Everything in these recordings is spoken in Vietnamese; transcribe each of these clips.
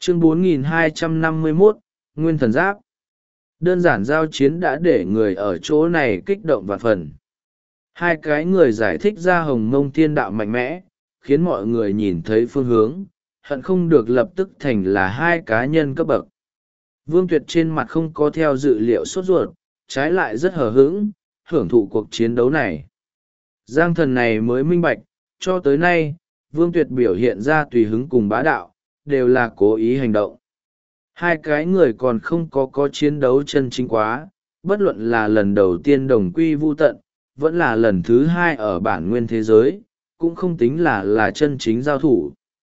Chương 4251, Nguyên Thần Giáp. Đơn giản giao chiến đã để người ở chỗ này kích động vạn phần. Hai cái người giải thích ra hồng mông thiên đạo mạnh mẽ, khiến mọi người nhìn thấy phương hướng, hận không được lập tức thành là hai cá nhân cấp bậc. Vương Tuyệt trên mặt không có theo dự liệu sốt ruột, trái lại rất hờ hững, hưởng thụ cuộc chiến đấu này. Giang Thần này mới minh bạch, cho tới nay, Vương Tuyệt biểu hiện ra tùy hứng cùng bá đạo, đều là cố ý hành động. Hai cái người còn không có chiến đấu chân chính quá, bất luận là lần đầu tiên đồng quy vu tận, vẫn là lần thứ hai ở bản nguyên thế giới, cũng không tính là chân chính giao thủ.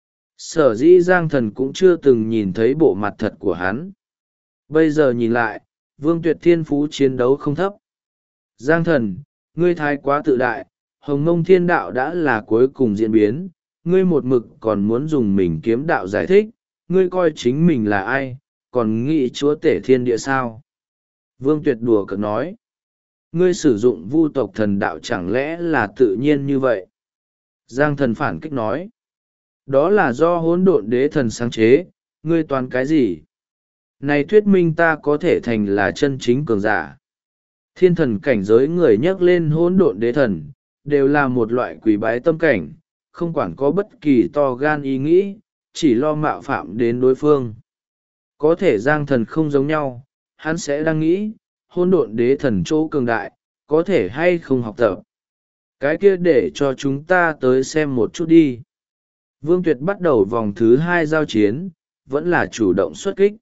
Sở dĩ Giang Thần cũng chưa từng nhìn thấy bộ mặt thật của hắn. Bây giờ nhìn lại, Vương Tuyệt thiên phú chiến đấu không thấp. Giang Thần, ngươi thái quá tự đại, hồng mông thiên đạo đã là cuối cùng diễn biến, ngươi một mực còn muốn dùng mình kiếm đạo giải thích, ngươi coi chính mình là ai, còn nghĩ chúa tể thiên địa sao? Vương Tuyệt đùa cợt nói. Ngươi sử dụng vu tộc thần đạo chẳng lẽ là tự nhiên như vậy? Giang Thần phản kích nói. Đó là do hỗn độn đế thần sáng chế, ngươi toàn cái gì? Này thuyết minh ta có thể thành là chân chính cường giả. Thiên thần cảnh giới người nhắc lên hỗn độn đế thần, đều là một loại quỷ bái tâm cảnh, không quản có bất kỳ to gan ý nghĩ, chỉ lo mạo phạm đến đối phương. Có thể Giang Thần không giống nhau, hắn sẽ đang nghĩ, hỗn độn đế thần chỗ cường đại, có thể hay không học tập. Cái kia để cho chúng ta tới xem một chút đi. Vương Tuyệt bắt đầu vòng thứ 2 giao chiến, vẫn là chủ động xuất kích.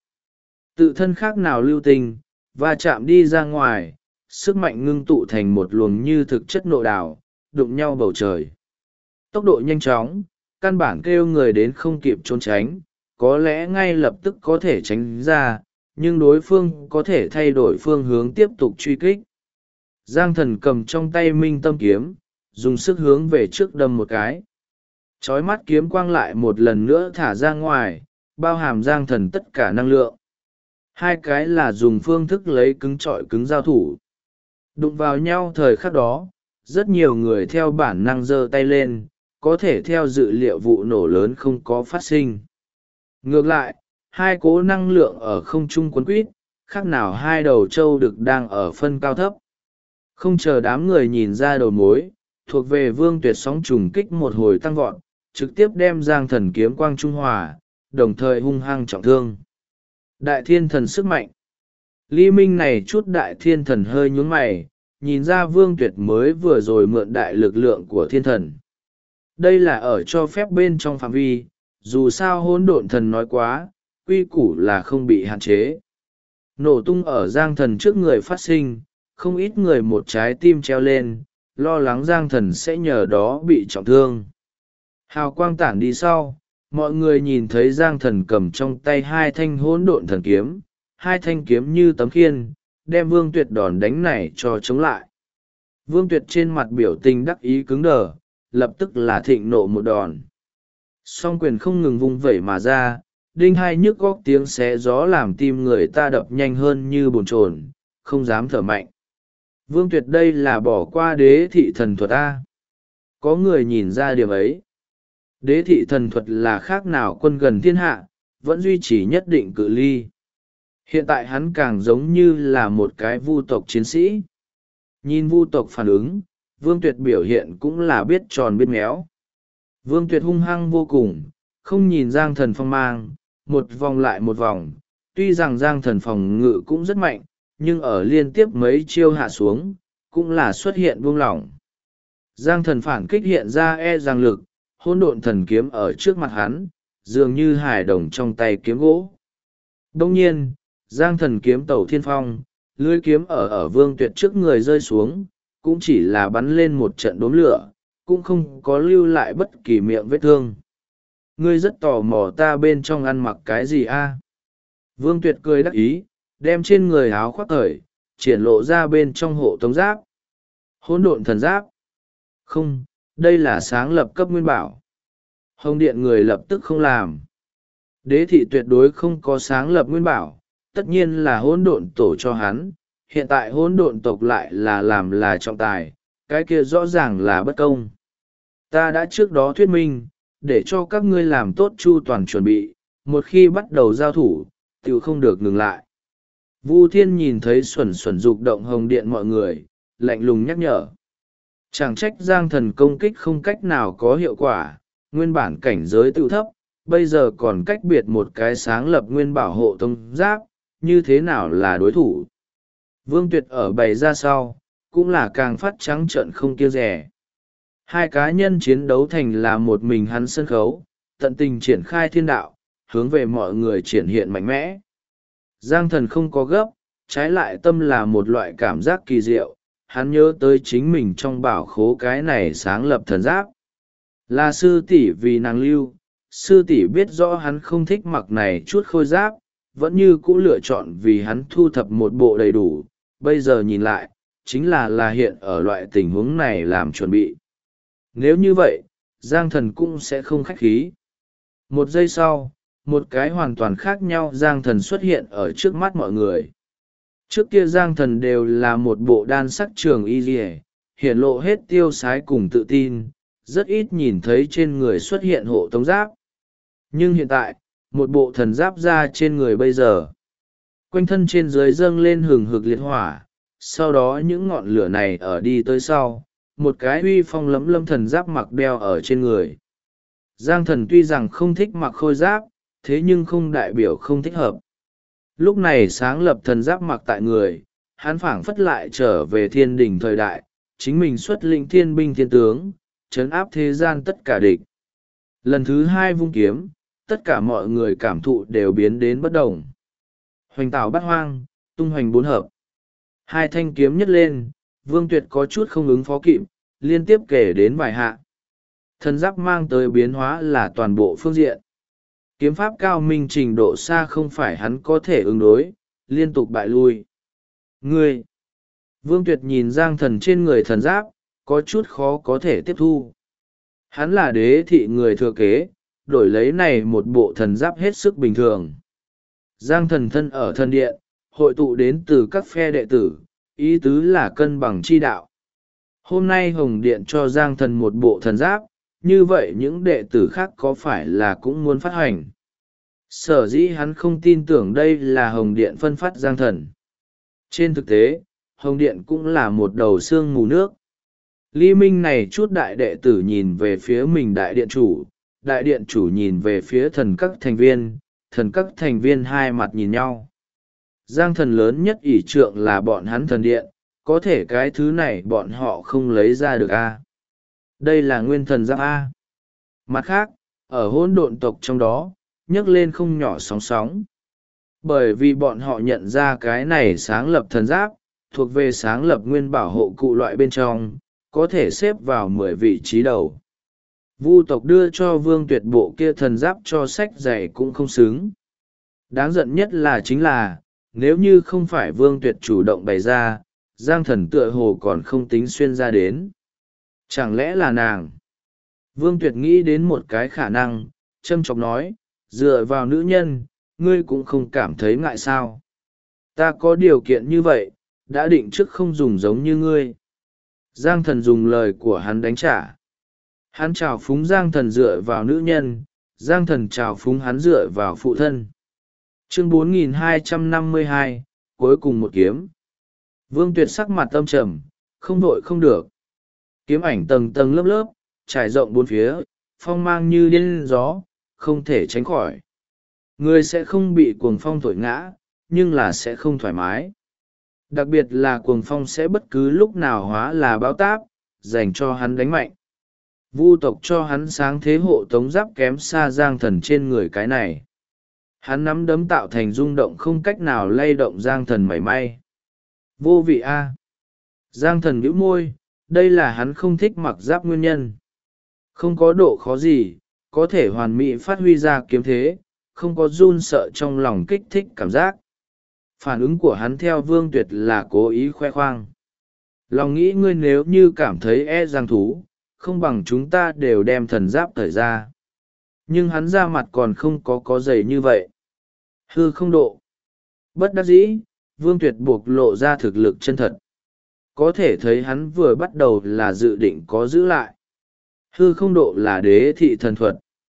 Tự thân khác nào lưu tình, và chạm đi ra ngoài, sức mạnh ngưng tụ thành một luồng như thực chất nộ đảo, đụng nhau bầu trời. Tốc độ nhanh chóng, căn bản kêu người đến không kịp trốn tránh, có lẽ ngay lập tức có thể tránh ra, nhưng đối phương có thể thay đổi phương hướng tiếp tục truy kích. Giang Thần cầm trong tay minh tâm kiếm, dùng sức hướng về trước đâm một cái. Chói mắt kiếm quang lại một lần nữa thả ra ngoài, bao hàm Giang Thần tất cả năng lượng. Hai cái là dùng phương thức lấy cứng trọi cứng giao thủ. Đụng vào nhau thời khắc đó, rất nhiều người theo bản năng giơ tay lên, có thể theo dự liệu vụ nổ lớn không có phát sinh. Ngược lại, hai cố năng lượng ở không trung quấn quýt, khác nào hai đầu trâu đực đang ở phân cao thấp. Không chờ đám người nhìn ra đầu mối, thuộc về Vương Tuyệt sóng trùng kích một hồi tăng vọt, trực tiếp đem Giang Thần kiếm quang trung hòa, đồng thời hung hăng trọng thương. Đại thiên thần sức mạnh. Lý Minh này chút đại thiên thần hơi nhún mày, nhìn ra Vương Tuyệt mới vừa rồi mượn đại lực lượng của thiên thần. Đây là ở cho phép bên trong phạm vi, dù sao hỗn độn thần nói quá, quy củ là không bị hạn chế. Nổ tung ở Giang Thần trước người phát sinh, không ít người một trái tim treo lên, lo lắng Giang Thần sẽ nhờ đó bị trọng thương. Hào quang tản đi sau, mọi người nhìn thấy Giang Thần cầm trong tay hai thanh hỗn độn thần kiếm, hai thanh kiếm như tấm khiên, đem Vương Tuyệt đòn đánh này cho chống lại. Vương Tuyệt trên mặt biểu tình đắc ý cứng đờ, lập tức là thịnh nộ một đòn. Song quyền không ngừng vung vẩy mà ra, đinh hai nhức góc tiếng xé gió làm tim người ta đập nhanh hơn như bồn chồn, không dám thở mạnh. Vương Tuyệt đây là bỏ qua đế thị thần thuật A. Có người nhìn ra điểm ấy. Đế thị thần thuật là khác nào quân gần thiên hạ, vẫn duy trì nhất định cự ly. Hiện tại hắn càng giống như là một cái vu tộc chiến sĩ. Nhìn vu tộc phản ứng, Vương Tuyệt biểu hiện cũng là biết tròn biết méo. Vương Tuyệt hung hăng vô cùng, không nhìn Giang Thần phong mang, một vòng lại một vòng. Tuy rằng Giang Thần phòng ngự cũng rất mạnh, nhưng ở liên tiếp mấy chiêu hạ xuống, cũng là xuất hiện buông lỏng. Giang Thần phản kích hiện ra rằng lực, hỗn độn thần kiếm ở trước mặt hắn, dường như hải đồng trong tay kiếm gỗ. Đông nhiên, Giang Thần kiếm tẩu thiên phong, lưỡi kiếm ở Vương Tuyệt trước người rơi xuống, cũng chỉ là bắn lên một trận đốm lửa, cũng không có lưu lại bất kỳ miệng vết thương. Ngươi rất tò mò ta bên trong ăn mặc cái gì a? Vương Tuyệt cười đắc ý, đem trên người áo khoác cởi, triển lộ ra bên trong hộ tống giáp. Hỗn độn thần giáp. Không, đây là sáng lập cấp nguyên bảo. Hồng Điện người lập tức không làm. Đế thị tuyệt đối không có sáng lập nguyên bảo, tất nhiên là hỗn độn tổ cho hắn. Hiện tại hỗn độn tộc lại là làm là trọng tài, cái kia rõ ràng là bất công. Ta đã trước đó thuyết minh, để cho các ngươi làm tốt chu toàn chuẩn bị, một khi bắt đầu giao thủ tự không được ngừng lại. Vu Thiên nhìn thấy xuẩn xuẩn dục động hồng điện mọi người, lạnh lùng nhắc nhở. Chẳng trách Giang Thần công kích không cách nào có hiệu quả, nguyên bản cảnh giới tự thấp, bây giờ còn cách biệt một cái sáng lập nguyên bảo hộ tông giáp, như thế nào là đối thủ. Vương Tuyệt ở bày ra sau, cũng là càng phát trắng trợn không kiêng rẻ. Hai cá nhân chiến đấu thành là một mình hắn sân khấu, tận tình triển khai thiên đạo, hướng về mọi người triển hiện mạnh mẽ. Giang Thần không có gấp, trái lại tâm là một loại cảm giác kỳ diệu, hắn nhớ tới chính mình trong bảo khố cái này sáng lập thần giáp. Là sư tỷ vì nàng lưu, sư tỷ biết rõ hắn không thích mặc này chút khôi giáp, vẫn như cũ lựa chọn vì hắn thu thập một bộ đầy đủ, bây giờ nhìn lại, chính là hiện ở loại tình huống này làm chuẩn bị. Nếu như vậy, Giang Thần cũng sẽ không khách khí. Một giây sau, một cái hoàn toàn khác nhau Giang Thần xuất hiện ở trước mắt mọi người. Trước kia Giang Thần đều là một bộ đan sắc trường y dìa, hiển lộ hết tiêu sái cùng tự tin, rất ít nhìn thấy trên người xuất hiện hộ tống giáp. Nhưng hiện tại, một bộ thần giáp ra trên người bây giờ. Quanh thân trên dưới dâng lên hừng hực liệt hỏa, sau đó những ngọn lửa này ở đi tới sau, một cái uy phong lẫm lâm thần giáp mặc đeo ở trên người. Giang Thần tuy rằng không thích mặc khôi giáp, thế nhưng không đại biểu không thích hợp. Lúc này sáng lập thần giáp mặc tại người, hắn phảng phất lại trở về thiên đình thời đại, chính mình xuất lĩnh thiên binh thiên tướng, trấn áp thế gian tất cả địch. Lần thứ hai vung kiếm, tất cả mọi người cảm thụ đều biến đến bất đồng. Hoành tảo bát hoang, tung hoành bốn hợp. Hai thanh kiếm nhất lên, Vương Tuyệt có chút không ứng phó kịp, liên tiếp kể đến vài hạ. Thần giáp mang tới biến hóa là toàn bộ phương diện. Kiếm pháp cao minh trình độ xa không phải hắn có thể ứng đối, liên tục bại lui. Ngươi! Vương Tuyệt nhìn Giang Thần trên người thần giáp, có chút khó có thể tiếp thu. Hắn là đế thị người thừa kế, đổi lấy này một bộ thần giáp hết sức bình thường. Giang Thần thân ở thần điện, hội tụ đến từ các phe đệ tử, ý tứ là cân bằng chi đạo. Hôm nay Hồng Điện cho Giang Thần một bộ thần giáp, như vậy những đệ tử khác có phải là cũng muốn phát hành. Sở dĩ hắn không tin tưởng đây là Hồng Điện phân phát Giang Thần. Trên thực tế, Hồng Điện cũng là một đầu xương mù nước. Ly Minh này chút đại đệ tử nhìn về phía mình đại điện chủ nhìn về phía thần các thành viên hai mặt nhìn nhau. Giang Thần lớn nhất ỷ trượng là bọn hắn thần điện, có thể cái thứ này bọn họ không lấy ra được a. Đây là nguyên thần giáp a. Mặt khác, ở hỗn độn tộc trong đó, nhấc lên không nhỏ sóng sóng. Bởi vì bọn họ nhận ra cái này sáng lập thần giáp, thuộc về sáng lập nguyên bảo hộ cụ loại bên trong, có thể xếp vào 10 vị trí đầu. Vu tộc đưa cho Vương Tuyệt bộ kia thần giáp cho sách dạy cũng không xứng. Đáng giận nhất là chính là, nếu như không phải Vương Tuyệt chủ động bày ra, Giang Thần tựa hồ còn không tính xuyên ra đến. Chẳng lẽ là nàng? Vương Tuyệt nghĩ đến một cái khả năng, châm chọc nói, dựa vào nữ nhân, ngươi cũng không cảm thấy ngại sao. Ta có điều kiện như vậy, đã định trước không dùng giống như ngươi. Giang Thần dùng lời của hắn đánh trả. Hắn chào phúng Giang Thần dựa vào nữ nhân, Giang Thần chào phúng hắn dựa vào phụ thân. Chương 4252, cuối cùng một kiếm. Vương Tuyệt sắc mặt âm trầm, không vội không được. Kiếm ảnh tầng tầng lớp lớp, trải rộng bốn phía, phong mang như điên gió, không thể tránh khỏi. Người sẽ không bị cuồng phong thổi ngã, nhưng là sẽ không thoải mái. Đặc biệt là cuồng phong sẽ bất cứ lúc nào hóa là bão táp, dành cho hắn đánh mạnh. Vu tộc cho hắn sáng thế hộ tống giáp kém xa Giang Thần trên người cái này. Hắn nắm đấm tạo thành rung động không cách nào lay động Giang Thần mảy may. Vô vị a. Giang Thần bĩu môi, đây là hắn không thích mặc giáp nguyên nhân. Không có độ khó gì, có thể hoàn mỹ phát huy ra kiếm thế, không có run sợ trong lòng kích thích cảm giác. Phản ứng của hắn theo Vương Tuyệt là cố ý khoe khoang. Lòng nghĩ ngươi nếu như cảm thấy giang thú, không bằng chúng ta đều đem thần giáp thời ra. Nhưng hắn ra mặt còn không có dày như vậy. Hư không độ. Bất đắc dĩ, Vương Tuyệt buộc lộ ra thực lực chân thật. Có thể thấy hắn vừa bắt đầu là dự định có giữ lại. Hư không độ là đế thị thần thuật.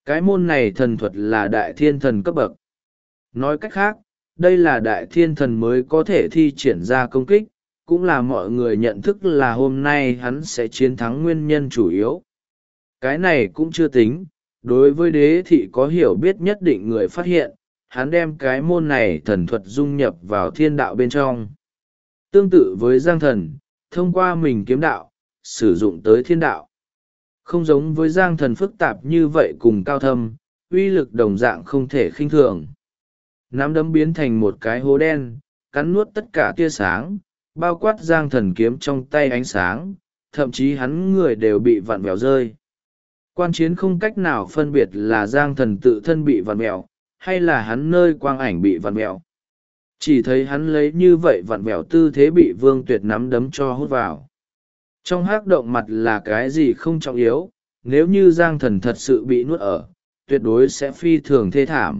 Cái môn này thần thuật là đại thiên thần cấp bậc. Nói cách khác, đây là đại thiên thần mới có thể thi triển ra công kích, cũng là mọi người nhận thức là hôm nay hắn sẽ chiến thắng nguyên nhân chủ yếu. Cái này cũng chưa tính, đối với đế thị có hiểu biết nhất định người phát hiện, hắn đem cái môn này thần thuật dung nhập vào thiên đạo bên trong. Tương tự với Giang Thần, thông qua mình kiếm đạo, sử dụng tới thiên đạo. Không giống với Giang Thần phức tạp như vậy cùng cao thâm, uy lực đồng dạng không thể khinh thường. Nắm đấm biến thành một cái hố đen, cắn nuốt tất cả tia sáng, bao quát Giang Thần kiếm trong tay ánh sáng, thậm chí hắn người đều bị vặn vẹo rơi. Quan chiến không cách nào phân biệt là Giang Thần tự thân bị vặn vẹo, hay là hắn nơi quang ảnh bị vặn vẹo. Chỉ thấy hắn lấy như vậy vặn vẹo tư thế bị Vương Tuyệt nắm đấm cho hút vào. Trong hắc động mặt là cái gì không trọng yếu, nếu như Giang Thần thật sự bị nuốt ở, tuyệt đối sẽ phi thường thê thảm.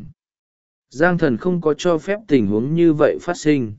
Giang Thần không có cho phép tình huống như vậy phát sinh.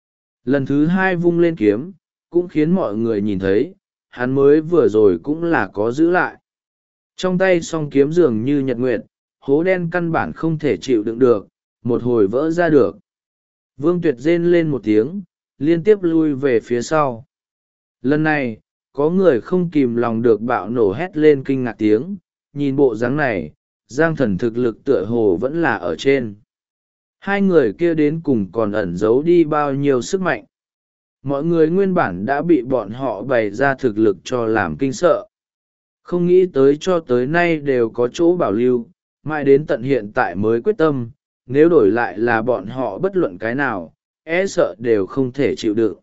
Lần thứ hai vung lên kiếm, cũng khiến mọi người nhìn thấy, hắn mới vừa rồi cũng là có giữ lại. Trong tay song kiếm dường như nhật nguyệt, hố đen căn bản không thể chịu đựng được, một hồi vỡ ra được. Vương Tuyệt rên lên một tiếng, liên tiếp lui về phía sau. Lần này, có người không kìm lòng được bạo nổ hét lên kinh ngạc tiếng, nhìn bộ dáng này, Giang Thần thực lực tựa hồ vẫn là ở trên. Hai người kia đến cùng còn ẩn giấu đi bao nhiêu sức mạnh. Mọi người nguyên bản đã bị bọn họ bày ra thực lực cho làm kinh sợ. Không nghĩ tới cho tới nay đều có chỗ bảo lưu, mãi đến tận hiện tại mới quyết tâm, nếu đổi lại là bọn họ bất luận cái nào, e sợ đều không thể chịu đựng.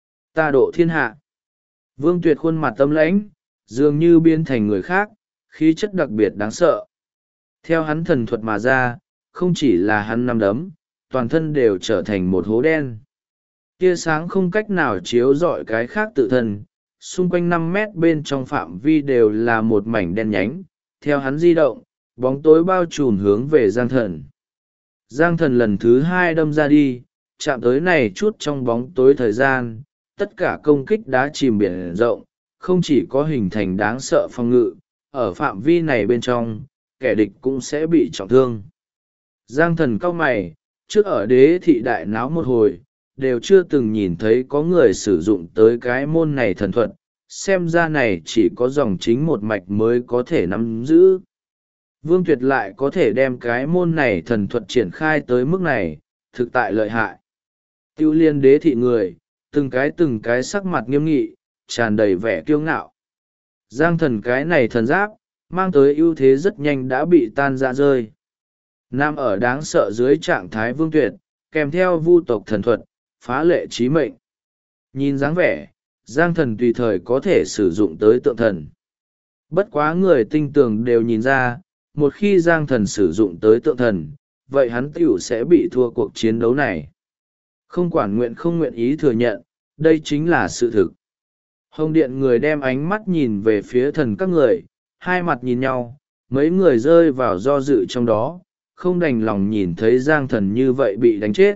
Ta độ thiên hạ. Vương Tuyệt khuôn mặt tâm lãnh, dường như biến thành người khác, khí chất đặc biệt đáng sợ. Theo hắn thần thuật mà ra, không chỉ là hắn nắm đấm, toàn thân đều trở thành một hố đen. Tia sáng không cách nào chiếu rọi cái khác tự thân, xung quanh 5 mét bên trong phạm vi đều là một mảnh đen nhánh. Theo hắn di động, bóng tối bao trùm hướng về Giang Thần. Giang Thần lần thứ hai đâm ra đi, chạm tới này chút trong bóng tối thời gian, tất cả công kích đã chìm biển rộng, không chỉ có hình thành đáng sợ phòng ngự, ở phạm vi này bên trong, kẻ địch cũng sẽ bị trọng thương. Giang Thần cau mày, trước ở đế thị đại náo một hồi, đều chưa từng nhìn thấy có người sử dụng tới cái môn này thần thuật, xem ra này chỉ có dòng chính một mạch mới có thể nắm giữ. Vương Tuyệt lại có thể đem cái môn này thần thuật triển khai tới mức này, thực tại lợi hại. Tiêu liên đế thị người, từng cái sắc mặt nghiêm nghị, tràn đầy vẻ kiêu ngạo. Giang Thần cái này thần giáp, mang tới ưu thế rất nhanh đã bị tan rã rơi. Nam ở đáng sợ dưới trạng thái Vương Tuyệt, kèm theo vu tộc thần thuật, phá lệ chí mệnh. Nhìn dáng vẻ, Giang Thần tùy thời có thể sử dụng tới tượng thần. Bất quá người tinh tường đều nhìn ra, một khi Giang Thần sử dụng tới tượng thần, vậy hắn tiểu sẽ bị thua cuộc chiến đấu này. Không quản nguyện không nguyện ý thừa nhận, đây chính là sự thực. Hồng Điện người đem ánh mắt nhìn về phía thần các người, hai mặt nhìn nhau, mấy người rơi vào do dự trong đó, không đành lòng nhìn thấy Giang Thần như vậy bị đánh chết.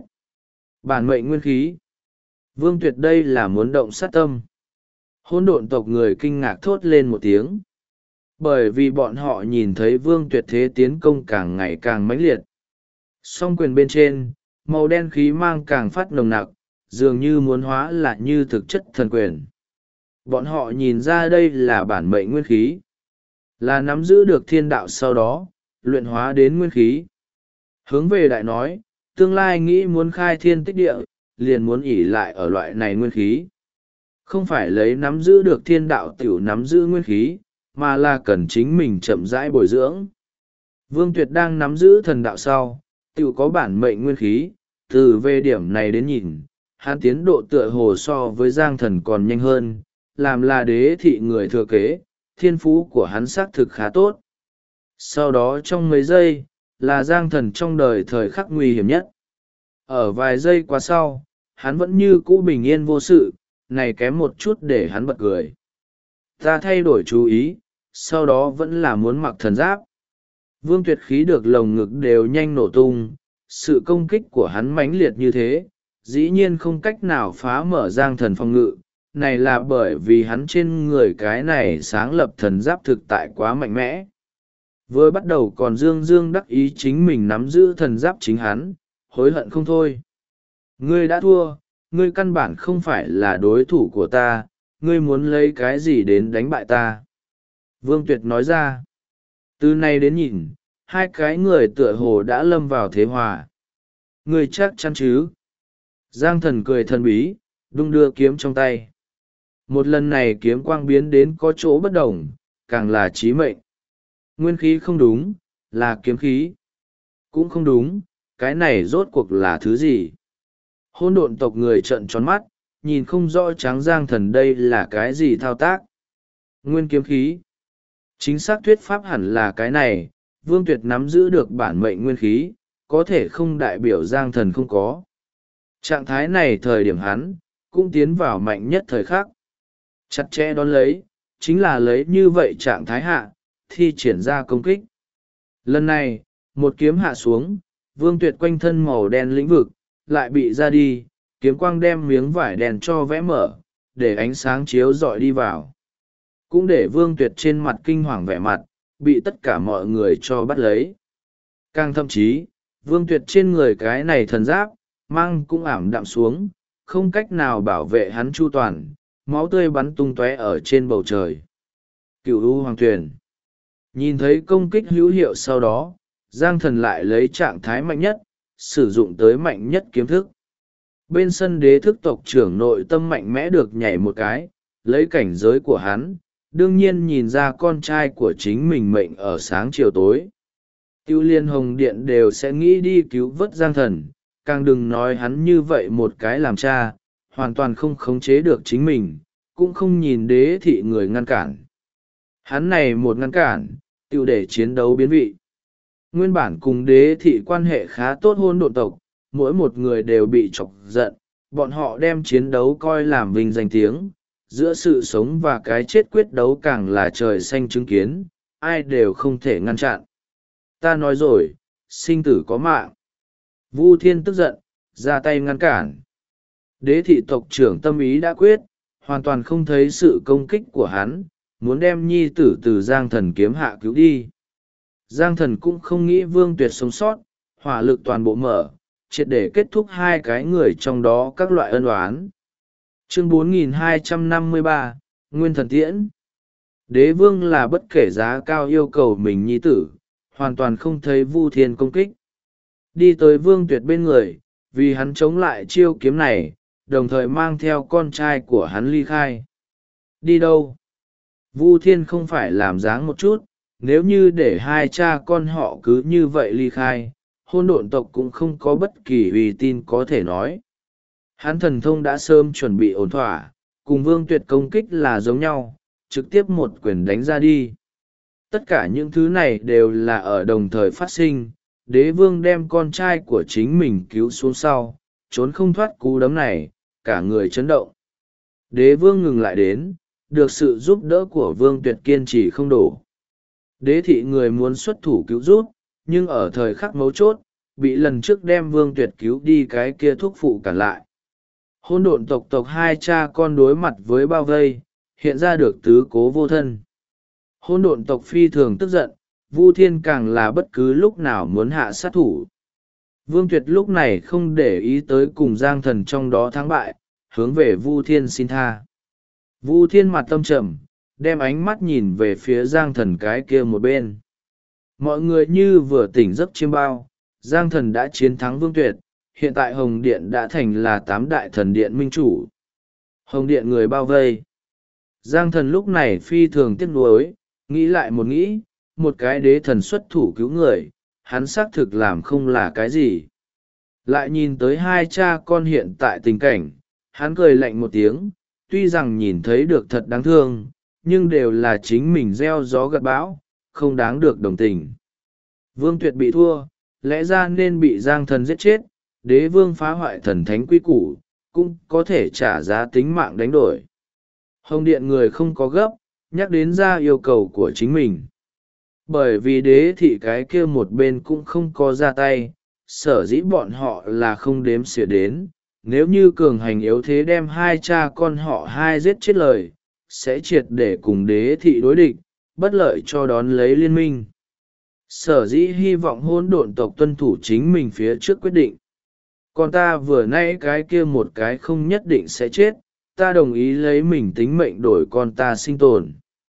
Bản mệnh nguyên khí. Vương Tuyệt đây là muốn động sát tâm. Hỗn độn tộc người kinh ngạc thốt lên một tiếng. Bởi vì bọn họ nhìn thấy Vương Tuyệt thế tiến công càng ngày càng mãnh liệt. Song quyền bên trên, màu đen khí mang càng phát nồng nặc, dường như muốn hóa là như thực chất thần quyền. Bọn họ nhìn ra đây là bản mệnh nguyên khí. Là nắm giữ được thiên đạo sau đó, luyện hóa đến nguyên khí. Hướng về đại nói, tương lai nghĩ muốn khai thiên tích địa, liền muốn ỷ lại ở loại này nguyên khí. Không phải lấy nắm giữ được thiên đạo tiểu nắm giữ nguyên khí, mà là cần chính mình chậm rãi bồi dưỡng. Vương Tuyệt đang nắm giữ thần đạo sau, tiểu có bản mệnh nguyên khí, từ về điểm này đến nhìn, hắn tiến độ tựa hồ so với Giang Thần còn nhanh hơn, làm là đế thị người thừa kế, thiên phú của hắn xác thực khá tốt. Sau đó trong mấy giây, là Giang Thần trong đời thời khắc nguy hiểm nhất. Ở vài giây qua sau, hắn vẫn như cũ bình yên vô sự, này kém một chút để hắn bật cười. Ta thay đổi chú ý, sau đó vẫn là muốn mặc thần giáp. Vương Tuyệt khí được lồng ngực đều nhanh nổ tung, sự công kích của hắn mãnh liệt như thế, dĩ nhiên không cách nào phá mở Giang Thần phòng ngự. Này là bởi vì hắn trên người cái này sáng lập thần giáp thực tại quá mạnh mẽ. Vừa bắt đầu còn dương dương đắc ý chính mình nắm giữ thần giáp chính hắn, hối hận không thôi. Ngươi đã thua, ngươi căn bản không phải là đối thủ của ta, ngươi muốn lấy cái gì đến đánh bại ta? Vương Tuyệt nói ra. Từ nay đến nhìn, hai cái người tựa hồ đã lâm vào thế hòa. Ngươi chắc chắn chứ? Giang Thần cười thần bí, đung đưa kiếm trong tay. Một lần này kiếm quang biến đến có chỗ bất đồng, càng là chí mệnh. Nguyên khí không đúng, là kiếm khí. Cũng không đúng, cái này rốt cuộc là thứ gì? Hôn độn tộc người trợn tròn mắt, nhìn không rõ tráng Giang Thần đây là cái gì thao tác. Nguyên kiếm khí. Chính xác thuyết pháp hẳn là cái này, Vương Tuyệt nắm giữ được bản mệnh nguyên khí, có thể không đại biểu Giang Thần không có. Trạng thái này thời điểm hắn, cũng tiến vào mạnh nhất thời khắc. Chặt chẽ đón lấy, chính là lấy như vậy trạng thái hạ, thi triển ra công kích. Lần này, một kiếm hạ xuống, Vương Tuyệt quanh thân màu đen lĩnh vực, lại bị ra đi, kiếm quang đem miếng vải đèn cho vẽ mở, để ánh sáng chiếu rọi đi vào. Cũng để Vương Tuyệt trên mặt kinh hoàng vẻ mặt, bị tất cả mọi người cho bắt lấy. Càng thậm chí, Vương Tuyệt trên người cái này thần giáp, mang cũng ảm đạm xuống, không cách nào bảo vệ hắn chu toàn, máu tươi bắn tung tóe ở trên bầu trời. Cửu U Hoàng Tuyền. Nhìn thấy công kích hữu hiệu sau đó, Giang Thần lại lấy trạng thái mạnh nhất, sử dụng tới mạnh nhất kiếm thức. Bên sân đế thức tộc trưởng nội tâm mạnh mẽ được nhảy một cái, lấy cảnh giới của hắn, đương nhiên nhìn ra con trai của chính mình mệnh ở sáng chiều tối. Tiêu Liên Hồng Điện đều sẽ nghĩ đi cứu vớt Giang Thần, càng đừng nói hắn như vậy một cái làm cha, hoàn toàn không khống chế được chính mình, cũng không nhìn đế thị người ngăn cản. Hắn này một ngăn cản, tiêu để chiến đấu biến vị. Nguyên bản cùng đế thị quan hệ khá tốt hôn độn tộc, mỗi một người đều bị chọc giận, bọn họ đem chiến đấu coi làm vinh danh tiếng, giữa sự sống và cái chết quyết đấu càng là trời xanh chứng kiến, ai đều không thể ngăn chặn. Ta nói rồi, sinh tử có mạng. Vu Thiên tức giận, ra tay ngăn cản. Đế thị tộc trưởng tâm ý đã quyết, hoàn toàn không thấy sự công kích của hắn, muốn đem nhi tử từ Giang Thần kiếm hạ cứu đi. Giang Thần cũng không nghĩ Vương Tuyệt sống sót, hỏa lực toàn bộ mở, triệt để kết thúc hai cái người trong đó các loại ân oán. Chương 4253, Nguyên Thần Tiễn. Đế vương là bất kể giá cao yêu cầu mình nhi tử, hoàn toàn không thấy Vu Thiên công kích. Đi tới Vương Tuyệt bên người, vì hắn chống lại chiêu kiếm này, đồng thời mang theo con trai của hắn ly khai. Đi đâu? Vu Thiên không phải làm dáng một chút, nếu như để hai cha con họ cứ như vậy ly khai, hôn độn tộc cũng không có bất kỳ uy tin có thể nói. Hắn thần thông đã sớm chuẩn bị ổn thỏa, cùng Vương Tuyệt công kích là giống nhau, trực tiếp một quyền đánh ra đi. Tất cả những thứ này đều là ở đồng thời phát sinh, đế vương đem con trai của chính mình cứu xuống sau, trốn không thoát cú đấm này, cả người chấn động. Đế vương ngừng lại đến, được sự giúp đỡ của Vương Tuyệt kiên trì không đổ. Đế thị người muốn xuất thủ cứu giúp, nhưng ở thời khắc mấu chốt, bị lần trước đem Vương Tuyệt cứu đi cái kia thúc phụ cản lại. Hôn độn tộc hai cha con đối mặt với bao vây, hiện ra được tứ cố vô thân. Hôn độn tộc phi thường tức giận, Vu Thiên càng là bất cứ lúc nào muốn hạ sát thủ. Vương Tuyệt lúc này không để ý tới cùng Giang Thần trong đó thắng bại, hướng về Vu Thiên xin tha. Vu Thiên mặt tâm trầm, đem ánh mắt nhìn về phía Giang Thần cái kia một bên. Mọi người như vừa tỉnh giấc chiêm bao, Giang Thần đã chiến thắng Vương Tuyệt, hiện tại Hồng Điện đã thành là 8 đại thần điện minh chủ. Hồng Điện người bao vây. Giang Thần lúc này phi thường tiếc nuối, nghĩ lại một cái đế thần xuất thủ cứu người, hắn xác thực làm không là cái gì. Lại nhìn tới hai cha con hiện tại tình cảnh, hắn cười lạnh một tiếng, tuy rằng nhìn thấy được thật đáng thương, nhưng đều là chính mình gieo gió gặt bão, không đáng được đồng tình. Vương Tuyệt bị thua, lẽ ra nên bị Giang Thần giết chết, đế vương phá hoại thần thánh quy củ, cũng có thể trả giá tính mạng đánh đổi. Hồng Điện người không có gấp, nhắc đến ra yêu cầu của chính mình. Bởi vì đế thị cái kia một bên cũng không có ra tay, sở dĩ bọn họ là không đếm xỉa đến, nếu như cường hành yếu thế đem hai cha con họ hai giết chết lời, sẽ triệt để cùng đế thị đối địch, bất lợi cho đón lấy liên minh. sở dĩ hy vọng hỗn độn tộc tuân thủ chính mình phía trước quyết định. Còn ta vừa nãy cái kia một cái không nhất định sẽ chết, ta đồng ý lấy mình tính mệnh đổi con ta sinh tồn.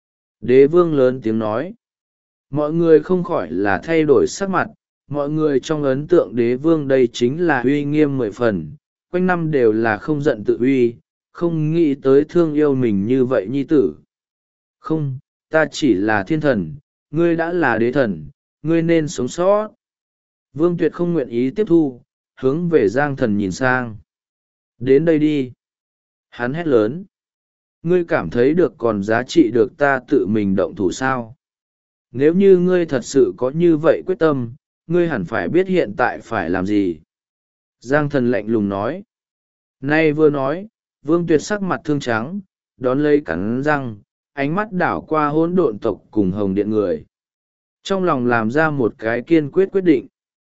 Đế vương lớn tiếng nói. Mọi người không khỏi là thay đổi sắc mặt, mọi người trong ấn tượng đế vương đây chính là uy nghiêm 10 phần, quanh năm đều là không giận tự uy, không nghĩ tới thương yêu mình như vậy nhi tử. Không, ta chỉ là thiên thần, ngươi đã là đế thần, ngươi nên sống sót. Vương Tuyệt không nguyện ý tiếp thu, hướng về Giang Thần nhìn sang. Đến đây đi. Hắn hét lớn. Ngươi cảm thấy được còn giá trị được ta tự mình động thủ sao? Nếu như ngươi thật sự có như vậy quyết tâm, ngươi hẳn phải biết hiện tại phải làm gì. Giang Thần lạnh lùng nói. Nay vừa nói, Vương Tuyệt sắc mặt thương trắng, đón lấy cắn răng, ánh mắt đảo qua hỗn độn tộc cùng Hồng Điện người. Trong lòng làm ra một cái kiên quyết quyết định.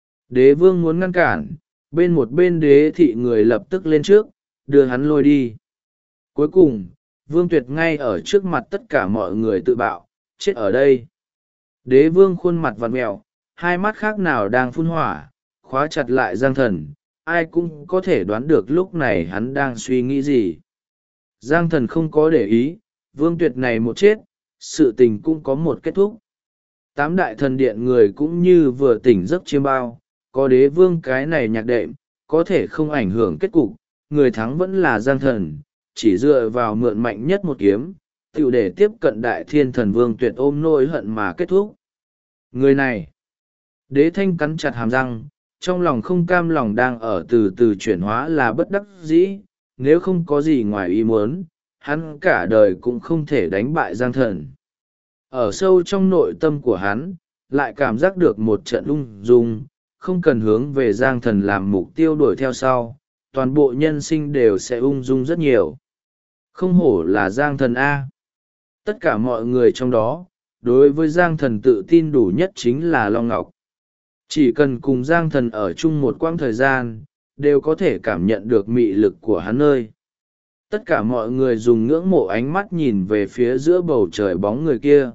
Đế vương muốn ngăn cản, bên đế thị người lập tức lên trước, đưa hắn lôi đi. Cuối cùng, Vương Tuyệt ngay ở trước mặt tất cả mọi người tự bạo, chết ở đây. Đế vương khuôn mặt vặn mẹo, hai mắt khác nào đang phun hỏa, khóa chặt lại Giang Thần, ai cũng có thể đoán được lúc này hắn đang suy nghĩ gì. Giang Thần không có để ý, Vương Tuyệt này một chết, sự tình cũng có một kết thúc. 8 đại thần điện người cũng như vừa tỉnh giấc chiêm bao, có đế vương cái này nhạc đệm, có thể không ảnh hưởng kết cục, người thắng vẫn là Giang Thần, chỉ dựa vào mượn mạnh nhất một kiếm, tiểu để tiếp cận đại thiên thần Vương Tuyệt ôm nỗi hận mà kết thúc. Người này, đế thanh cắn chặt hàm răng, trong lòng không cam lòng đang ở từ từ chuyển hóa là bất đắc dĩ, nếu không có gì ngoài ý muốn, hắn cả đời cũng không thể đánh bại Giang Thần. Ở sâu trong nội tâm của hắn, lại cảm giác được một trận ung dung, không cần hướng về Giang Thần làm mục tiêu đuổi theo sau, toàn bộ nhân sinh đều sẽ ung dung rất nhiều. Không hổ là Giang Thần A. Tất cả mọi người trong đó, đối với Giang Thần tự tin đủ nhất chính là Long Ngọc. Chỉ cần cùng Giang Thần ở chung một quãng thời gian, đều có thể cảm nhận được mị lực của hắn ơi. Tất cả mọi người dùng ngưỡng mộ ánh mắt nhìn về phía giữa bầu trời bóng người kia.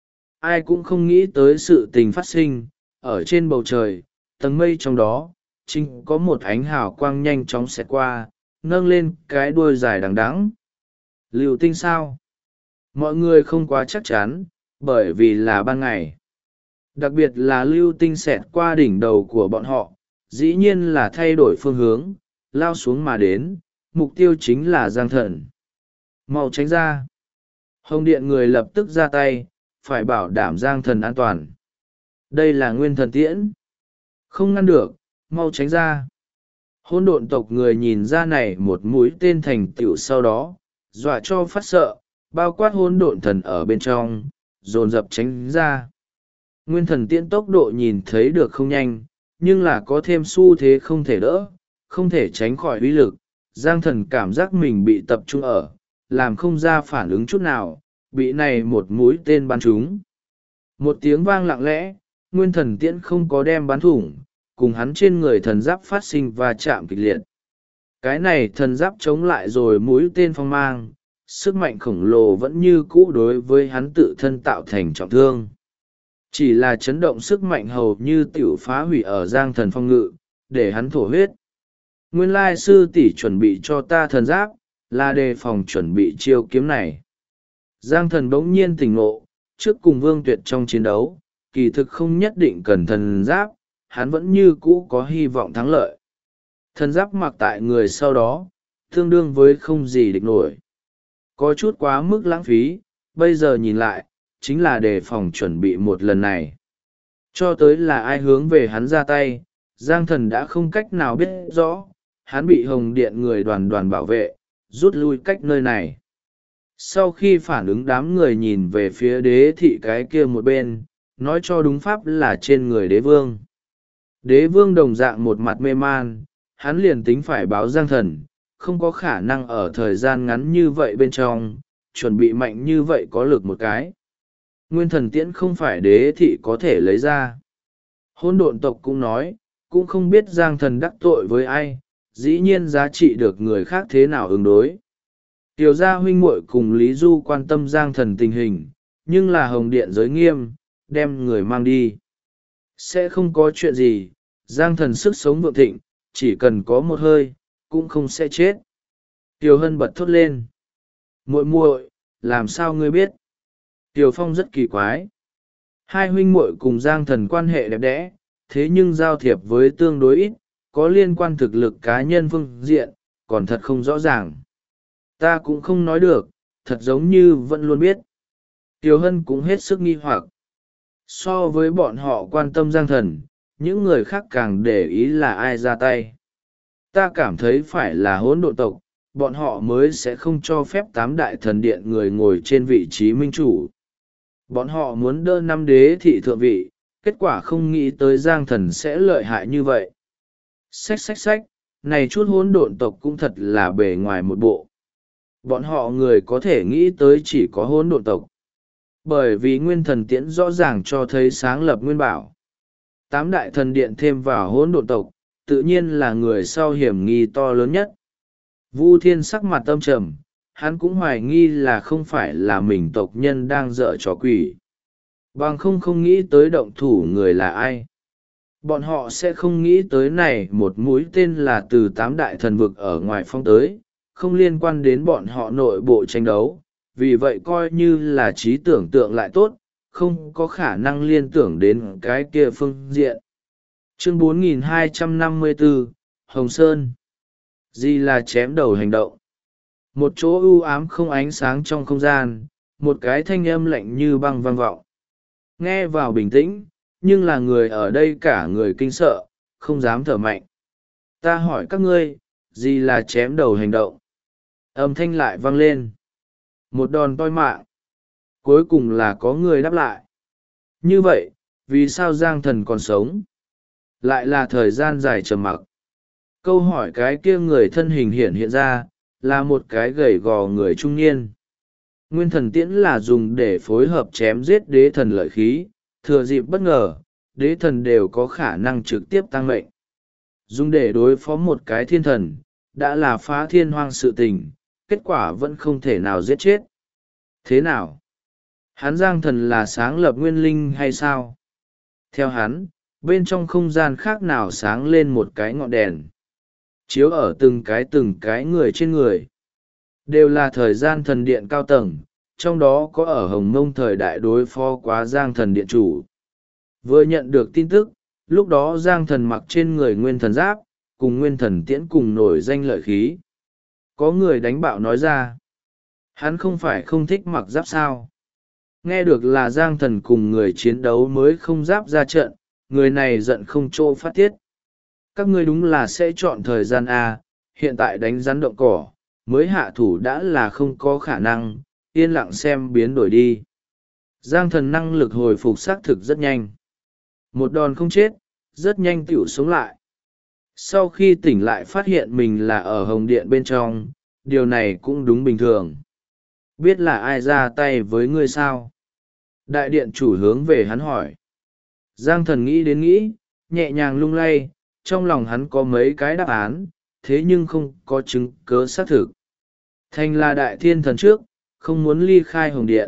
Ai cũng không nghĩ tới sự tình phát sinh, ở trên bầu trời, tầng mây trong đó, chính có một ánh hào quang nhanh chóng xẹt qua, nâng lên cái đuôi dài đằng đẵng. Lưu tinh sao? Mọi người không quá chắc chắn, bởi vì là ban ngày. Đặc biệt là lưu tinh xẹt qua đỉnh đầu của bọn họ, dĩ nhiên là thay đổi phương hướng, lao xuống mà đến, mục tiêu chính là Giang Thần. Mau tránh ra. Hồng Điện người lập tức ra tay, phải bảo đảm Giang Thần an toàn. Đây là nguyên thần tiễn. Không ngăn được, mau tránh ra. Hỗn độn tộc người nhìn ra này một mũi tên thành tựu sau đó, dọa cho phát sợ, bao quát hỗn độn thần ở bên trong, dồn dập tránh ra. Nguyên thần tiễn tốc độ nhìn thấy được không nhanh, nhưng là có thêm xu thế không thể đỡ, không thể tránh khỏi uy lực. Giang Thần cảm giác mình bị tập trung ở, làm không ra phản ứng chút nào, bị này một mũi tên bắn trúng. Một tiếng vang lặng lẽ, nguyên thần tiễn không có đem bắn thủng, cùng hắn trên người thần giáp phát sinh và chạm kịch liệt. Cái này thần giáp chống lại rồi mũi tên phong mang, sức mạnh khổng lồ vẫn như cũ đối với hắn tự thân tạo thành trọng thương. Chỉ là chấn động sức mạnh hầu như tiểu phá hủy ở Giang Thần phong ngự, để hắn thổ huyết. Nguyên lai sư tỷ chuẩn bị cho ta thần giáp, là đề phòng chuẩn bị chiêu kiếm này. Giang Thần bỗng nhiên tỉnh ngộ, trước cùng Vương Tuyệt trong chiến đấu, kỳ thực không nhất định cần thần giáp, hắn vẫn như cũ có hy vọng thắng lợi. Thần giáp mặc tại người sau đó, tương đương với không gì địch nổi. Có chút quá mức lãng phí, bây giờ nhìn lại, chính là đề phòng chuẩn bị một lần này. Cho tới là ai hướng về hắn ra tay, Giang Thần đã không cách nào biết rõ, hắn bị Hồng Điện người đoàn đoàn bảo vệ, rút lui cách nơi này. Sau khi phản ứng đám người nhìn về phía đế thị cái kia một bên, nói cho đúng pháp là trên người đế vương. Đế vương đồng dạng một mặt mê man, hắn liền tính phải báo Giang Thần, không có khả năng ở thời gian ngắn như vậy bên trong, chuẩn bị mạnh như vậy có lực một cái. Nguyên thần tiễn không phải đế thị có thể lấy ra. Hỗn độn tộc cũng nói, cũng không biết Giang Thần đắc tội với ai, dĩ nhiên giá trị được người khác thế nào ứng đối. Tiểu gia huynh muội cùng Lý Du quan tâm Giang Thần tình hình, nhưng là Hồng Điện giới nghiêm, đem người mang đi. sẽ không có chuyện gì. Giang thần sức sống vượng thịnh, chỉ cần có một hơi cũng không sẽ chết. Kiều Hân bật thốt lên. Muội muội, làm sao ngươi biết? Kiều Phong rất kỳ quái. Hai huynh muội cùng Giang thần quan hệ đẹp đẽ, thế nhưng giao thiệp với tương đối ít, có liên quan thực lực cá nhân phương diện, còn thật không rõ ràng. Ta cũng không nói được, thật giống như vẫn luôn biết. Kiều Hân cũng hết sức nghi hoặc. So với bọn họ quan tâm Giang thần, những người khác càng để ý là ai ra tay. Ta cảm thấy phải là hỗn độn tộc, bọn họ mới sẽ không cho phép tám đại thần điện người ngồi trên vị trí minh chủ. Bọn họ muốn đỡ năm đế thị thượng vị, kết quả không nghĩ tới Giang thần sẽ lợi hại như vậy. Xách xách xách, này chút hỗn độn tộc cũng thật là bề ngoài một bộ. Bọn họ người có thể nghĩ tới chỉ có hỗn độn tộc. Bởi vì nguyên thần tiễn rõ ràng cho thấy sáng lập nguyên bảo. Tám đại thần điện thêm vào hỗn độn tộc, tự nhiên là người sau hiểm nghi to lớn nhất. Vu Thiên sắc mặt âm trầm, hắn cũng hoài nghi là không phải là mình tộc nhân đang dở trò quỷ. Bằng không nghĩ tới động thủ người là ai. Bọn họ sẽ không nghĩ tới này một mũi tên là từ tám đại thần vực ở ngoài phong tới, không liên quan đến bọn họ nội bộ tranh đấu, vì vậy coi như là trí tưởng tượng lại tốt, không có khả năng liên tưởng đến cái kia phương diện. Chương 4254, Hồng Sơn. Gì là chém đầu hành động? Một chỗ u ám không ánh sáng trong không gian, một cái thanh âm lạnh như băng vang vọng. Nghe vào bình tĩnh, nhưng là người ở đây cả người kinh sợ, không dám thở mạnh. Ta hỏi các ngươi, gì là chém đầu hành động? Âm thanh lại vang lên. Một đòn toi mạng. Cuối cùng là có người đáp lại. Như vậy, vì sao Giang thần còn sống? Lại là thời gian dài trầm mặc. Câu hỏi cái kia người thân hình hiện ra, là một cái gầy gò người trung niên. Nguyên thần tiễn là dùng để phối hợp chém giết đế thần lợi khí, thừa dịp bất ngờ, đế thần đều có khả năng trực tiếp tăng mệnh. Dùng để đối phó một cái thiên thần, đã là phá thiên hoang sự tình, kết quả vẫn không thể nào giết chết. Thế nào? Hắn Giang thần là sáng lập nguyên linh hay sao? Theo hắn, bên trong không gian khác nào sáng lên một cái ngọn đèn. Chiếu ở từng cái người trên người. Đều là thời gian thần điện cao tầng, trong đó có ở Hồng Mông thời đại đối phó quá Giang thần điện chủ. Vừa nhận được tin tức, lúc đó Giang thần mặc trên người nguyên thần giáp, cùng nguyên thần tiễn cùng nổi danh lợi khí. Có người đánh bạo nói ra. Hắn không phải không thích mặc giáp sao? Nghe được là Giang thần cùng người chiến đấu mới không giáp ra trận, người này giận không chỗ phát tiết. Các ngươi đúng là sẽ chọn thời gian A, hiện tại đánh rắn động cỏ, mới hạ thủ đã là không có khả năng, yên lặng xem biến đổi đi. Giang thần năng lực hồi phục xác thực rất nhanh. Một đòn không chết, rất nhanh tựu sống lại. Sau khi tỉnh lại phát hiện mình là ở Hồng Điện bên trong, điều này cũng đúng bình thường. Biết là ai ra tay với ngươi sao? Đại điện chủ hướng về hắn hỏi. Giang thần nghĩ đến nghĩ, nhẹ nhàng lung lay, trong lòng hắn có mấy cái đáp án, thế nhưng không có chứng cớ xác thực. Thành là đại thiên thần trước, không muốn ly khai Hồng Điện.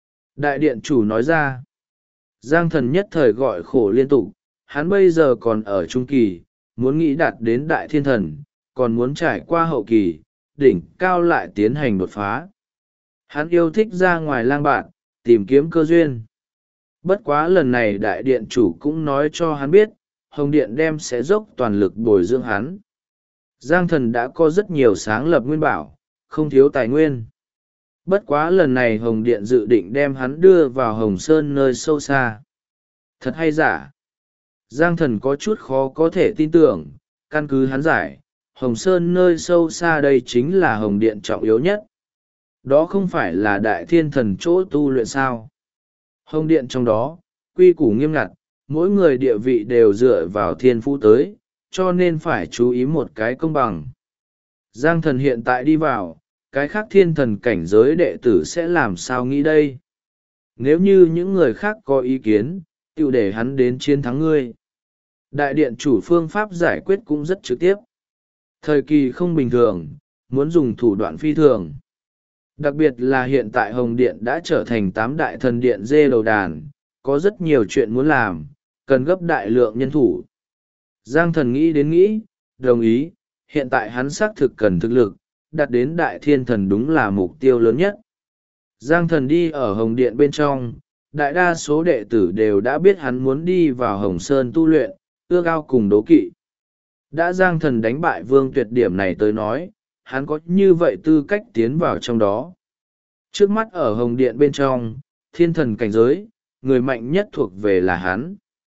Đại điện chủ nói ra. Giang thần nhất thời gọi khổ liên tục, hắn bây giờ còn ở trung kỳ, muốn nghĩ đạt đến đại thiên thần, còn muốn trải qua hậu kỳ, đỉnh cao lại tiến hành đột phá. Hắn yêu thích ra ngoài lang bạn, tìm kiếm cơ duyên. Bất quá lần này đại điện chủ cũng nói cho hắn biết, Hồng Điện đem sẽ dốc toàn lực bồi dưỡng hắn. Giang thần đã có rất nhiều sáng lập nguyên bảo, không thiếu tài nguyên. Bất quá lần này Hồng Điện dự định đem hắn đưa vào Hồng Sơn nơi sâu xa. Thật hay giả? Giang thần có chút khó có thể tin tưởng, căn cứ hắn giải, Hồng Sơn nơi sâu xa đây chính là Hồng Điện trọng yếu nhất. Đó không phải là đại thiên thần chỗ tu luyện sao? Hồng Điện trong đó, quy củ nghiêm ngặt, mỗi người địa vị đều dựa vào thiên phú tới, cho nên phải chú ý một cái công bằng. Giang thần hiện tại đi vào, cái khác thiên thần cảnh giới đệ tử sẽ làm sao nghĩ đây? Nếu như những người khác có ý kiến, tự để hắn đến chiến thắng ngươi. Đại điện chủ phương pháp giải quyết cũng rất trực tiếp. Thời kỳ không bình thường, muốn dùng thủ đoạn phi thường. Đặc biệt là hiện tại Hồng Điện đã trở thành tám đại thần điện dê đầu đàn, có rất nhiều chuyện muốn làm, cần gấp đại lượng nhân thủ. Giang Thần nghĩ đến nghĩ, đồng ý, hiện tại hắn xác thực cần thực lực, đạt đến đại thiên thần đúng là mục tiêu lớn nhất. Giang Thần đi ở Hồng Điện bên trong, đại đa số đệ tử đều đã biết hắn muốn đi vào Hồng Sơn tu luyện, ước ao cùng đố kỵ. Đã Giang Thần đánh bại Vương Tuyệt điểm này tới nói, hắn có như vậy tư cách tiến vào trong đó. Trước mắt ở Hồng Điện bên trong, thiên thần cảnh giới, người mạnh nhất thuộc về là hắn.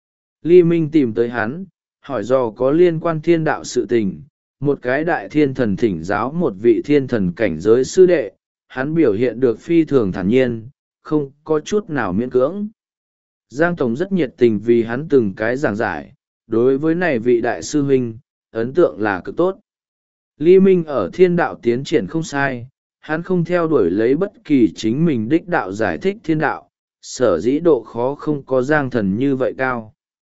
Ly Minh tìm tới hắn, hỏi dò có liên quan thiên đạo sự tình, một cái đại thiên thần thỉnh giáo một vị thiên thần cảnh giới sư đệ, hắn biểu hiện được phi thường thản nhiên, không có chút nào miễn cưỡng. Giang Tổng rất nhiệt tình vì hắn từng cái giảng giải, đối với này vị đại sư huynh, ấn tượng là cực tốt. Ly Minh ở thiên đạo tiến triển không sai, hắn không theo đuổi lấy bất kỳ chính mình đích đạo giải thích thiên đạo, sở dĩ độ khó không có Giang Thần như vậy cao.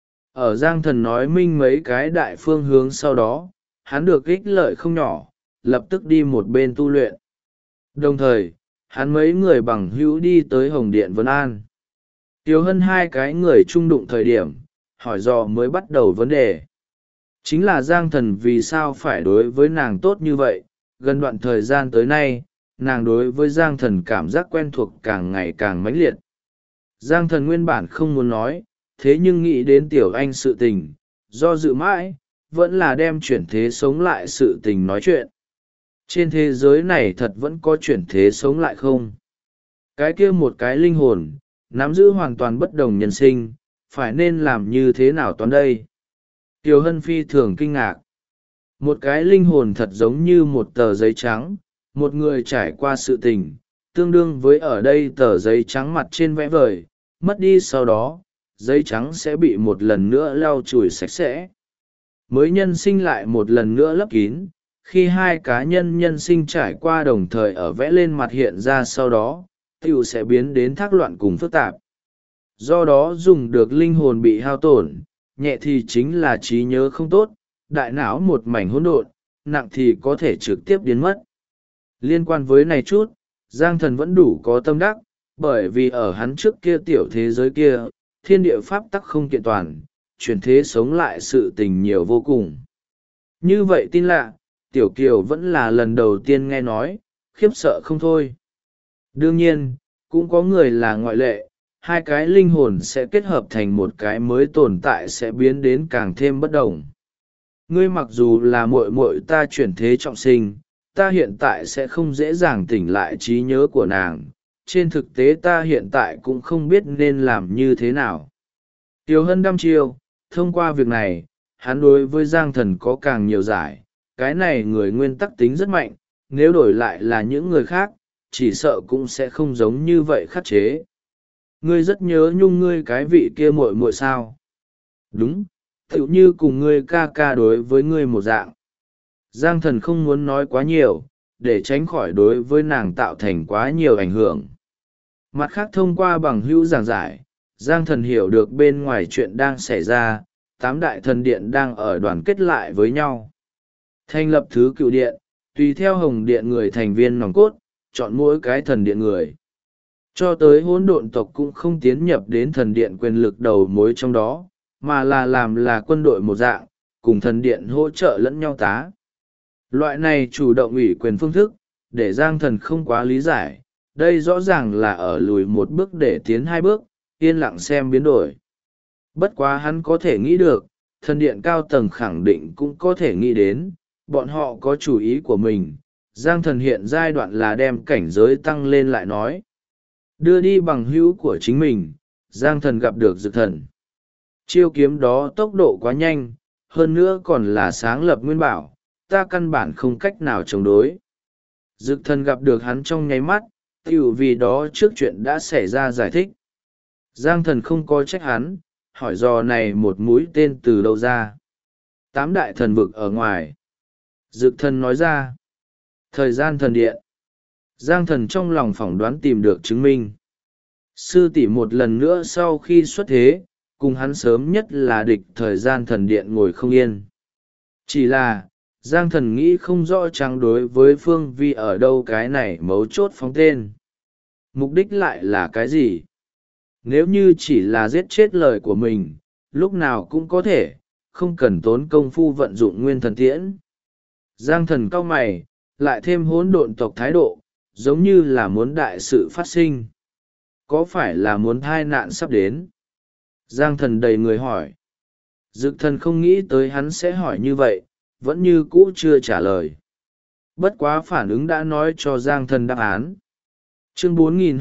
Ở Giang Thần nói minh mấy cái đại phương hướng sau đó, hắn được ích lợi không nhỏ, lập tức đi một bên tu luyện. Đồng thời, hắn mấy người bằng hữu đi tới Hồng Điện Vân An. Tiêu Hân hai cái người chung đụng thời điểm, hỏi dò mới bắt đầu vấn đề. Chính là Giang Thần vì sao phải đối với nàng tốt như vậy, gần đoạn thời gian tới nay, nàng đối với Giang Thần cảm giác quen thuộc càng ngày càng mãnh liệt. Giang Thần nguyên bản không muốn nói, thế nhưng nghĩ đến Tiểu Anh sự tình, do dự mãi, vẫn là đem chuyển thế sống lại sự tình nói chuyện. Trên thế giới này thật vẫn có chuyển thế sống lại không? Cái kia một cái linh hồn, nắm giữ hoàn toàn bất đồng nhân sinh, phải nên làm như thế nào toán đây? Tiểu Hân phi thường kinh ngạc. Một cái linh hồn thật giống như một tờ giấy trắng, một người trải qua sự tình, tương đương với ở đây tờ giấy trắng mặt trên vẽ vời, mất đi sau đó, giấy trắng sẽ bị một lần nữa lau chùi sạch sẽ. Mới nhân sinh lại một lần nữa lấp kín, khi hai cá nhân nhân sinh trải qua đồng thời ở vẽ lên mặt hiện ra sau đó, tiểu sẽ biến đến thác loạn cùng phức tạp. Do đó dùng được linh hồn bị hao tổn, nhẹ thì chính là trí nhớ không tốt, đại não một mảnh hỗn độn, nặng thì có thể trực tiếp biến mất. Liên quan với này chút, Giang Thần vẫn đủ có tâm đắc, bởi vì ở hắn trước kia tiểu thế giới kia, thiên địa pháp tắc không kiện toàn, chuyển thế sống lại sự tình nhiều vô cùng. Như vậy tin lạ, Tiểu Kiều vẫn là lần đầu tiên nghe nói, khiếp sợ không thôi. Đương nhiên, cũng có người là ngoại lệ, hai cái linh hồn sẽ kết hợp thành một cái mới tồn tại sẽ biến đến càng thêm bất đồng. Ngươi mặc dù là muội muội ta chuyển thế trọng sinh, ta hiện tại sẽ không dễ dàng tỉnh lại trí nhớ của nàng, trên thực tế ta hiện tại cũng không biết nên làm như thế nào. Tiểu Hân đăm chiêu, thông qua việc này, hắn đối với Giang Thần có càng nhiều giải, cái này người nguyên tắc tính rất mạnh, nếu đổi lại là những người khác, chỉ sợ cũng sẽ không giống như vậy khắc chế. Ngươi rất nhớ nhung ngươi cái vị kia muội muội sao? Đúng, tựu như cùng ngươi ca ca đối với ngươi một dạng. Giang Thần không muốn nói quá nhiều, để tránh khỏi đối với nàng tạo thành quá nhiều ảnh hưởng. Mặt khác thông qua bằng hữu giảng giải, Giang Thần hiểu được bên ngoài chuyện đang xảy ra, 8 đại thần điện đang ở đoàn kết lại với nhau. Thành lập thứ cựu điện, tùy theo Hồng Điện người thành viên nòng cốt, chọn mỗi cái thần điện người. Cho tới hỗn độn tộc cũng không tiến nhập đến thần điện quyền lực đầu mối trong đó, mà là làm là quân đội một dạng, cùng thần điện hỗ trợ lẫn nhau tá. Loại này chủ động ủy quyền phương thức, để Giang Thần không quá lý giải, đây rõ ràng là ở lùi một bước để tiến 2 bước, yên lặng xem biến đổi. Bất quá hắn có thể nghĩ được, thần điện cao tầng khẳng định cũng có thể nghĩ đến, bọn họ có chủ ý của mình. Giang Thần hiện giai đoạn là đem cảnh giới tăng lên lại nói. Đưa đi bằng hữu của chính mình, Giang Thần gặp được Dực Thần. Chiêu kiếm đó tốc độ quá nhanh, hơn nữa còn là sáng lập nguyên bảo, ta căn bản không cách nào chống đối. Dực Thần gặp được hắn trong nháy mắt, tiểu vì đó trước chuyện đã xảy ra giải thích. Giang Thần không có trách hắn, hỏi dò này một mũi tên từ đâu ra. 8 đại thần vực ở ngoài. Dực Thần nói ra. Thời gian thần điện. Giang Thần trong lòng phỏng đoán tìm được chứng minh. Sư tỷ một lần nữa sau khi xuất thế, cùng hắn sớm nhất là địch thời gian thần điện ngồi không yên. Chỉ là, Giang Thần nghĩ không rõ chăng đối với Phương Vi ở đâu cái này mấu chốt phóng tên. Mục đích lại là cái gì? Nếu như chỉ là giết chết lời của mình, lúc nào cũng có thể, không cần tốn công phu vận dụng nguyên thần tiễn. Giang thần cau mày, lại thêm hỗn độn tộc thái độ, giống như là muốn đại sự phát sinh. Có phải là muốn tai nạn sắp đến? Giang thần đầy người hỏi. Dực thần không nghĩ tới hắn sẽ hỏi như vậy, vẫn như cũ chưa trả lời. Bất quá phản ứng đã nói cho Giang thần đáp án. Chương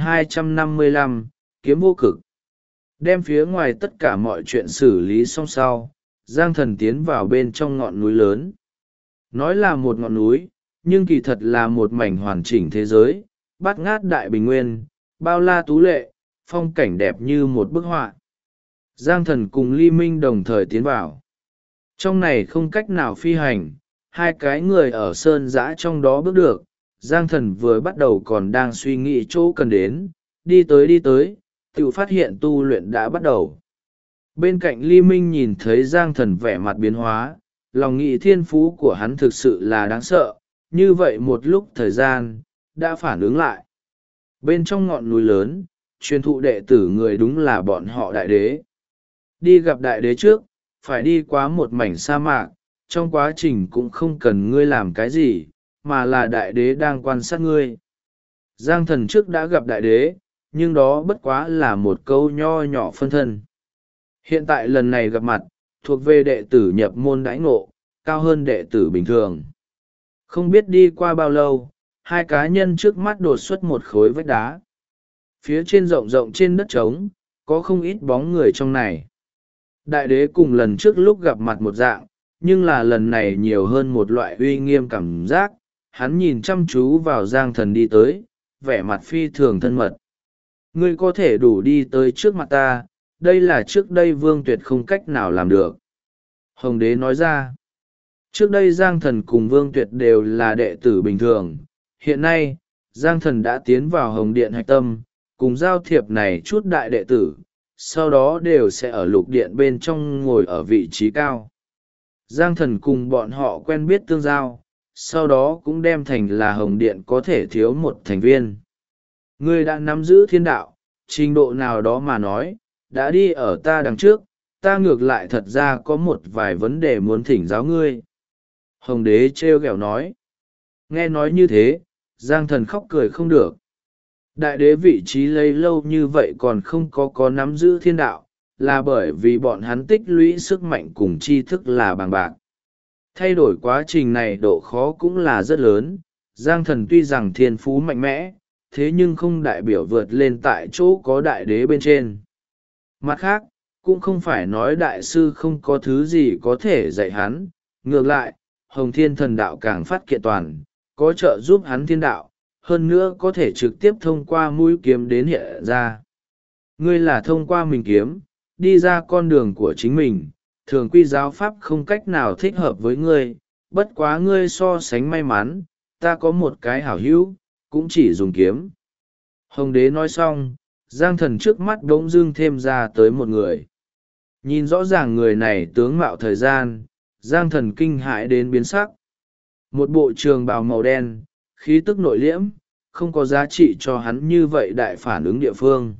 4255, Kiếm vô cực. Đem phía ngoài tất cả mọi chuyện xử lý xong sau, Giang thần tiến vào bên trong ngọn núi lớn. Nói là một ngọn núi, nhưng kỳ thật là một mảnh hoàn chỉnh thế giới, bát ngát đại bình nguyên, bao la tú lệ, phong cảnh đẹp như một bức họa. Giang thần cùng Ly Minh đồng thời tiến vào. Trong này không cách nào phi hành, hai cái người ở sơn giã trong đó bước được. Giang thần vừa bắt đầu còn đang suy nghĩ chỗ cần đến, đi tới, tự phát hiện tu luyện đã bắt đầu. Bên cạnh Ly Minh nhìn thấy Giang thần vẻ mặt biến hóa, lòng nghĩ thiên phú của hắn thực sự là đáng sợ, như vậy một lúc thời gian, đã phản ứng lại. Bên trong ngọn núi lớn, truyền thụ đệ tử người đúng là bọn họ đại đế. Đi gặp đại đế trước, phải đi qua một mảnh sa mạc, trong quá trình cũng không cần ngươi làm cái gì, mà là đại đế đang quan sát ngươi. Giang thần trước đã gặp đại đế, nhưng đó bất quá là một câu nho nhỏ phân thân. Hiện tại lần này gặp mặt, thuộc về đệ tử nhập môn đãi ngộ, cao hơn đệ tử bình thường. Không biết đi qua bao lâu, hai cá nhân trước mắt đột xuất một khối vách đá. Phía trên rộng rộng trên đất trống, có không ít bóng người trong này. Đại đế cùng lần trước lúc gặp mặt một dạng, nhưng là lần này nhiều hơn một loại uy nghiêm cảm giác. Hắn nhìn chăm chú vào Giang thần đi tới, vẻ mặt phi thường thân mật. Ngươi có thể đủ đi tới trước mặt ta, đây là trước đây Vương Tuyệt không cách nào làm được. Hồng đế nói ra, trước đây Giang thần cùng Vương Tuyệt đều là đệ tử bình thường. Hiện nay, Giang thần đã tiến vào Hồng Điện hạch tâm, cùng giao thiệp này chút đại đệ tử, sau đó đều sẽ ở lục điện bên trong ngồi ở vị trí cao. Giang thần cùng bọn họ quen biết tương giao, sau đó cũng đem thành là Hồng Điện có thể thiếu một thành viên. Ngươi đã nắm giữ thiên đạo, trình độ nào đó mà nói, đã đi ở ta đằng trước, ta ngược lại thật ra có một vài vấn đề muốn thỉnh giáo ngươi. Hồng đế trêu ghẹo nói. Nghe nói như thế, Giang thần khóc cười không được. Đại đế vị trí lấy lâu như vậy còn không có nắm giữ thiên đạo, là bởi vì bọn hắn tích lũy sức mạnh cùng tri thức là bằng bạc. Thay đổi quá trình này độ khó cũng là rất lớn. Giang thần tuy rằng thiên phú mạnh mẽ, thế nhưng không đại biểu vượt lên tại chỗ có đại đế bên trên. Mặt khác, cũng không phải nói đại sư không có thứ gì có thể dạy hắn, ngược lại, Hồng Thiên thần đạo càng phát kiện toàn, có trợ giúp hắn thiên đạo, hơn nữa có thể trực tiếp thông qua mũi kiếm đến hiện ra. Ngươi là thông qua mình kiếm, đi ra con đường của chính mình, thường quy giáo pháp không cách nào thích hợp với ngươi, bất quá ngươi so sánh may mắn, ta có một cái hảo hữu, cũng chỉ dùng kiếm. Hồng đế nói xong, Giang thần trước mắt bỗng dưng thêm ra tới một người. Nhìn rõ ràng người này tướng mạo thời gian, Giang thần kinh hãi đến biến sắc. Một bộ trường bào màu đen, khí tức nội liễm, không có giá trị cho hắn như vậy đại phản ứng địa phương.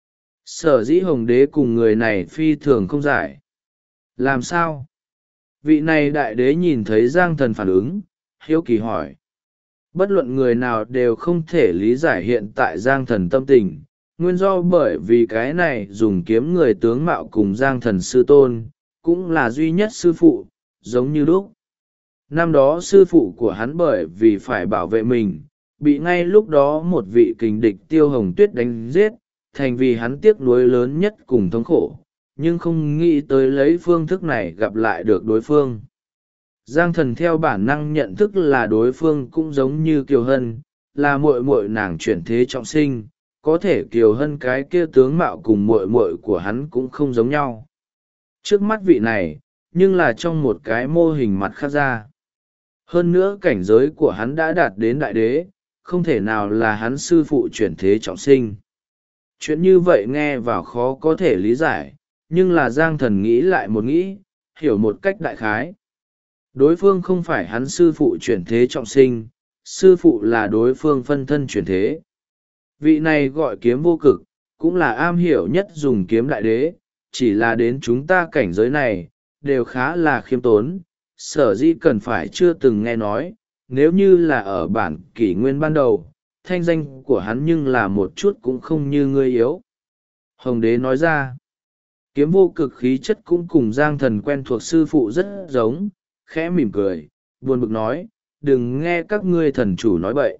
Sở dĩ Hồng đế cùng người này phi thường không giải. Làm sao? Vị này đại đế nhìn thấy Giang thần phản ứng, hiếu kỳ hỏi. Bất luận người nào đều không thể lý giải hiện tại Giang thần tâm tình, nguyên do bởi vì cái này dùng kiếm người tướng mạo cùng Giang thần sư tôn, cũng là duy nhất sư phụ, giống như lúc. Năm đó sư phụ của hắn bởi vì phải bảo vệ mình, bị ngay lúc đó một vị kình địch Tiêu Hồng Tuyết đánh giết, thành vì hắn tiếc nuối lớn nhất cùng thống khổ, nhưng không nghĩ tới lấy phương thức này gặp lại được đối phương. Giang thần theo bản năng nhận thức là đối phương cũng giống như Kiều Hân, là muội muội nàng chuyển thế trọng sinh, có thể Kiều Hân cái kia tướng mạo cùng muội muội của hắn cũng không giống nhau. Trước mắt vị này, nhưng là trong một cái mô hình mặt khác ra. Hơn nữa cảnh giới của hắn đã đạt đến đại đế, không thể nào là hắn sư phụ chuyển thế trọng sinh. Chuyện như vậy nghe vào khó có thể lý giải, nhưng là Giang thần nghĩ lại một nghĩ, hiểu một cách đại khái. Đối phương không phải hắn sư phụ chuyển thế trọng sinh, sư phụ là đối phương phân thân chuyển thế. Vị này gọi kiếm vô cực, cũng là am hiểu nhất dùng kiếm đại đế, chỉ là đến chúng ta cảnh giới này, đều khá là khiêm tốn, sở dĩ cần phải chưa từng nghe nói, nếu như là ở bản kỷ nguyên ban đầu, thanh danh của hắn nhưng là một chút cũng không như ngươi yếu. Hồng đế nói ra, kiếm vô cực khí chất cũng cùng Giang Thần quen thuộc sư phụ rất giống, khẽ mỉm cười, buồn bực nói, đừng nghe các ngươi thần chủ nói bậy.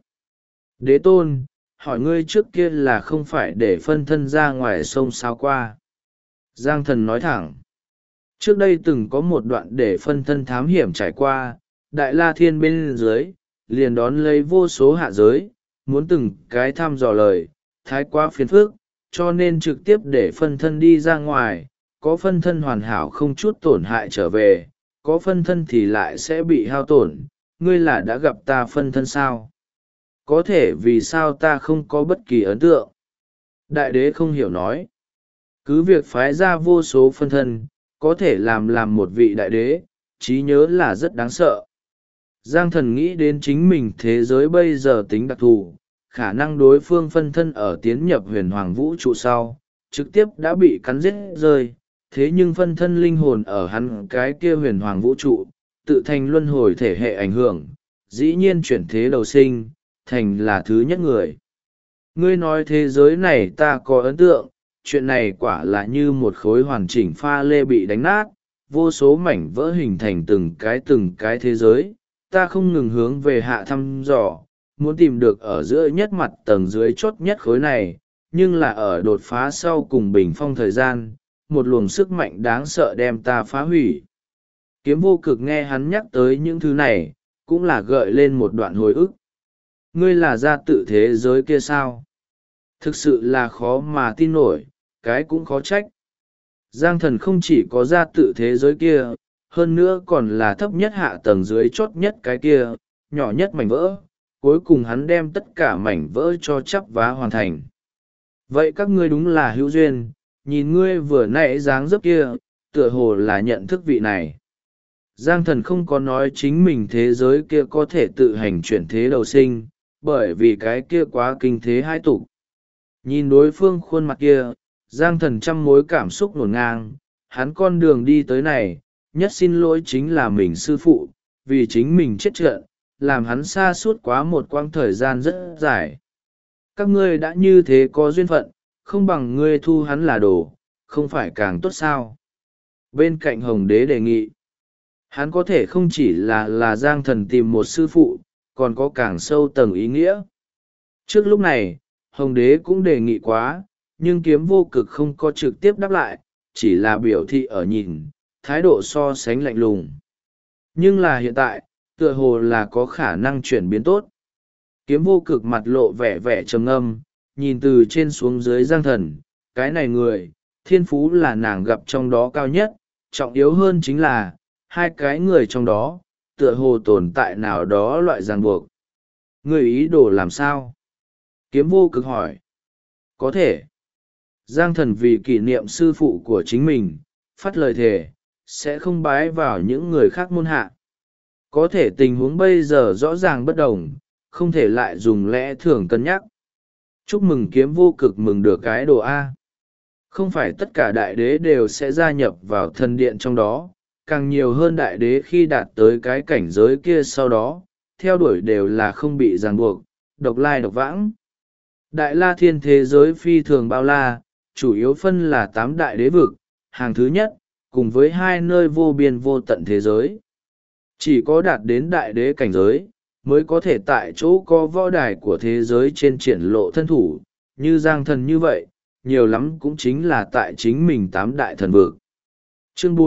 Đế tôn, hỏi ngươi trước kia là không phải để phân thân ra ngoài sông sao qua. Giang Thần nói thẳng, trước đây từng có một đoạn để phân thân thám hiểm trải qua, Đại La Thiên bên dưới, liền đón lấy vô số hạ giới, muốn từng cái thăm dò lời, thái quá phiền phức, cho nên trực tiếp để phân thân đi ra ngoài, có phân thân hoàn hảo không chút tổn hại trở về, có phân thân thì lại sẽ bị hao tổn. Ngươi là đã gặp ta phân thân sao? Có thể vì sao ta không có bất kỳ ấn tượng? Đại đế không hiểu nói. Cứ việc phái ra vô số phân thân, có thể làm một vị đại đế, trí nhớ là rất đáng sợ. Giang Thần nghĩ đến chính mình thế giới bây giờ tính đặc thù, khả năng đối phương phân thân ở tiến nhập huyền hoàng vũ trụ sau, trực tiếp đã bị cắn giết rơi, thế nhưng phân thân linh hồn ở hắn cái kia huyền hoàng vũ trụ, tự thành luân hồi thể hệ ảnh hưởng, dĩ nhiên chuyển thế đầu sinh, thành là thứ nhất người. Ngươi nói thế giới này ta có ấn tượng, chuyện này quả là như một khối hoàn chỉnh pha lê bị đánh nát, vô số mảnh vỡ hình thành từng cái thế giới, ta không ngừng hướng về hạ thăm dò, muốn tìm được ở giữa nhất mặt tầng dưới chốt nhất khối này, nhưng là ở đột phá sau cùng bình phong thời gian, một luồng sức mạnh đáng sợ đem ta phá hủy. Kiếm vô cực nghe hắn nhắc tới những thứ này, cũng là gợi lên một đoạn hồi ức. Ngươi là gia tự thế giới kia sao? Thực sự là khó mà tin nổi, cái cũng khó trách. Giang Thần không chỉ có gia tự thế giới kia, hơn nữa còn là thấp nhất hạ tầng dưới chốt nhất cái kia, nhỏ nhất mảnh vỡ, cuối cùng hắn đem tất cả mảnh vỡ cho chắp vá hoàn thành. Vậy các ngươi đúng là hữu duyên, nhìn ngươi vừa nãy dáng dấp kia, tựa hồ là nhận thức vị này. Giang Thần không có nói chính mình thế giới kia có thể tự hành chuyển thế đầu sinh, bởi vì cái kia quá kinh thế hai tục. Nhìn đối phương khuôn mặt kia, Giang Thần trăm mối cảm xúc ngổn ngang, hắn con đường đi tới này, nhất xin lỗi chính là mình sư phụ, vì chính mình chết trận, làm hắn xa suốt quá một quãng thời gian rất dài. Các ngươi đã như thế có duyên phận, không bằng ngươi thu hắn là đồ, không phải càng tốt sao? Bên cạnh Hồng Đế đề nghị, hắn có thể không chỉ là Giang Thần tìm một sư phụ, còn có càng sâu tầng ý nghĩa. Trước lúc này, Hồng Đế cũng đề nghị quá, nhưng Kiếm Vô Cực không có trực tiếp đáp lại, chỉ là biểu thị ở nhìn, thái độ so sánh lạnh lùng. Nhưng là hiện tại, tựa hồ là có khả năng chuyển biến tốt. Kiếm Vô Cực mặt lộ vẻ vẻ trầm ngâm, nhìn từ trên xuống dưới Giang Thần, cái này người, thiên phú là nàng gặp trong đó cao nhất, trọng yếu hơn chính là, hai cái người trong đó, tựa hồ tồn tại nào đó loại ràng buộc. Người ý đồ làm sao? Kiếm Vô Cực hỏi. Có thể. Giang Thần vì kỷ niệm sư phụ của chính mình, phát lời thề, sẽ không bái vào những người khác môn hạ. Có thể tình huống bây giờ rõ ràng bất đồng, không thể lại dùng lẽ thường cân nhắc. Chúc mừng Kiếm Vô Cực mừng được cái đồ A. Không phải tất cả đại đế đều sẽ gia nhập vào thần điện trong đó, càng nhiều hơn đại đế khi đạt tới cái cảnh giới kia sau đó, theo đuổi đều là không bị ràng buộc, độc lai độc vãng. Đại La Thiên thế giới phi thường bao la, chủ yếu phân là 8 đại đế vực, hàng thứ nhất, cùng với 2 nơi vô biên vô tận thế giới. Chỉ có đạt đến đại đế cảnh giới, mới có thể tại chỗ có võ đài của thế giới trên triển lộ thân thủ, như Giang Thần như vậy, nhiều lắm cũng chính là tại chính mình 8 đại thần vực. Chương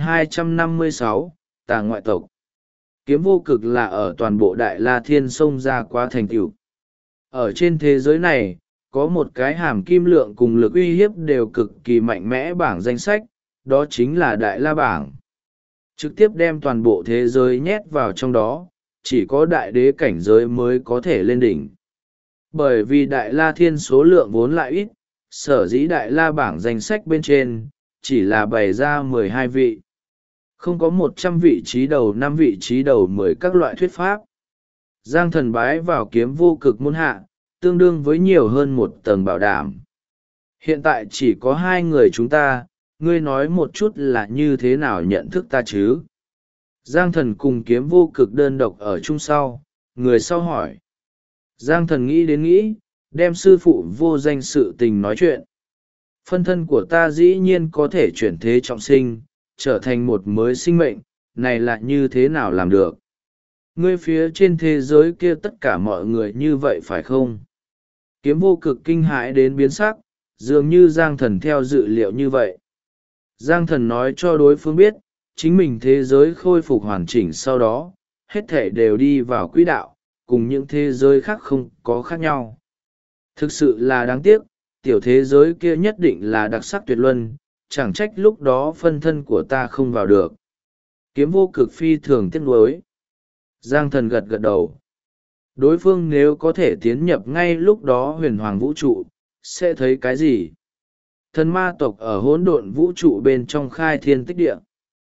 4256, Tà ngoại tộc. Kiếm Vô Cực là ở toàn bộ Đại La Thiên sông ra quá thành tựu. Ở trên thế giới này, có một cái hàm kim lượng cùng lực uy hiếp đều cực kỳ mạnh mẽ bảng danh sách, đó chính là Đại La bảng. Trực tiếp đem toàn bộ thế giới nhét vào trong đó, chỉ có đại đế cảnh giới mới có thể lên đỉnh. Bởi vì Đại La Thiên số lượng vốn lại ít, sở dĩ Đại La bảng danh sách bên trên, chỉ là bày ra 12 vị. Không có 100 vị trí đầu 5 vị trí đầu 10 các loại thuyết pháp. Giang Thần bái vào Kiếm Vô Cực môn hạ, tương đương với nhiều hơn một tầng bảo đảm. Hiện tại chỉ có 2 người chúng ta, ngươi nói một chút là như thế nào nhận thức ta chứ? Giang thần cùng kiếm vô cực đơn độc ở chung sau, người sau hỏi. Giang thần nghĩ đến nghĩ, đem sư phụ vô danh sự tình nói chuyện. Phân thân của ta dĩ nhiên có thể chuyển thế trọng sinh, trở thành một mới sinh mệnh, này là như thế nào làm được? Ngươi phía trên thế giới kia tất cả mọi người như vậy phải không? Kiếm vô cực kinh hãi đến biến sắc, dường như Giang thần theo dự liệu như vậy. Giang thần nói cho đối phương biết, chính mình thế giới khôi phục hoàn chỉnh sau đó, hết thể đều đi vào quỹ đạo, cùng những thế giới khác không có khác nhau. Thực sự là đáng tiếc, tiểu thế giới kia nhất định là đặc sắc tuyệt luân, chẳng trách lúc đó phân thân của ta không vào được. Kiếm vô cực phi thường tiếc nuối. Giang thần gật gật đầu. Đối phương nếu có thể tiến nhập ngay lúc đó huyền hoàng vũ trụ, sẽ thấy cái gì? Thần ma tộc ở hỗn độn vũ trụ bên trong khai thiên tích địa.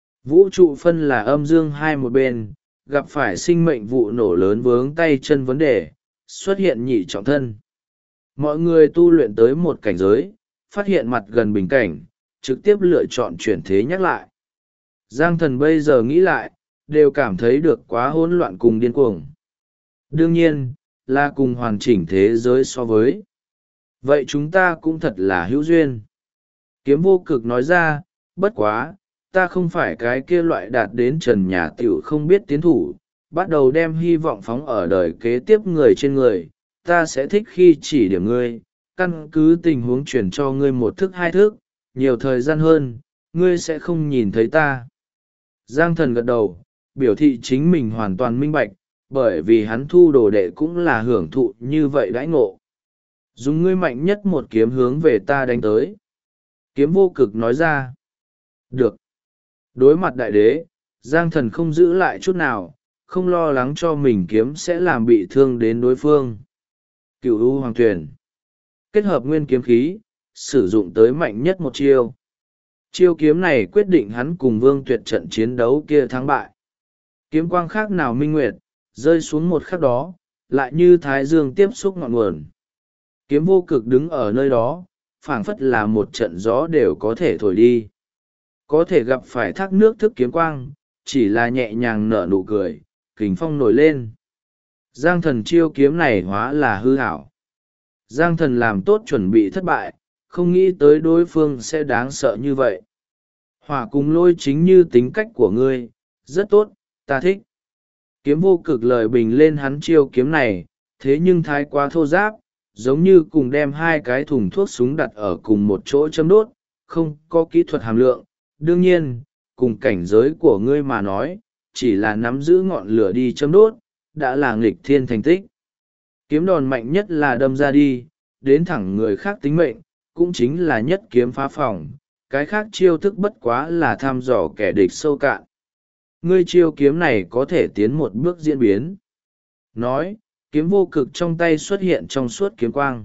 Vũ trụ phân là âm dương hai một bên, gặp phải sinh mệnh vụ nổ lớn vướng tay chân vấn đề, xuất hiện nhị trọng thân. Mọi người tu luyện tới một cảnh giới, phát hiện mặt gần bình cảnh, trực tiếp lựa chọn chuyển thế nhắc lại. Giang thần bây giờ nghĩ lại, đều cảm thấy được quá hỗn loạn cùng điên cuồng. Đương nhiên, là cùng hoàn chỉnh thế giới so với. Vậy chúng ta cũng thật là hữu duyên. Kiếm vô cực nói ra, bất quá, ta không phải cái kia loại đạt đến trần nhà tiểu không biết tiến thủ, bắt đầu đem hy vọng phóng ở đời kế tiếp người trên người, ta sẽ thích khi chỉ điểm ngươi, căn cứ tình huống chuyển cho ngươi một thức hai thức, nhiều thời gian hơn, ngươi sẽ không nhìn thấy ta. Giang thần gật đầu, biểu thị chính mình hoàn toàn minh bạch, bởi vì hắn thu đồ đệ cũng là hưởng thụ như vậy đãi ngộ. Dùng ngươi mạnh nhất một kiếm hướng về ta đánh tới. Kiếm vô cực nói ra. Được. Đối mặt đại đế, Giang thần không giữ lại chút nào, không lo lắng cho mình kiếm sẽ làm bị thương đến đối phương. Cửu U Hoàng Tuyển. Kết hợp nguyên kiếm khí, sử dụng tới mạnh nhất một chiêu. Chiêu kiếm này quyết định hắn cùng Vương Tuyệt trận chiến đấu kia thắng bại. Kiếm quang khác nào minh nguyệt, rơi xuống một khắc đó, lại như thái dương tiếp xúc ngọn nguồn. Kiếm vô cực đứng ở nơi đó, phảng phất là một trận gió đều có thể thổi đi. Có thể gặp phải thác nước thức kiếm quang, chỉ là nhẹ nhàng nở nụ cười, kình phong nổi lên. Giang thần chiêu kiếm này hóa là hư hảo. Giang thần làm tốt chuẩn bị thất bại, không nghĩ tới đối phương sẽ đáng sợ như vậy. Hỏa cùng lôi chính như tính cách của ngươi, rất tốt, ta thích. Kiếm vô cực lời bình lên hắn chiêu kiếm này, thế nhưng thái quá thô giáp, giống như cùng đem hai cái thùng thuốc súng đặt ở cùng một chỗ châm đốt, không có kỹ thuật hàm lượng. Đương nhiên, cùng cảnh giới của ngươi mà nói, chỉ là nắm giữ ngọn lửa đi châm đốt, đã là nghịch thiên thành tích. Kiếm đòn mạnh nhất là đâm ra đi, đến thẳng người khác tính mệnh, cũng chính là nhất kiếm phá phòng, cái khác chiêu thức bất quá là thăm dò kẻ địch sâu cạn. Ngươi chiêu kiếm này có thể tiến một bước diễn biến. Nói, kiếm vô cực trong tay xuất hiện trong suốt kiếm quang.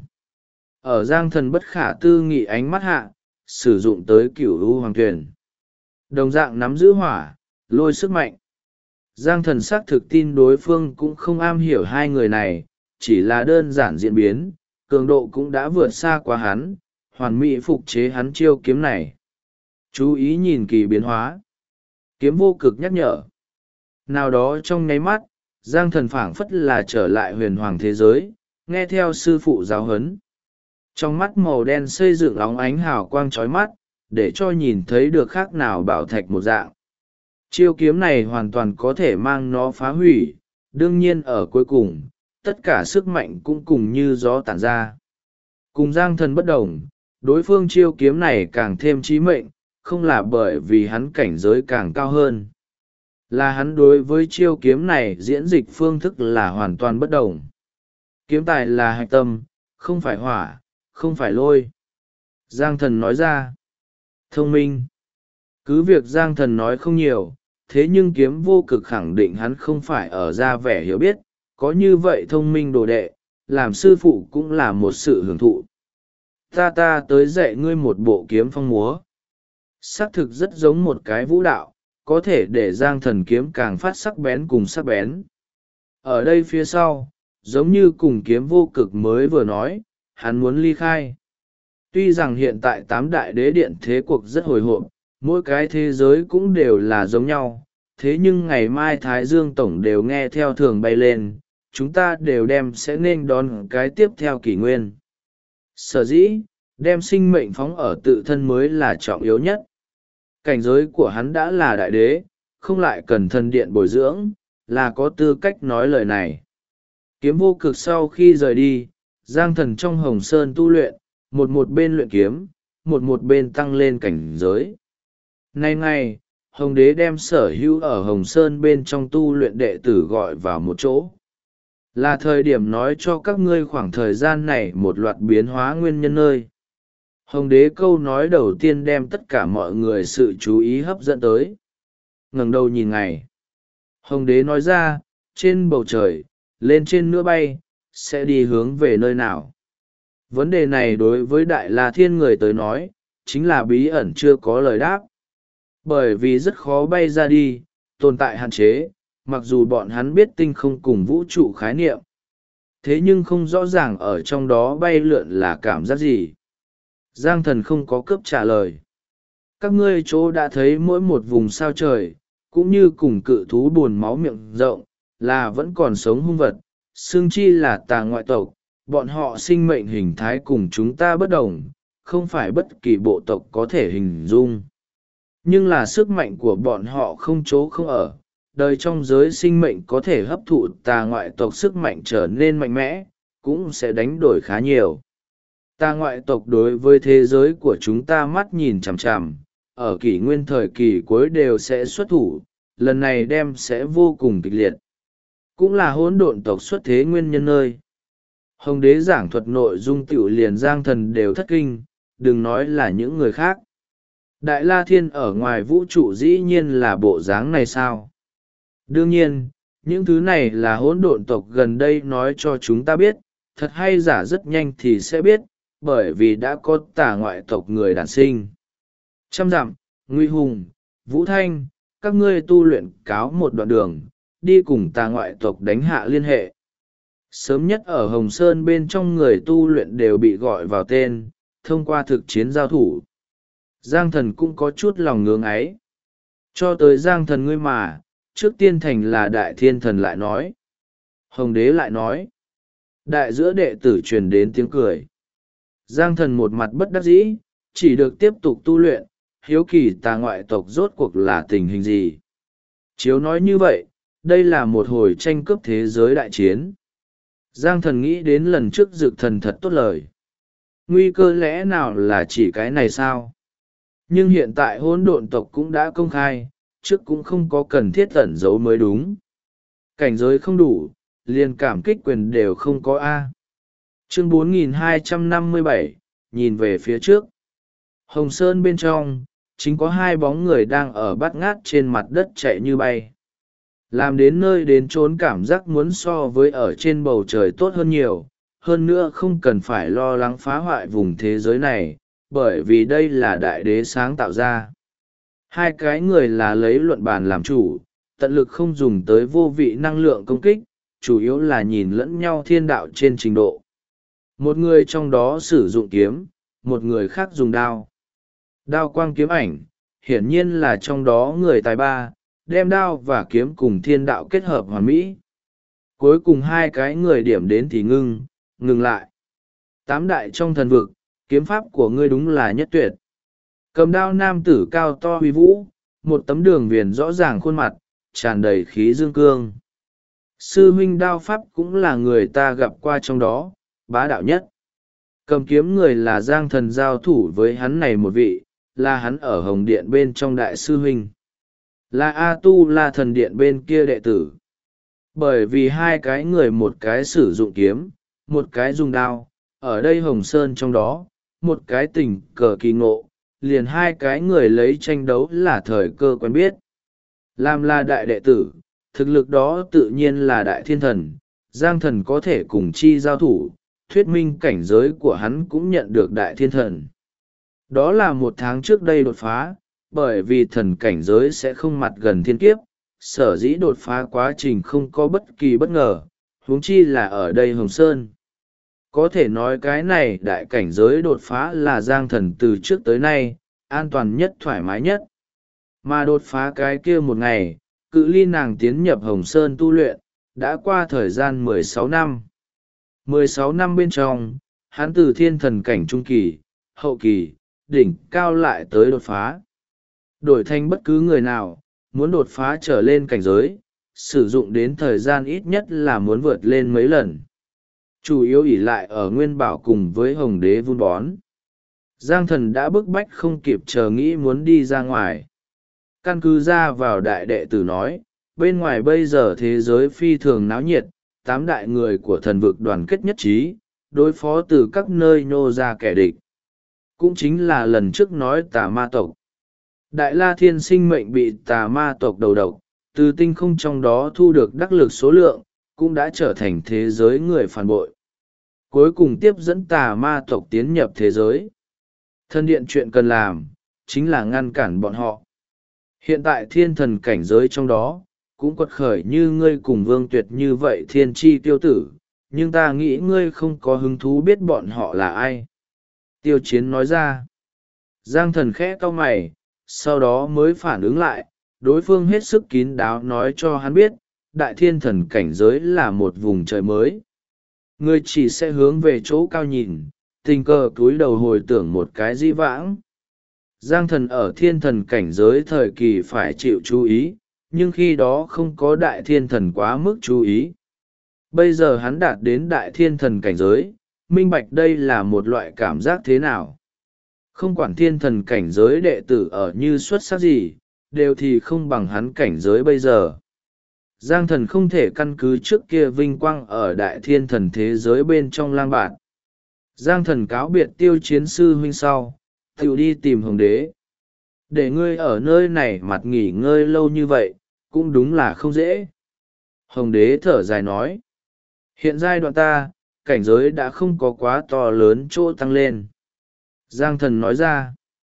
Ở Giang thần bất khả tư nghị ánh mắt hạ, sử dụng tới Cửu U Hoàng Tuyển. Đồng dạng nắm giữ hỏa, lôi sức mạnh. Giang thần xác thực tin đối phương cũng không am hiểu hai người này, chỉ là đơn giản diễn biến, cường độ cũng đã vượt xa qua hắn, hoàn mỹ phục chế hắn chiêu kiếm này. Chú ý nhìn kỳ biến hóa. Kiếm vô cực nhắc nhở. Nào đó trong nháy mắt, Giang thần phảng phất là trở lại huyền hoàng thế giới, nghe theo sư phụ giáo huấn. Trong mắt màu đen xây dựng óng ánh hào quang chói mắt, để cho nhìn thấy được khác nào bảo thạch một dạng. Chiêu kiếm này hoàn toàn có thể mang nó phá hủy, đương nhiên ở cuối cùng, tất cả sức mạnh cũng cùng như gió tản ra. Cùng Giang thần bất đồng, đối phương chiêu kiếm này càng thêm chí mệnh, không là bởi vì hắn cảnh giới càng cao hơn. Là hắn đối với chiêu kiếm này diễn dịch phương thức là hoàn toàn bất đồng. Kiếm tài là hạch tâm, không phải hỏa, không phải lôi. Giang thần nói ra. Thông minh. Cứ việc Giang thần nói không nhiều, thế nhưng kiếm vô cực khẳng định hắn không phải ở ra vẻ hiểu biết, có như vậy thông minh đồ đệ, làm sư phụ cũng là một sự hưởng thụ. Ta tới dạy ngươi một bộ kiếm phong múa. Xác thực rất giống một cái vũ đạo, có thể để Giang thần kiếm càng phát sắc bén cùng sắc bén. Ở đây phía sau, giống như cùng kiếm vô cực mới vừa nói, hắn muốn ly khai. Tuy rằng hiện tại 8 đại đế điện thế cuộc rất hồi hộp, mỗi cái thế giới cũng đều là giống nhau, thế nhưng ngày mai Thái Dương Tổng đều nghe theo thường bay lên, chúng ta đều đem sẽ nên đón cái tiếp theo kỷ nguyên. Sở dĩ, đem sinh mệnh phóng ở tự thân mới là trọng yếu nhất. Cảnh giới của hắn đã là đại đế, không lại cần thần điện bồi dưỡng, là có tư cách nói lời này. Kiếm vô cực sau khi rời đi, Giang Thần trong Hồng Sơn tu luyện, một bên luyện kiếm, một bên tăng lên cảnh giới. Nay ngày, Hồng Đế đem sở hữu ở Hồng Sơn bên trong tu luyện đệ tử gọi vào một chỗ. Là thời điểm nói cho các ngươi khoảng thời gian này một loạt biến hóa nguyên nhân nơi. Hồng Đế câu nói đầu tiên đem tất cả mọi người sự chú ý hấp dẫn tới. Ngẩng đầu nhìn ngày. Hồng Đế nói ra, trên bầu trời, lên trên nữa bay, sẽ đi hướng về nơi nào. Vấn đề này đối với Đại La Thiên người tới nói, chính là bí ẩn chưa có lời đáp. Bởi vì rất khó bay ra đi, tồn tại hạn chế, mặc dù bọn hắn biết tinh không cùng vũ trụ khái niệm. Thế nhưng không rõ ràng ở trong đó bay lượn là cảm giác gì. Giang Thần không có cướp trả lời. Các ngươi chỗ đã thấy mỗi một vùng sao trời, cũng như cùng cự thú buồn máu miệng rộng, là vẫn còn sống hung vật, xương chi là tà ngoại tộc, bọn họ sinh mệnh hình thái cùng chúng ta bất đồng, không phải bất kỳ bộ tộc có thể hình dung. Nhưng là sức mạnh của bọn họ không chỗ không ở, đời trong giới sinh mệnh có thể hấp thụ tà ngoại tộc sức mạnh trở nên mạnh mẽ, cũng sẽ đánh đổi khá nhiều. Tà ngoại tộc đối với thế giới của chúng ta mắt nhìn chằm chằm, ở kỷ nguyên thời kỳ cuối đều sẽ xuất thủ, lần này đem sẽ vô cùng kịch liệt. Cũng là hỗn độn tộc xuất thế nguyên nhân nơi. Hồng Đế giảng thuật nội dung tiểu liền Giang Thần đều thất kinh, đừng nói là những người khác. Đại La Thiên ở ngoài vũ trụ dĩ nhiên là bộ dáng này sao? Đương nhiên, những thứ này là hỗn độn tộc gần đây nói cho chúng ta biết, thật hay giả rất nhanh thì sẽ biết, bởi vì đã có tà ngoại tộc người đản sinh. Trăm dặm, Nguy Hùng, Vũ Thanh, các ngươi tu luyện cáo một đoạn đường, đi cùng tà ngoại tộc đánh hạ liên hệ. Sớm nhất ở Hồng Sơn bên trong người tu luyện đều bị gọi vào tên, thông qua thực chiến giao thủ. Giang Thần cũng có chút lòng ngưỡng ấy. Cho tới Giang Thần ngươi mà, trước tiên thành là Đại Thiên Thần lại nói. Hồng Đế lại nói. Đại giữa đệ tử truyền đến tiếng cười. Giang Thần một mặt bất đắc dĩ, chỉ được tiếp tục tu luyện, hiếu kỳ tà ngoại tộc rốt cuộc là tình hình gì. Chiếu nói như vậy, đây là một hồi tranh cướp thế giới đại chiến. Giang Thần nghĩ đến lần trước Dực Thần thật tốt lời. Nguy cơ lẽ nào là chỉ cái này sao? Nhưng hiện tại hỗn độn tộc cũng đã công khai, trước cũng không có cần thiết tẩn giấu mới đúng. Cảnh giới không đủ, liền cảm kích quyền đều không có A. Chương 4257, nhìn về phía trước. Hồng Sơn bên trong, chính có hai bóng người đang ở bát ngát trên mặt đất chạy như bay. Làm đến nơi đến chốn cảm giác muốn so với ở trên bầu trời tốt hơn nhiều, hơn nữa không cần phải lo lắng phá hoại vùng thế giới này, bởi vì đây là đại đế sáng tạo ra. Hai cái người là lấy luận bàn làm chủ, tận lực không dùng tới vô vị năng lượng công kích, chủ yếu là nhìn lẫn nhau thiên đạo trên trình độ. Một người trong đó sử dụng kiếm, một người khác dùng đao. Đao quang kiếm ảnh, hiển nhiên là trong đó người tài ba, đem đao và kiếm cùng thiên đạo kết hợp hoàn mỹ. Cuối cùng hai cái người điểm đến thì ngừng lại. 8 đại trong thần vực, kiếm pháp của ngươi đúng là nhất tuyệt. Cầm đao nam tử cao to huy vũ, một tấm đường viền rõ ràng khuôn mặt, tràn đầy khí dương cương. Sư huynh đao pháp cũng là người ta gặp qua trong đó, bá đạo nhất. Cầm kiếm người là Giang Thần giao thủ với hắn này một vị, là hắn ở Hồng Điện bên trong đại sư huynh. Là A Tu La Thần Điện bên kia đệ tử. Bởi vì hai cái người một cái sử dụng kiếm, một cái dùng đao, ở đây Hồng Sơn trong đó, một cái tình cờ kỳ ngộ, liền hai cái người lấy tranh đấu là thời cơ quen biết. Làm là đại đệ tử, thực lực đó tự nhiên là đại thiên thần, Giang Thần có thể cùng chi giao thủ, thuyết minh cảnh giới của hắn cũng nhận được đại thiên thần. Đó là 1 tháng trước đây đột phá, bởi vì thần cảnh giới sẽ không mặt gần thiên kiếp, sở dĩ đột phá quá trình không có bất kỳ bất ngờ, huống chi là ở đây Hồng Sơn. Có thể nói cái này đại cảnh giới đột phá là Giang Thần từ trước tới nay an toàn nhất, thoải mái nhất. Mà đột phá cái kia một ngày, cự ly nàng tiến nhập Hồng Sơn tu luyện đã qua thời gian 16 năm. 16 năm bên trong, hắn từ thiên thần cảnh trung kỳ, hậu kỳ, đỉnh cao lại tới đột phá. Đổi thành bất cứ người nào, muốn đột phá trở lên cảnh giới, sử dụng đến thời gian ít nhất là muốn vượt lên mấy lần. Chủ yếu ỷ lại ở Nguyên Bảo cùng với Hồng Đế vun bón. Giang Thần đã bức bách không kịp chờ nghĩ muốn đi ra ngoài. Căn cứ ra vào đại đệ tử nói, bên ngoài bây giờ thế giới phi thường náo nhiệt, 8 đại người của thần vực đoàn kết nhất trí, đối phó từ các nơi nhô ra kẻ địch. Cũng chính là lần trước nói tà ma tộc. Đại La Thiên sinh mệnh bị tà ma tộc đầu độc, từ tinh không trong đó thu được đắc lực số lượng, cũng đã trở thành thế giới người phản bội. Cuối cùng tiếp dẫn tà ma tộc tiến nhập thế giới. Thân điện chuyện cần làm, chính là ngăn cản bọn họ. Hiện tại thiên thần cảnh giới trong đó, cũng quật khởi như ngươi cùng Vương Tuyệt như vậy thiên tri tiêu tử, nhưng ta nghĩ ngươi không có hứng thú biết bọn họ là ai. Tiêu Chiến nói ra. Giang Thần khẽ cau mày, sau đó mới phản ứng lại, đối phương hết sức kín đáo nói cho hắn biết, đại thiên thần cảnh giới là một vùng trời mới. Ngươi chỉ sẽ hướng về chỗ cao nhìn, tình cờ cúi đầu hồi tưởng một cái di vãng. Giang Thần ở thiên thần cảnh giới thời kỳ phải chịu chú ý, nhưng khi đó không có đại thiên thần quá mức chú ý. Bây giờ hắn đạt đến đại thiên thần cảnh giới, minh bạch đây là một loại cảm giác thế nào. Không quản thiên thần cảnh giới đệ tử ở như xuất sắc gì, đều thì không bằng hắn cảnh giới bây giờ. Giang Thần không thể căn cứ trước kia vinh quang ở đại thiên thần thế giới bên trong lang bạt. Giang Thần cáo biệt Tiêu Chiến sư huynh sau, tự đi tìm Hồng Đế. Để ngươi ở nơi này mặt nghỉ ngơi lâu như vậy, cũng đúng là không dễ. Hồng Đế thở dài nói. Hiện giai đoạn ta, cảnh giới đã không có quá to lớn chỗ tăng lên. Giang Thần nói ra.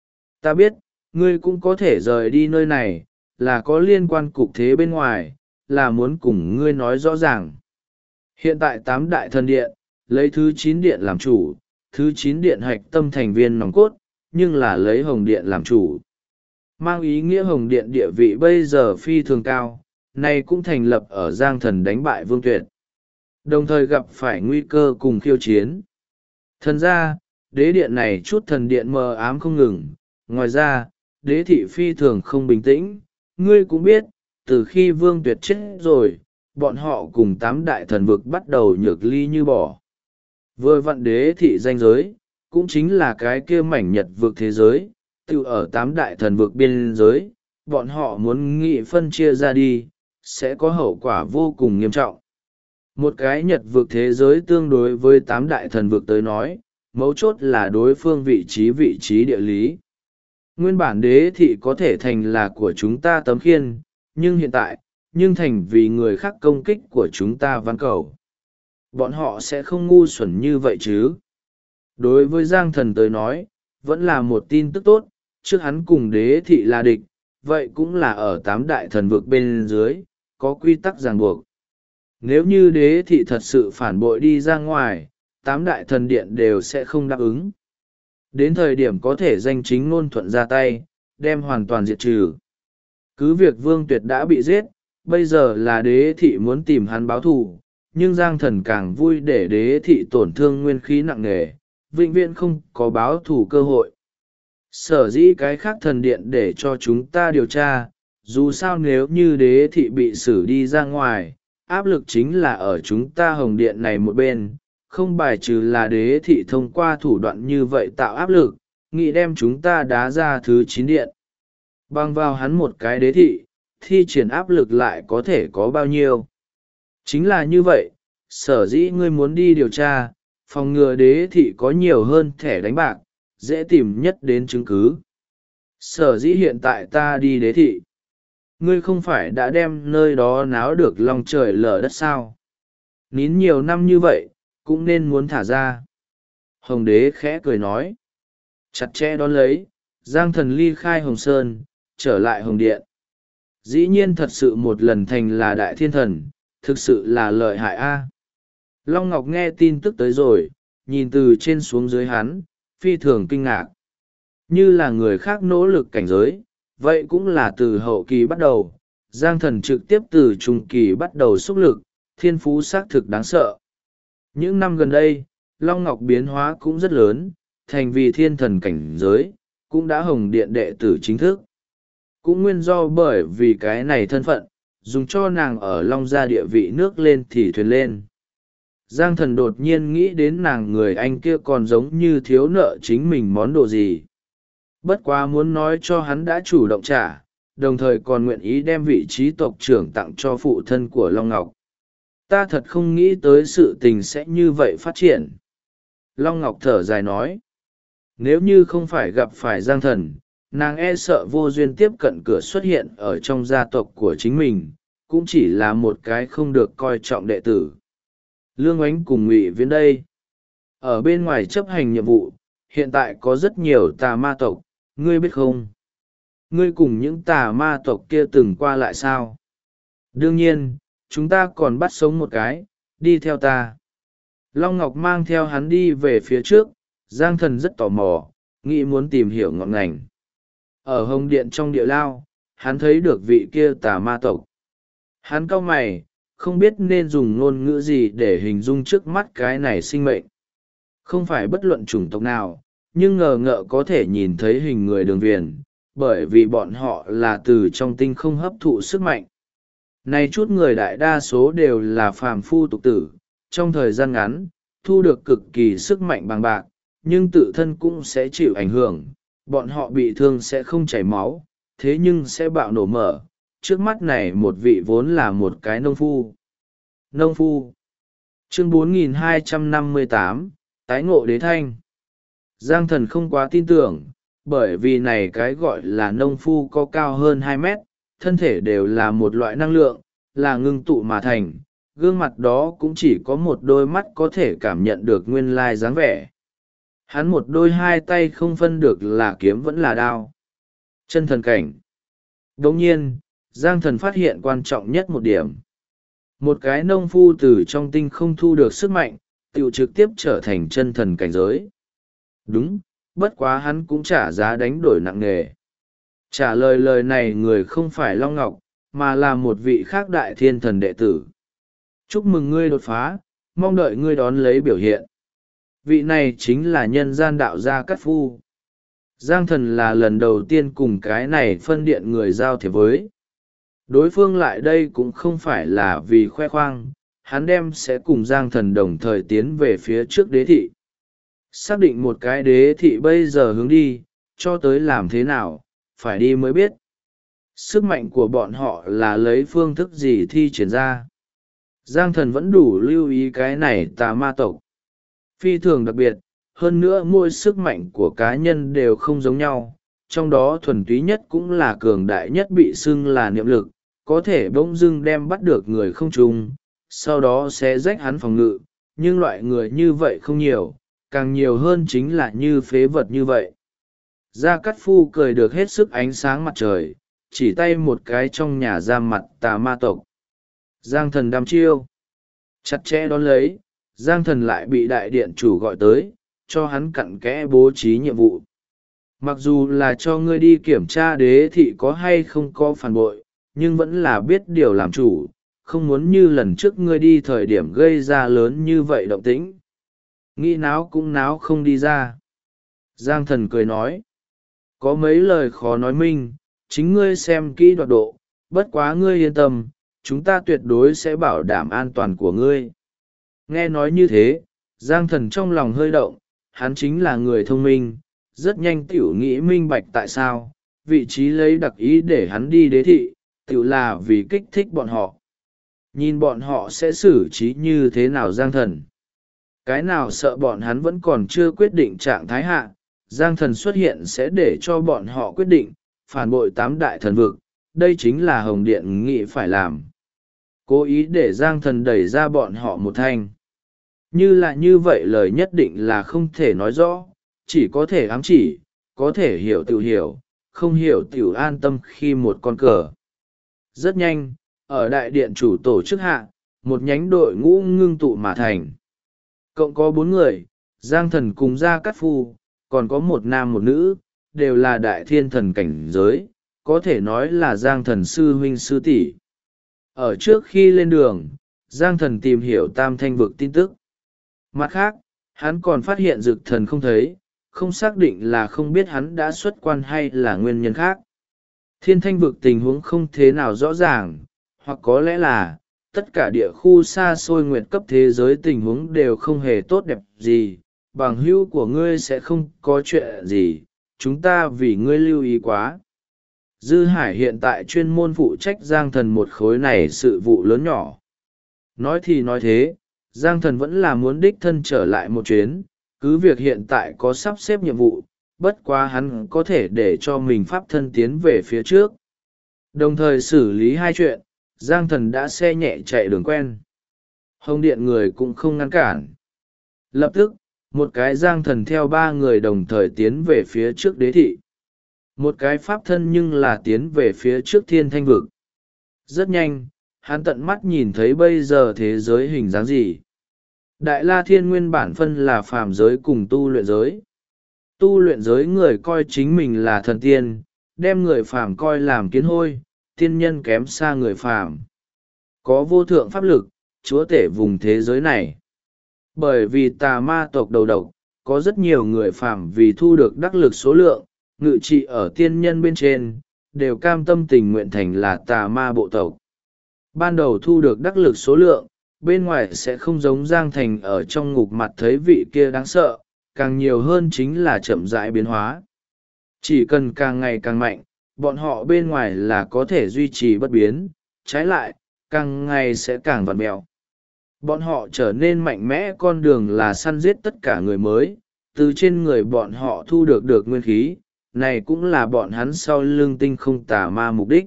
Ta biết, ngươi cũng có thể rời đi nơi này, là có liên quan cục thế bên ngoài, là muốn cùng ngươi nói rõ ràng. Hiện tại 8 đại thần điện, lấy thứ 9 điện làm chủ, thứ 9 điện hạch tâm thành viên nòng cốt, nhưng là lấy Hồng Điện làm chủ. Mang ý nghĩa Hồng Điện địa vị bây giờ phi thường cao, này cũng thành lập ở Giang Thần đánh bại Vương Tuyệt. Đồng thời gặp phải nguy cơ cùng khiêu chiến. Thần ra, đế điện này chút thần điện mờ ám không ngừng, ngoài ra, đế thị phi thường không bình tĩnh, ngươi cũng biết, từ khi Vương Tuyệt chết rồi, bọn họ cùng 8 đại thần vực bắt đầu nhược ly như bỏ. Vừa vặn đế thị danh giới, cũng chính là cái kia mảnh nhật vực thế giới, tự ở 8 đại thần vực biên giới, bọn họ muốn nghị phân chia ra đi, sẽ có hậu quả vô cùng nghiêm trọng. Một cái nhật vực thế giới tương đối với 8 đại thần vực tới nói, mấu chốt là đối phương vị trí địa lý. Nguyên bản đế thị có thể thành là của chúng ta tấm khiên, nhưng hiện tại, nhưng thành vì người khác công kích của chúng ta văn cầu. Bọn họ sẽ không ngu xuẩn như vậy chứ. Đối với Giang Thần tới nói, vẫn là một tin tức tốt, trước hắn cùng đế thị là địch, vậy cũng là ở 8 đại thần vực bên dưới, có quy tắc ràng buộc. Nếu như đế thị thật sự phản bội đi ra ngoài, 8 đại thần điện đều sẽ không đáp ứng. Đến thời điểm có thể danh chính ngôn thuận ra tay, đem hoàn toàn diệt trừ. Cứ việc Vương Tuyệt đã bị giết, bây giờ là đế thị muốn tìm hắn báo thù, nhưng Giang Thần càng vui để đế thị tổn thương nguyên khí nặng nề, vĩnh viễn không có báo thù cơ hội. Sở dĩ cái khác thần điện để cho chúng ta điều tra, dù sao nếu như đế thị bị xử đi ra ngoài, áp lực chính là ở chúng ta Hồng Điện này một bên, không bài trừ là đế thị thông qua thủ đoạn như vậy tạo áp lực, nghĩ đem chúng ta đá ra thứ 9 điện. Bằng vào hắn một cái đế thị, thi triển áp lực lại có thể có bao nhiêu. Chính là như vậy, sở dĩ ngươi muốn đi điều tra, phòng ngừa đế thị có nhiều hơn thẻ đánh bạc, dễ tìm nhất đến chứng cứ. Sở dĩ hiện tại ta đi đế thị. Ngươi không phải đã đem nơi đó náo được lòng trời lở đất sao? Nín nhiều năm như vậy, cũng nên muốn thả ra. Hồng Đế khẽ cười nói. Chặt chẽ đón lấy, Giang Thần ly khai Hồng Sơn, trở lại Hồng Điện. Dĩ nhiên thật sự một lần thành là đại thiên thần, thực sự là lợi hại a. Long Ngọc nghe tin tức tới rồi, nhìn từ trên xuống dưới hắn, phi thường kinh ngạc. Như là người khác nỗ lực cảnh giới, vậy cũng là từ hậu kỳ bắt đầu, Giang Thần trực tiếp từ trung kỳ bắt đầu xúc lực, thiên phú xác thực đáng sợ. Những năm gần đây, Long Ngọc biến hóa cũng rất lớn, thành vì thiên thần cảnh giới, cũng đã hồng điện đệ tử chính thức. Cũng nguyên do bởi vì cái này thân phận, dùng cho nàng ở Long Gia địa vị nước lên thì thuyền lên. Giang Thần đột nhiên nghĩ đến nàng người anh kia còn giống như thiếu nợ chính mình món đồ gì. Bất quá muốn nói cho hắn đã chủ động trả, đồng thời còn nguyện ý đem vị trí tộc trưởng tặng cho phụ thân của Long Ngọc. Ta thật không nghĩ tới sự tình sẽ như vậy phát triển. Long Ngọc thở dài nói. Nếu như không phải gặp phải Giang Thần, nàng e sợ vô duyên tiếp cận cửa xuất hiện ở trong gia tộc của chính mình, cũng chỉ là một cái không được coi trọng đệ tử. Lương Ánh cùng Ngụy Viễn đây. Ở bên ngoài chấp hành nhiệm vụ, hiện tại có rất nhiều tà ma tộc, ngươi biết không? Ngươi cùng những tà ma tộc kia từng qua lại sao? Đương nhiên, chúng ta còn bắt sống một cái, đi theo ta. Long Ngọc mang theo hắn đi về phía trước, Giang Thần rất tò mò, nghĩ muốn tìm hiểu ngọn ngành. Ở hồng điện trong địa lao, hắn thấy được vị kia tà ma tộc. Hắn cau mày, không biết nên dùng ngôn ngữ gì để hình dung trước mắt cái này sinh mệnh. Không phải bất luận chủng tộc nào, nhưng ngờ ngợ có thể nhìn thấy hình người đường viền, bởi vì bọn họ là từ trong tinh không hấp thụ sức mạnh. Này chút người đại đa số đều là phàm phu tục tử, trong thời gian ngắn, thu được cực kỳ sức mạnh bằng bạc, nhưng tự thân cũng sẽ chịu ảnh hưởng, bọn họ bị thương sẽ không chảy máu, thế nhưng sẽ bạo nổ mở. Trước mắt này một vị vốn là một cái nông phu. Nông phu. Chương 4258, tái ngộ đế thanh. Giang Thần không quá tin tưởng, bởi vì này cái gọi là nông phu có cao hơn 2 mét, thân thể đều là một loại năng lượng, là ngưng tụ mà thành, gương mặt đó cũng chỉ có một đôi mắt có thể cảm nhận được nguyên lai dáng vẻ. Hắn một đôi hai tay không phân được là kiếm vẫn là đao. Chân thần cảnh. Đồng nhiên, Giang Thần phát hiện quan trọng nhất một điểm. Một cái nông phu từ trong tinh không thu được sức mạnh, tự trực tiếp trở thành chân thần cảnh giới. Đúng, bất quá hắn cũng trả giá đánh đổi nặng nề. Trả lời lời này người không phải Long Ngọc, mà là một vị khác đại thiên thần đệ tử. Chúc mừng ngươi đột phá, mong đợi ngươi đón lấy biểu hiện. Vị này chính là nhân gian đạo gia Cát Phu. Giang Thần là lần đầu tiên cùng cái này phân điện người giao thiệp với. Đối phương lại đây cũng không phải là vì khoe khoang, hắn đem sẽ cùng Giang Thần đồng thời tiến về phía trước đế thị. Xác định một cái đế thị bây giờ hướng đi, cho tới làm thế nào, phải đi mới biết. Sức mạnh của bọn họ là lấy phương thức gì thi triển ra. Giang Thần vẫn đủ lưu ý cái này tà ma tộc. Phi thường đặc biệt, hơn nữa mỗi sức mạnh của cá nhân đều không giống nhau, trong đó thuần túy nhất cũng là cường đại nhất bị xưng là niệm lực, có thể bỗng dưng đem bắt được người không trùng, sau đó sẽ rách hắn phòng ngự, nhưng loại người như vậy không nhiều, càng nhiều hơn chính là như phế vật như vậy. Gia Cát Phu cười được hết sức ánh sáng mặt trời, chỉ tay một cái trong nhà giam mặt tà ma tộc. Giang Thần đăm chiêu. Chặt chẽ đón lấy, Giang Thần lại bị đại điện chủ gọi tới, cho hắn cặn kẽ bố trí nhiệm vụ. Mặc dù là cho ngươi đi kiểm tra đế thị có hay không có phản bội, nhưng vẫn là biết điều làm chủ, không muốn như lần trước ngươi đi thời điểm gây ra lớn như vậy động tĩnh. Nghĩ náo cũng náo không đi ra. Giang Thần cười nói. Có mấy lời khó nói minh, chính ngươi xem kỹ đoạt độ, bất quá ngươi yên tâm, chúng ta tuyệt đối sẽ bảo đảm an toàn của ngươi. Nghe nói như thế, Giang Thần trong lòng hơi động, hắn chính là người thông minh, rất nhanh tiểu nghĩ minh bạch tại sao, vị trí lấy đặc ý để hắn đi đế thị, tiểu là vì kích thích bọn họ. Nhìn bọn họ sẽ xử trí như thế nào Giang Thần. Cái nào sợ bọn hắn vẫn còn chưa quyết định trạng thái hạ, Giang Thần xuất hiện sẽ để cho bọn họ quyết định, phản bội 8 đại thần vực, đây chính là Hồng Điện nghĩ phải làm. Cố ý để Giang Thần đẩy ra bọn họ một thanh. Như là như vậy lời nhất định là không thể nói rõ, chỉ có thể ám chỉ, có thể hiểu tự hiểu, không hiểu tiểu an tâm khi một con cờ. Rất nhanh, ở đại điện chủ tổ chức hạ, một nhánh đội ngũ ngưng tụ mà thành. Cộng có 4 người, Giang thần cùng Gia Cát Phu, còn có một nam một nữ, đều là đại thiên thần cảnh giới, có thể nói là Giang thần sư huynh sư tỷ. Ở trước khi lên đường, Giang thần tìm hiểu Tam Thanh vực tin tức. Mặt khác, hắn còn phát hiện Dực thần không thấy, không xác định là không biết hắn đã xuất quan hay là nguyên nhân khác. Thiên Thanh vực tình huống không thế nào rõ ràng, hoặc có lẽ là tất cả địa khu xa xôi nguyệt cấp thế giới tình huống đều không hề tốt đẹp gì. Bằng hữu của ngươi sẽ không có chuyện gì, chúng ta vì ngươi lưu ý quá. Dư Hải hiện tại chuyên môn phụ trách Giang thần một khối này sự vụ lớn nhỏ. Nói thì nói thế, Giang thần vẫn là muốn đích thân trở lại một chuyến, cứ việc hiện tại có sắp xếp nhiệm vụ, bất quá hắn có thể để cho mình pháp thân tiến về phía trước. Đồng thời xử lý hai chuyện, Giang thần đã xe nhẹ chạy đường quen. Hồng điện người cũng không ngăn cản. Lập tức, một cái Giang thần theo ba người đồng thời tiến về phía trước đế thị. Một cái pháp thân nhưng là tiến về phía trước Thiên Thanh vực. Rất nhanh, hắn tận mắt nhìn thấy bây giờ thế giới hình dáng gì. Đại La Thiên nguyên bản phân là phàm giới cùng tu luyện giới. Tu luyện giới người coi chính mình là thần tiên, đem người phàm coi làm kiến hôi, tiên nhân kém xa người phàm. Có vô thượng pháp lực, chúa tể vùng thế giới này. Bởi vì tà ma tộc đầu độc, có rất nhiều người phàm vì thu được đắc lực số lượng, ngự trị ở tiên nhân bên trên, đều cam tâm tình nguyện thành là tà ma bộ tộc. Ban đầu thu được đắc lực số lượng, bên ngoài sẽ không giống Giang Thành ở trong ngục mặt thấy vị kia đáng sợ, càng nhiều hơn chính là chậm rãi biến hóa. Chỉ cần càng ngày càng mạnh, bọn họ bên ngoài là có thể duy trì bất biến, trái lại, càng ngày sẽ càng vặn mẹo. Bọn họ trở nên mạnh mẽ con đường là săn giết tất cả người mới, từ trên người bọn họ thu được nguyên khí, này cũng là bọn hắn sau lưng tinh không tà ma mục đích.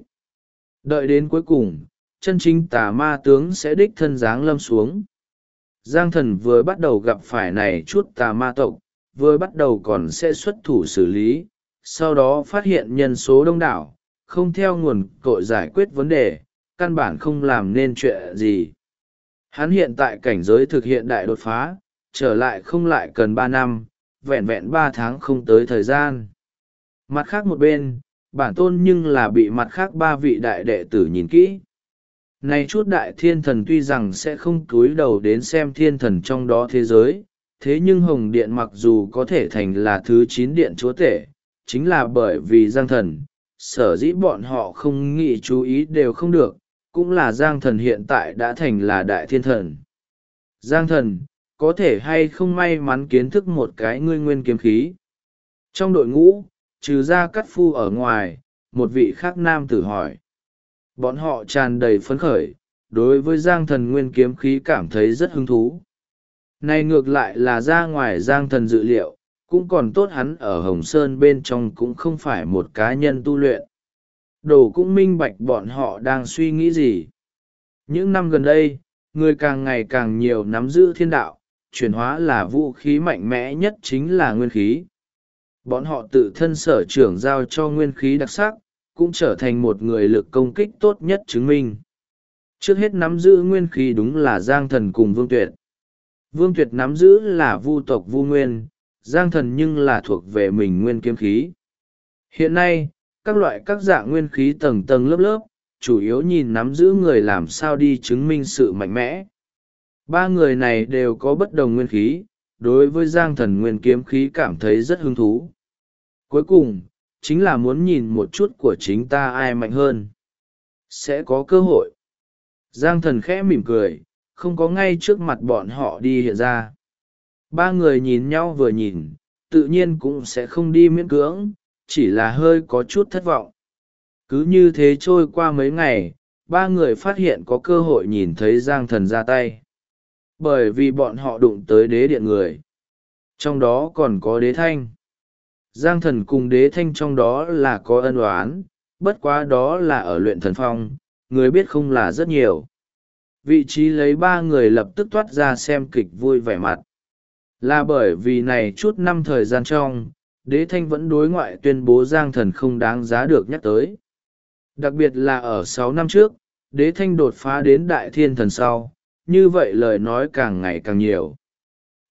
Đợi đến cuối cùng, chân chính tà ma tướng sẽ đích thân giáng lâm xuống. Giang thần vừa bắt đầu gặp phải này chút tà ma tộc, vừa bắt đầu còn sẽ xuất thủ xử lý, sau đó phát hiện nhân số đông đảo, không theo nguồn cội giải quyết vấn đề, căn bản không làm nên chuyện gì. Hắn hiện tại cảnh giới thực hiện đại đột phá, trở lại không lại cần 3 năm, vẹn vẹn 3 tháng không tới thời gian. Mặt khác một bên, bản tôn nhưng là bị mặt khác 3 vị đại đệ tử nhìn kỹ. Này chút đại thiên thần tuy rằng sẽ không cúi đầu đến xem thiên thần trong đó thế giới, thế nhưng Hồng Điện mặc dù có thể thành là thứ 9 điện chúa tể, chính là bởi vì Giang thần, sở dĩ bọn họ không nghĩ chú ý đều không được, cũng là Giang thần hiện tại đã thành là đại thiên thần. Giang thần, có thể hay không may mắn kiến thức một cái ngươi nguyên kiếm khí. Trong đội ngũ, trừ Gia Cát Phu ở ngoài, một vị khác nam tử hỏi. Bọn họ tràn đầy phấn khởi, đối với Giang thần nguyên kiếm khí cảm thấy rất hứng thú. Này ngược lại là ra ngoài Giang thần dự liệu, cũng còn tốt hắn ở Hồng Sơn bên trong cũng không phải một cá nhân tu luyện. Đồ cũng minh bạch bọn họ đang suy nghĩ gì. Những năm gần đây, người càng ngày càng nhiều nắm giữ thiên đạo, chuyển hóa là vũ khí mạnh mẽ nhất chính là nguyên khí. Bọn họ tự thân sở trưởng giao cho nguyên khí đặc sắc, cũng trở thành một người lực công kích tốt nhất chứng minh. Trước hết nắm giữ nguyên khí đúng là Giang thần cùng Vương Tuyệt. Vương Tuyệt nắm giữ là vu tộc vu nguyên, Giang thần nhưng là thuộc về mình nguyên kiếm khí. Hiện nay, các loại các dạng nguyên khí tầng tầng lớp lớp, chủ yếu nhìn nắm giữ người làm sao đi chứng minh sự mạnh mẽ. 3 người này đều có bất đồng nguyên khí, đối với Giang thần nguyên kiếm khí cảm thấy rất hứng thú. Cuối cùng, chính là muốn nhìn một chút của chính ta ai mạnh hơn. Sẽ có cơ hội. Giang thần khẽ mỉm cười, không có ngay trước mặt bọn họ đi hiện ra. 3 người nhìn nhau vừa nhìn, tự nhiên cũng sẽ không đi miễn cưỡng, chỉ là hơi có chút thất vọng. Cứ như thế trôi qua mấy ngày, 3 người phát hiện có cơ hội nhìn thấy Giang thần ra tay. Bởi vì bọn họ đụng tới đế điện người. Trong đó còn có đế thanh. Giang thần cùng đế thanh trong đó là có ân oán, bất quá đó là ở luyện thần phong, người biết không là rất nhiều. Vị trí lấy 3 người lập tức toát ra xem kịch vui vẻ mặt. Là bởi vì này chút năm thời gian trong, đế thanh vẫn đối ngoại tuyên bố Giang thần không đáng giá được nhắc tới. Đặc biệt là ở 6 năm trước, đế thanh đột phá đến đại thiên thần sau, như vậy lời nói càng ngày càng nhiều.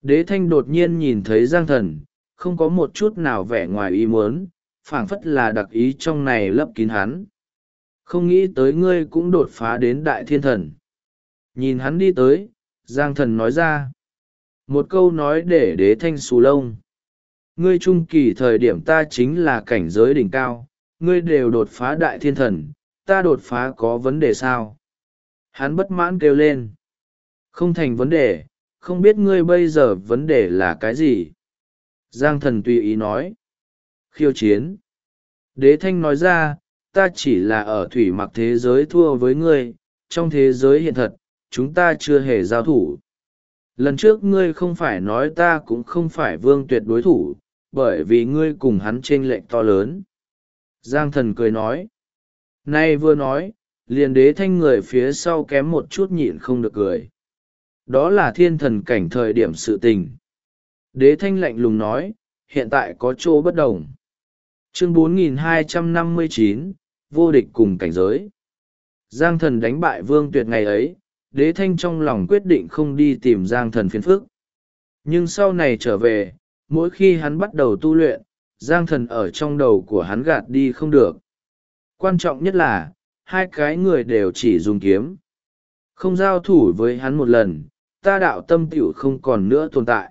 Đế thanh đột nhiên nhìn thấy Giang Thần, không có một chút nào vẻ ngoài ý muốn, phảng phất là đặc ý trong này lấp kín hắn. Không nghĩ tới ngươi cũng đột phá đến đại thiên thần. Nhìn hắn đi tới, Giang Thần nói ra. Một câu nói để đế thanh xù lông. Ngươi trung kỳ thời điểm ta chính là cảnh giới đỉnh cao, ngươi đều đột phá đại thiên thần, ta đột phá có vấn đề sao? Hắn bất mãn kêu lên. Không thành vấn đề, không biết ngươi bây giờ vấn đề là cái gì? Giang Thần tùy ý nói. Khiêu chiến. Đế thanh nói ra, ta chỉ là ở thủy mặc thế giới thua với ngươi, trong thế giới hiện thật, chúng ta chưa hề giao thủ. Lần trước ngươi không phải nói ta cũng không phải Vương Tuyệt đối thủ, bởi vì ngươi cùng hắn chênh lệch to lớn. Giang Thần cười nói. Nay vừa nói, liền đế thanh người phía sau kém một chút nhịn không được cười. Đó là thiên thần cảnh thời điểm sự tình. Đế thanh lạnh lùng nói, hiện tại có chỗ bất đồng. Chương 4259, vô địch cùng cảnh giới. Giang Thần đánh bại Vương Tuyệt ngày ấy, đế thanh trong lòng quyết định không đi tìm Giang Thần phiền phức. Nhưng sau này trở về, mỗi khi hắn bắt đầu tu luyện, Giang Thần ở trong đầu của hắn gạt đi không được. Quan trọng nhất là, hai cái người đều chỉ dùng kiếm. Không giao thủ với hắn một lần, ta đạo tâm tiểu không còn nữa tồn tại.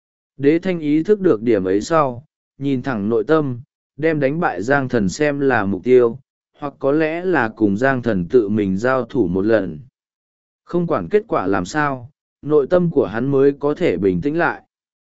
Đế thanh ý thức được điểm ấy sau, nhìn thẳng nội tâm, đem đánh bại Giang Thần xem là mục tiêu, hoặc có lẽ là cùng Giang Thần tự mình giao thủ một lần. Không quản kết quả làm sao, nội tâm của hắn mới có thể bình tĩnh lại.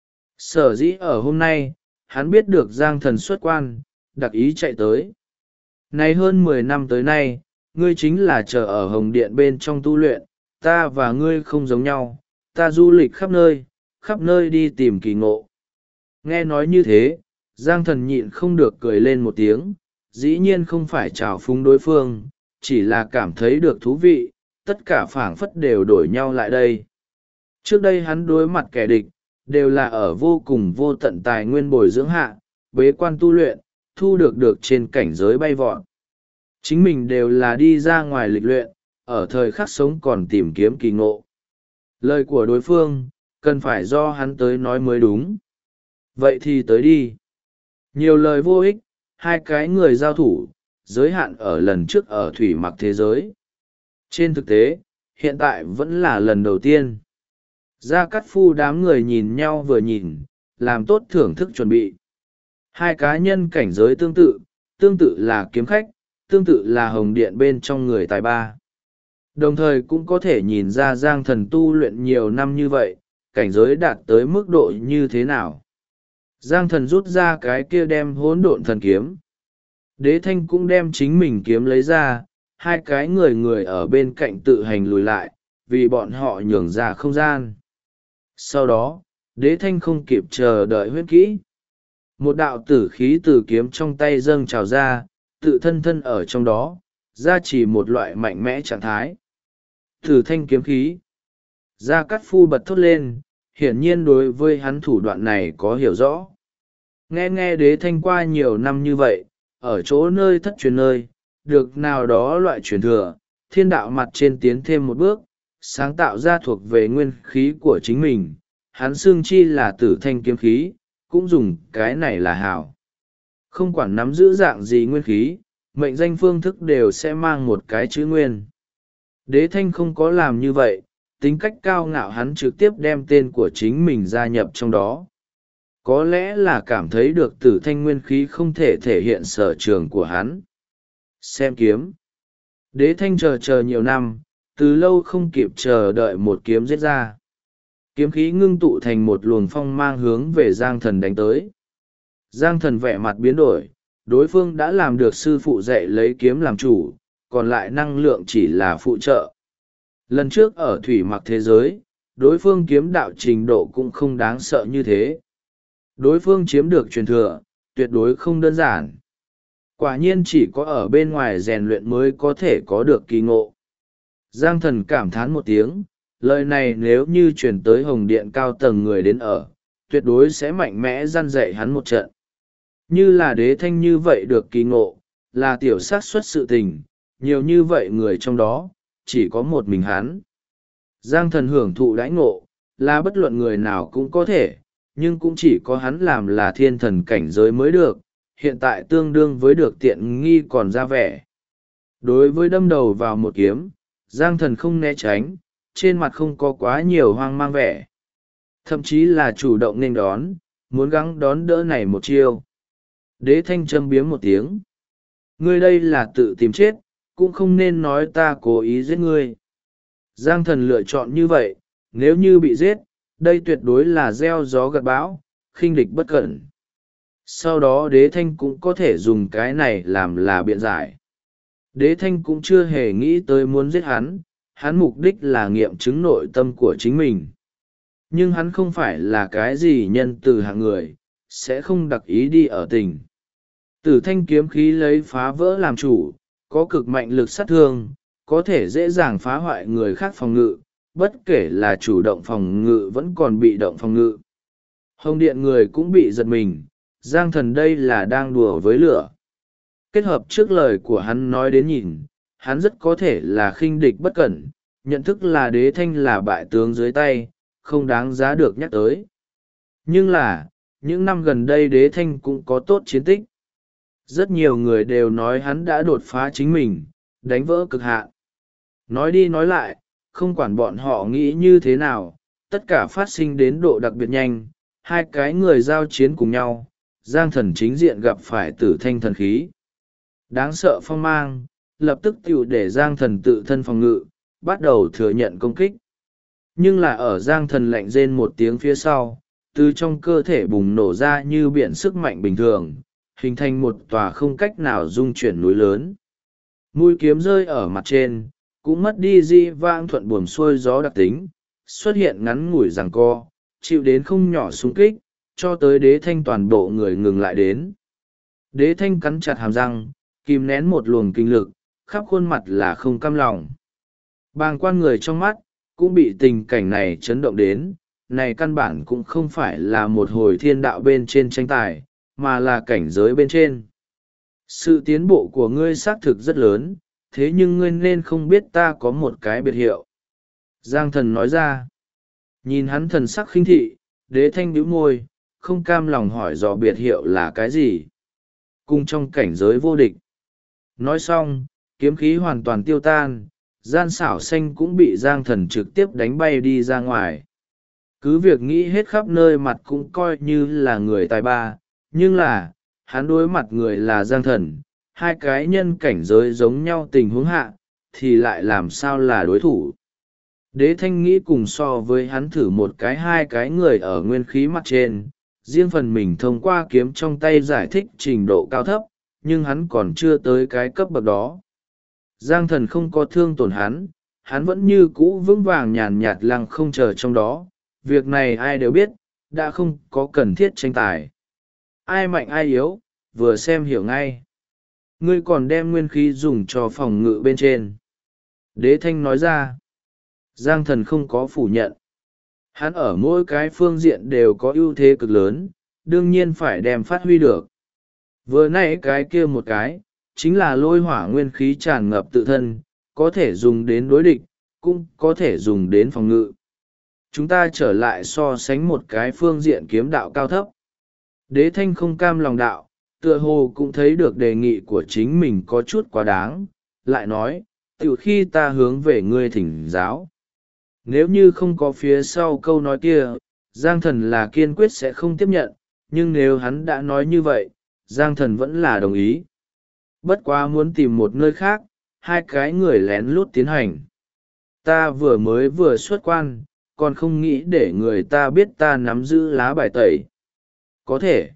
Sở dĩ ở hôm nay, hắn biết được Giang Thần xuất quan, đặc ý chạy tới. Nay hơn 10 năm tới nay, ngươi chính là chờ ở Hồng Điện bên trong tu luyện, ta và ngươi không giống nhau, ta du lịch khắp nơi đi tìm kỳ ngộ. Nghe nói như thế, Giang Thần nhịn không được cười lên một tiếng, dĩ nhiên không phải trào phúng đối phương, chỉ là cảm thấy được thú vị, tất cả phảng phất đều đổi nhau lại đây. Trước đây hắn đối mặt kẻ địch, đều là ở vô cùng vô tận tài nguyên bồi dưỡng hạ, bế quan tu luyện, thu được trên cảnh giới bay vọt. Chính mình đều là đi ra ngoài lịch luyện, ở thời khắc sống còn tìm kiếm kỳ ngộ. Lời của đối phương, cần phải do hắn tới nói mới đúng. Vậy thì tới đi. Nhiều lời vô ích, hai cái người giao thủ, giới hạn ở lần trước ở thủy mặc thế giới. Trên thực tế, hiện tại vẫn là lần đầu tiên. Gia Cát Phu đám người nhìn nhau vừa nhìn, làm tốt thưởng thức chuẩn bị. Hai cá nhân cảnh giới tương tự là kiếm khách, tương tự là hồng điện bên trong người tài ba. Đồng thời cũng có thể nhìn ra Giang Thần tu luyện nhiều năm như vậy, cảnh giới đạt tới mức độ như thế nào. Giang Thần rút ra cái kia đem hỗn độn thần kiếm. Đế thanh cũng đem chính mình kiếm lấy ra, hai cái người ở bên cạnh tự hành lùi lại, vì bọn họ nhường ra không gian. Sau đó, đế thanh không kịp chờ đợi huyết kỹ. Một đạo tử khí từ kiếm trong tay dâng trào ra, tự thân ở trong đó, ra chỉ một loại mạnh mẽ trạng thái. Tử thanh kiếm khí. Gia Cát Phu bật thốt lên, hiển nhiên đối với hắn thủ đoạn này có hiểu rõ. Nghe đế thanh qua nhiều năm như vậy, ở chỗ nơi thất truyền nơi, được nào đó loại truyền thừa, thiên đạo mặt trên tiến thêm một bước, sáng tạo ra thuộc về nguyên khí của chính mình, hắn xương chi là tử thanh kiếm khí, cũng dùng cái này là hảo. Không quản nắm giữ dạng gì nguyên khí, mệnh danh phương thức đều sẽ mang một cái chữ nguyên. Đế thanh không có làm như vậy, tính cách cao ngạo hắn trực tiếp đem tên của chính mình gia nhập trong đó. Có lẽ là cảm thấy được tử thanh nguyên khí không thể thể hiện sở trường của hắn. Xem kiếm. Đế thanh chờ nhiều năm, từ lâu không kịp chờ đợi một kiếm giết ra. Kiếm khí ngưng tụ thành một luồng phong mang hướng về Giang Thần đánh tới. Giang Thần vẻ mặt biến đổi, đối phương đã làm được sư phụ dạy lấy kiếm làm chủ, còn lại năng lượng chỉ là phụ trợ. Lần trước ở thủy mặc thế giới, đối phương kiếm đạo trình độ cũng không đáng sợ như thế. Đối phương chiếm được truyền thừa, tuyệt đối không đơn giản. Quả nhiên chỉ có ở bên ngoài rèn luyện mới có thể có được kỳ ngộ. Giang Thần cảm thán một tiếng, lời này nếu như truyền tới Hồng Điện cao tầng người đến ở, tuyệt đối sẽ mạnh mẽ răn dạy hắn một trận. Như là đế thanh như vậy được kỳ ngộ, là tiểu xác suất sự tình, nhiều như vậy người trong đó, chỉ có một mình hắn. Giang Thần hưởng thụ đãi ngộ, là bất luận người nào cũng có thể, nhưng cũng chỉ có hắn làm là thiên thần cảnh giới mới được, hiện tại tương đương với được tiện nghi còn ra vẻ. Đối với đâm đầu vào một kiếm, Giang Thần không né tránh, trên mặt không có quá nhiều hoang mang vẻ. Thậm chí là chủ động nên đón, muốn gắng đón đỡ này một chiêu. Đế Thanh châm biếm một tiếng. Ngươi đây là tự tìm chết, cũng không nên nói ta cố ý giết ngươi. Giang Thần lựa chọn như vậy, nếu như bị giết, đây tuyệt đối là gieo gió gặt bão, khinh địch bất cẩn. Sau đó Đế Thanh cũng có thể dùng cái này làm là biện giải. Đế Thanh cũng chưa hề nghĩ tới muốn giết hắn mục đích là nghiệm chứng nội tâm của chính mình. Nhưng hắn không phải là cái gì nhân từ hạng người, sẽ không đặc ý đi ở tình. Tử thanh kiếm khí lấy phá vỡ làm chủ, có cực mạnh lực sát thương, có thể dễ dàng phá hoại người khác phòng ngự, bất kể là chủ động phòng ngự vẫn còn bị động phòng ngự. Hồng điện người cũng bị giật mình, Giang Thần đây là đang đùa với lửa. Kết hợp trước lời của hắn nói đến nhìn, hắn rất có thể là khinh địch bất cẩn, nhận thức là Đế Thanh là bại tướng dưới tay, không đáng giá được nhắc tới. Nhưng là, những năm gần đây Đế Thanh cũng có tốt chiến tích. Rất nhiều người đều nói hắn đã đột phá chính mình, đánh vỡ cực hạn. Nói đi nói lại, không quản bọn họ nghĩ như thế nào, tất cả phát sinh đến độ đặc biệt nhanh, hai cái người giao chiến cùng nhau, Giang Thần chính diện gặp phải Tử Thanh thần khí. Đáng sợ phong mang, lập tức tiểu để Giang Thần tự thân phòng ngự, bắt đầu thừa nhận công kích. Nhưng là ở Giang Thần lạnh rên một tiếng phía sau, từ trong cơ thể bùng nổ ra như biển sức mạnh bình thường, hình thành một tòa không cách nào dung chuyển núi lớn. Mũi kiếm rơi ở mặt trên, cũng mất đi di vang thuận buồm xuôi gió đặc tính, xuất hiện ngắn ngủi giằng co, chịu đến không nhỏ xung kích, cho tới Đế Thanh toàn bộ người ngừng lại đến. Đế Thanh cắn chặt hàm răng, kìm nén một luồng kinh lực, khắp khuôn mặt là không cam lòng. Bàng quan người trong mắt, cũng bị tình cảnh này chấn động đến, này căn bản cũng không phải là một hồi thiên đạo bên trên tranh tài, mà là cảnh giới bên trên. Sự tiến bộ của ngươi xác thực rất lớn, thế nhưng ngươi nên không biết ta có một cái biệt hiệu. Giang Thần nói ra. Nhìn hắn thần sắc khinh thị, Đế Thanh bĩu môi, không cam lòng hỏi dò biệt hiệu là cái gì. Cùng trong cảnh giới vô địch. Nói xong, kiếm khí hoàn toàn tiêu tan, gian xảo xanh cũng bị Giang Thần trực tiếp đánh bay đi ra ngoài. Cứ việc nghĩ hết khắp nơi mặt cũng coi như là người tài ba, nhưng là, hắn đối mặt người là Giang Thần, hai cái nhân cảnh giới giống nhau tình huống hạ, thì lại làm sao là đối thủ. Đế Thanh nghĩ cùng so với hắn thử một cái hai cái người ở nguyên khí mặt trên, riêng phần mình thông qua kiếm trong tay giải thích trình độ cao thấp, nhưng hắn còn chưa tới cái cấp bậc đó. Giang Thần không có thương tổn hắn vẫn như cũ vững vàng nhàn nhạt lăng không chờ trong đó, việc này ai đều biết, đã không có cần thiết tranh tài. Ai mạnh ai yếu, vừa xem hiểu ngay. Ngươi còn đem nguyên khí dùng cho phòng ngự bên trên. Đế Thanh nói ra. Giang Thần không có phủ nhận. Hắn ở mỗi cái phương diện đều có ưu thế cực lớn, đương nhiên phải đem phát huy được. Vừa nãy cái kia một cái, chính là lôi hỏa nguyên khí tràn ngập tự thân, có thể dùng đến đối địch, cũng có thể dùng đến phòng ngự. Chúng ta trở lại so sánh một cái phương diện kiếm đạo cao thấp. Đế Thanh không cam lòng đạo, tựa hồ cũng thấy được đề nghị của chính mình có chút quá đáng, lại nói, từ khi ta hướng về ngươi thỉnh giáo. Nếu như không có phía sau câu nói kia, Giang Thần là kiên quyết sẽ không tiếp nhận, nhưng nếu hắn đã nói như vậy, Giang Thần vẫn là đồng ý. Bất quá muốn tìm một nơi khác, hai cái người lén lút tiến hành. Ta vừa xuất quan, còn không nghĩ để người ta biết ta nắm giữ lá bài tẩy. Có thể.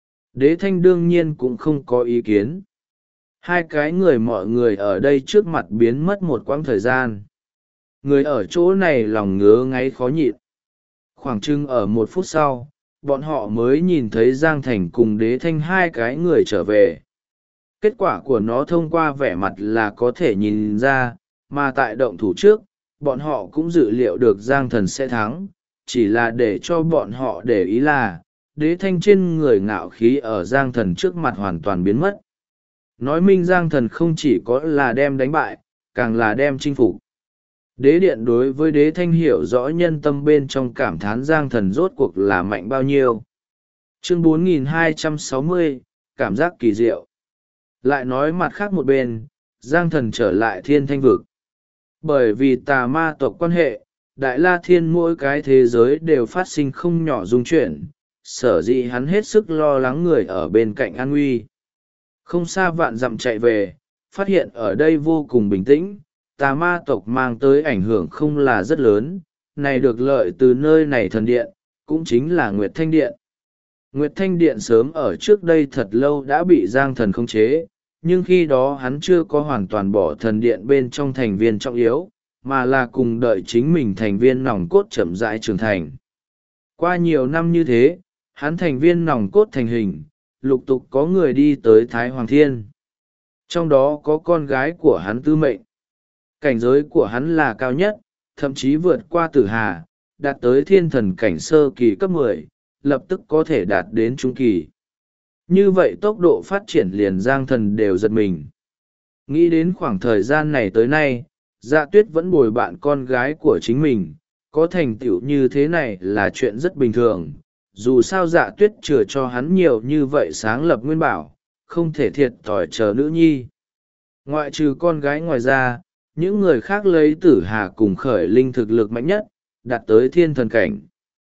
Đế Thanh đương nhiên cũng không có ý kiến. Hai cái người mọi người ở đây trước mặt biến mất một quãng thời gian. Người ở chỗ này lòng ngứa ngáy khó nhịn. Khoảng chừng ở 1 phút sau, bọn họ mới nhìn thấy Giang Thành cùng Đế Thanh hai cái người trở về. Kết quả của nó thông qua vẻ mặt là có thể nhìn ra, mà tại động thủ trước, bọn họ cũng dự liệu được Giang Thần sẽ thắng, chỉ là để cho bọn họ để ý là, Đế Thanh trên người ngạo khí ở Giang Thần trước mặt hoàn toàn biến mất. Nói minh Giang Thần không chỉ có là đem đánh bại, càng là đem chinh phục. Đế điện đối với đế thanh hiểu rõ nhân tâm bên trong, cảm thán Giang Thần rốt cuộc là mạnh bao nhiêu. Chương 4260, cảm giác kỳ diệu. Lại nói mặt khác một bên, Giang Thần trở lại Thiên Thanh Vực. Bởi vì tà ma tộc quan hệ, Đại La Thiên mỗi cái thế giới đều phát sinh không nhỏ dung chuyển, sở dĩ hắn hết sức lo lắng người ở bên cạnh an nguy. Không xa vạn dặm chạy về, phát hiện ở đây vô cùng bình tĩnh, tà ma tộc mang tới ảnh hưởng không là rất lớn, này được lợi từ nơi này thần điện, cũng chính là Nguyệt Thanh Điện. Nguyệt Thanh Điện sớm ở trước đây thật lâu đã bị Giang Thần khống chế, nhưng khi đó hắn chưa có hoàn toàn bỏ thần điện bên trong thành viên trọng yếu, mà là cùng đợi chính mình thành viên nòng cốt chậm rãi trưởng thành. Qua nhiều năm như thế, hắn thành viên nòng cốt thành hình, lục tục có người đi tới Thái Hoàng Thiên. Trong đó có con gái của hắn Tư Mệnh. Cảnh giới của hắn là cao nhất, thậm chí vượt qua Tử Hà, đạt tới thiên thần cảnh sơ kỳ cấp 10, lập tức có thể đạt đến trung kỳ. Như vậy tốc độ phát triển liền Giang Thần đều giật mình. Nghĩ đến khoảng thời gian này tới nay, Dạ Tuyết vẫn bồi bạn con gái của chính mình, có thành tựu như thế này là chuyện rất bình thường. Dù sao Dạ Tuyết chừa cho hắn nhiều như vậy sáng lập nguyên bảo, không thể thiệt thòi chờ nữ nhi. Ngoại trừ con gái ngoài ra, những người khác lấy Tử Hà cùng Khởi Linh thực lực mạnh nhất, đạt tới thiên thần cảnh.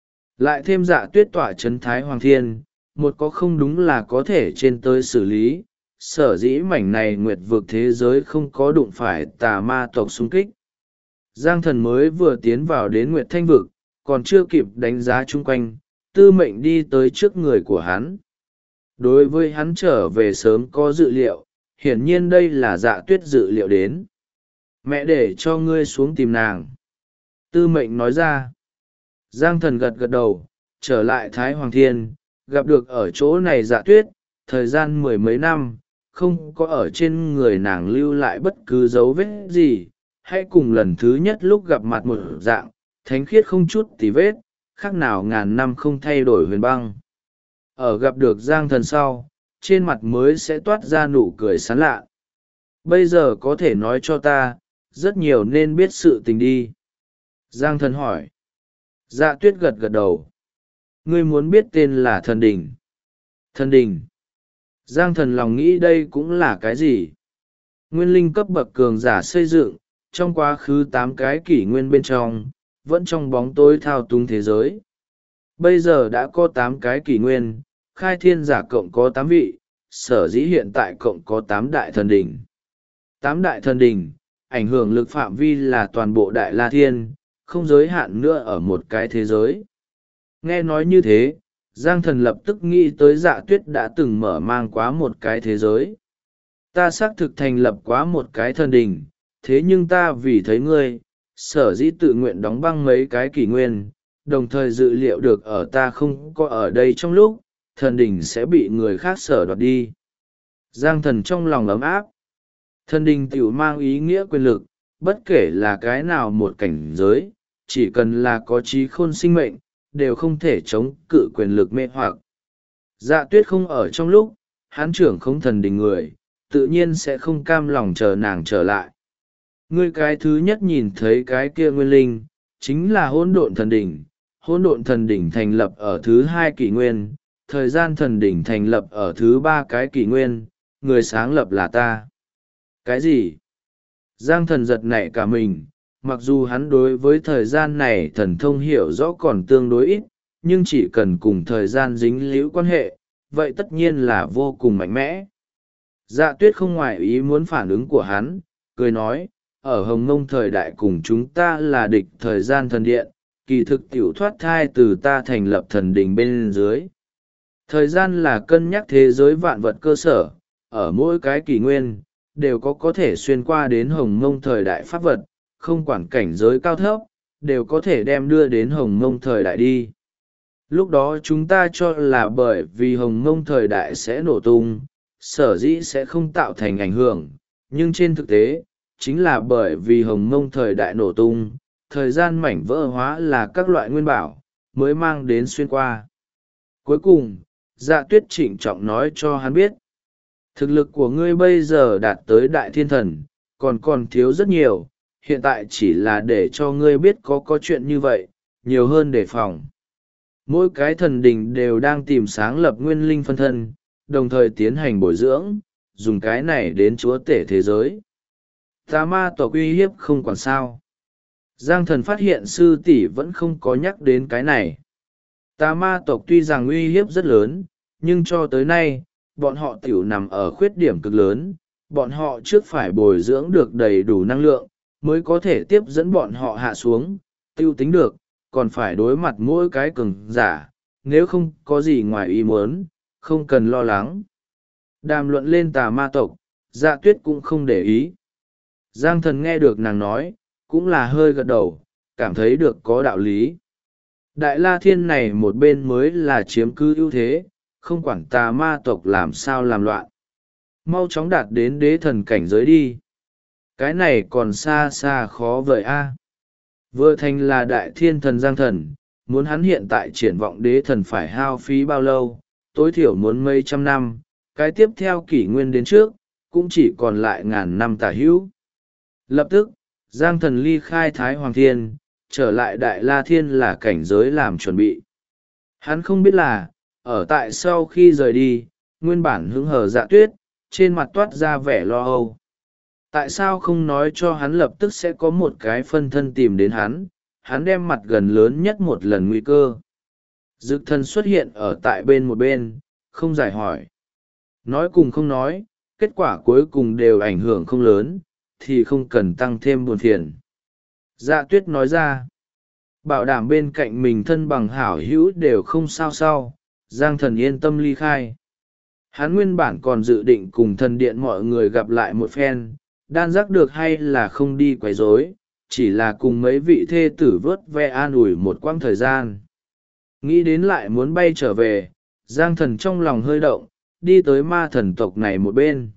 Lại thêm Dạ Tuyết tỏa chấn Thái Hoàng Thiên, một có không đúng là có thể trên tới xử lý, sở dĩ mảnh này nguyệt vực thế giới không có đụng phải tà ma tộc xung kích. Giang Thần mới vừa tiến vào đến Nguyệt Thanh vực, còn chưa kịp đánh giá chung quanh, Tư Mệnh đi tới trước người của hắn. Đối với hắn trở về sớm có dự liệu, hiển nhiên đây là Dạ Tuyết dự liệu đến. Mẹ để cho ngươi xuống tìm nàng. Tư Mệnh nói ra. Giang Thần gật gật đầu, trở lại Thái Hoàng Thiên, gặp được ở chỗ này Dạ Tuyết, thời gian mười mấy năm, không có ở trên người nàng lưu lại bất cứ dấu vết gì, hãy cùng lần thứ nhất lúc gặp mặt một dạng, thánh khiết không chút tì vết, khác nào ngàn năm không thay đổi huyền băng. Ở gặp được Giang Thần sau, trên mặt mới sẽ toát ra nụ cười sán lạ. Bây giờ có thể nói cho ta, rất nhiều nên biết sự tình đi. Giang Thần hỏi. Dạ Tuyết gật gật đầu. Ngươi muốn biết tên là Thần Đình. Thần Đình. Giang Thần lòng nghĩ đây cũng là cái gì? Nguyên linh cấp bậc cường giả xây dựng, trong quá khứ 8 cái kỷ nguyên bên trong, vẫn trong bóng tối thao túng thế giới. Bây giờ đã có 8 cái kỷ nguyên, khai thiên giả cộng có 8 vị, sở dĩ hiện tại cộng có 8 đại thần đỉnh. 8 đại thần đỉnh, ảnh hưởng lực phạm vi là toàn bộ đại la thiên, không giới hạn nữa ở một cái thế giới. Nghe nói như thế, Giang Thần lập tức nghĩ tới Dạ Tuyết đã từng mở mang quá một cái thế giới. Ta xác thực thành lập quá một cái thần đình, thế nhưng ta vì thấy ngươi, sở dĩ tự nguyện đóng băng mấy cái kỷ nguyên, đồng thời dự liệu được ở ta không có ở đây trong lúc, thần đình sẽ bị người khác sở đoạt đi. Giang Thần trong lòng ấm áp. Thần đình tiểu mang ý nghĩa quyền lực, bất kể là cái nào một cảnh giới, chỉ cần là có trí khôn sinh mệnh, đều không thể chống cự quyền lực mê hoặc. Dạ Tuyết không ở trong lúc, hán trưởng không thần đình người, tự nhiên sẽ không cam lòng chờ nàng trở lại. Ngươi cái thứ nhất nhìn thấy cái kia nguyên linh, chính là hỗn độn thần đỉnh. Hỗn độn thần đỉnh thành lập ở thứ 2 kỷ nguyên, thời gian thần đỉnh thành lập ở thứ 3 cái kỷ nguyên, người sáng lập là ta. Cái gì? Giang Thần giật nảy cả mình, mặc dù hắn đối với thời gian này thần thông hiểu rõ còn tương đối ít, nhưng chỉ cần cùng thời gian dính líu quan hệ, vậy tất nhiên là vô cùng mạnh mẽ. Dạ Tuyết không ngoại ý muốn phản ứng của hắn, cười nói, ở Hồng Mông thời đại cùng chúng ta là địch thời gian thần điện, kỳ thực tiểu thoát thai từ ta thành lập thần đình bên dưới. Thời gian là cân nhắc thế giới vạn vật cơ sở, ở mỗi cái kỷ nguyên, đều có thể xuyên qua đến Hồng Mông thời đại pháp vật, không quản cảnh giới cao thấp, đều có thể đem đưa đến Hồng Mông thời đại đi. Lúc đó chúng ta cho là bởi vì Hồng Mông thời đại sẽ nổ tung, sở dĩ sẽ không tạo thành ảnh hưởng, nhưng trên thực tế, chính là bởi vì Hồng Mông thời đại nổ tung, thời gian mảnh vỡ hóa là các loại nguyên bảo, mới mang đến xuyên qua. Cuối cùng, Dạ Tuyết trịnh trọng nói cho hắn biết, thực lực của ngươi bây giờ đạt tới đại thiên thần, còn thiếu rất nhiều, hiện tại chỉ là để cho ngươi biết có chuyện như vậy, nhiều hơn đề phòng. Mỗi cái thần đình đều đang tìm sáng lập nguyên linh phân thân, đồng thời tiến hành bồi dưỡng, dùng cái này đến chúa tể thế giới. Tà ma tộc uy hiếp không còn sao. Giang Thần phát hiện sư tỷ vẫn không có nhắc đến cái này. Tà ma tộc tuy rằng uy hiếp rất lớn, nhưng cho tới nay, bọn họ tiểu nằm ở khuyết điểm cực lớn, bọn họ trước phải bồi dưỡng được đầy đủ năng lượng, mới có thể tiếp dẫn bọn họ hạ xuống, tiêu tính được, còn phải đối mặt mỗi cái cường giả, nếu không có gì ngoài ý muốn, không cần lo lắng. Đàm luận lên tà ma tộc, Dạ Tuyết cũng không để ý. Giang Thần nghe được nàng nói, cũng là hơi gật đầu, cảm thấy được có đạo lý. Đại La Thiên này một bên mới là chiếm cứ ưu thế, không quản tà ma tộc làm sao làm loạn. Mau chóng đạt đến đế thần cảnh giới đi. Cái này còn xa xa khó vậy a. Vừa thành là đại thiên thần Giang Thần, muốn hắn hiện tại triển vọng đế thần phải hao phí bao lâu, tối thiểu muốn mấy trăm năm, cái tiếp theo kỷ nguyên đến trước, cũng chỉ còn lại ngàn năm tả hữu. Lập tức, Giang Thần ly khai Thái Hoàng Thiên, trở lại Đại La Thiên là cảnh giới làm chuẩn bị. Hắn không biết là, ở tại sau khi rời đi, nguyên bản hứng hờ Dạ Tuyết, trên mặt toát ra vẻ lo âu. Tại sao không nói cho hắn lập tức sẽ có một cái phân thân tìm đến hắn đem mặt gần lớn nhất một lần nguy cơ. Dực thần xuất hiện ở tại bên một bên, không giải hỏi. Nói cùng không nói, kết quả cuối cùng đều ảnh hưởng không lớn, thì không cần tăng thêm buồn phiền. Dạ Tuyết nói ra, bảo đảm bên cạnh mình thân bằng hảo hữu đều không sao sao, Giang Thần yên tâm ly khai. Hắn nguyên bản còn dự định cùng thần điện mọi người gặp lại một phen, đan giác được hay là không đi quấy rối, chỉ là cùng mấy vị thê tử vớt ve an ủi một quãng thời gian. Nghĩ đến lại muốn bay trở về, Giang Thần trong lòng hơi động, đi tới ma thần tộc này một bên.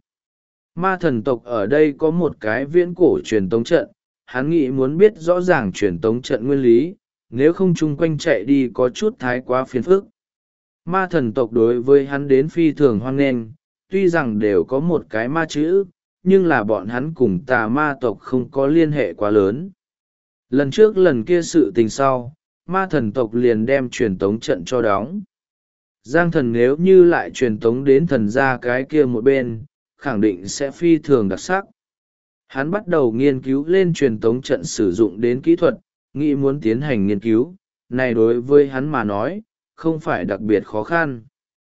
Ma thần tộc ở đây có một cái viễn cổ truyền tống trận, hắn nghĩ muốn biết rõ ràng truyền tống trận nguyên lý, nếu không chung quanh chạy đi có chút thái quá phiền phức. Ma thần tộc đối với hắn đến phi thường hoan nghênh, tuy rằng đều có một cái ma chữ, nhưng là bọn hắn cùng tà ma tộc không có liên hệ quá lớn. Lần trước lần kia sự tình sau, ma thần tộc liền đem truyền tống trận cho đóng. Giang Thần nếu như lại truyền tống đến thần gia cái kia một bên, khẳng định sẽ phi thường đặc sắc. Hắn bắt đầu nghiên cứu lên truyền tống trận sử dụng đến kỹ thuật, nghĩ muốn tiến hành nghiên cứu, này đối với hắn mà nói, không phải đặc biệt khó khăn.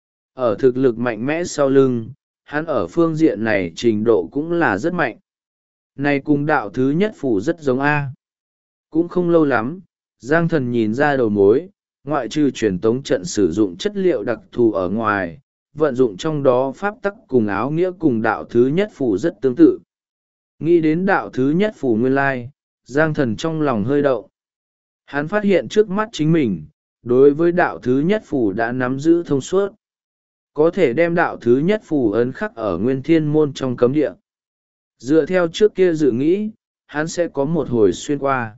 Ở thực lực mạnh mẽ sau lưng, hắn ở phương diện này trình độ cũng là rất mạnh. Này cùng đạo thứ nhất phủ rất giống A. Cũng không lâu lắm, Giang Thần nhìn ra đầu mối, ngoại trừ truyền tống trận sử dụng chất liệu đặc thù ở ngoài, vận dụng trong đó pháp tắc cùng áo nghĩa cùng đạo thứ nhất phủ rất tương tự. Nghĩ đến đạo thứ nhất phủ nguyên lai, Giang Thần trong lòng hơi động. Hắn phát hiện trước mắt chính mình, đối với đạo thứ nhất phủ đã nắm giữ thông suốt. Có thể đem đạo thứ nhất phủ ấn khắc ở nguyên thiên môn trong cấm địa. Dựa theo trước kia dự nghĩ, hắn sẽ có một hồi xuyên qua.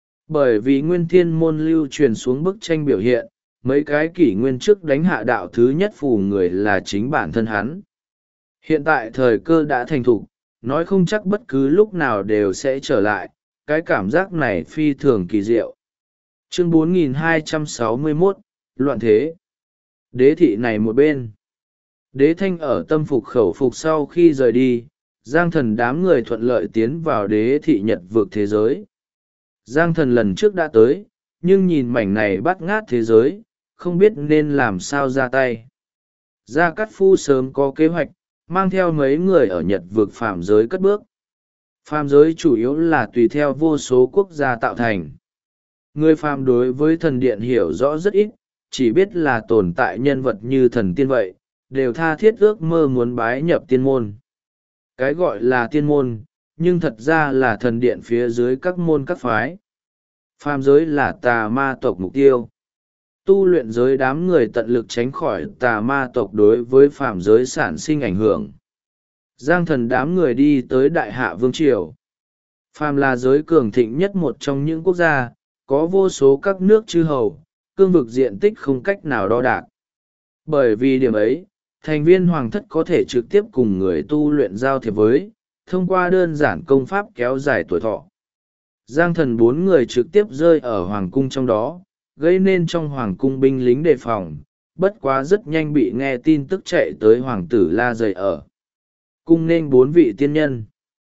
Bởi vì nguyên thiên môn lưu truyền xuống bức tranh biểu hiện, mấy cái kỷ nguyên trước đánh hạ đạo thứ nhất phủ người là chính bản thân hắn. Hiện tại thời cơ đã thành thục, nói không chắc bất cứ lúc nào đều sẽ trở lại, cái cảm giác này phi thường kỳ diệu. Chương 4261, Loạn thế. Đế thị này một bên. Đế thanh ở tâm phục khẩu phục sau khi rời đi, Giang Thần đám người thuận lợi tiến vào đế thị nhật vực thế giới. Giang Thần lần trước đã tới, nhưng nhìn mảnh này bắt ngát thế giới, không biết nên làm sao ra tay. Gia Cát Phu sớm có kế hoạch, mang theo mấy người ở nhật vực phàm giới cất bước. Phàm giới chủ yếu là tùy theo vô số quốc gia tạo thành. Người phàm đối với thần điện hiểu rõ rất ít, chỉ biết là tồn tại nhân vật như thần tiên vậy, đều tha thiết ước mơ muốn bái nhập tiên môn. Cái gọi là tiên môn, nhưng thật ra là thần điện phía dưới các môn các phái. Phàm giới là tà ma tộc mục tiêu. Tu luyện giới đám người tận lực tránh khỏi tà ma tộc đối với phàm giới sản sinh ảnh hưởng. Giang Thần đám người đi tới Đại Hạ Vương Triều. Phàm là giới cường thịnh nhất một trong những quốc gia, có vô số các nước chư hầu, cương vực diện tích không cách nào đo đạc. Bởi vì điểm ấy, thành viên hoàng thất có thể trực tiếp cùng người tu luyện giao thiệp với, thông qua đơn giản công pháp kéo dài tuổi thọ. Giang Thần bốn người trực tiếp rơi ở hoàng cung trong đó, gây nên trong hoàng cung binh lính đề phòng, bất quá rất nhanh bị nghe tin tức chạy tới hoàng tử La Dày ở. Cung nên bốn vị tiên nhân.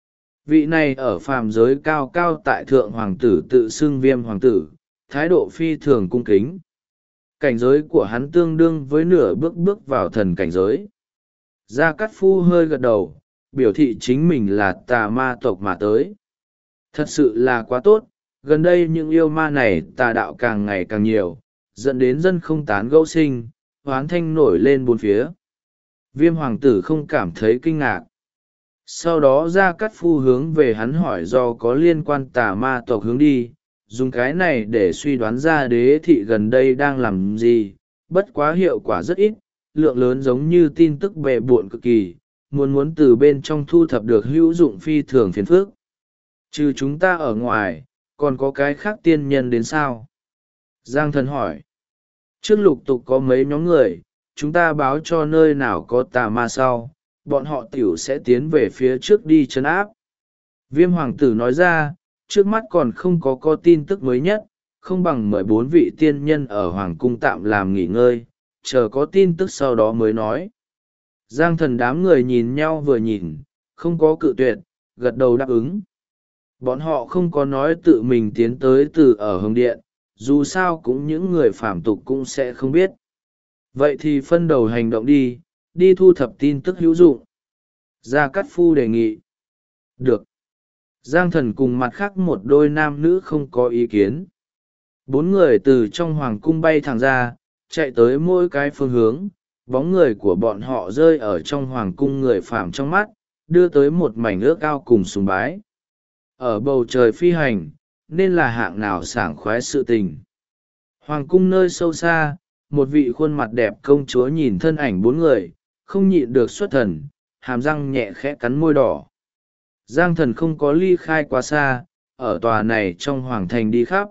Vị này ở phàm giới cao cao tại thượng hoàng tử tự xưng Viêm hoàng tử, thái độ phi thường cung kính. Cảnh giới của hắn tương đương với nửa bước bước vào thần cảnh giới. Gia Cát Phu hơi gật đầu, biểu thị chính mình là tà ma tộc mà tới. Thật sự là quá tốt, gần đây những yêu ma này tà đạo càng ngày càng nhiều, dẫn đến dân không tán gẫu sinh, hoán thanh nổi lên bốn phía. Viêm hoàng tử không cảm thấy kinh ngạc. Sau đó Gia Cát Phu hướng về hắn hỏi do có liên quan tà ma tộc hướng đi, dùng cái này để suy đoán ra đế thị gần đây đang làm gì, bất quá hiệu quả rất ít, lượng lớn giống như tin tức bề bộn cực kỳ, muốn từ bên trong thu thập được hữu dụng phi thường phiền phức. Trừ chúng ta ở ngoài, còn có cái khác tiên nhân đến sao? Giang Thần hỏi. Trước lục tục có mấy nhóm người, chúng ta báo cho nơi nào có tà ma sau, bọn họ tiểu sẽ tiến về phía trước đi trấn áp. Viêm hoàng tử nói ra, trước mắt còn không có tin tức mới nhất, không bằng mời bốn vị tiên nhân ở hoàng cung tạm làm nghỉ ngơi, chờ có tin tức sau đó mới nói. Giang Thần đám người nhìn nhau vừa nhìn, không có cự tuyệt, gật đầu đáp ứng. Bọn họ không có nói tự mình tiến tới từ ở Hồng Điện, dù sao cũng những người phàm tục cũng sẽ không biết. Vậy thì phân đầu hành động đi thu thập tin tức hữu dụng. Gia Cát Phu đề nghị. Được. Giang Thần cùng mặt khác một đôi nam nữ không có ý kiến. Bốn người từ trong hoàng cung bay thẳng ra, chạy tới mỗi cái phương hướng, bóng người của bọn họ rơi ở trong hoàng cung người phàm trong mắt, đưa tới một mảnh ước ao cùng sùng bái. Ở bầu trời phi hành, nên là hạng nào sảng khoái sự tình. Hoàng cung nơi sâu xa, một vị khuôn mặt đẹp công chúa nhìn thân ảnh bốn người, không nhịn được xuất thần, hàm răng nhẹ khẽ cắn môi đỏ. Giang Thần không có ly khai quá xa, ở tòa này trong hoàng thành đi khắp.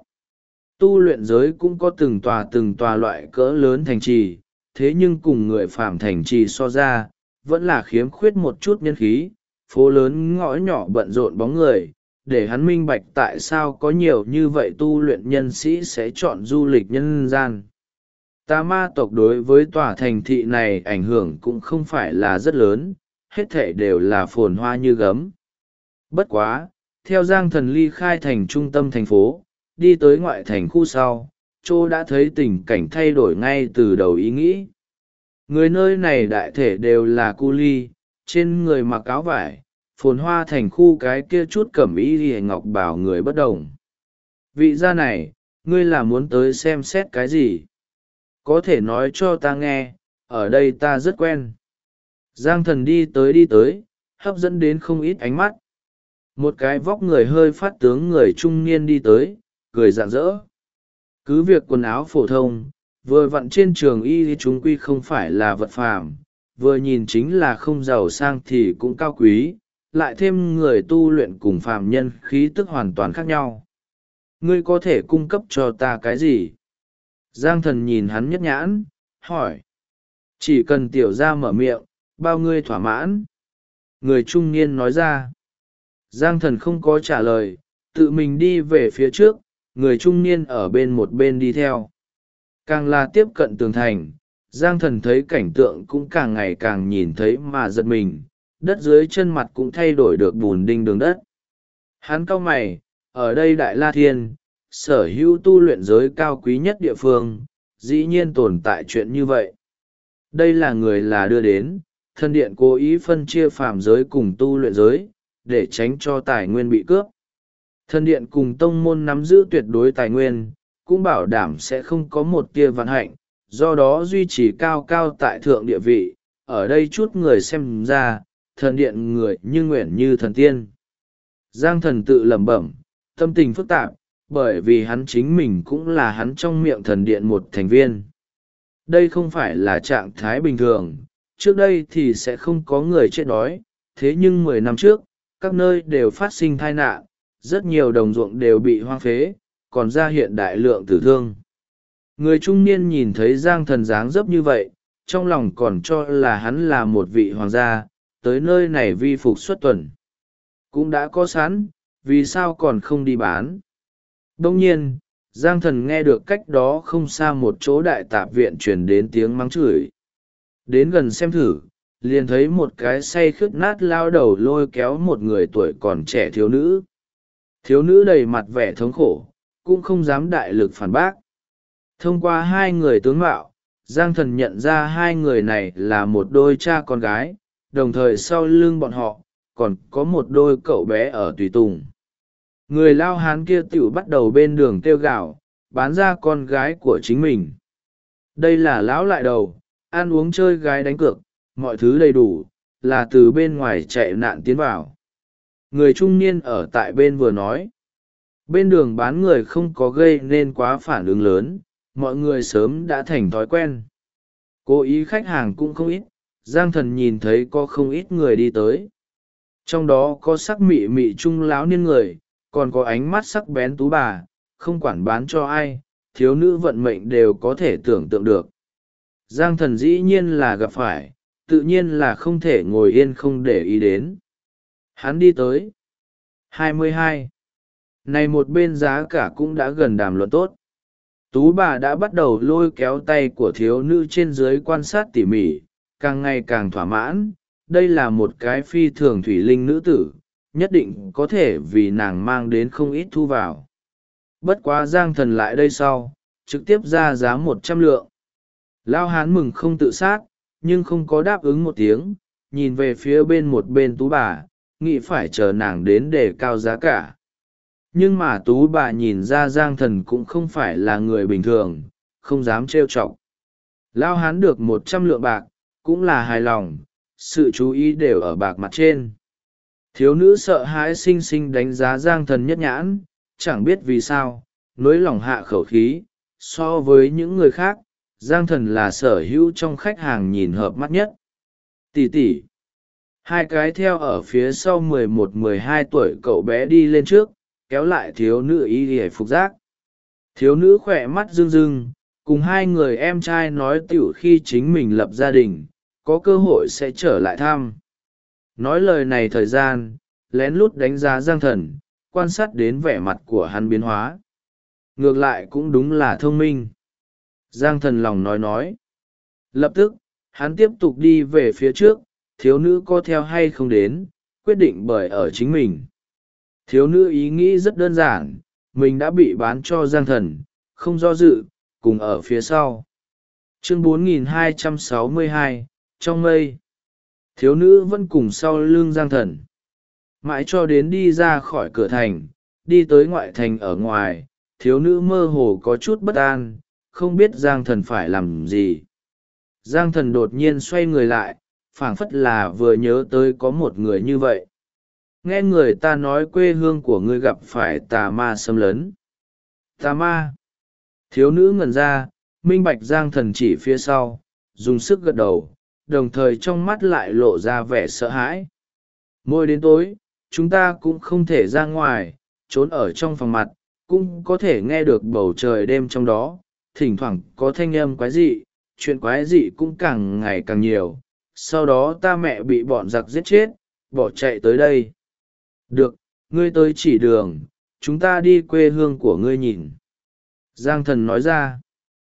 Tu luyện giới cũng có từng tòa loại cỡ lớn thành trì, thế nhưng cùng người phàm thành trì so ra, vẫn là khiếm khuyết một chút nhân khí, phố lớn ngõ nhỏ bận rộn bóng người, để hắn minh bạch tại sao có nhiều như vậy tu luyện nhân sĩ sẽ chọn du lịch nhân gian. Tà ma tộc đối với tòa thành thị này ảnh hưởng cũng không phải là rất lớn, hết thể đều là phồn hoa như gấm. Bất quá, theo Giang Thần ly khai thành trung tâm thành phố, đi tới ngoại thành khu sau, Châu đã thấy tình cảnh thay đổi ngay từ đầu ý nghĩ. Người nơi này đại thể đều là cu ly, trên người mặc áo vải, phồn hoa thành khu cái kia chút cẩm y lìa ngọc bảo người bất đồng. Vị gia này, ngươi là muốn tới xem xét cái gì? Có thể nói cho ta nghe, ở đây ta rất quen. Giang Thần đi tới, hấp dẫn đến không ít ánh mắt. Một cái vóc người hơi phát tướng người trung niên đi tới, cười rạng rỡ. Cứ việc quần áo phổ thông, vừa vặn trên trường y thì chúng quy không phải là vật phàm, vừa nhìn chính là không giàu sang thì cũng cao quý, lại thêm người tu luyện cùng phàm nhân khí tức hoàn toàn khác nhau. Ngươi có thể cung cấp cho ta cái gì? Giang Thần nhìn hắn nhất nhãn, hỏi. Chỉ cần tiểu gia mở miệng, bao ngươi thỏa mãn. Người trung niên nói ra. Giang Thần không có trả lời, tự mình đi về phía trước, người trung niên ở bên một bên đi theo. Càng là tiếp cận tường thành, Giang Thần thấy cảnh tượng cũng càng ngày càng nhìn thấy mà giật mình, đất dưới chân mặt cũng thay đổi được bùn đinh đường đất. Hắn cau mày, ở đây Đại La Thiên, sở hữu tu luyện giới cao quý nhất địa phương, dĩ nhiên tồn tại chuyện như vậy. Đây là người là đưa đến, thân điện cố ý phân chia phàm giới cùng tu luyện giới, để tránh cho tài nguyên bị cướp. Thân điện cùng tông môn nắm giữ tuyệt đối tài nguyên, cũng bảo đảm sẽ không có một tia vạn hạnh, do đó duy trì cao cao tại thượng địa vị. Ở đây chút người xem ra, thần điện người như nguyện như thần tiên. Giang Thần tự lẩm bẩm, tâm tình phức tạp, bởi vì hắn chính mình cũng là hắn trong miệng thần điện một thành viên. Đây không phải là trạng thái bình thường, trước đây thì sẽ không có người chết đói, thế nhưng 10 năm trước, các nơi đều phát sinh tai nạn, rất nhiều đồng ruộng đều bị hoang phế, còn ra hiện đại lượng tử thương. Người trung niên nhìn thấy Giang Thần dáng dấp như vậy, trong lòng còn cho là hắn là một vị hoàng gia, tới nơi này vi phục xuất tuần. Cũng đã có sẵn, vì sao còn không đi bán? Đông nhiên, Giang Thần nghe được cách đó không xa một chỗ đại tạp viện truyền đến tiếng mắng chửi. Đến gần xem thử, liền thấy một cái say khướt nát lao đầu lôi kéo một người tuổi còn trẻ thiếu nữ. Thiếu nữ đầy mặt vẻ thống khổ, cũng không dám đại lực phản bác. Thông qua hai người tướng mạo, Giang Thần nhận ra hai người này là một đôi cha con gái, đồng thời sau lưng bọn họ, còn có một đôi cậu bé ở tùy tùng. Người lao hán kia tiểu bắt đầu bên đường kêu gào, bán ra con gái của chính mình. Đây là lão lại đầu, ăn uống chơi gái đánh cược, mọi thứ đầy đủ, là từ bên ngoài chạy nạn tiến vào. Người trung niên ở tại bên vừa nói. Bên đường bán người không có gây nên quá phản ứng lớn, mọi người sớm đã thành thói quen. Cố ý khách hàng cũng không ít, Giang Thần nhìn thấy có không ít người đi tới. Trong đó có sắc mị mị trung lão niên người, còn có ánh mắt sắc bén tú bà, không quản bán cho ai, thiếu nữ vận mệnh đều có thể tưởng tượng được. Giang Thần dĩ nhiên là gặp phải, tự nhiên là không thể ngồi yên không để ý đến. Hắn đi tới. 22. Này một bên giá cả cũng đã gần đàm luận tốt. Tú bà đã bắt đầu lôi kéo tay của thiếu nữ trên dưới quan sát tỉ mỉ, càng ngày càng thỏa mãn. Đây là một cái phi thường thủy linh nữ tử, nhất định có thể vì nàng mang đến không ít thu vào. Bất quá Giang Thần lại đây sau, trực tiếp ra giá 100 lượng. Lao hán mừng không tự sát, nhưng không có đáp ứng một tiếng, nhìn về phía bên một bên tú bà, nghĩ phải chờ nàng đến để cao giá cả. Nhưng mà tú bà nhìn ra Giang Thần cũng không phải là người bình thường, không dám trêu chọc. Lao hán được 100 lượng bạc, cũng là hài lòng, sự chú ý đều ở bạc mặt trên. Thiếu nữ sợ hãi xinh xinh đánh giá Giang Thần nhất nhãn, chẳng biết vì sao, nối lòng hạ khẩu khí, so với những người khác, Giang Thần là sở hữu trong khách hàng nhìn hợp mắt nhất. Tỷ tỷ. Hai cái theo ở phía sau 11-12 tuổi cậu bé đi lên trước, kéo lại thiếu nữ y hề phục giác. Thiếu nữ khỏe mắt rưng rưng, cùng hai người em trai nói tiểu khi chính mình lập gia đình, có cơ hội sẽ trở lại thăm. Nói lời này thời gian, lén lút đánh giá Giang Thần, quan sát đến vẻ mặt của hắn biến hóa. Ngược lại cũng đúng là thông minh. Giang Thần lòng nói. Lập tức, hắn tiếp tục đi về phía trước, thiếu nữ có theo hay không đến, quyết định bởi ở chính mình. Thiếu nữ ý nghĩ rất đơn giản, mình đã bị bán cho Giang Thần, không do dự, cùng ở phía sau. Chương 4262, trong mây. Thiếu nữ vẫn cùng sau lưng Giang Thần. Mãi cho đến đi ra khỏi cửa thành, đi tới ngoại thành ở ngoài, thiếu nữ mơ hồ có chút bất an, không biết Giang Thần phải làm gì. Giang Thần đột nhiên xoay người lại, phảng phất là vừa nhớ tới có một người như vậy. Nghe người ta nói quê hương của ngươi gặp phải tà ma xâm lấn. Tà ma. Thiếu nữ ngẩn ra, minh bạch Giang Thần chỉ phía sau, dùng sức gật đầu, đồng thời trong mắt lại lộ ra vẻ sợ hãi. Mỗi đến tối, chúng ta cũng không thể ra ngoài, trốn ở trong phòng mặt, cũng có thể nghe được bầu trời đêm trong đó, thỉnh thoảng có thanh âm quái dị, chuyện quái dị cũng càng ngày càng nhiều. Sau đó ta mẹ bị bọn giặc giết chết, bỏ chạy tới đây. Được, ngươi tới chỉ đường, chúng ta đi quê hương của ngươi nhìn. Giang Thần nói ra.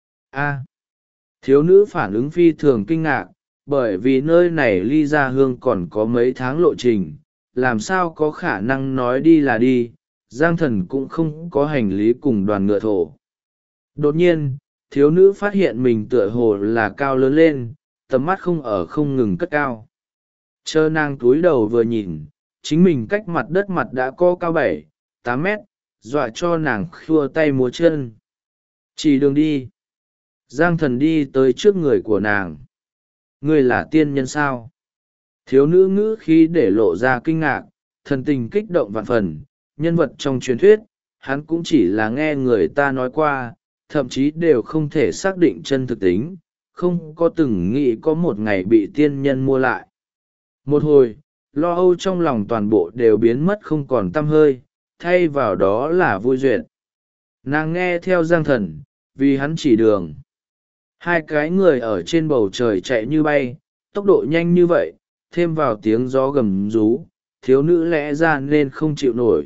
Thiếu nữ phản ứng phi thường kinh ngạc, bởi vì nơi này ly ra hương còn có mấy tháng lộ trình, làm sao có khả năng nói đi là đi. Giang Thần cũng không có hành lý cùng đoàn ngựa thổ. Đột nhiên, thiếu nữ phát hiện mình tựa hồ là cao lớn lên, tầm mắt không ngừng cất cao. Chờ nàng túi đầu vừa nhìn, chính mình cách mặt đất mặt đã có cao 7-8 mét, dọa cho nàng khua tay múa chân. Chỉ đường đi. Giang Thần đi tới trước người của nàng. Ngươi là tiên nhân sao? Thiếu nữ ngữ khí để lộ ra kinh ngạc, thần tình kích động vạn phần. Nhân vật trong truyền thuyết, hắn cũng chỉ là nghe người ta nói qua, thậm chí đều không thể xác định chân thực tính, không có từng nghĩ có một ngày bị tiên nhân mua lại. Một hồi, lo âu trong lòng toàn bộ đều biến mất không còn tăm hơi, thay vào đó là vui duyệt. Nàng nghe theo Giang Thần, vì hắn chỉ đường. Hai cái người ở trên bầu trời chạy như bay, tốc độ nhanh như vậy, thêm vào tiếng gió gầm rú, thiếu nữ lẽ ra nên không chịu nổi,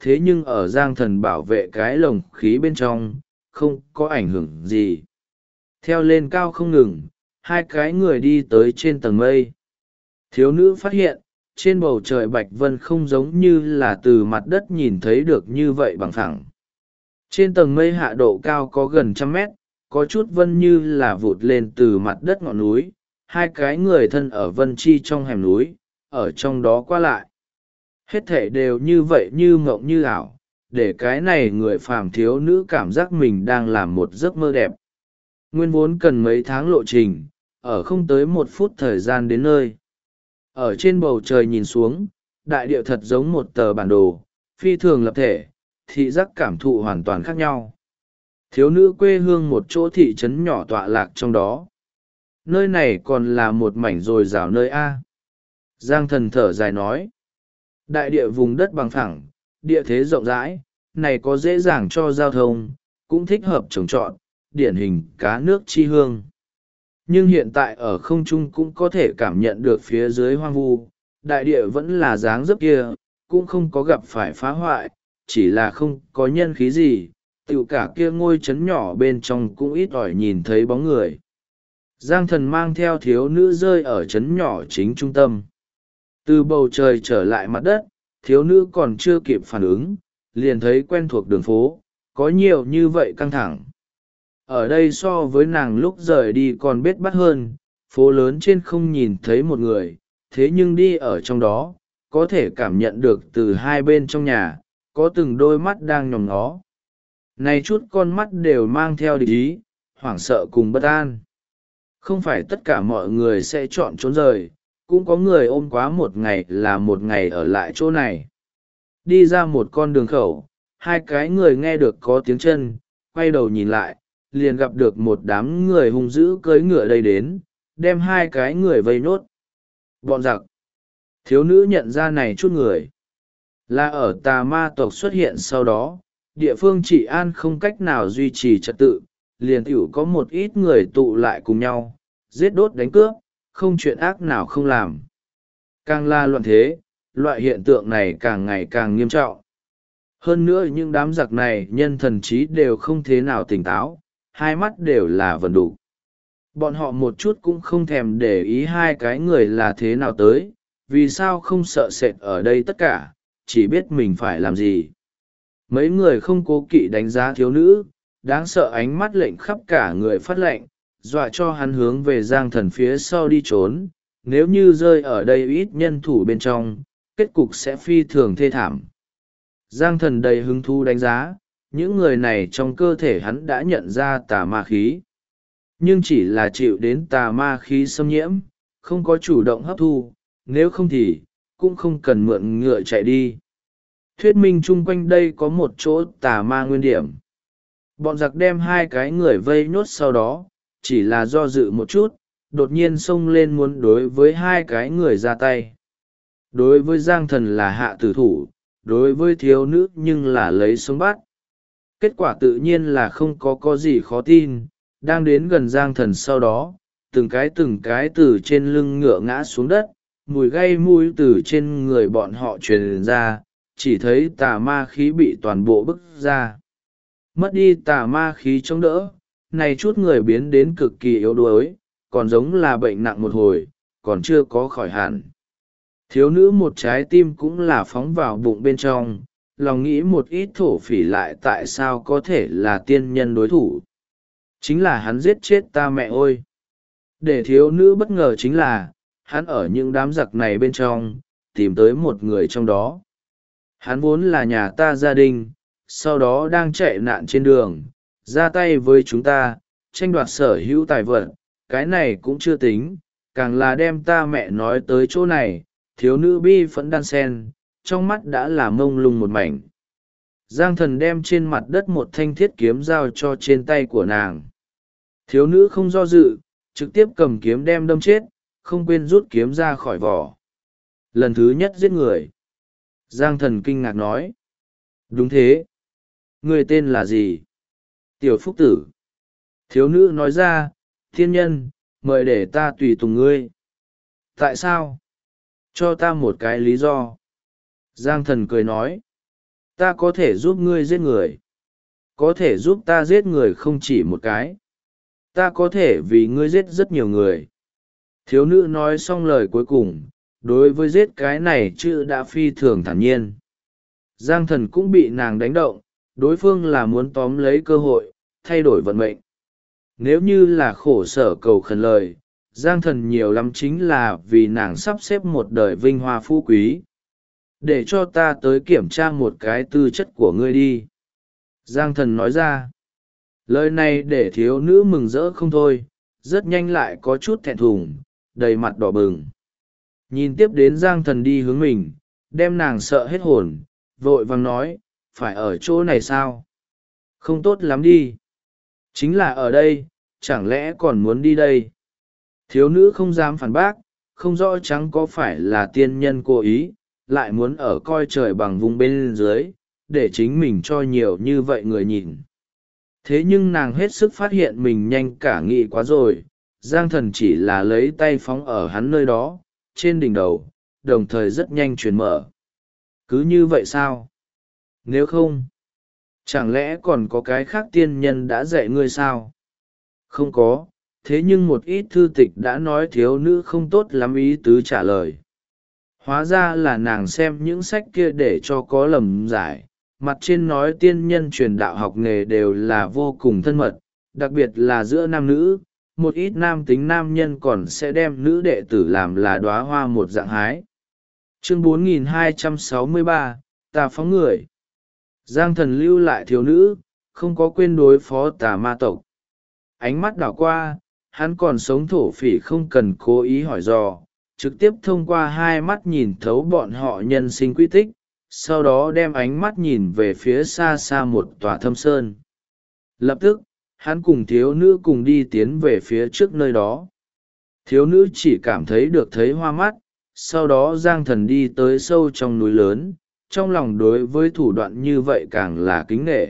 thế nhưng ở Giang Thần bảo vệ cái lồng khí bên trong, không có ảnh hưởng gì. Theo lên cao không ngừng, hai cái người đi tới trên tầng mây. Thiếu nữ phát hiện, trên bầu trời bạch vân không giống như là từ mặt đất nhìn thấy được như vậy bằng phẳng. Trên tầng mây hạ độ cao có gần 100 mét, có chút vân như là vụt lên từ mặt đất ngọn núi, hai cái người thân ở vân chi trong hẻm núi, ở trong đó qua lại. Hết thể đều như vậy như mộng như ảo, để cái này người phàm thiếu nữ cảm giác mình đang làm một giấc mơ đẹp. Nguyên vốn cần mấy tháng lộ trình, ở không tới 1 phút thời gian đến nơi. Ở trên bầu trời nhìn xuống, đại địa thật giống một tờ bản đồ, phi thường lập thể, thị giác cảm thụ hoàn toàn khác nhau. Thiếu nữ quê hương một chỗ thị trấn nhỏ tọa lạc trong đó. Nơi này còn là một mảnh dồi dào nơi A. Giang Thần thở dài nói. Đại địa vùng đất bằng phẳng, địa thế rộng rãi, này có dễ dàng cho giao thông, cũng thích hợp trồng trọt, điển hình cá nước chi hương. Nhưng hiện tại ở không trung cũng có thể cảm nhận được phía dưới hoang vu, đại địa vẫn là dáng dấp kia, cũng không có gặp phải phá hoại, chỉ là không có nhân khí gì, tiểu cả kia ngôi trấn nhỏ bên trong cũng ít ỏi nhìn thấy bóng người. Giang Thần mang theo thiếu nữ rơi ở trấn nhỏ chính trung tâm. Từ bầu trời trở lại mặt đất, thiếu nữ còn chưa kịp phản ứng, liền thấy quen thuộc đường phố, có nhiều như vậy căng thẳng. Ở đây so với nàng lúc rời đi còn bết bát hơn, phố lớn trên không nhìn thấy một người, thế nhưng đi ở trong đó, có thể cảm nhận được từ hai bên trong nhà, có từng đôi mắt đang nhòm ngó. Này chút con mắt đều mang theo địch ý, hoảng sợ cùng bất an. Không phải tất cả mọi người sẽ chọn trốn rời, cũng có người ôm quá một ngày là một ngày ở lại chỗ này. Đi ra một con đường khẩu, hai cái người nghe được có tiếng chân, quay đầu nhìn lại, liền gặp được một đám người hung dữ cưỡi ngựa đây đến, đem hai cái người vây nốt. Bọn giặc. Thiếu nữ nhận ra này chút người. Là ở tà ma tộc xuất hiện sau đó, địa phương trị an không cách nào duy trì trật tự, liền tiểu có một ít người tụ lại cùng nhau, giết đốt đánh cướp, không chuyện ác nào không làm. Càng là loạn thế, loại hiện tượng này càng ngày càng nghiêm trọng. Hơn nữa những đám giặc này nhân thần trí đều không thế nào tỉnh táo, hai mắt đều là vần đủ. Bọn họ một chút cũng không thèm để ý hai cái người là thế nào tới, vì sao không sợ sệt ở đây tất cả, chỉ biết mình phải làm gì. Mấy người không cố kỵ đánh giá thiếu nữ, đáng sợ ánh mắt lệnh khắp cả người phát lệnh, dọa cho hắn hướng về Giang Thần phía sau đi trốn. Nếu như rơi ở đây ít nhân thủ bên trong, kết cục sẽ phi thường thê thảm. Giang Thần đầy hứng thú đánh giá, những người này trong cơ thể hắn đã nhận ra tà ma khí. Nhưng chỉ là chịu đến tà ma khí xâm nhiễm, không có chủ động hấp thu, nếu không thì, cũng không cần mượn ngựa chạy đi. Thuyết minh chung quanh đây có một chỗ tà ma nguyên điểm. Bọn giặc đem hai cái người vây nhốt sau đó, chỉ là do dự một chút, đột nhiên xông lên muốn đối với hai cái người ra tay. Đối với Giang Thần là hạ tử thủ, đối với thiếu nữ nhưng là lấy sống bắt. Kết quả tự nhiên là không có gì khó tin, đang đến gần Giang Thần sau đó, từng cái từ trên lưng ngựa ngã xuống đất, mùi gây mùi từ trên người bọn họ truyền ra, chỉ thấy tà ma khí bị toàn bộ bức ra. Mất đi tà ma khí chống đỡ, này chút người biến đến cực kỳ yếu đuối, còn giống là bệnh nặng một hồi, còn chưa có khỏi hẳn. Thiếu nữ một trái tim cũng là phóng vào bụng bên trong, lòng nghĩ một ít thổ phỉ lại tại sao có thể là tiên nhân đối thủ. Chính là hắn giết chết ta mẹ ôi. Để thiếu nữ bất ngờ chính là, hắn ở những đám giặc này bên trong, tìm tới một người trong đó. Hắn vốn là nhà ta gia đình, sau đó đang chạy nạn trên đường, ra tay với chúng ta, tranh đoạt sở hữu tài vật, cái này cũng chưa tính, càng là đem ta mẹ nói tới chỗ này, thiếu nữ bi phẫn đan sen, trong mắt đã là mông lung một mảnh. Giang Thần đem trên mặt đất một thanh thiết kiếm giao cho trên tay của nàng. Thiếu nữ không do dự, trực tiếp cầm kiếm đem đâm chết, không quên rút kiếm ra khỏi vỏ. Lần thứ nhất giết người. Giang Thần kinh ngạc nói. Đúng thế. Người tên là gì? Tiểu Phúc Tử. Thiếu nữ nói ra, thiên nhân, mời để ta tùy tùng ngươi. Tại sao? Cho ta một cái lý do. Giang Thần cười nói. Ta có thể giúp ngươi giết người, có thể giúp ta giết người không chỉ một cái, ta có thể vì ngươi giết rất nhiều người. Thiếu nữ nói xong lời cuối cùng, đối với giết cái này chữ đã phi thường thản nhiên. Giang Thần cũng bị nàng đánh động, đối phương là muốn tóm lấy cơ hội thay đổi vận mệnh. Nếu như là khổ sở cầu khẩn lời, Giang Thần nhiều lắm chính là vì nàng sắp xếp một đời vinh hoa phú quý. Để cho ta tới kiểm tra một cái tư chất của ngươi đi. Giang Thần nói ra. Lời này để thiếu nữ mừng rỡ không thôi, rất nhanh lại có chút thẹn thùng, đầy mặt đỏ bừng. Nhìn tiếp đến Giang Thần đi hướng mình, đem nàng sợ hết hồn, vội vàng nói, phải ở chỗ này sao? Không tốt lắm đi. Chính là ở đây, chẳng lẽ còn muốn đi đây? Thiếu nữ không dám phản bác, không rõ trắng có phải là tiên nhân cố ý, lại muốn ở coi trời bằng vùng bên dưới, để chính mình cho nhiều như vậy người nhìn. Thế nhưng nàng hết sức phát hiện mình nhanh cả nghị quá rồi, Giang Thần chỉ là lấy tay phóng ở hắn nơi đó, trên đỉnh đầu, đồng thời rất nhanh chuyển mở. Cứ như vậy sao? Nếu không, chẳng lẽ còn có cái khác tiên nhân đã dạy ngươi sao? Không có, thế nhưng một ít thư tịch đã nói thiếu nữ không tốt lắm ý tứ trả lời. Hóa ra là nàng xem những sách kia để cho có lầm giải, mặt trên nói tiên nhân truyền đạo học nghề đều là vô cùng thân mật, đặc biệt là giữa nam nữ, một ít nam tính nam nhân còn sẽ đem nữ đệ tử làm là đóa hoa một dạng hái. Chương 4263, ta phóng người. Giang Thần lưu lại thiếu nữ, không có quên đối phó tà ma tộc. Ánh mắt đảo qua, hắn còn sống thổ phỉ không cần cố ý hỏi dò, trực tiếp thông qua hai mắt nhìn thấu bọn họ nhân sinh quy tích, sau đó đem ánh mắt nhìn về phía xa xa một tòa thâm sơn. Lập tức, hắn cùng thiếu nữ cùng đi tiến về phía trước nơi đó. Thiếu nữ chỉ cảm thấy được thấy hoa mắt, sau đó Giang Thần đi tới sâu trong núi lớn, trong lòng đối với thủ đoạn như vậy càng là kính nể.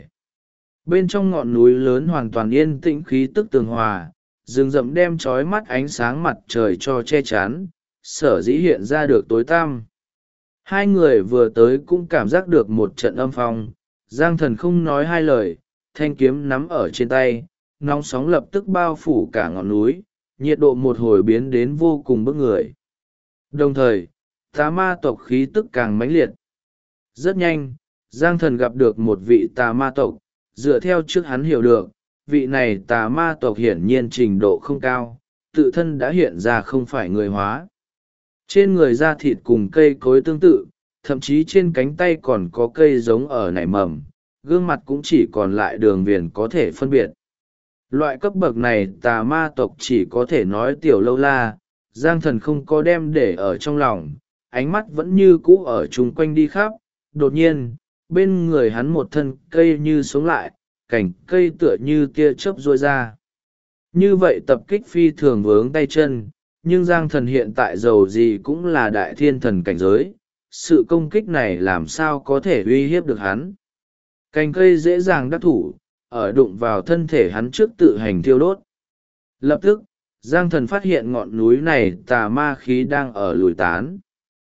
Bên trong ngọn núi lớn hoàn toàn yên tĩnh khí tức tường hòa, rừng rậm đem trói mắt ánh sáng mặt trời cho che chắn, sở dĩ hiện ra được tối tăm. Hai người vừa tới cũng cảm giác được một trận âm phong, Giang Thần không nói hai lời, thanh kiếm nắm ở trên tay, nóng sóng lập tức bao phủ cả ngọn núi, nhiệt độ một hồi biến đến vô cùng bức người. Đồng thời, tà ma tộc khí tức càng mãnh liệt. Rất nhanh, Giang Thần gặp được một vị tà ma tộc, dựa theo trước hắn hiểu được, vị này tà ma tộc hiển nhiên trình độ không cao, tự thân đã hiện ra không phải người hóa. Trên người da thịt cùng cây cối tương tự, thậm chí trên cánh tay còn có cây giống ở nảy mầm, gương mặt cũng chỉ còn lại đường viền có thể phân biệt. Loại cấp bậc này tà ma tộc chỉ có thể nói tiểu lâu la, Giang Thần không có đem để ở trong lòng, ánh mắt vẫn như cũ ở chung quanh đi khắp. Đột nhiên, bên người hắn một thân cây như sống lại, cành cây tựa như tia chớp rôi ra. Như vậy tập kích phi thường vướng tay chân, nhưng Giang Thần hiện tại dầu gì cũng là đại thiên thần cảnh giới, sự công kích này làm sao có thể uy hiếp được hắn. Cành cây dễ dàng đắc thủ, ở đụng vào thân thể hắn trước tự hành thiêu đốt. Lập tức, Giang Thần phát hiện ngọn núi này tà ma khí đang ở lùi tán.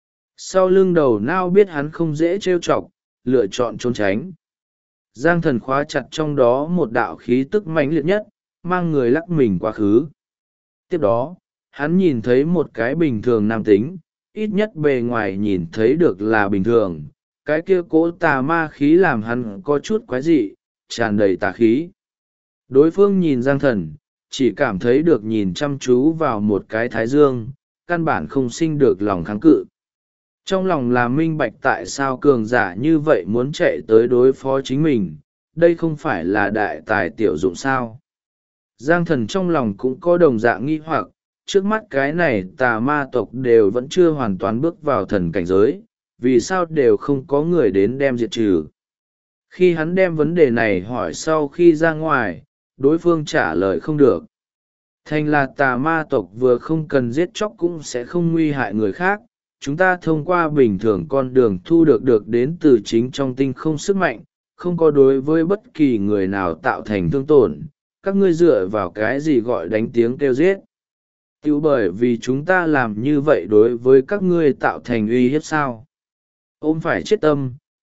Sau lưng đầu nao biết hắn không dễ trêu chọc, lựa chọn trốn tránh. Giang Thần khóa chặt trong đó một đạo khí tức mãnh liệt nhất, mang người lắc mình quá khứ. Tiếp đó, hắn nhìn thấy một cái bình thường nam tính, ít nhất bề ngoài nhìn thấy được là bình thường. Cái kia cỗ tà ma khí làm hắn có chút quái dị, tràn đầy tà khí. Đối phương nhìn Giang Thần, chỉ cảm thấy được nhìn chăm chú vào một cái thái dương, căn bản không sinh được lòng kháng cự. Trong lòng là minh bạch tại sao cường giả như vậy muốn chạy tới đối phó chính mình, đây không phải là đại tài tiểu dụng sao. Giang Thần trong lòng cũng có đồng dạng nghi hoặc, trước mắt cái này tà ma tộc đều vẫn chưa hoàn toàn bước vào thần cảnh giới, vì sao đều không có người đến đem diệt trừ. Khi hắn đem vấn đề này hỏi sau khi ra ngoài, đối phương trả lời không được. Thành là tà ma tộc vừa không cần giết chóc cũng sẽ không nguy hại người khác, chúng ta thông qua bình thường con đường thu được đến từ chính trong tinh không sức mạnh, không có đối với bất kỳ người nào tạo thành thương tổn, các ngươi dựa vào cái gì gọi đánh tiếng kêu giết. Tiểu bởi vì chúng ta làm như vậy đối với các ngươi tạo thành uy hiếp sao. Ôm phải chết tâm,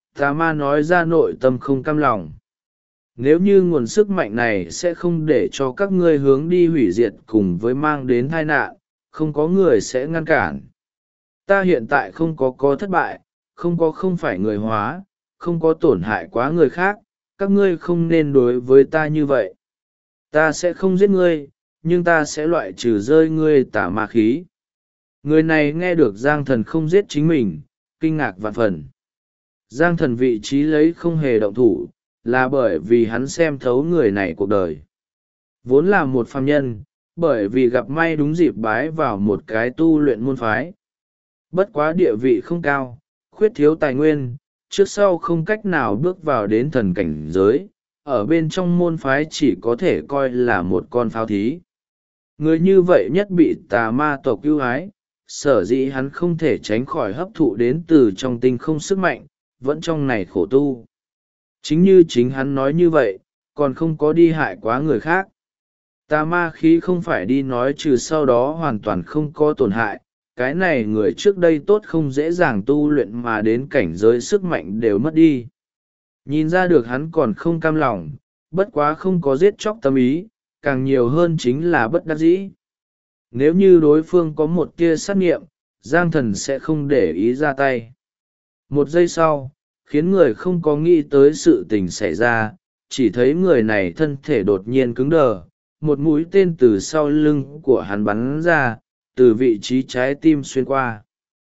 Tà ma nói ra nội tâm không cam lòng. Nếu như nguồn sức mạnh này sẽ không để cho các ngươi hướng đi hủy diệt cùng với mang đến tai nạn, không có người sẽ ngăn cản. Ta hiện tại không có thất bại, không phải người hóa, không có tổn hại quá người khác, các ngươi không nên đối với ta như vậy. Ta sẽ không giết ngươi, nhưng ta sẽ loại trừ rơi ngươi tà ma khí. Người này nghe được Giang Thần không giết chính mình, kinh ngạc vạn phần. Giang Thần vị trí lấy không hề động thủ, là bởi vì hắn xem thấu người này cuộc đời. Vốn là một phàm nhân, bởi vì gặp may đúng dịp bái vào một cái tu luyện môn phái. Bất quá địa vị không cao, khuyết thiếu tài nguyên, trước sau không cách nào bước vào đến thần cảnh giới, ở bên trong môn phái chỉ có thể coi là một con pháo thí. Người như vậy nhất bị tà ma tộc ưu ái, sở dĩ hắn không thể tránh khỏi hấp thụ đến từ trong tinh không sức mạnh, vẫn trong này khổ tu. Chính như chính hắn nói như vậy, còn không có đi hại quá người khác. Tà ma khí không phải đi nói trừ sau đó hoàn toàn không có tổn hại, cái này người trước đây tốt không dễ dàng tu luyện mà đến cảnh giới sức mạnh đều mất đi. Nhìn ra được hắn còn không cam lòng, bất quá không có giết chóc tâm ý, càng nhiều hơn chính là bất đắc dĩ. Nếu như đối phương có một tia sát nghiệm, Giang Thần sẽ không để ý ra tay. Một giây sau, khiến người không có nghĩ tới sự tình xảy ra, chỉ thấy người này thân thể đột nhiên cứng đờ, một mũi tên từ sau lưng của hắn bắn ra, từ vị trí trái tim xuyên qua.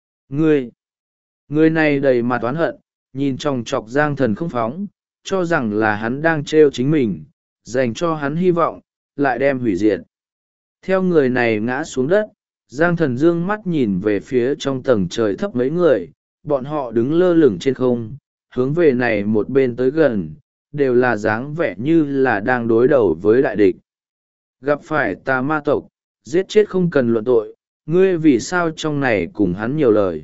Người này đầy mặt oán hận, nhìn chòng chọc Giang Thần không phóng, cho rằng là hắn đang trêu chính mình, dành cho hắn hy vọng, lại đem hủy diệt. Theo người này ngã xuống đất, Giang Thần dương mắt nhìn về phía trong tầng trời thấp mấy người, bọn họ đứng lơ lửng trên không, hướng về này một bên tới gần, đều là dáng vẻ như là đang đối đầu với đại địch. Gặp phải tà ma tộc, giết chết không cần luận tội, ngươi vì sao trong này cùng hắn nhiều lời.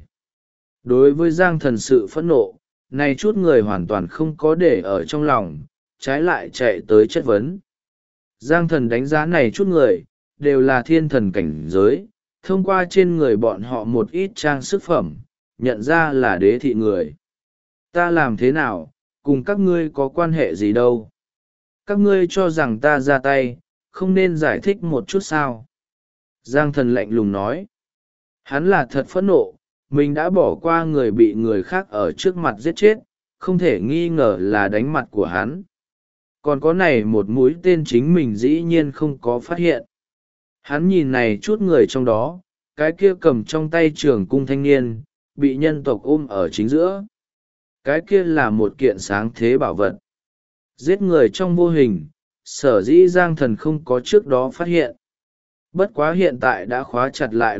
Đối với Giang Thần sự phẫn nộ, này chút người hoàn toàn không có để ở trong lòng, trái lại chạy tới chất vấn. Giang Thần đánh giá này chút người, đều là thiên thần cảnh giới, thông qua trên người bọn họ một ít trang sức phẩm, nhận ra là đế thị người. Ta làm thế nào, cùng các ngươi có quan hệ gì đâu. Các ngươi cho rằng ta ra tay, không nên giải thích một chút sao. Giang Thần lạnh lùng nói. Hắn là thật phẫn nộ, mình đã bỏ qua người bị người khác ở trước mặt giết chết, không thể nghi ngờ là đánh mặt của hắn. Còn có này một mũi tên chính mình dĩ nhiên không có phát hiện. Hắn nhìn này chút người trong đó, cái kia cầm trong tay trường cung thanh niên, bị nhân tộc ôm ở chính giữa. Cái kia là một kiện sáng thế bảo vật. Giết người trong vô hình, sở dĩ Giang Thần không có trước đó phát hiện. Bất quá hiện tại đã khóa chặt lại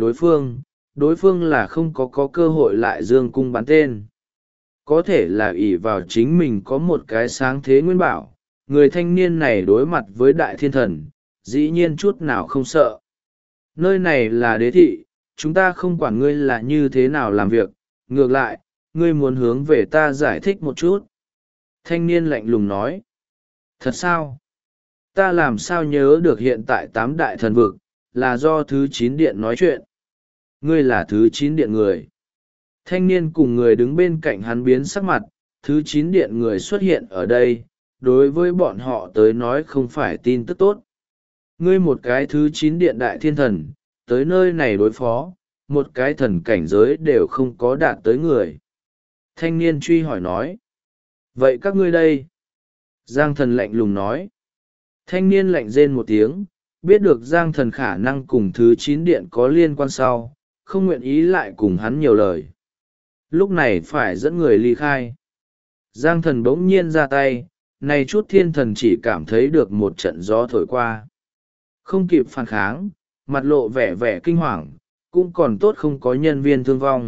đối phương là không có cơ hội lại dương cung bắn tên. Có thể là ỷ vào chính mình có một cái sáng thế nguyên bảo, người thanh niên này đối mặt với đại thiên thần, dĩ nhiên chút nào không sợ. Nơi này là đế thị, chúng ta không quản ngươi là như thế nào làm việc, ngược lại, ngươi muốn hướng về ta giải thích một chút. Thanh niên lạnh lùng nói. Thật sao? Ta làm sao nhớ được hiện tại 8 đại thần vực, là do thứ 9 điện nói chuyện. Ngươi là thứ 9 điện người. Thanh niên cùng người đứng bên cạnh hắn biến sắc mặt, thứ 9 điện người xuất hiện ở đây, đối với bọn họ tới nói không phải tin tức tốt. Ngươi một cái thứ 9 điện đại thiên thần, tới nơi này đối phó, một cái thần cảnh giới đều không có đạt tới người. Thanh niên truy hỏi nói. Vậy các ngươi đây? Giang Thần lạnh lùng nói. Thanh niên lạnh rên một tiếng, biết được Giang Thần khả năng cùng thứ 9 điện có liên quan sau, không nguyện ý lại cùng hắn nhiều lời. Lúc này phải dẫn người ly khai. Giang Thần bỗng nhiên ra tay, này chút thiên thần chỉ cảm thấy được một trận gió thổi qua. Không kịp phản kháng, mặt lộ vẻ vẻ kinh hoàng, cũng còn tốt không có nhân viên thương vong.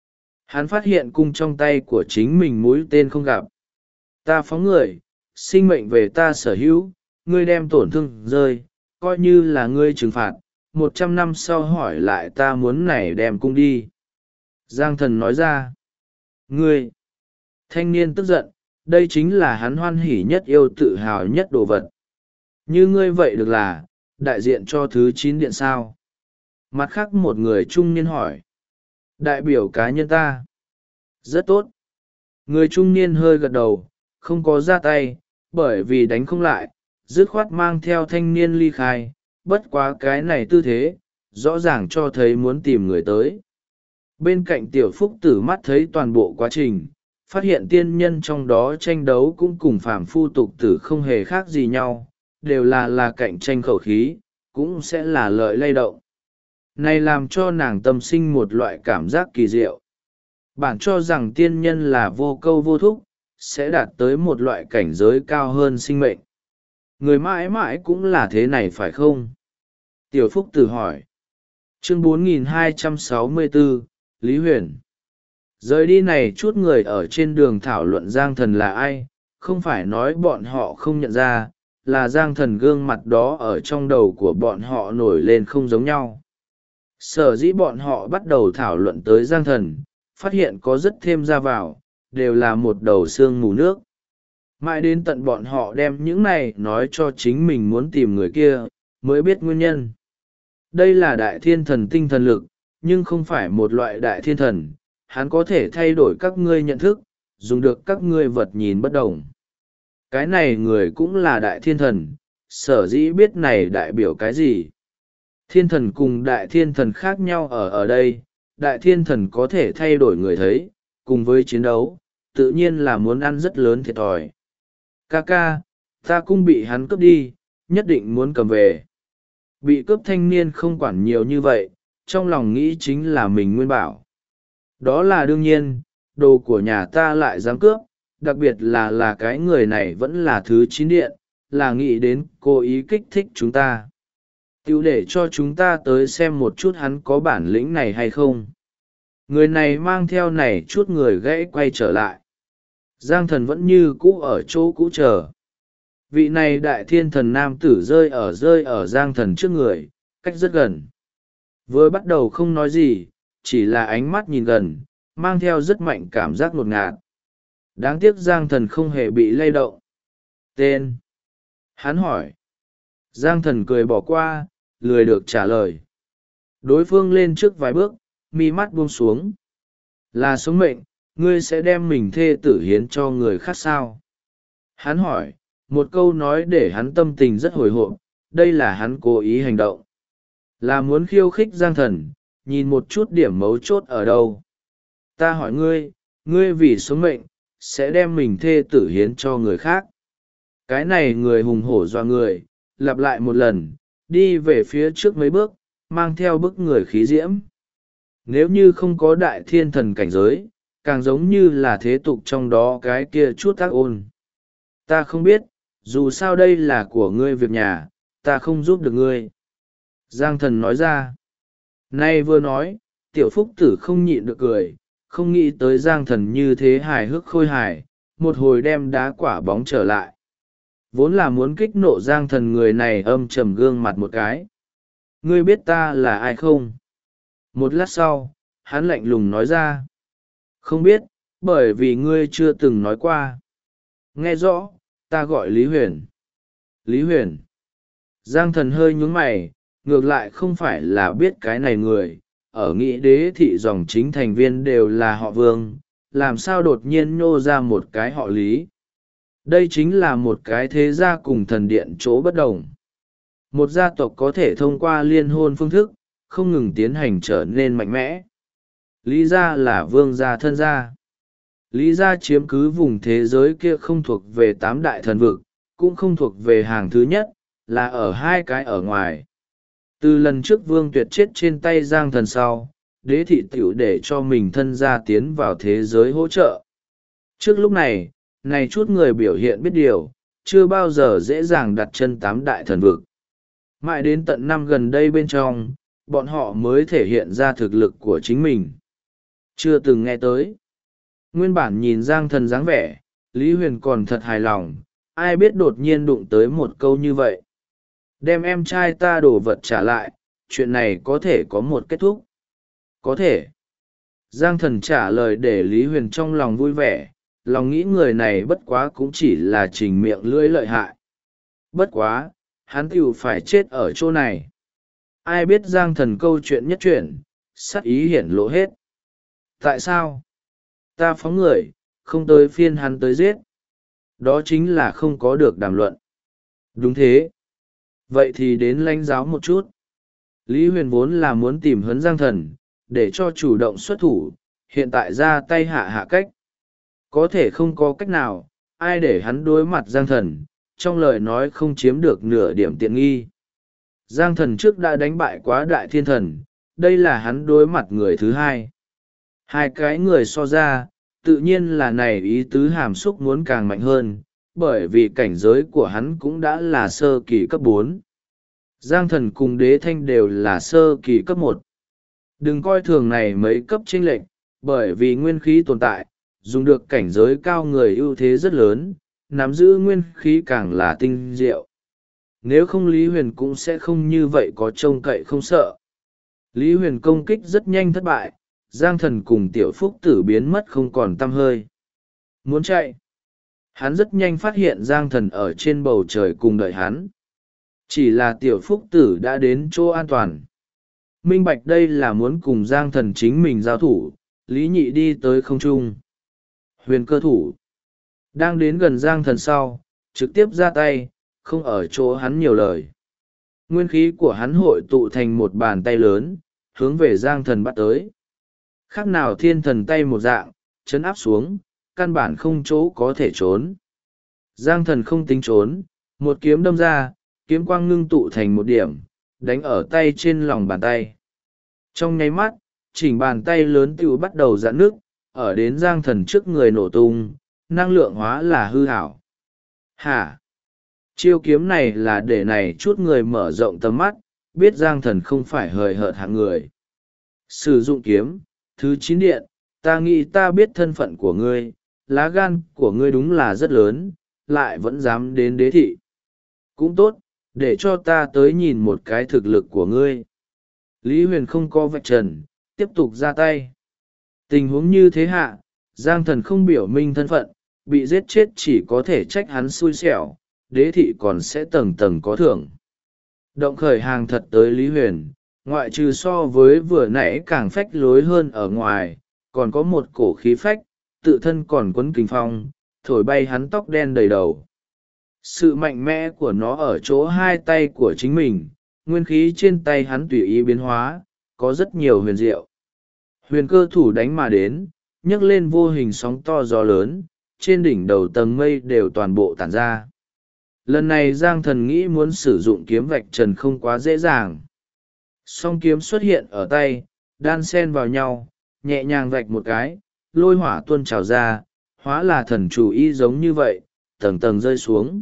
Hắn phát hiện cung trong tay của chính mình mũi tên không gặp. Ta phóng người, sinh mệnh về ta sở hữu, ngươi đem tổn thương rơi, coi như là ngươi trừng phạt, 100 năm sau hỏi lại ta muốn này đem cung đi. Giang Thần nói ra. Ngươi! Thanh niên tức giận, đây chính là hắn hoan hỉ nhất yêu tự hào nhất đồ vật. Như ngươi vậy được là, đại diện cho thứ 9 điện sao? Mặt khác một người trung niên hỏi. Đại biểu cá nhân ta. Rất tốt. Người trung niên hơi gật đầu, không có ra tay, bởi vì đánh không lại, dứt khoát mang theo thanh niên ly khai, bất quá cái này tư thế, rõ ràng cho thấy muốn tìm người tới. Bên cạnh tiểu phúc tử mắt thấy toàn bộ quá trình, phát hiện tiên nhân trong đó tranh đấu cũng cùng phàm phu tục tử không hề khác gì nhau, đều là cạnh tranh khẩu khí, cũng sẽ là lợi lay động. Này làm cho nàng tâm sinh một loại cảm giác kỳ diệu. Bản cho rằng tiên nhân là vô câu vô thúc, sẽ đạt tới một loại cảnh giới cao hơn sinh mệnh. Người mãi mãi cũng là thế này phải không? Tiểu Phúc Tử hỏi. Chương 4264, Lý Huyền. Rời đi này chút người ở trên đường thảo luận Giang Thần là ai, không phải nói bọn họ không nhận ra, là Giang Thần gương mặt đó ở trong đầu của bọn họ nổi lên không giống nhau. Sở dĩ bọn họ bắt đầu thảo luận tới Giang Thần, phát hiện có rất thêm ra vào, đều là một đầu xương mù nước. Mãi đến tận bọn họ đem những này nói cho chính mình muốn tìm người kia, mới biết nguyên nhân. Đây là đại thiên thần tinh thần lực, nhưng không phải một loại đại thiên thần, hắn có thể thay đổi các ngươi nhận thức, dùng được các ngươi vật nhìn bất đồng. Cái này người cũng là đại thiên thần, sở dĩ biết này đại biểu cái gì. Thiên thần cùng đại thiên thần khác nhau ở đây, đại thiên thần có thể thay đổi người thấy, cùng với chiến đấu, tự nhiên là muốn ăn rất lớn thiệt thòi. Ca, ta cũng bị hắn cướp đi, nhất định muốn cầm về. Bị cướp thanh niên không quản nhiều như vậy, trong lòng nghĩ chính là mình nguyên bảo. Đó là đương nhiên, đồ của nhà ta lại dám cướp, đặc biệt là cái người này vẫn là thứ chín điện, là nghĩ đến cố ý kích thích chúng ta. Tiểu để cho chúng ta tới xem một chút hắn có bản lĩnh này hay không. Người này mang theo này chút người gãy quay trở lại. Giang Thần vẫn như cũ ở chỗ cũ chờ. Vị này đại thiên thần nam tử rơi ở Giang Thần trước người, cách rất gần. Vừa bắt đầu không nói gì, chỉ là ánh mắt nhìn gần, mang theo rất mạnh cảm giác ngột ngạt. Đáng tiếc Giang Thần không hề bị lay động. Tên? Hắn hỏi. Giang Thần cười bỏ qua, lười được trả lời. Đối phương lên trước vài bước, mi mắt buông xuống. Là số mệnh, ngươi sẽ đem mình thê tử hiến cho người khác sao? Hắn hỏi, một câu nói để hắn tâm tình rất hồi hộp, đây là hắn cố ý hành động. Là muốn khiêu khích Giang Thần, nhìn một chút điểm mấu chốt ở đâu. Ta hỏi ngươi vì số mệnh, sẽ đem mình thê tử hiến cho người khác. Cái này người hùng hổ doa người, lặp lại một lần, đi về phía trước mấy bước, mang theo bức người khí diễm. Nếu như không có đại thiên thần cảnh giới, càng giống như là thế tục trong đó cái kia chút ác ôn. Ta không biết, dù sao đây là của ngươi việc nhà, ta không giúp được ngươi. Giang Thần nói ra. Nay vừa nói, tiểu phúc tử không nhịn được cười, không nghĩ tới Giang Thần như thế hài hước khôi hài, một hồi đem đá quả bóng trở lại. Vốn là muốn kích nộ Giang Thần người này âm trầm gương mặt một cái. Ngươi biết ta là ai không? Một lát sau, hắn lạnh lùng nói ra. Không biết, bởi vì ngươi chưa từng nói qua. Nghe rõ, ta gọi Lý Huyền. Lý Huyền. Giang Thần hơi nhướng mày, ngược lại không phải là biết cái này người, ở nghị đế thị dòng chính thành viên đều là họ Vương, làm sao đột nhiên nhô ra một cái họ Lý. Đây chính là một cái thế gia cùng thần điện chỗ bất đồng. Một gia tộc có thể thông qua liên hôn phương thức, không ngừng tiến hành trở nên mạnh mẽ. Lý gia là vương gia thân gia. Lý gia chiếm cứ vùng thế giới kia không thuộc về tám đại thần vực, cũng không thuộc về hàng thứ nhất, là ở hai cái ở ngoài. Từ lần trước Vương Tuyệt chết trên tay Giang Thần sau, đế thị tiểu để cho mình thân gia tiến vào thế giới hỗ trợ. Trước lúc này, này chút người biểu hiện biết điều, chưa bao giờ dễ dàng đặt chân tám đại thần vực. Mãi đến tận năm gần đây bên trong, bọn họ mới thể hiện ra thực lực của chính mình. Chưa từng nghe tới. Nguyên bản nhìn Giang Thần dáng vẻ, Lý Huyền còn thật hài lòng, ai biết đột nhiên đụng tới một câu như vậy. Đem em trai ta đồ vật trả lại, chuyện này có thể có một kết thúc. Có thể. Giang Thần trả lời để Lý Huyền trong lòng vui vẻ, lòng nghĩ người này bất quá cũng chỉ là trình miệng lưỡi lợi hại. Bất quá, hắn tiểu phải chết ở chỗ này. Ai biết Giang Thần câu chuyện nhất chuyển, sắc ý hiển lộ hết. Tại sao? Ta phóng người, không tới phiên hắn tới giết. Đó chính là không có được đàm luận. Đúng thế. Vậy thì đến lãnh giáo một chút. Lý Huyền vốn là muốn tìm Huấn Giang Thần, để cho chủ động xuất thủ, hiện tại ra tay hạ cách. Có thể không có cách nào, ai để hắn đối mặt Giang Thần, trong lời nói không chiếm được nửa điểm tiện nghi. Giang Thần trước đã đánh bại quá Đại Thiên Thần, đây là hắn đối mặt người thứ hai. Hai cái người so ra, tự nhiên là này ý tứ hàm xúc muốn càng mạnh hơn, bởi vì cảnh giới của hắn cũng đã là sơ kỳ cấp 4. Giang Thần cùng Đế Thanh đều là sơ kỳ cấp 1. Đừng coi thường này mấy cấp chênh lệch, bởi vì nguyên khí tồn tại, dùng được cảnh giới cao người ưu thế rất lớn, nắm giữ nguyên khí càng là tinh diệu. Nếu không Lý Huyền cũng sẽ không như vậy có trông cậy không sợ. Lý Huyền công kích rất nhanh thất bại, Giang Thần cùng Tiểu Phúc Tử biến mất không còn tăm hơi. Muốn chạy. Hắn rất nhanh phát hiện Giang Thần ở trên bầu trời cùng đợi hắn. Chỉ là Tiểu Phúc Tử đã đến chỗ an toàn. Minh bạch đây là muốn cùng Giang Thần chính mình giao thủ, Lý Nhị đi tới không trung. Huyền cơ thủ. Đang đến gần Giang Thần sau, trực tiếp ra tay, không ở chỗ hắn nhiều lời. Nguyên khí của hắn hội tụ thành một bàn tay lớn, hướng về Giang Thần bắt tới. Khác nào thiên thần tay một dạng, chấn áp xuống, căn bản không chỗ có thể trốn. Giang Thần không tính trốn, một kiếm đâm ra, kiếm quang ngưng tụ thành một điểm, đánh ở tay trên lòng bàn tay. Trong nháy mắt, chỉnh bàn tay lớn tiểu bắt đầu giãn nước, ở đến Giang Thần trước người nổ tung, năng lượng hóa là hư hảo. Hả? Chiêu kiếm này là để này chút người mở rộng tầm mắt, biết Giang Thần không phải hời hợt hạng người. Sử dụng kiếm, thứ 9 điện, ta nghĩ ta biết thân phận của ngươi, lá gan của ngươi đúng là rất lớn, lại vẫn dám đến đế thị. Cũng tốt, để cho ta tới nhìn một cái thực lực của ngươi. Lý Huyền không có vạch trần, tiếp tục ra tay. Tình huống như thế hạ, Giang Thần không biểu minh thân phận, bị giết chết chỉ có thể trách hắn xui xẻo, đế thị còn sẽ tầng tầng có thưởng. Động khởi hàng thật tới Lý Huyền, ngoại trừ so với vừa nãy càng phách lối hơn ở ngoài, còn có một cổ khí phách, tự thân còn quấn kình phong, thổi bay hắn tóc đen đầy đầu. Sự mạnh mẽ của nó ở chỗ hai tay của chính mình, nguyên khí trên tay hắn tùy ý biến hóa, có rất nhiều huyền diệu. Huyền cơ thủ đánh mà đến, nhấc lên vô hình sóng to gió lớn, trên đỉnh đầu tầng mây đều toàn bộ tản ra. Lần này Giang Thần nghĩ muốn sử dụng kiếm vạch trần không quá dễ dàng. Song kiếm xuất hiện ở tay, đan xen vào nhau, nhẹ nhàng vạch một cái, lôi hỏa tuôn trào ra, hóa là thần chủ y giống như vậy, tầng tầng rơi xuống.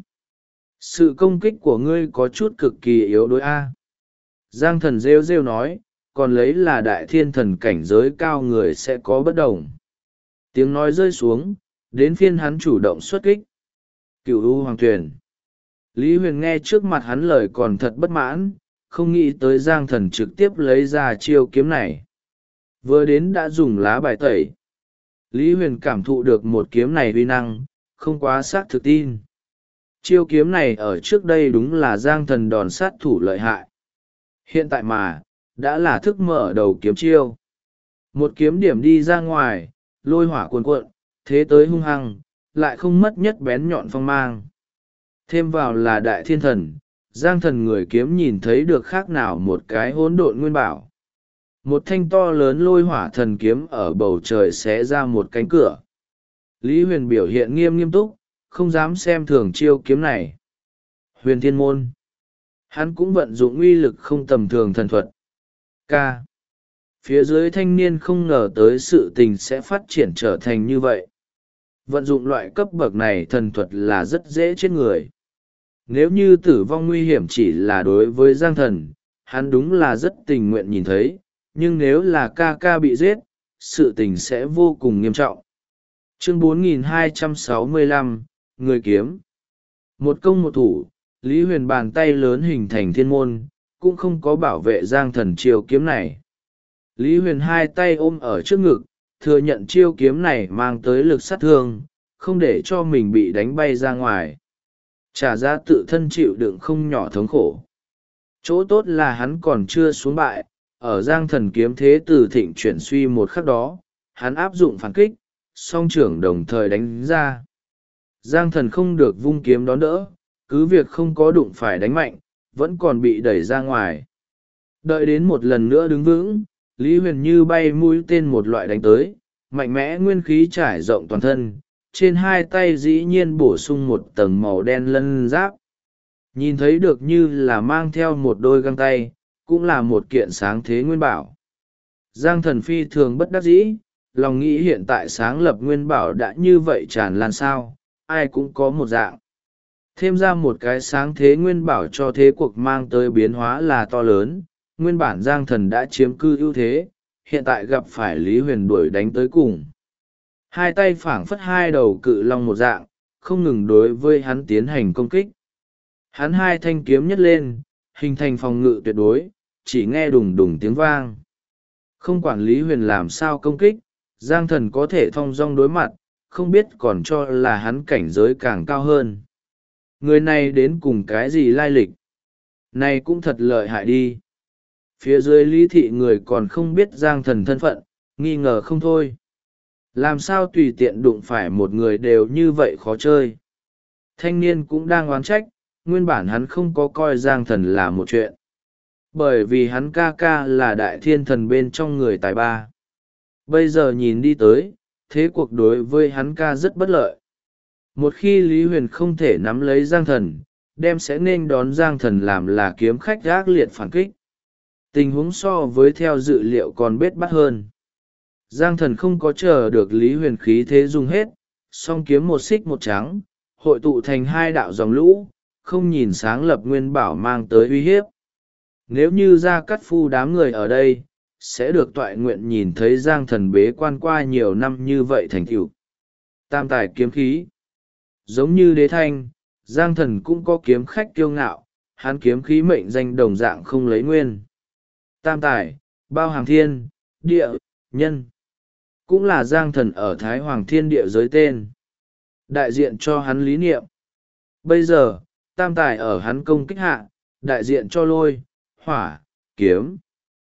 Sự công kích của ngươi có chút cực kỳ yếu đối A. Giang Thần rêu rêu nói, còn lấy là đại thiên thần cảnh giới cao người sẽ có bất đồng. Tiếng nói rơi xuống, đến phiên hắn chủ động xuất kích. Cửu U Hoàng Tuyền. Lý Huyền nghe trước mặt hắn lời còn thật bất mãn, không nghĩ tới Giang Thần trực tiếp lấy ra chiêu kiếm này. Vừa đến đã dùng lá bài tẩy. Lý Huyền cảm thụ được một kiếm này uy năng, không quá xác thực tin. Chiêu kiếm này ở trước đây đúng là Giang Thần đòn sát thủ lợi hại. Hiện tại mà, đã là thức mở đầu kiếm chiêu. Một kiếm điểm đi ra ngoài, lôi hỏa cuồn cuộn, thế tới hung hăng, lại không mất nhất bén nhọn phong mang. Thêm vào là đại thiên thần, Giang Thần người kiếm nhìn thấy được khác nào một cái hỗn độn nguyên bảo. Một thanh to lớn lôi hỏa thần kiếm ở bầu trời xé ra một cánh cửa. Lý Huyền biểu hiện nghiêm túc, không dám xem thường chiêu kiếm này. Huyền Thiên Môn. Hắn cũng vận dụng uy lực không tầm thường thần thuật. K. Phía dưới thanh niên không ngờ tới sự tình sẽ phát triển trở thành như vậy. Vận dụng loại cấp bậc này thần thuật là rất dễ chết người. Nếu như tử vong nguy hiểm chỉ là đối với Giang Thần, hắn đúng là rất tình nguyện nhìn thấy, nhưng nếu là ca ca bị giết, sự tình sẽ vô cùng nghiêm trọng. Chương 4265, Người kiếm. Một công một thủ, Lý Huyền bàn tay lớn hình thành thiên môn, cũng không có bảo vệ Giang Thần chiêu kiếm này. Lý Huyền hai tay ôm ở trước ngực, thừa nhận chiêu kiếm này mang tới lực sát thương, không để cho mình bị đánh bay ra ngoài. Trả ra tự thân chịu đựng không nhỏ thống khổ. Chỗ tốt là hắn còn chưa xuống bại, ở Giang Thần kiếm thế từ thịnh chuyển suy một khắc đó, hắn áp dụng phản kích, song trưởng đồng thời đánh ra. Giang Thần không được vung kiếm đón đỡ, cứ việc không có đụng phải đánh mạnh, vẫn còn bị đẩy ra ngoài. Đợi đến một lần nữa đứng vững, Lý Huyền như bay mũi tên một loại đánh tới, mạnh mẽ nguyên khí trải rộng toàn thân, trên hai tay dĩ nhiên bổ sung một tầng màu đen lân giáp. Nhìn thấy được như là mang theo một đôi găng tay, cũng là một kiện sáng thế nguyên bảo. Giang Thần phi thường bất đắc dĩ, lòng nghĩ hiện tại sáng lập nguyên bảo đã như vậy tràn lan sao, ai cũng có một dạng. Thêm ra một cái sáng thế nguyên bảo cho thế cuộc mang tới biến hóa là to lớn, nguyên bản Giang Thần đã chiếm cư ưu thế, hiện tại gặp phải Lý Huyền đuổi đánh tới cùng. Hai tay phảng phất hai đầu cự long một dạng, không ngừng đối với hắn tiến hành công kích. Hắn hai thanh kiếm nhấc lên, hình thành phòng ngự tuyệt đối, chỉ nghe đùng đùng tiếng vang. Không quản Lý Huyền làm sao công kích, Giang Thần có thể thong dong đối mặt, không biết còn cho là hắn cảnh giới càng cao hơn. Người này đến cùng cái gì lai lịch? Này cũng thật lợi hại đi. Phía dưới Lý thị người còn không biết Giang Thần thân phận, nghi ngờ không thôi. Làm sao tùy tiện đụng phải một người đều như vậy khó chơi. Thanh niên cũng đang oán trách, nguyên bản hắn không có coi Giang Thần là một chuyện. Bởi vì hắn ca ca là đại thiên thần bên trong người tài ba. Bây giờ nhìn đi tới, thế cuộc đối với hắn ca rất bất lợi. Một khi Lý Huyền không thể nắm lấy Giang Thần, đem sẽ nên đón Giang Thần làm là kiếm khách ác liệt phản kích. Tình huống so với theo dự liệu còn bết bát hơn. Giang Thần không có chờ được Lý Huyền khí thế dùng hết, song kiếm một xích một trắng, hội tụ thành hai đạo dòng lũ, không nhìn sáng lập nguyên bảo mang tới uy hiếp. Nếu như Gia Cát Phu đám người ở đây, sẽ được toại nguyện nhìn thấy Giang Thần bế quan qua nhiều năm như vậy thành tựu. Tam tài kiếm khí. Giống như Đế Thanh, Giang Thần cũng có kiếm khách kiêu ngạo, hắn kiếm khí mệnh danh đồng dạng không lấy nguyên. Tam tài, bao hàm thiên, địa, nhân. Cũng là Giang Thần ở Thái Hoàng Thiên Địa giới tên. Đại diện cho hắn lý niệm. Bây giờ, tam tài ở hắn công kích hạ, đại diện cho lôi, hỏa, kiếm.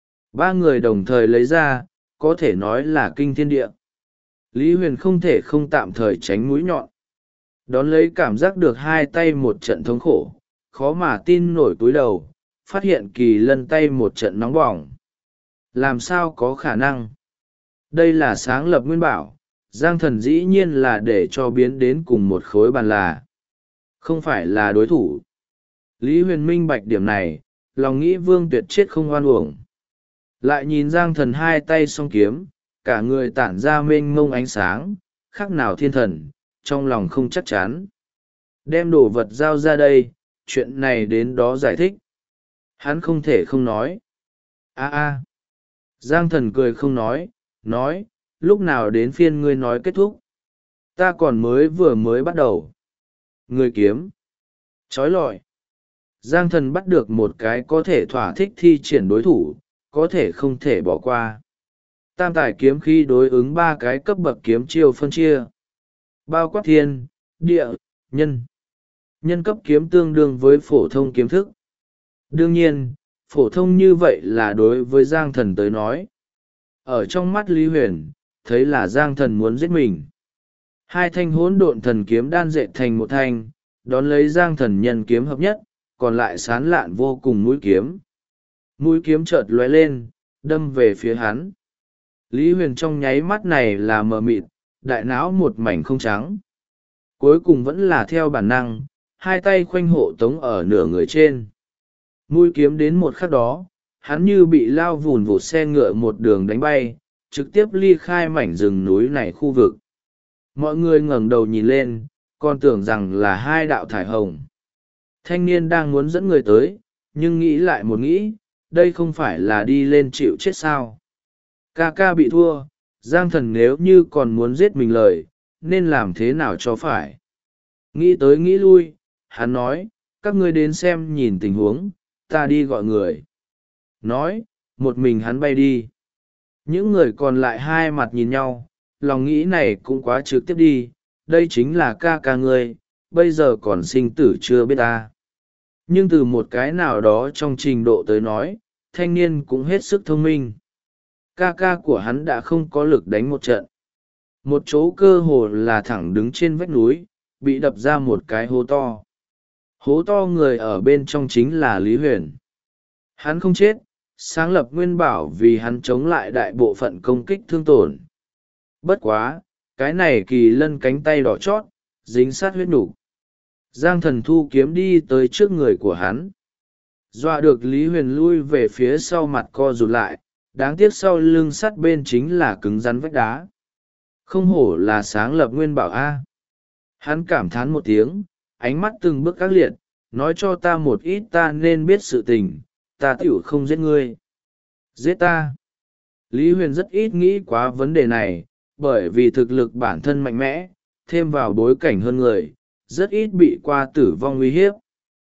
Ba người đồng thời lấy ra, có thể nói là kinh thiên địa. Lý Huyền không thể không tạm thời tránh mũi nhọn. Đón lấy cảm giác được hai tay một trận thống khổ, khó mà tin nổi túi đầu, phát hiện kỳ lân tay một trận nóng bỏng. Làm sao có khả năng? Đây là sáng lập nguyên bảo, Giang Thần dĩ nhiên là để cho biến đến cùng một khối bàn là. Không phải là đối thủ. Lý Huyền minh bạch điểm này, lòng nghĩ Vương Tuyệt chết không oan uổng. Lại nhìn Giang Thần hai tay song kiếm, cả người tản ra mênh mông ánh sáng, khác nào thiên thần, trong lòng không chắc chắn. Đem đồ vật giao ra đây, chuyện này đến đó giải thích. Hắn không thể không nói. Giang Thần cười không nói, lúc nào đến phiên ngươi nói kết thúc. Ta còn vừa mới bắt đầu. Người kiếm. Chói lọi. Giang Thần bắt được một cái có thể thỏa thích thi triển đối thủ, có thể không thể bỏ qua. Tam tài kiếm khi đối ứng ba cái cấp bậc kiếm chiêu phân chia. Bao quát thiên, địa, nhân. Nhân cấp kiếm tương đương với phổ thông kiếm thức. Đương nhiên, phổ thông như vậy là đối với Giang Thần tới nói. Ở trong mắt Lý Huyền, thấy là Giang Thần muốn giết mình. Hai thanh hỗn độn thần kiếm đan dệt thành một thanh, đón lấy Giang Thần nhân kiếm hợp nhất, còn lại sán lạn vô cùng mũi kiếm. Mũi kiếm chợt lóe lên, đâm về phía hắn. Lý Huyền trong nháy mắt này là mờ mịt, đại não một mảnh không trắng. Cuối cùng vẫn là theo bản năng, hai tay khoanh hộ tống ở nửa người trên. Mũi kiếm đến một khắc đó, hắn như bị lao vùn vụt xe ngựa một đường đánh bay, trực tiếp ly khai mảnh rừng núi này khu vực. Mọi người ngẩng đầu nhìn lên, còn tưởng rằng là hai đạo thải hồng. Thanh niên đang muốn dẫn người tới, nhưng nghĩ lại một nghĩ, đây không phải là đi lên chịu chết sao. Ca ca bị thua, Giang Thần nếu như còn muốn giết mình lời, nên làm thế nào cho phải. Nghĩ tới nghĩ lui, hắn nói, các ngươi đến xem nhìn tình huống, ta đi gọi người. Nói, một mình hắn bay đi. Những người còn lại hai mặt nhìn nhau, lòng nghĩ này cũng quá trực tiếp đi, đây chính là ca ca ngươi, bây giờ còn sinh tử chưa biết ta. Nhưng từ một cái nào đó trong trình độ tới nói, thanh niên cũng hết sức thông minh. Ca ca của hắn đã không có lực đánh một trận. một chỗ cơ hồ là thẳng đứng trên vách núi bị đập ra một cái hố to người ở bên trong chính là Lý Huyền. Hắn không chết, sáng lập nguyên bảo vì hắn chống lại đại bộ phận công kích thương tổn. Bất quá, cái này kỳ lân cánh tay đỏ chót dính sát huyết nục. Giang Thần thu kiếm đi tới trước người của hắn, dọa được Lý Huyền lui về phía sau, mặt co rụt lại. Đáng tiếc sau lưng sắt bên chính là cứng rắn vách đá. Không hổ là sáng lập nguyên bảo a. Hắn cảm thán một tiếng, ánh mắt từng bước ác liệt, nói cho ta một ít ta nên biết sự tình, ta tiểu không giết ngươi. Giết ta? Lý Huyền rất ít nghĩ quá vấn đề này, bởi vì thực lực bản thân mạnh mẽ, thêm vào bối cảnh hơn người, rất ít bị qua tử vong uy hiếp.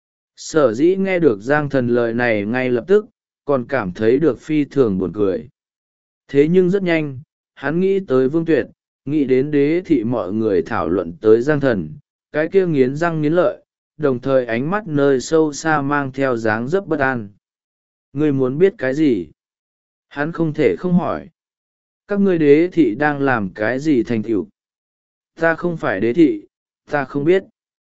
Sở dĩ nghe được Giang Thần lời này ngay lập tức, còn cảm thấy được phi thường buồn cười. Thế nhưng rất nhanh, hắn nghĩ tới Vương Tuyệt, nghĩ đến Đế thị, mọi người thảo luận tới Giang Thần, cái kia nghiến răng nghiến lợi, đồng thời ánh mắt nơi sâu xa mang theo dáng dấp bất an. Ngươi muốn biết cái gì? Hắn không thể không hỏi. Các ngươi Đế thị đang làm cái gì thành tựu? Ta không phải Đế thị, ta không biết.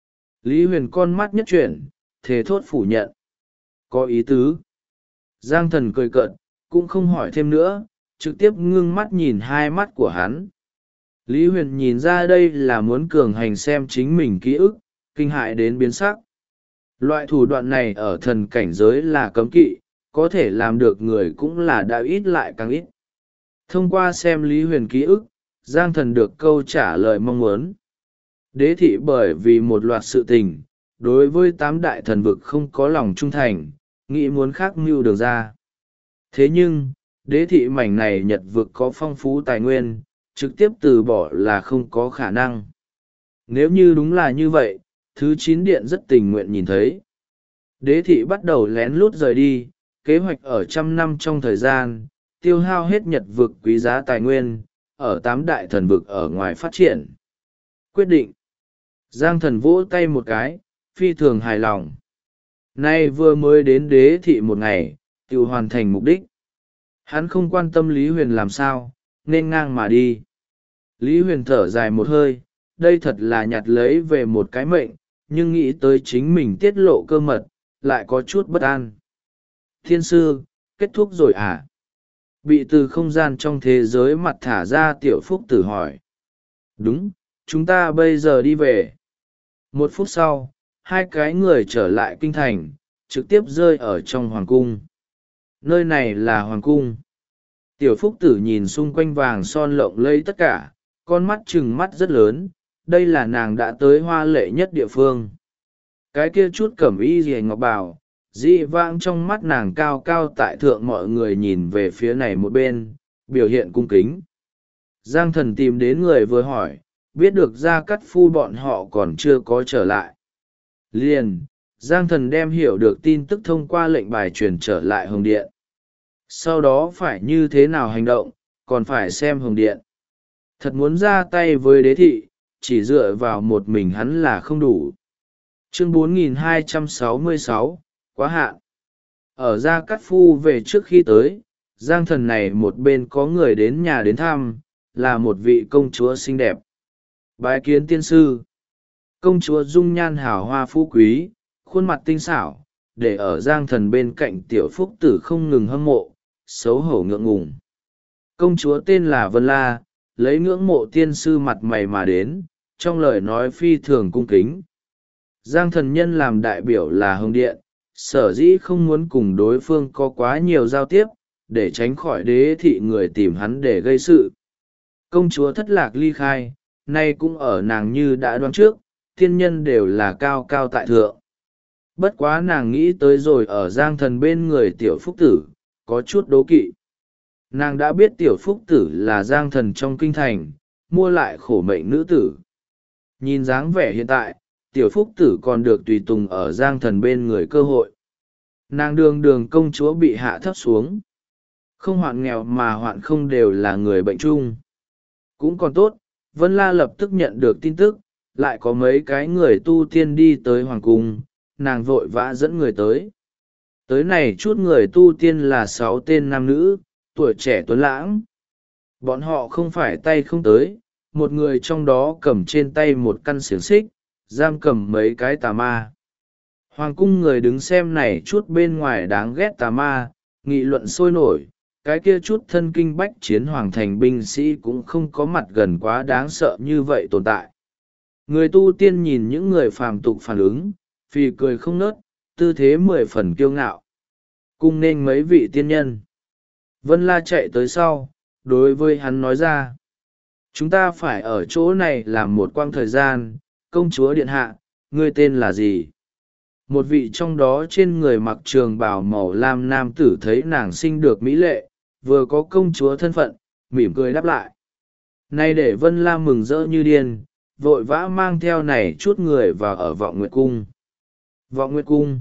Lý Huyền con mắt nhất chuyển, thề thốt phủ nhận. Có ý tứ. Giang Thần cười cợt, cũng không hỏi thêm nữa, trực tiếp ngưng mắt nhìn hai mắt của hắn. Lý Huyền nhìn ra đây là muốn cường hành xem chính mình ký ức, kinh hại đến biến sắc. Loại thủ đoạn này ở thần cảnh giới là cấm kỵ, có thể làm được người cũng là đã ít lại càng ít. Thông qua xem Lý Huyền ký ức, Giang Thần được câu trả lời mong muốn. Đế thị bởi vì một loạt sự tình, đối với 8 đại thần vực không có lòng trung thành, nghĩ muốn khác mưu đường ra. Thế nhưng, đế thị mảnh này Nhật vực có phong phú tài nguyên, trực tiếp từ bỏ là không có khả năng. Nếu như đúng là như vậy, thứ 9 điện rất tình nguyện nhìn thấy. Đế thị bắt đầu lén lút rời đi, kế hoạch ở 100 năm trong thời gian, tiêu hao hết Nhật vực quý giá tài nguyên, ở 8 đại thần vực ở ngoài phát triển. Quyết định. Giang Thần vỗ tay một cái, phi thường hài lòng. Nay vừa mới đến đế thị một ngày, tự hoàn thành mục đích. Hắn không quan tâm Lý Huyền làm sao, nên ngang mà đi. Lý Huyền thở dài một hơi, đây thật là nhặt lấy về một cái mệnh, nhưng nghĩ tới chính mình tiết lộ cơ mật, lại có chút bất an. Thiên sư, kết thúc rồi à? Bị từ không gian trong thế giới mặt thả ra Tiểu Phúc Tử hỏi. Đúng, chúng ta bây giờ đi về. 1 phút sau, hai cái người trở lại kinh thành, trực tiếp rơi ở trong hoàng cung. Nơi này là hoàng cung. Tiểu Phúc Tử nhìn xung quanh vàng son lộng lẫy tất cả, con mắt trừng mắt rất lớn, đây là nàng đã tới hoa lệ nhất địa phương. Cái kia chút cẩm y rìa ngọc bào, dị vãng trong mắt nàng cao cao tại thượng, mọi người nhìn về phía này một bên, biểu hiện cung kính. Giang Thần tìm đến người vừa hỏi, biết được Gia Cát Phu bọn họ còn chưa có trở lại. Liền, Giang Thần đem hiểu được tin tức thông qua lệnh bài truyền trở lại Hồng Điện. Sau đó phải như thế nào hành động, còn phải xem Hồng Điện. Thật muốn ra tay với đế thị, chỉ dựa vào một mình hắn là không đủ. Chương 4266, quá hạn. Ở Gia Cát Phu về trước khi tới, Giang Thần này một bên có người đến nhà đến thăm, là một vị công chúa xinh đẹp. Bái kiến tiên sư. Công chúa dung nhan hào hoa phú quý, khuôn mặt tinh xảo, để ở Giang Thần bên cạnh Tiểu Phúc Tử không ngừng hâm mộ, xấu hổ ngượng ngùng. Công chúa tên là Vân La, lấy ngưỡng mộ tiên sư mặt mày mà đến, trong lời nói phi thường cung kính. Giang Thần nhân làm đại biểu là Hồng Điện, sở dĩ không muốn cùng đối phương có quá nhiều giao tiếp, để tránh khỏi đế thị người tìm hắn để gây sự. Công chúa thất lạc ly khai, nay cũng ở nàng như đã đoán trước, thiên nhân đều là cao cao tại thượng. Bất quá nàng nghĩ tới rồi ở Giang Thần bên người Tiểu Phúc Tử, có chút đố kỵ. Nàng đã biết Tiểu Phúc Tử là Giang Thần trong kinh thành, mua lại khổ mệnh nữ tử. Nhìn dáng vẻ hiện tại, Tiểu Phúc Tử còn được tùy tùng ở Giang Thần bên người cơ hội. Nàng đường công chúa bị hạ thấp xuống. Không hoạn nghèo mà hoạn không đều là người bệnh chung. Cũng còn tốt, Vân La lập tức nhận được tin tức, lại có mấy cái người tu tiên đi tới hoàng cung, nàng vội vã dẫn người tới. Tới này chút người tu tiên là 6 tên nam nữ, tuổi trẻ tuấn lãng. Bọn họ không phải tay không tới, một người trong đó cầm trên tay một căn xiềng xích giam cầm mấy cái tà ma. Hoàng cung người đứng xem này chút bên ngoài đáng ghét tà ma, nghị luận sôi nổi. Cái kia chút thân kinh bách chiến hoàng thành binh sĩ cũng không có mặt gần quá đáng sợ như vậy tồn tại. Người tu tiên nhìn những người phàm tục phản ứng, phì cười không nớt, tư thế 10 phần kiêu ngạo. Cung nên mấy vị tiên nhân. Vân La chạy tới sau, đối với hắn nói ra. Chúng ta phải ở chỗ này làm một quãng thời gian. Công chúa điện hạ, ngươi tên là gì? Một vị trong đó trên người mặc trường bào màu lam nam tử thấy nàng xinh được mỹ lệ, vừa có công chúa thân phận, mỉm cười đáp lại. Nay để Vân La mừng rỡ như điên, vội vã mang theo này chút người vào ở Vọng Nguyệt Cung. Vọng Nguyệt Cung.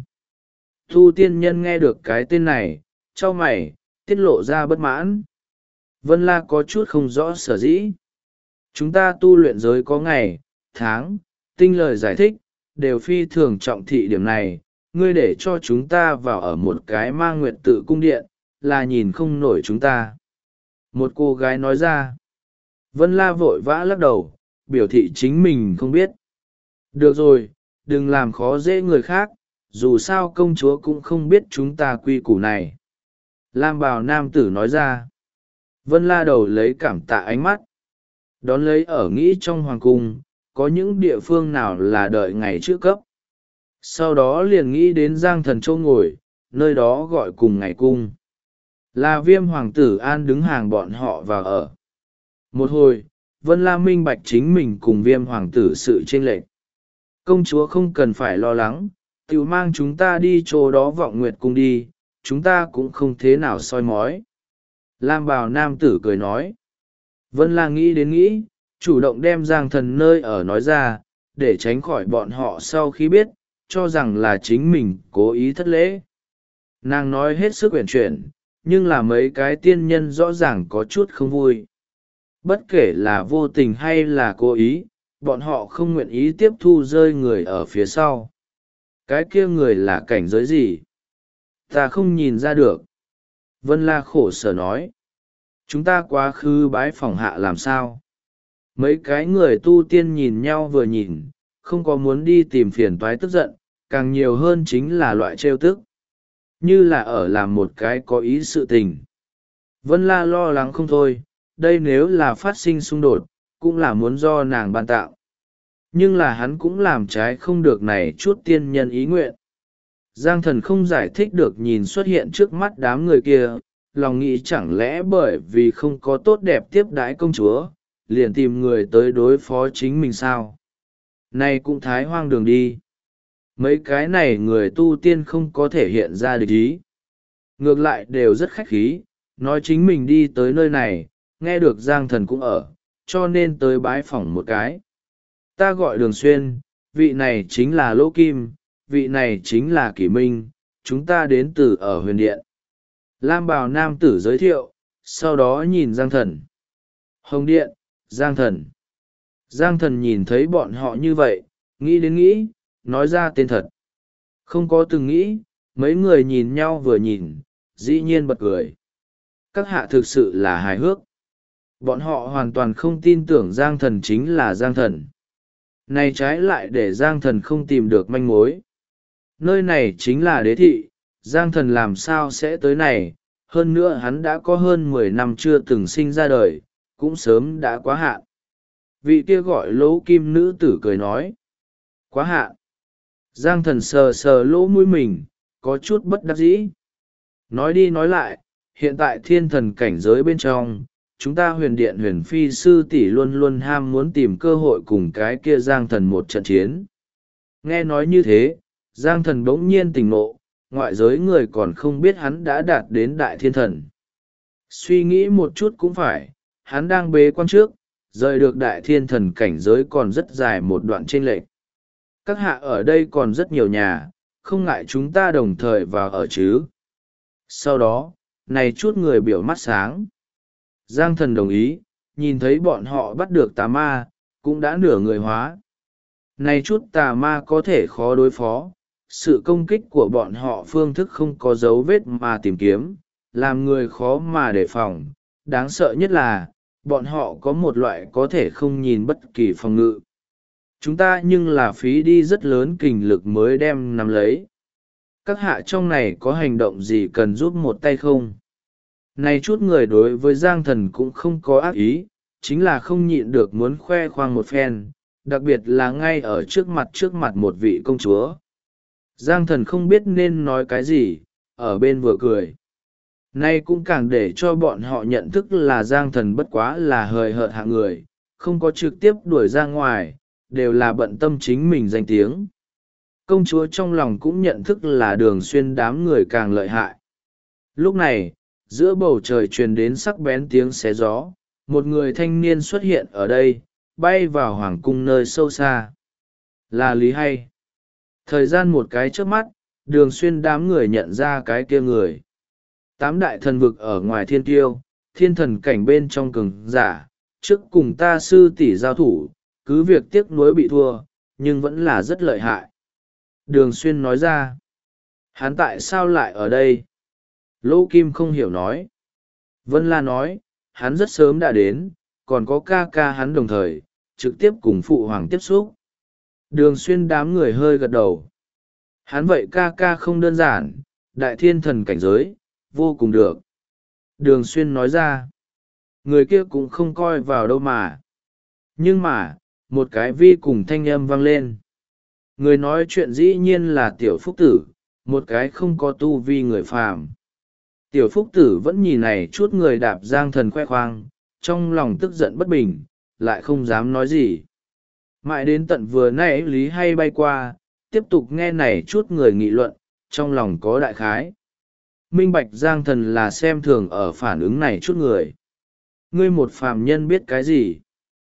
Tu tiên nhân nghe được cái tên này, chau mày, tiết lộ ra bất mãn. Vân La có chút không rõ sở dĩ. Chúng ta tu luyện giới có ngày, tháng, tinh lời giải thích, đều phi thường trọng thị điểm này. Ngươi để cho chúng ta vào ở một cái ma nguyệt tự cung điện, là nhìn không nổi chúng ta. Một cô gái nói ra. Vân La vội vã lắc đầu, biểu thị chính mình không biết. Được rồi, đừng làm khó dễ người khác, dù sao công chúa cũng không biết chúng ta quy củ này. Lam bào nam tử nói ra. Vân La đầu lấy cảm tạ ánh mắt. Đón lấy ở nghĩ trong hoàng cung, có những địa phương nào là đợi ngày trước cấp. Sau đó liền nghĩ đến Giang Thần Châu ngồi, nơi đó gọi cùng ngày cung. Là Viêm hoàng tử an đứng hàng bọn họ vào ở. Một hồi, Vân La minh bạch chính mình cùng Viêm hoàng tử sự chênh lệch. Công chúa không cần phải lo lắng, tiểu mang chúng ta đi chỗ đó Vọng Nguyệt Cung đi, chúng ta cũng không thế nào soi mói. Lam bào nam tử cười nói. Vân La nghĩ đến nghĩ, chủ động đem Giang Thần nơi ở nói ra, để tránh khỏi bọn họ sau khi biết, cho rằng là chính mình cố ý thất lễ. Nàng nói hết sức uyển chuyển, nhưng là mấy cái tiên nhân rõ ràng có chút không vui. Bất kể là vô tình hay là cố ý, bọn họ không nguyện ý tiếp thu rơi người ở phía sau. Cái kia người là cảnh giới gì? Ta không nhìn ra được. Vân La khổ sở nói. Chúng ta quá khứ bái phỏng hạ làm sao? Mấy cái người tu tiên nhìn nhau vừa nhìn, không có muốn đi tìm phiền toái tức giận, càng nhiều hơn chính là loại trêu tức. Như là ở làm một cái có ý sự tình. Vân La lo lắng không thôi, đây nếu là phát sinh xung đột, cũng là muốn do nàng ban tạo. Nhưng là hắn cũng làm trái không được này chút tiên nhân ý nguyện. Giang Thần không giải thích được nhìn xuất hiện trước mắt đám người kia, lòng nghĩ chẳng lẽ bởi vì không có tốt đẹp tiếp đãi công chúa, liền tìm người tới đối phó chính mình sao? Này cũng thái hoang đường đi. Mấy cái này người tu tiên không có thể hiện ra địch ý. Ngược lại đều rất khách khí, nói chính mình đi tới nơi này, nghe được Giang Thần cũng ở, cho nên tới bái phỏng một cái. Ta gọi Đường Xuyên, vị này chính là Lỗ Kim, vị này chính là Kỷ Minh, chúng ta đến từ ở huyền điện. Lam bào nam tử giới thiệu, sau đó nhìn Giang Thần. Hồng điện, Giang Thần. Giang Thần nhìn thấy bọn họ như vậy, nghĩ đến nghĩ, nói ra tên thật. Không có từng nghĩ, mấy người nhìn nhau vừa nhìn, dĩ nhiên bật cười. Các hạ thực sự là hài hước. Bọn họ hoàn toàn không tin tưởng Giang Thần chính là Giang Thần. Này trái lại để Giang Thần không tìm được manh mối. Nơi này chính là đế thị, Giang Thần làm sao sẽ tới này, hơn nữa hắn đã có hơn 10 năm chưa từng sinh ra đời, cũng sớm đã quá hạn. Vị kia gọi Lỗ Kim nữ tử cười nói. Quá hạn. Giang Thần sờ sờ lỗ mũi mình, có chút bất đắc dĩ. Nói đi nói lại, hiện tại thiên thần cảnh giới bên trong, chúng ta huyền điện huyền phi sư tỷ luôn luôn ham muốn tìm cơ hội cùng cái kia Giang Thần một trận chiến. Nghe nói như thế, Giang Thần bỗng nhiên tỉnh ngộ, ngoại giới người còn không biết hắn đã đạt đến đại thiên thần. Suy nghĩ một chút cũng phải, hắn đang bế quan trước, rời được đại thiên thần cảnh giới còn rất dài một đoạn chênh lệch. Các hạ ở đây còn rất nhiều nhà, không ngại chúng ta đồng thời vào ở chứ. Sau đó, này chút người biểu mắt sáng. Giang Thần đồng ý, nhìn thấy bọn họ bắt được tà ma, cũng đã nửa người hóa. Này chút tà ma có thể khó đối phó, sự công kích của bọn họ phương thức không có dấu vết mà tìm kiếm, làm người khó mà đề phòng. Đáng sợ nhất là, bọn họ có một loại có thể không nhìn bất kỳ phòng ngự. Chúng ta nhưng là phí đi rất lớn kình lực mới đem nắm lấy. Các hạ trong này có hành động gì cần giúp một tay không? Này chút người đối với Giang Thần cũng không có ác ý, chính là không nhịn được muốn khoe khoang một phen, đặc biệt là ngay ở trước mặt một vị công chúa. Giang Thần không biết nên nói cái gì, ở bên vừa cười. Nay cũng càng để cho bọn họ nhận thức là Giang Thần bất quá là hời hợt hạng người, không có trực tiếp đuổi ra ngoài, đều là bận tâm chính mình danh tiếng. Công chúa trong lòng cũng nhận thức là Đường Xuyên đám người càng lợi hại. Lúc này, giữa bầu trời truyền đến sắc bén tiếng xé gió, một người thanh niên xuất hiện ở đây, bay vào hoàng cung nơi sâu xa. Là Lý Hay. Thời gian một cái trước mắt, Đường Xuyên đám người nhận ra cái kia người. 8 đại thần vực ở ngoài thiên tiêu, thiên thần cảnh bên trong cường giả, trước cùng ta sư tỷ giao thủ, cứ việc tiếc nuối bị thua, nhưng vẫn là rất lợi hại. Đường Xuyên nói ra. Hắn tại sao lại ở đây? Lỗ Kim không hiểu nói. Vân La nói, hắn rất sớm đã đến, còn có ca ca hắn đồng thời, trực tiếp cùng phụ hoàng tiếp xúc. Đường Xuyên đám người hơi gật đầu. Hắn vậy ca ca không đơn giản, đại thiên thần cảnh giới, vô cùng được. Đường Xuyên nói ra. Người kia cũng không coi vào đâu mà. Nhưng mà, một cái vi cùng thanh âm vang lên. Người nói chuyện dĩ nhiên là Tiểu Phúc Tử, một cái không có tu vi người phàm. Tiểu Phúc Tử vẫn nhìn này chút người đạp Giang Thần khoe khoang, trong lòng tức giận bất bình, lại không dám nói gì. Mãi đến tận vừa nãy Lý Hay bay qua, tiếp tục nghe này chút người nghị luận, trong lòng có đại khái. Minh bạch Giang Thần là xem thường ở phản ứng này chút người. Ngươi một phàm nhân biết cái gì?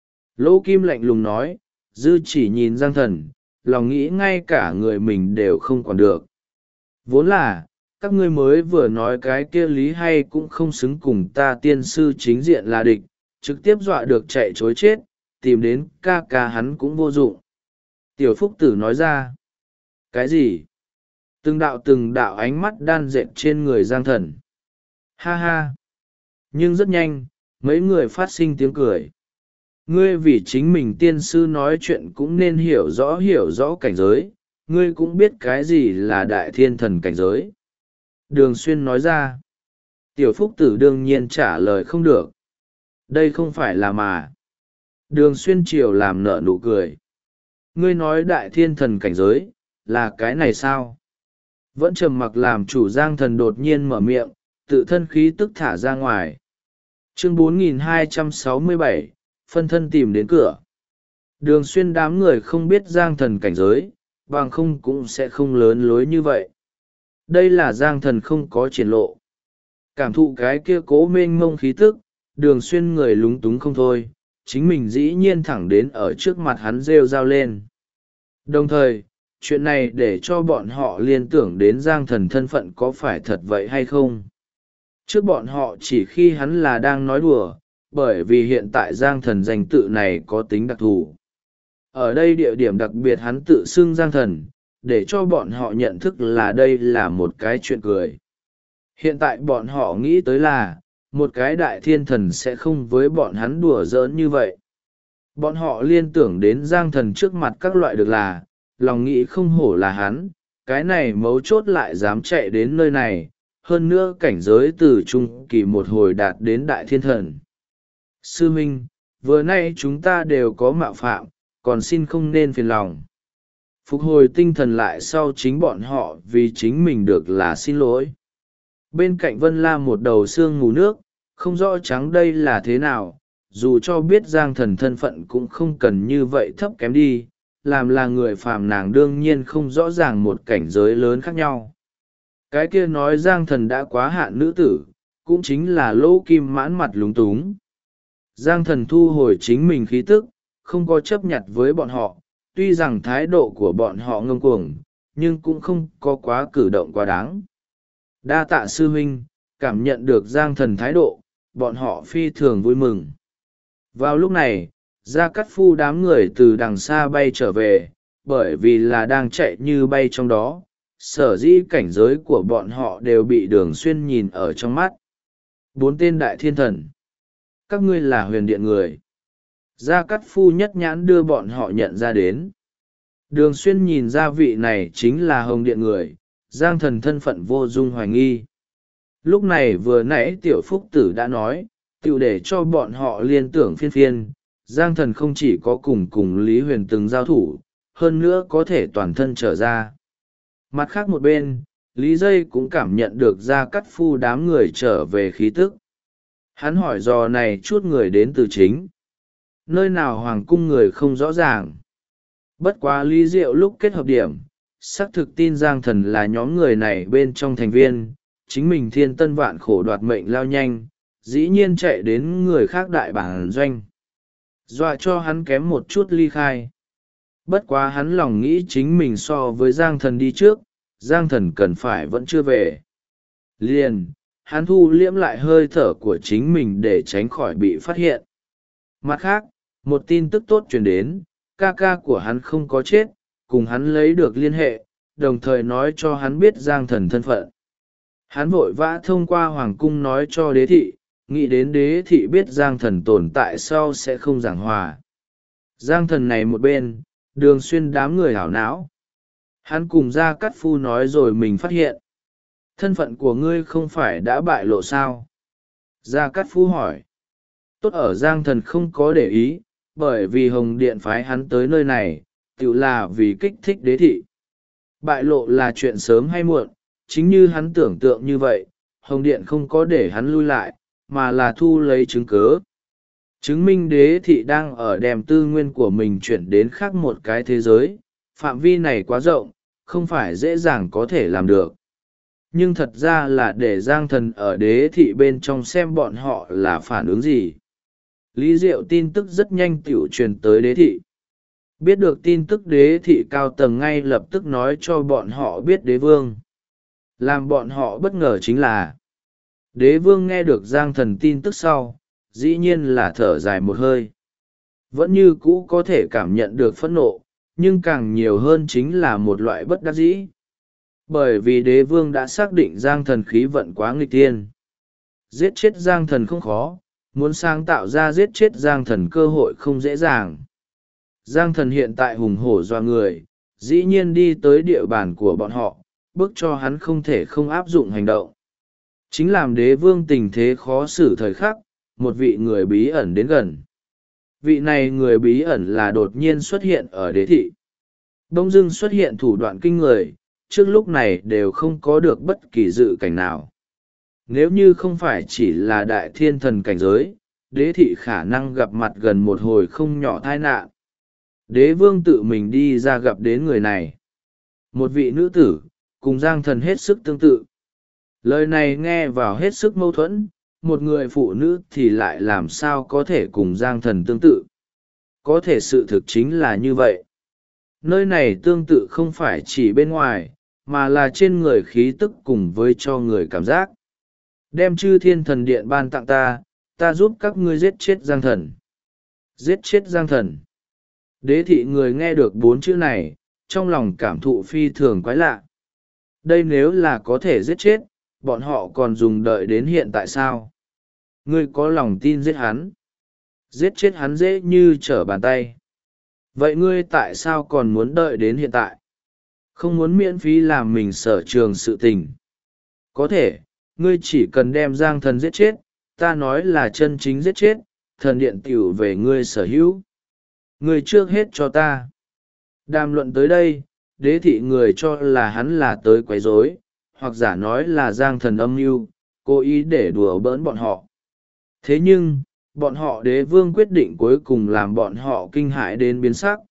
Lỗ Kim lạnh lùng nói, dư chỉ nhìn Giang Thần, lòng nghĩ ngay cả người mình đều không còn được. Vốn là, các ngươi mới vừa nói cái kia Lý Hay cũng không xứng cùng ta tiên sư chính diện là địch, trực tiếp dọa được chạy chối chết, tìm đến ca ca hắn cũng vô dụng. Tiểu Phúc Tử nói ra. Cái gì? Từng đạo ánh mắt đan dệt trên người Giang Thần. Ha ha! Nhưng rất nhanh, mấy người phát sinh tiếng cười. Ngươi vì chính mình tiên sư nói chuyện cũng nên hiểu rõ cảnh giới, ngươi cũng biết cái gì là đại thiên thần cảnh giới. Đường Xuyên nói ra. Tiểu Phúc Tử đương nhiên trả lời không được. Đây không phải là mà. Đường Xuyên chiều làm nở nụ cười. Ngươi nói đại thiên thần cảnh giới, là cái này sao? Vẫn trầm mặc làm chủ Giang Thần đột nhiên mở miệng, tự thân khí tức thả ra ngoài. Chương 4267, phân thân tìm đến cửa. Đường Xuyên đám người không biết Giang Thần cảnh giới, bằng không cũng sẽ không lớn lối như vậy. Đây là Giang Thần không có triển lộ. Cảm thụ cái kia cố mênh mông khí tức, Đường Xuyên người lúng túng không thôi, chính mình dĩ nhiên thẳng đến ở trước mặt hắn rêu rao lên. Đồng thời, chuyện này để cho bọn họ liên tưởng đến Giang Thần thân phận có phải thật vậy hay không. Trước bọn họ chỉ khi hắn là đang nói đùa, bởi vì hiện tại Giang Thần danh tự này có tính đặc thù. Ở đây địa điểm đặc biệt hắn tự xưng Giang Thần, để cho bọn họ nhận thức là đây là một cái chuyện cười. Hiện tại bọn họ nghĩ tới là, một cái đại thiên thần sẽ không với bọn hắn đùa giỡn như vậy. Bọn họ liên tưởng đến Giang Thần trước mặt các loại được là, lòng nghĩ không hổ là hắn, cái này mấu chốt lại dám chạy đến nơi này, hơn nữa cảnh giới từ trung kỳ một hồi đạt đến đại thiên thần. Sư Minh, vừa nay chúng ta đều có mạo phạm, còn xin không nên phiền lòng. Phục hồi tinh thần lại sau chính bọn họ vì chính mình được là xin lỗi. Bên cạnh Vân La một đầu xương mù nước, không rõ trắng đây là thế nào, dù cho biết Giang Thần thân phận cũng không cần như vậy thấp kém đi, làm là người phàm nàng đương nhiên không rõ ràng một cảnh giới lớn khác nhau. Cái kia nói Giang Thần đã quá hạn nữ tử, cũng chính là Lỗ Kim mãn mặt lúng túng. Giang Thần thu hồi chính mình khí tức, không có chấp nhặt với bọn họ, tuy rằng thái độ của bọn họ ngông cuồng, nhưng cũng không có quá cử động quá đáng. Đa tạ sư huynh, cảm nhận được Giang Thần thái độ, bọn họ phi thường vui mừng. Vào lúc này, Gia Cát Phu đám người từ đằng xa bay trở về, bởi vì là đang chạy như bay trong đó, sở dĩ cảnh giới của bọn họ đều bị Đường Xuyên nhìn ở trong mắt. 4 tên đại thiên thần. các ngươi là huyền điện người. Gia Cát Phu nhất nhãn đưa bọn họ nhận ra đến. Đường Xuyên nhìn ra vị này chính là Hồng Điện người, Giang Thần thân phận vô dung hoài nghi. Lúc này vừa nãy Tiểu Phúc Tử đã nói, tiểu để cho bọn họ liên tưởng phiên phiên, Giang Thần không chỉ có cùng Lý Huyền từng giao thủ, hơn nữa có thể toàn thân trở ra. Mặt khác một bên, Lý Dây cũng cảm nhận được Gia Cát Phu đám người trở về khí tức. Hắn hỏi dò này chút người đến từ chính. Nơi nào hoàng cung người không rõ ràng. Bất quá Lý Diệu lúc kết hợp điểm, xác thực tin Giang Thần là nhóm người này bên trong thành viên, chính mình thiên tân vạn khổ đoạt mệnh lao nhanh, dĩ nhiên chạy đến người khác đại bản doanh. Dọa cho hắn kém một chút ly khai. Bất quá hắn lòng nghĩ chính mình so với Giang Thần đi trước, Giang Thần cần phải vẫn chưa về. Liền, hắn thu liễm lại hơi thở của chính mình để tránh khỏi bị phát hiện. Mặt khác, một tin tức tốt truyền đến, ca ca của hắn không có chết, cùng hắn lấy được liên hệ, đồng thời nói cho hắn biết Giang Thần thân phận. Hắn vội vã thông qua hoàng cung nói cho đế thị, nghĩ đến đế thị biết Giang Thần tồn tại sau sẽ không giảng hòa. Giang Thần này một bên, Đường Xuyên đám người hảo não. Hắn cùng Gia Cát Phu nói rồi mình phát hiện. Thân phận của ngươi không phải đã bại lộ sao? Gia Cát Phu hỏi. Tốt ở Giang Thần không có để ý, bởi vì Hồng Điện phái hắn tới nơi này, tự là vì kích thích đế thị. Bại lộ là chuyện sớm hay muộn, chính như hắn tưởng tượng như vậy, Hồng Điện không có để hắn lui lại, mà là thu lấy chứng cớ. Chứng minh đế thị đang ở đem tư nguyên của mình chuyển đến khác một cái thế giới, phạm vi này quá rộng, không phải dễ dàng có thể làm được. Nhưng thật ra là để Giang Thần ở đế thị bên trong xem bọn họ là phản ứng gì. Lý Diệu tin tức rất nhanh tiểu truyền tới đế thị. Biết được tin tức đế thị cao tầng ngay lập tức nói cho bọn họ biết đế vương. Làm bọn họ bất ngờ chính là đế vương nghe được Giang Thần tin tức sau, dĩ nhiên là thở dài một hơi. Vẫn như cũ có thể cảm nhận được phẫn nộ, nhưng càng nhiều hơn chính là một loại bất đắc dĩ. Bởi vì đế vương đã xác định Giang Thần khí vận quá nghịch tiên. Giết chết Giang Thần không khó, muốn sáng tạo ra giết chết Giang Thần cơ hội không dễ dàng. Giang Thần hiện tại hùng hổ doa người, dĩ nhiên đi tới địa bàn của bọn họ, bức cho hắn không thể không áp dụng hành động. Chính làm đế vương tình thế khó xử thời khắc, một vị người bí ẩn đến gần. Vị này người bí ẩn là đột nhiên xuất hiện ở đế thị. Đông dưng xuất hiện thủ đoạn kinh người, trước lúc này đều không có được bất kỳ dự cảnh nào. Nếu như không phải chỉ là đại thiên thần cảnh giới, đế thị khả năng gặp mặt gần một hồi không nhỏ tai nạn. Đế vương tự mình đi ra gặp đến người này. Một vị nữ tử, cùng Giang Thần hết sức tương tự. Lời này nghe vào hết sức mâu thuẫn, một người phụ nữ thì lại làm sao có thể cùng Giang Thần tương tự. Có thể sự thực chính là như vậy. Nơi này tương tự không phải chỉ bên ngoài, mà là trên người khí tức cùng với cho người cảm giác. Đem chư thiên thần điện ban tặng ta, ta giúp các ngươi giết chết Giang Thần. Giết chết Giang Thần. Đế thị người nghe được 4 chữ này, trong lòng cảm thụ phi thường quái lạ. Đây nếu là có thể giết chết, bọn họ còn dùng đợi đến hiện tại sao? Ngươi có lòng tin giết hắn. Giết chết hắn dễ như trở bàn tay. Vậy ngươi tại sao còn muốn đợi đến hiện tại? Không muốn miễn phí làm mình sở trường sự tình. Có thể, ngươi chỉ cần đem Giang Thần giết chết, ta nói là chân chính giết chết, thần điện tiểu về ngươi sở hữu. Ngươi trước hết cho ta. Đàm luận tới đây, đế thị người cho là hắn là tới quấy rối, hoặc giả nói là Giang Thần âm mưu, cố ý để đùa bỡn bọn họ. Thế nhưng, bọn họ đế vương quyết định cuối cùng làm bọn họ kinh hãi đến biến sắc.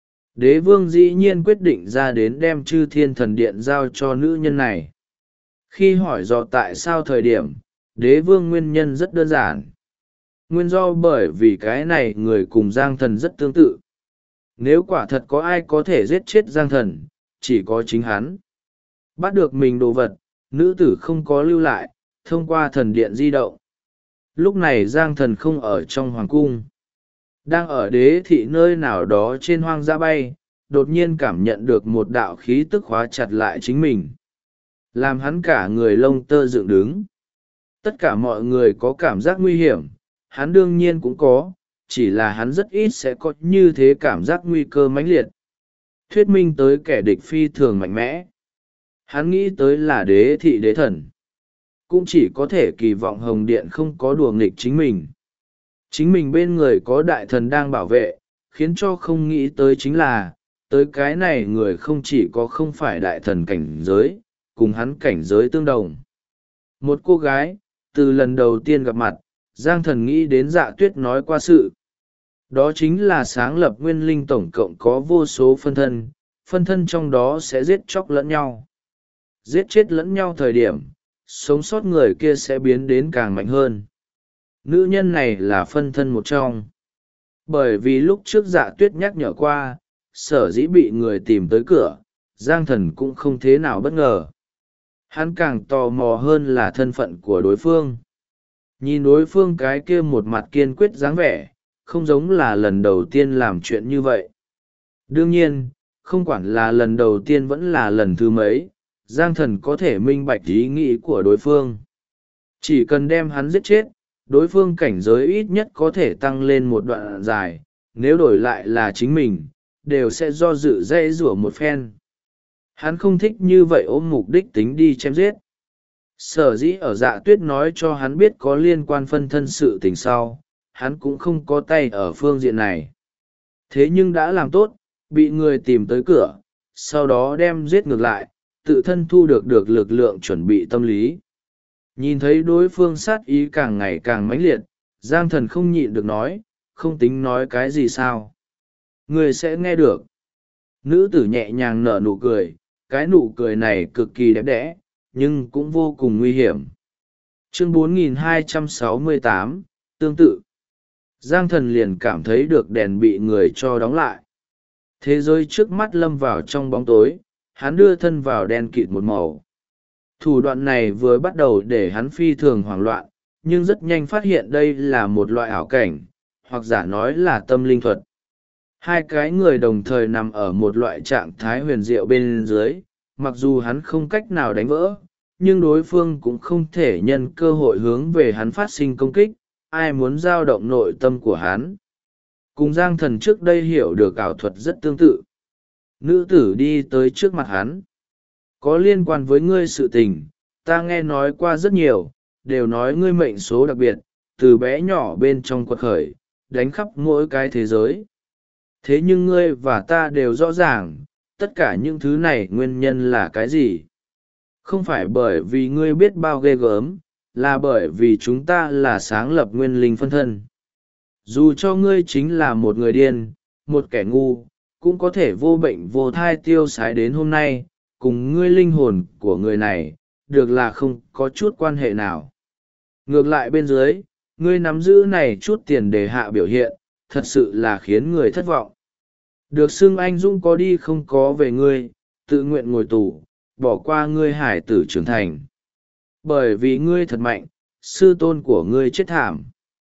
Đế vương dĩ nhiên quyết định ra đến đem chư thiên thần điện giao cho nữ nhân này. Khi hỏi do tại sao thời điểm, đế vương nguyên nhân rất đơn giản. Nguyên do bởi vì cái này người cùng Giang Thần rất tương tự. Nếu quả thật có ai có thể giết chết Giang Thần, chỉ có chính hắn. Bắt được mình đồ vật, nữ tử không có lưu lại, thông qua thần điện di động. Lúc này Giang Thần không ở trong hoàng cung. Đang ở đế thị nơi nào đó trên hoang dã bay, đột nhiên cảm nhận được một đạo khí tức khóa chặt lại chính mình. Làm hắn cả người lông tơ dựng đứng. Tất cả mọi người có cảm giác nguy hiểm, hắn đương nhiên cũng có, chỉ là hắn rất ít sẽ có như thế cảm giác nguy cơ mãnh liệt. Thuyết minh tới kẻ địch phi thường mạnh mẽ. Hắn nghĩ tới là đế thị đế thần. Cũng chỉ có thể kỳ vọng Hồng Điện không có đùa nghịch chính mình. Chính mình bên người có đại thần đang bảo vệ, khiến cho không nghĩ tới chính là, tới cái này người không chỉ có không phải đại thần cảnh giới, cùng hắn cảnh giới tương đồng. Một cô gái, từ lần đầu tiên gặp mặt, Giang Thần nghĩ đến Dạ Tuyết nói qua sự. Đó chính là sáng lập nguyên linh tổng cộng có vô số phân thân trong đó sẽ giết chóc lẫn nhau. Giết chết lẫn nhau thời điểm, sống sót người kia sẽ biến đến càng mạnh hơn. Nữ nhân này là phân thân một trong. Bởi vì lúc trước Dạ Tuyết nhắc nhở qua, sở dĩ bị người tìm tới cửa, Giang Thần cũng không thế nào bất ngờ. Hắn càng tò mò hơn là thân phận của đối phương. Nhìn đối phương cái kia một mặt kiên quyết dáng vẻ, không giống là lần đầu tiên làm chuyện như vậy. Đương nhiên, không quản là lần đầu tiên vẫn là lần thứ mấy, Giang Thần có thể minh bạch ý nghĩ của đối phương. Chỉ cần đem hắn giết chết, đối phương cảnh giới ít nhất có thể tăng lên một đoạn dài, nếu đổi lại là chính mình, đều sẽ do dự dây rủa một phen. Hắn không thích như vậy ôm mục đích tính đi chém giết. Sở dĩ ở Dạ Tuyết nói cho hắn biết có liên quan phân thân sự tình sau, hắn cũng không có tay ở phương diện này. Thế nhưng đã làm tốt, bị người tìm tới cửa, sau đó đem giết ngược lại, tự thân thu được lực lượng chuẩn bị tâm lý. Nhìn thấy đối phương sát ý càng ngày càng mãnh liệt, Giang Thần không nhịn được nói, không tính nói cái gì sao. Người sẽ nghe được. Nữ tử nhẹ nhàng nở nụ cười, cái nụ cười này cực kỳ đẹp đẽ, nhưng cũng vô cùng nguy hiểm. Chương 4268, tương tự. Giang Thần liền cảm thấy được đèn bị người cho đóng lại. Thế giới trước mắt lâm vào trong bóng tối, hắn đưa thân vào đen kịt một màu. Thủ đoạn này vừa bắt đầu để hắn phi thường hoảng loạn, nhưng rất nhanh phát hiện đây là một loại ảo cảnh, hoặc giả nói là tâm linh thuật. Hai cái người đồng thời nằm ở một loại trạng thái huyền diệu bên dưới, mặc dù hắn không cách nào đánh vỡ, nhưng đối phương cũng không thể nhân cơ hội hướng về hắn phát sinh công kích, ai muốn giao động nội tâm của hắn. Cùng Giang Thần trước đây hiểu được ảo thuật rất tương tự. Nữ tử đi tới trước mặt hắn. Có liên quan với ngươi sự tình, ta nghe nói qua rất nhiều, đều nói ngươi mệnh số đặc biệt, từ bé nhỏ bên trong quật khởi, đánh khắp mỗi cái thế giới. Thế nhưng ngươi và ta đều rõ ràng, tất cả những thứ này nguyên nhân là cái gì? Không phải bởi vì ngươi biết bao ghê gớm, là bởi vì chúng ta là sáng lập nguyên linh phân thân. Dù cho ngươi chính là một người điên, một kẻ ngu, cũng có thể vô bệnh vô thai tiêu sái đến hôm nay, cùng ngươi linh hồn của người này, được là không có chút quan hệ nào. Ngược lại bên dưới, ngươi nắm giữ này chút tiền đề hạ biểu hiện, thật sự là khiến người thất vọng. Được xưng anh dũng có đi không có về ngươi, tự nguyện ngồi tù, bỏ qua ngươi hải tử trưởng thành. Bởi vì ngươi thật mạnh, sư tôn của ngươi chết thảm.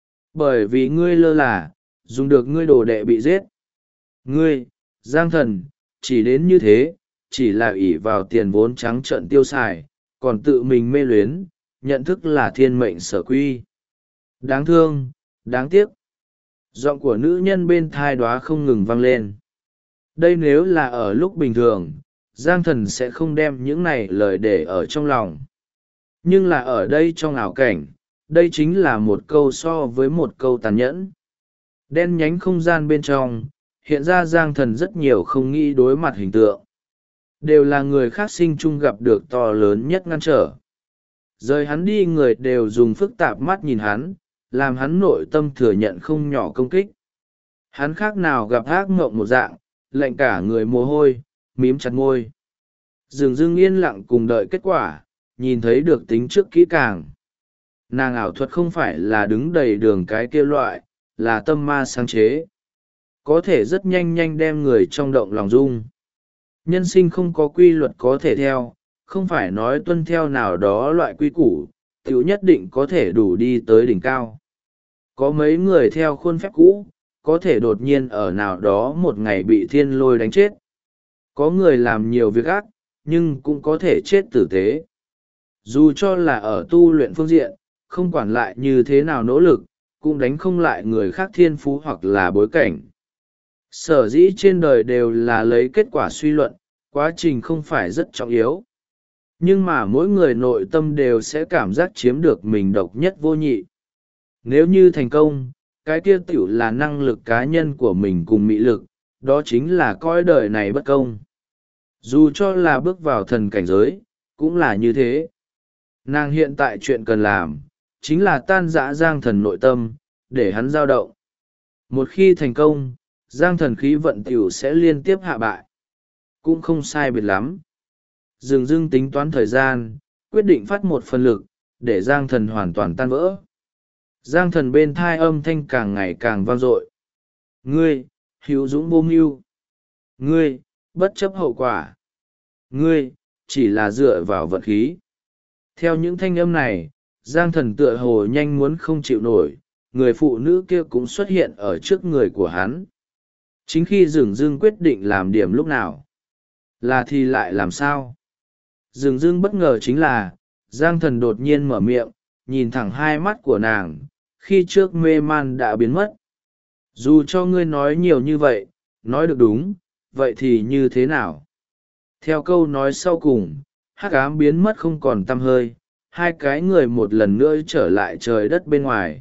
Bởi vì ngươi lơ là, dùng được ngươi đồ đệ bị giết. Ngươi, Giang Thần, chỉ đến như thế, chỉ là ỷ vào tiền vốn trắng trợn tiêu xài, còn tự mình mê luyến, nhận thức là thiên mệnh sở quy. Đáng thương, đáng tiếc. Giọng của nữ nhân bên thai đoá không ngừng vang lên. Đây nếu là ở lúc bình thường, Giang Thần sẽ không đem những này lời để ở trong lòng. Nhưng là ở đây trong ảo cảnh, đây chính là một câu so với một câu tàn nhẫn. Đen nhánh không gian bên trong, hiện ra Giang Thần rất nhiều không nghĩ đối mặt hình tượng. Đều là người khác sinh chung gặp được to lớn nhất ngăn trở. Rời hắn đi người đều dùng phức tạp mắt nhìn hắn, làm hắn nội tâm thừa nhận không nhỏ công kích. Hắn khác nào gặp ác mộng một dạng, lạnh cả người mồ hôi, mím chặt môi. Dường dưng yên lặng cùng đợi kết quả, nhìn thấy được tính trước kỹ càng. Nàng ảo thuật không phải là đứng đầy đường cái kia loại, là tâm ma sáng chế. Có thể rất nhanh nhanh đem người trong động lòng dung. Nhân sinh không có quy luật có thể theo, không phải nói tuân theo nào đó loại quy củ, tiểu nhất định có thể đủ đi tới đỉnh cao. Có mấy người theo khuôn phép cũ, có thể đột nhiên ở nào đó một ngày bị thiên lôi đánh chết. Có người làm nhiều việc ác, nhưng cũng có thể chết tử tế. Dù cho là ở tu luyện phương diện, không quản lại như thế nào nỗ lực, cũng đánh không lại người khác thiên phú hoặc là bối cảnh. Sở dĩ trên đời đều là lấy kết quả suy luận, quá trình không phải rất trọng yếu. Nhưng mà mỗi người nội tâm đều sẽ cảm giác chiếm được mình độc nhất vô nhị. Nếu như thành công, cái kia tiểu là năng lực cá nhân của mình cùng mị lực, đó chính là coi đời này bất công. Dù cho là bước vào thần cảnh giới, cũng là như thế. Nàng hiện tại chuyện cần làm, chính là tan rã Giang Thần nội tâm, để hắn dao động. Một khi thành công, Giang Thần khí vận tiểu sẽ liên tiếp hạ bại. Cũng không sai biệt lắm. Dừng dưng tính toán thời gian, quyết định phát một phần lực, để Giang Thần hoàn toàn tan vỡ. Giang Thần bên thai âm thanh càng ngày càng vang dội. Ngươi, hữu dũng vô mưu. Ngươi, bất chấp hậu quả. Ngươi, chỉ là dựa vào vận khí. Theo những thanh âm này, Giang Thần tựa hồ nhanh muốn không chịu nổi, người phụ nữ kia cũng xuất hiện ở trước người của hắn. Chính khi Dừng Dưng quyết định làm điểm lúc nào, là thì lại làm sao? Dừng Dưng bất ngờ chính là, Giang Thần đột nhiên mở miệng, nhìn thẳng hai mắt của nàng, khi trước mê man đã biến mất. Dù cho ngươi nói nhiều như vậy, nói được đúng, vậy thì như thế nào? Theo câu nói sau cùng, hắc ám biến mất không còn tăm hơi, hai cái người một lần nữa trở lại trời đất bên ngoài.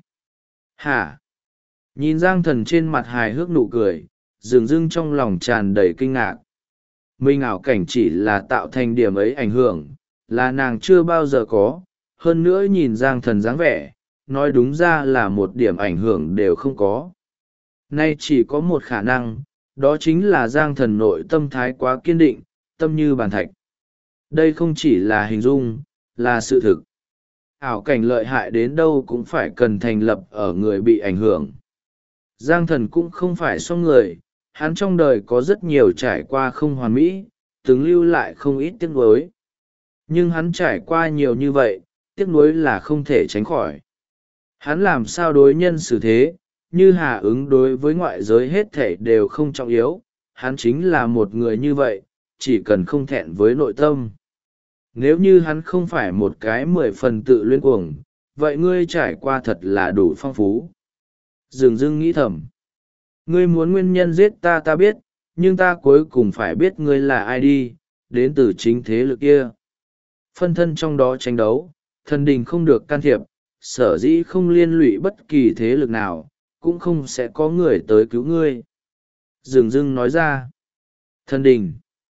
Hả? Nhìn Giang Thần trên mặt hài hước nụ cười, dường dưng trong lòng tràn đầy kinh ngạc. Mình ảo cảnh chỉ là tạo thành điểm ấy ảnh hưởng, là nàng chưa bao giờ có, hơn nữa nhìn Giang Thần dáng vẻ, nói đúng ra là một điểm ảnh hưởng đều không có. Nay chỉ có một khả năng, đó chính là Giang Thần nội tâm thái quá kiên định, tâm như bàn thạch. Đây không chỉ là hình dung, là sự thực. Ảo cảnh lợi hại đến đâu cũng phải cần thành lập ở người bị ảnh hưởng. Giang Thần cũng không phải xong người, hắn trong đời có rất nhiều trải qua không hoàn mỹ, từng lưu lại không ít tiếc nuối. Nhưng hắn trải qua nhiều như vậy, tiếc nuối là không thể tránh khỏi. Hắn làm sao đối nhân xử thế, như Hà ứng đối với ngoại giới hết thể đều không trọng yếu, hắn chính là một người như vậy, chỉ cần không thẹn với nội tâm. Nếu như hắn không phải một cái 10 phần tự luyến cuồng, vậy ngươi trải qua thật là đủ phong phú. Dừng dưng nghĩ thầm. Ngươi muốn nguyên nhân giết ta ta biết, nhưng ta cuối cùng phải biết ngươi là ai đi, đến từ chính thế lực kia. Phân thân trong đó tranh đấu, thần đình không được can thiệp, sở dĩ không liên lụy bất kỳ thế lực nào, cũng không sẽ có người tới cứu ngươi. Dừng dưng nói ra. Thần đình.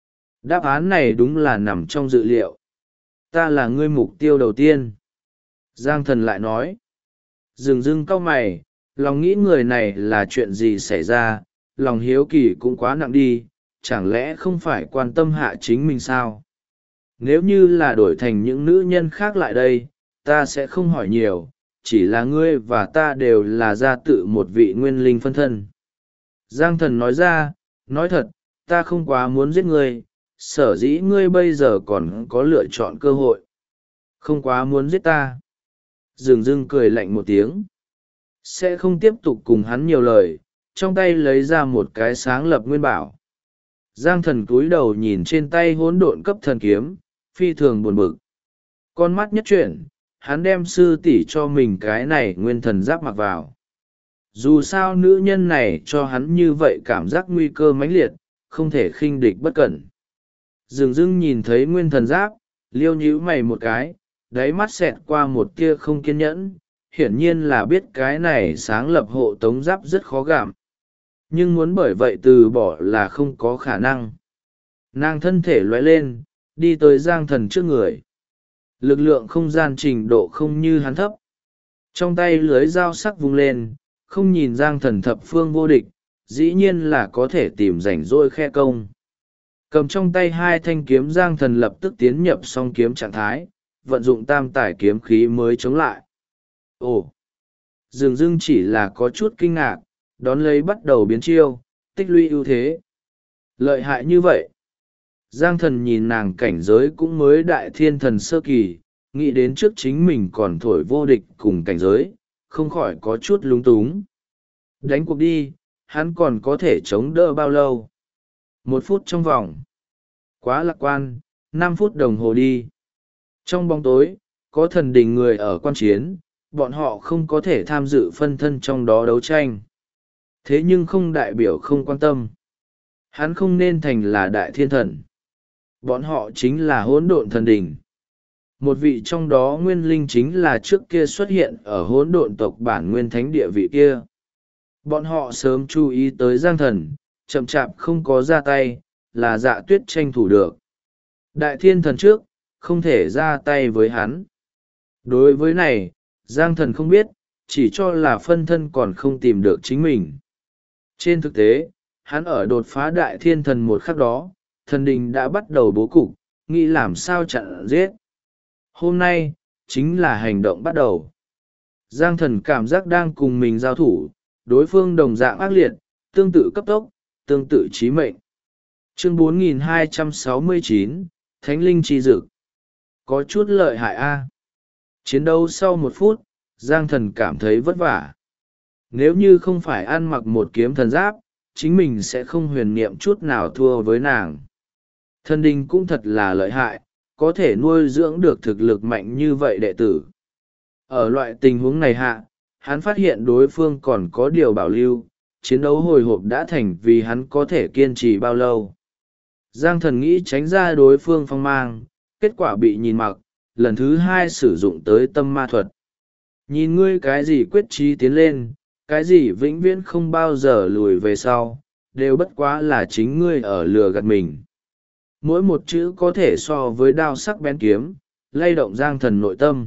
Đáp án này đúng là nằm trong dự liệu. Ta là ngươi mục tiêu đầu tiên. Giang Thần lại nói. Dừng dưng cau mày, lòng nghĩ người này là chuyện gì xảy ra, lòng hiếu kỳ cũng quá nặng đi, chẳng lẽ không phải quan tâm hạ chính mình sao? Nếu như là đổi thành những nữ nhân khác lại đây, ta sẽ không hỏi nhiều, chỉ là ngươi và ta đều là gia tự một vị nguyên linh phân thân. Giang Thần nói ra, nói thật, ta không quá muốn giết ngươi, sở dĩ ngươi bây giờ còn có lựa chọn cơ hội. Không quá muốn giết ta. Dừng dưng cười lạnh một tiếng. Sẽ không tiếp tục cùng hắn nhiều lời, trong tay lấy ra một cái sáng lập nguyên bảo. Giang Thần cúi đầu nhìn trên tay hỗn độn cấp thần kiếm, phi thường buồn bực. Con mắt nhất chuyển, hắn đem sư tỷ cho mình cái này nguyên thần giáp mặc vào. Dù sao nữ nhân này cho hắn như vậy cảm giác nguy cơ mãnh liệt, không thể khinh địch bất cẩn. Dừng dưng nhìn thấy nguyên thần giáp, liêu nhíu mày một cái, đáy mắt xẹt qua một tia không kiên nhẫn, hiển nhiên là biết cái này sáng lập hộ tống giáp rất khó gặm. Nhưng muốn bởi vậy từ bỏ là không có khả năng. Nàng thân thể lóe lên, đi tới Giang Thần trước người. Lực lượng không gian trình độ không như hắn thấp. Trong tay lưới dao sắc vung lên, không nhìn Giang Thần thập phương vô địch, dĩ nhiên là có thể tìm rảnh rỗi khe công. Cầm trong tay hai thanh kiếm Giang Thần lập tức tiến nhập song kiếm trạng thái, vận dụng tam tải kiếm khí mới chống lại. Ồ! Dường dưng chỉ là có chút kinh ngạc, đón lấy bắt đầu biến chiêu, tích lũy ưu thế. Lợi hại như vậy! Giang Thần nhìn nàng cảnh giới cũng mới đại thiên thần sơ kỳ, nghĩ đến trước chính mình còn thổi vô địch cùng cảnh giới, không khỏi có chút lúng túng. Đánh cuộc đi, hắn còn có thể chống đỡ bao lâu? 1 phút trong vòng. Quá lạc quan, 5 phút đồng hồ đi. Trong bóng tối, có thần đình người ở quan chiến, bọn họ không có thể tham dự phân thân trong đó đấu tranh. Thế nhưng không đại biểu không quan tâm. Hắn không nên thành là đại thiên thần. Bọn họ chính là hỗn độn thần đình. Một vị trong đó nguyên linh chính là trước kia xuất hiện ở hỗn độn tộc bản nguyên thánh địa vị kia. Bọn họ sớm chú ý tới Giang Thần, chậm chạp không có ra tay, là Dạ Tuyết tranh thủ được. Đại thiên thần trước, không thể ra tay với hắn. Đối với này, Giang Thần không biết, chỉ cho là phân thân còn không tìm được chính mình. Trên thực tế, hắn ở đột phá đại thiên thần một khắc đó, thần đình đã bắt đầu bố cục, nghĩ làm sao chặn giết. Hôm nay, chính là hành động bắt đầu. Giang Thần cảm giác đang cùng mình giao thủ, đối phương đồng dạng ác liệt, tương tự cấp tốc, tương tự chí mệnh. Chương 4269, Thánh Linh Chi Dực. Có chút lợi hại a. Chiến đấu sau 1 phút, Giang Thần cảm thấy vất vả. Nếu như không phải ăn mặc một kiếm thần giáp, chính mình sẽ không huyền niệm chút nào thua với nàng. Thần đình cũng thật là lợi hại, có thể nuôi dưỡng được thực lực mạnh như vậy đệ tử. Ở loại tình huống này hạ, hắn phát hiện đối phương còn có điều bảo lưu, chiến đấu hồi hộp đã thành vì hắn có thể kiên trì bao lâu. Giang Thần nghĩ tránh ra đối phương phong mang, kết quả bị nhìn mặc, lần thứ 2 sử dụng tới tâm ma thuật. Nhìn ngươi cái gì quyết chí tiến lên, cái gì vĩnh viễn không bao giờ lùi về sau, đều bất quá là chính ngươi ở lừa gạt mình. Mỗi một chữ có thể so với đao sắc bén kiếm, lay động Giang Thần nội tâm.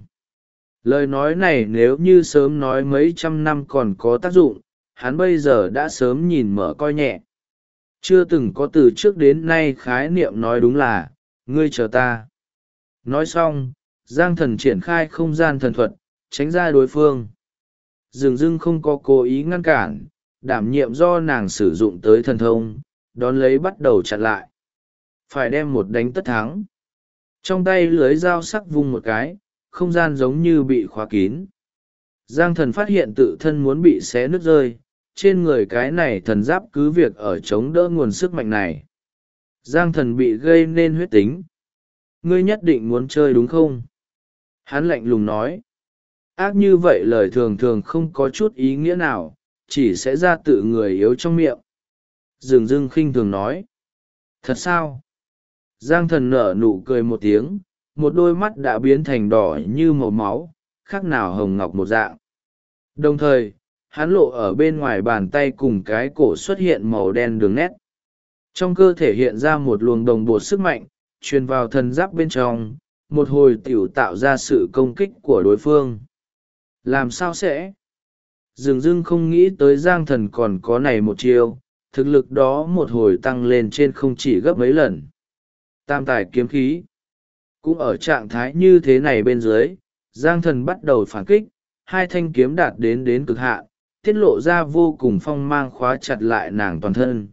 Lời nói này nếu như sớm nói mấy trăm năm còn có tác dụng, hắn bây giờ đã sớm nhìn mở coi nhẹ. Chưa từng có từ trước đến nay khái niệm nói đúng là, ngươi chờ ta. Nói xong, Giang Thần triển khai không gian thần thuật, tránh ra đối phương. Dường dưng không có cố ý ngăn cản, đảm nhiệm do nàng sử dụng tới thần thông, đón lấy bắt đầu chặn lại. Phải đem một đánh tất thắng. Trong tay lưới dao sắc vung một cái, không gian giống như bị khóa kín. Giang Thần phát hiện tự thân muốn bị xé nứt rơi, trên người cái này thần giáp cứ việc ở chống đỡ nguồn sức mạnh này. Giang Thần bị gây nên huyết tính. Ngươi nhất định muốn chơi đúng không? Hắn lạnh lùng nói. Ác như vậy lời thường thường không có chút ý nghĩa nào, chỉ sẽ ra tự người yếu trong miệng. Dường dưng khinh thường nói. Thật sao? Giang Thần nở nụ cười một tiếng, một đôi mắt đã biến thành đỏ như màu máu, khác nào hồng ngọc một dạng. Đồng thời, hắn lộ ở bên ngoài bàn tay cùng cái cổ xuất hiện màu đen đường nét. Trong cơ thể hiện ra một luồng đồng bột sức mạnh, truyền vào thần giáp bên trong, một hồi tiểu tạo ra sự công kích của đối phương. Làm sao sẽ? Dường dưng không nghĩ tới Giang Thần còn có này một chiêu, thực lực đó một hồi tăng lên trên không chỉ gấp mấy lần. Tam tài kiếm khí. Cũng ở trạng thái như thế này bên dưới, Giang Thần bắt đầu phản kích, 2 thanh kiếm đạt đến cực hạn, tiết lộ ra vô cùng phong mang khóa chặt lại nàng toàn thân.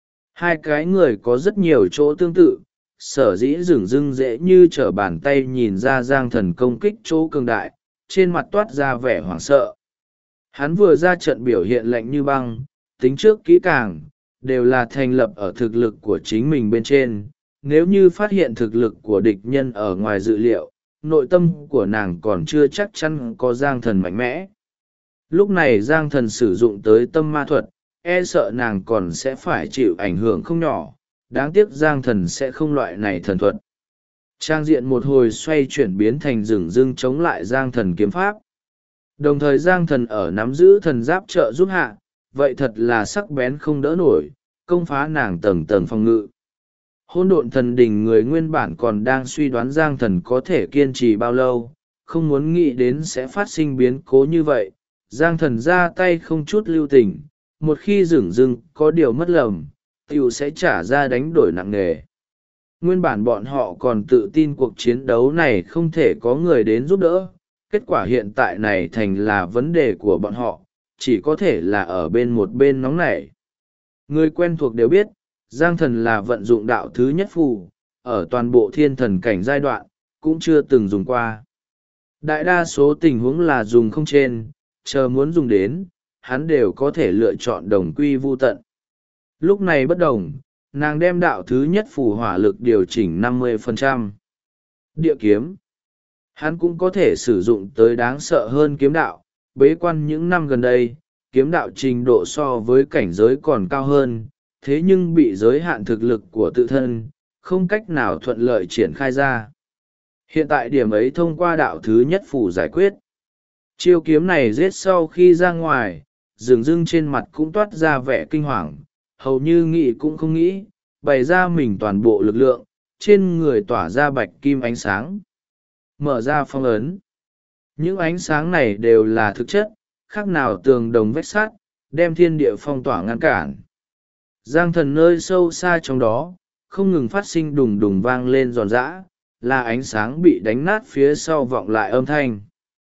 2 cái người có rất nhiều chỗ tương tự, sở dĩ dửng dưng dễ như trở bàn tay nhìn ra Giang Thần công kích chỗ cường đại, trên mặt toát ra vẻ hoảng sợ. Hắn vừa ra trận biểu hiện lạnh như băng, tính trước kỹ càng, đều là thành lập ở thực lực của chính mình bên trên. Nếu như phát hiện thực lực của địch nhân ở ngoài dự liệu, nội tâm của nàng còn chưa chắc chắn có Giang Thần mạnh mẽ. Lúc này Giang Thần sử dụng tới tâm ma thuật, e sợ nàng còn sẽ phải chịu ảnh hưởng không nhỏ, đáng tiếc Giang Thần sẽ không loại này thần thuật. Trang diện một hồi xoay chuyển biến thành rừng rưng chống lại Giang Thần kiếm pháp. Đồng thời Giang Thần ở nắm giữ thần giáp trợ giúp hạ, vậy thật là sắc bén không đỡ nổi, công phá nàng tầng tầng phòng ngự. Hỗn độn thần đình người nguyên bản còn đang suy đoán Giang Thần có thể kiên trì bao lâu, không muốn nghĩ đến sẽ phát sinh biến cố như vậy. Giang Thần ra tay không chút lưu tình, một khi dửng dưng có điều mất lầm, tiểu sẽ trả ra đánh đổi nặng nề. Nguyên bản bọn họ còn tự tin cuộc chiến đấu này không thể có người đến giúp đỡ, kết quả hiện tại này thành là vấn đề của bọn họ, chỉ có thể là ở bên một bên nóng nảy. Người quen thuộc đều biết, Giang Thần là vận dụng đạo thứ nhất phù, ở toàn bộ thiên thần cảnh giai đoạn, cũng chưa từng dùng qua. Đại đa số tình huống là dùng không trên, chờ muốn dùng đến, hắn đều có thể lựa chọn đồng quy vu tận. Lúc này bất đồng, nàng đem đạo thứ nhất phù hỏa lực điều chỉnh 50%. Địa kiếm. Hắn cũng có thể sử dụng tới đáng sợ hơn kiếm đạo. Bế quan những năm gần đây, kiếm đạo trình độ so với cảnh giới còn cao hơn, thế nhưng bị giới hạn thực lực của tự thân, không cách nào thuận lợi triển khai ra. Hiện tại điểm ấy thông qua đạo thứ nhất phủ giải quyết. Chiêu kiếm này giết sau khi ra ngoài, dường dưng trên mặt cũng toát ra vẻ kinh hoàng, hầu như nghĩ cũng không nghĩ, bày ra mình toàn bộ lực lượng, trên người tỏa ra bạch kim ánh sáng. Mở ra phong ấn. Những ánh sáng này đều là thực chất, khác nào tường đồng vách sắt, đem thiên địa phong tỏa ngăn cản. Giang thần nơi sâu xa trong đó, không ngừng phát sinh đùng đùng vang lên giòn giã, là ánh sáng bị đánh nát phía sau vọng lại âm thanh.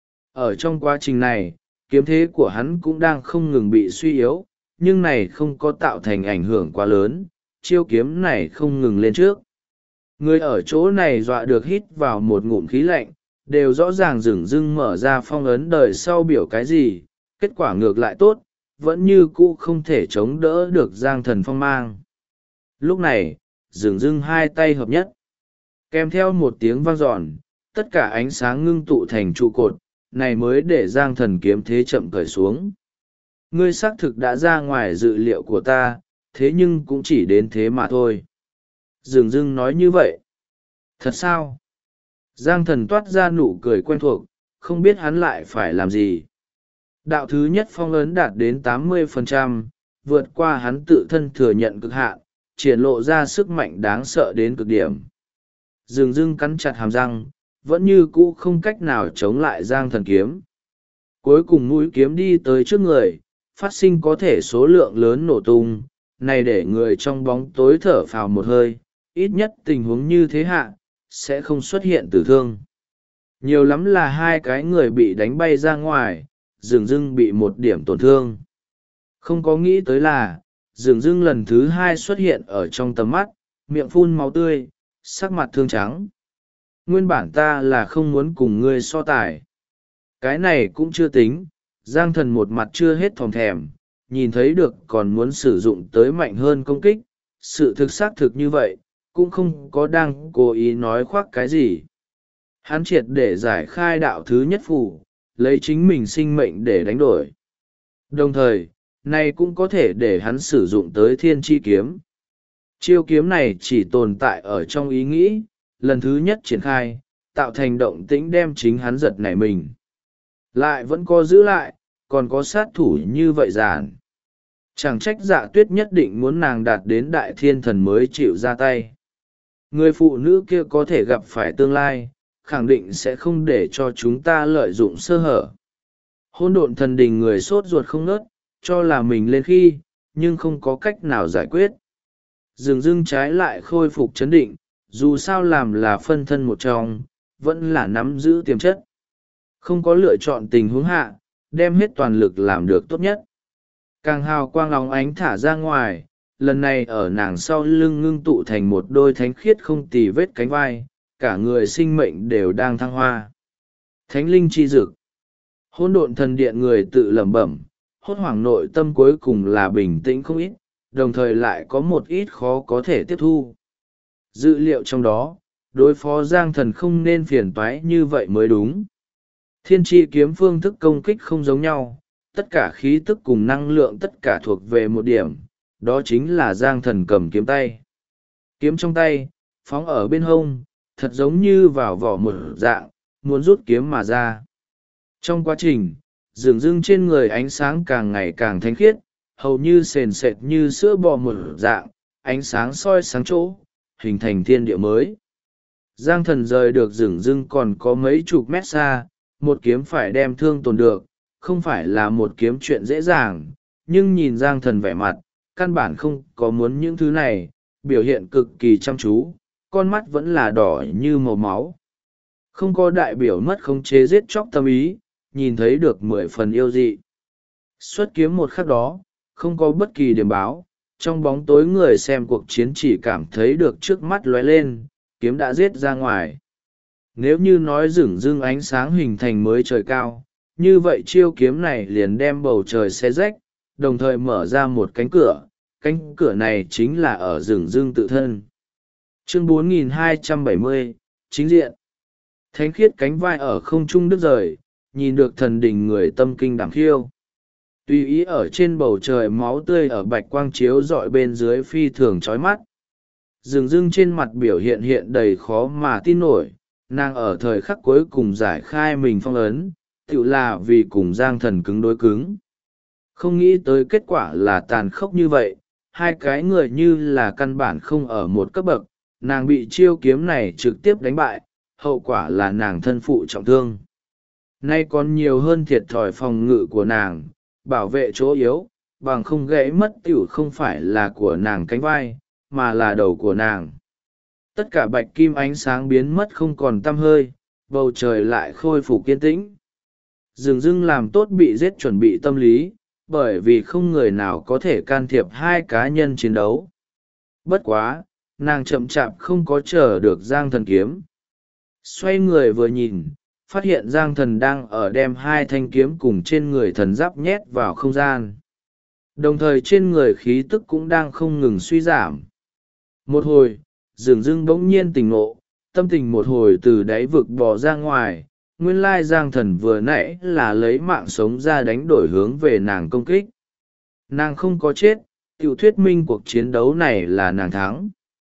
Ở trong quá trình này, kiếm thế của hắn cũng đang không ngừng bị suy yếu, nhưng này không có tạo thành ảnh hưởng quá lớn, chiêu kiếm này không ngừng lên trước. Người ở chỗ này dọa được hít vào một ngụm khí lạnh, đều rõ ràng dửng dưng mở ra phong ấn đời sau biểu cái gì, kết quả ngược lại tốt, vẫn như cũ không thể chống đỡ được giang thần phong mang. Lúc này, dửng dưng hai tay hợp nhất, kèm theo một tiếng vang dọn, tất cả ánh sáng ngưng tụ thành trụ cột, này mới để giang thần kiếm thế chậm cởi xuống. Ngươi xác thực đã ra ngoài dự liệu của ta, thế nhưng cũng chỉ đến thế mà thôi. Dường dưng nói như vậy. Thật sao? Giang thần toát ra nụ cười quen thuộc, không biết hắn lại phải làm gì. Đạo thứ nhất phong ấn đạt đến 80%, vượt qua hắn tự thân thừa nhận cực hạn, triển lộ ra sức mạnh đáng sợ đến cực điểm. Dường dưng cắn chặt hàm răng, vẫn như cũ không cách nào chống lại giang thần kiếm. Cuối cùng mũi kiếm đi tới trước người, phát sinh có thể số lượng lớn nổ tung, này để người trong bóng tối thở phào một hơi, ít nhất tình huống như thế hạ, sẽ không xuất hiện tử thương. Nhiều lắm là hai cái người bị đánh bay ra ngoài, dường dưng bị một điểm tổn thương. Không có nghĩ tới là, dường dưng lần thứ hai xuất hiện ở trong tầm mắt, miệng phun máu tươi, sắc mặt thương trắng. Nguyên bản ta là không muốn cùng ngươi so tài. Cái này cũng chưa tính, giang thần một mặt chưa hết thòm thèm, nhìn thấy được còn muốn sử dụng tới mạnh hơn công kích, sự thực xác thực như vậy, cũng không có đang cố ý nói khoác cái gì. Hắn triệt để giải khai đạo thứ nhất phủ, lấy chính mình sinh mệnh để đánh đổi. Đồng thời, này cũng có thể để hắn sử dụng tới thiên chi kiếm. Chiêu kiếm này chỉ tồn tại ở trong ý nghĩ, lần thứ nhất triển khai, tạo thành động tĩnh đem chính hắn giật nảy mình. Lại vẫn có giữ lại, còn có sát thủ như vậy giản. Chẳng trách Dạ Tuyết nhất định muốn nàng đạt đến đại thiên thần mới chịu ra tay. Người phụ nữ kia có thể gặp phải tương lai, khẳng định sẽ không để cho chúng ta lợi dụng sơ hở. Hôn độn thần đình người sốt ruột không ngớt, cho là mình lên khi, nhưng không có cách nào giải quyết. Dường dưng trái lại khôi phục chấn định, dù sao làm là phân thân một trong, vẫn là nắm giữ tiềm chất. Không có lựa chọn tình huống hạ, đem hết toàn lực làm được tốt nhất. Càng hào quang óng ánh thả ra ngoài, lần này ở nàng sau lưng ngưng tụ thành một đôi thánh khiết không tì vết cánh vai, cả người sinh mệnh đều đang thăng hoa. Thánh linh chi dực. Hôn độn thần điện người tự lẩm bẩm, hốt hoảng nội tâm cuối cùng là bình tĩnh không ít, đồng thời lại có một ít khó có thể tiếp thu. Dữ liệu trong đó, đối phó giang thần không nên phiền toái như vậy mới đúng. Thiên tri kiếm phương thức công kích không giống nhau, tất cả khí tức cùng năng lượng tất cả thuộc về một điểm, đó chính là giang thần cầm kiếm tay. Kiếm trong tay, phóng ở bên hông, thật giống như vào vỏ một dạng, muốn rút kiếm mà ra. Trong quá trình, dường dưng trên người ánh sáng càng ngày càng thanh khiết, hầu như sền sệt như sữa bò một dạng, ánh sáng soi sáng chỗ, hình thành thiên địa mới. Giang thần rời được dường dưng còn có mấy chục mét xa, một kiếm phải đem thương tồn được, không phải là một kiếm chuyện dễ dàng, nhưng nhìn giang thần vẻ mặt, căn bản không có muốn những thứ này, biểu hiện cực kỳ chăm chú, con mắt vẫn là đỏ như màu máu. Không có đại biểu mất khống chế giết chóc tâm ý, nhìn thấy được 10 phần yêu dị. Xuất kiếm một khắc đó, không có bất kỳ điểm báo, trong bóng tối người xem cuộc chiến chỉ cảm thấy được trước mắt lóe lên, kiếm đã giết ra ngoài. Nếu như nói dửng dưng ánh sáng hình thành mới trời cao, như vậy chiêu kiếm này liền đem bầu trời xé rách, đồng thời mở ra một cánh cửa này chính là ở dửng dưng tự thân. Chương 4270, chính diện. Thánh khiết cánh vai ở không trung đứt rời, nhìn được thần đình người tâm kinh đảm khiêu. Tùy ý ở trên bầu trời máu tươi ở bạch quang chiếu rọi bên dưới phi thường chói mắt. Dừng dưng trên mặt biểu hiện hiện đầy khó mà tin nổi, nàng ở thời khắc cuối cùng giải khai mình phong ấn, tự là vì cùng Giang Thần cứng đối cứng. Không nghĩ tới kết quả là tàn khốc như vậy, hai cái người như là căn bản không ở một cấp bậc, nàng bị chiêu kiếm này trực tiếp đánh bại, hậu quả là nàng thân phụ trọng thương. Nay còn nhiều hơn thiệt thòi phòng ngự của nàng, bảo vệ chỗ yếu, bằng không gãy mất tiểu không phải là của nàng cánh vai, mà là đầu của nàng. Tất cả bạch kim ánh sáng biến mất không còn tăm hơi, bầu trời lại khôi phục kiên tĩnh. Dừng dưng làm tốt bị giết chuẩn bị tâm lý, bởi vì không người nào có thể can thiệp hai cá nhân chiến đấu. Bất quá, nàng chậm chạp không có chờ được Giang Thần kiếm. Xoay người vừa nhìn, phát hiện Giang Thần đang ở đem hai thanh kiếm cùng trên người thần giáp nhét vào không gian. Đồng thời trên người khí tức cũng đang không ngừng suy giảm. Một hồi, dường dưng bỗng nhiên tỉnh ngộ, tâm tình một hồi từ đáy vực bò ra ngoài. Nguyên lai Giang Thần vừa nãy là lấy mạng sống ra đánh đổi hướng về nàng công kích. Nàng không có chết, tiểu thuyết minh cuộc chiến đấu này là nàng thắng.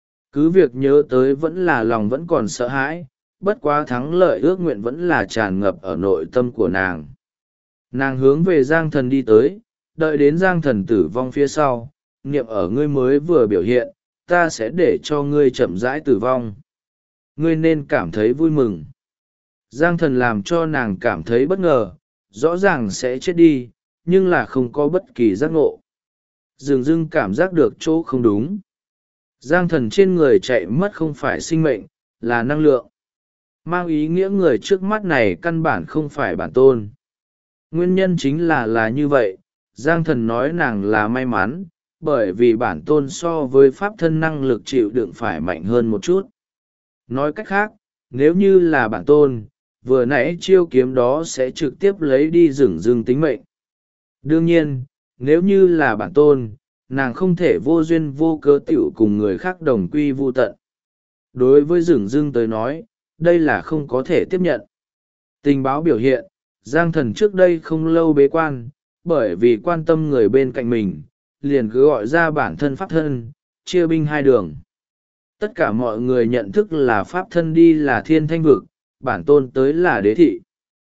Cứ việc nhớ tới vẫn là lòng vẫn còn sợ hãi, bất quá thắng lợi ước nguyện vẫn là tràn ngập ở nội tâm của nàng. Nàng hướng về Giang Thần đi tới, đợi đến Giang Thần tử vong phía sau, niệm ở ngươi mới vừa biểu hiện, ta sẽ để cho ngươi chậm rãi tử vong. Ngươi nên cảm thấy vui mừng. Giang Thần làm cho nàng cảm thấy bất ngờ, rõ ràng sẽ chết đi, nhưng là không có bất kỳ giác ngộ. Dường dưng cảm giác được chỗ không đúng. Giang Thần trên người chạy mất không phải sinh mệnh, là năng lượng. Mang ý nghĩa người trước mắt này căn bản không phải bản tôn. Nguyên nhân chính là như vậy, Giang Thần nói nàng là may mắn, bởi vì bản tôn so với pháp thân năng lực chịu đựng phải mạnh hơn một chút. Nói cách khác, nếu như là bản tôn, vừa nãy chiêu kiếm đó sẽ trực tiếp lấy đi dửng dưng tính mệnh. Đương nhiên, nếu như là bản tôn, nàng không thể vô duyên vô cớ tiểu cùng người khác đồng quy vu tận. Đối với dửng dưng tới nói, đây là không có thể tiếp nhận. Tình báo biểu hiện, Giang Thần trước đây không lâu bế quan, bởi vì quan tâm người bên cạnh mình, liền cứ gọi ra bản thân pháp thân, chia binh hai đường. Tất cả mọi người nhận thức là pháp thân đi là thiên thanh vực, bản tôn tới là đế thị.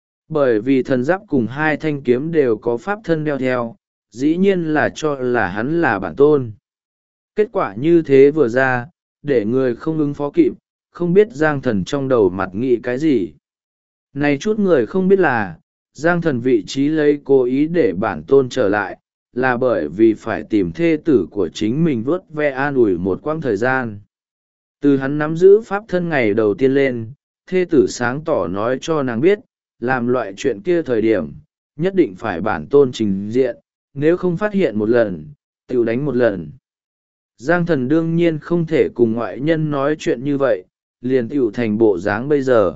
Bởi vì thần giáp cùng hai thanh kiếm đều có pháp thân đeo theo, dĩ nhiên là cho là hắn là bản tôn. Kết quả như thế vừa ra, để người không ứng phó kịp, không biết Giang Thần trong đầu mặt nghĩ cái gì. Này chút người không biết là, Giang Thần vị trí lấy cố ý để bản tôn trở lại, là bởi vì phải tìm thê tử của chính mình vớt ve an ủi một quãng thời gian. Từ hắn nắm giữ pháp thân ngày đầu tiên lên, thê tử sáng tỏ nói cho nàng biết, làm loại chuyện kia thời điểm, nhất định phải bản tôn trình diện, nếu không phát hiện một lần, tiểu đánh một lần. Giang Thần đương nhiên không thể cùng ngoại nhân nói chuyện như vậy, liền tiểu thành bộ dáng bây giờ.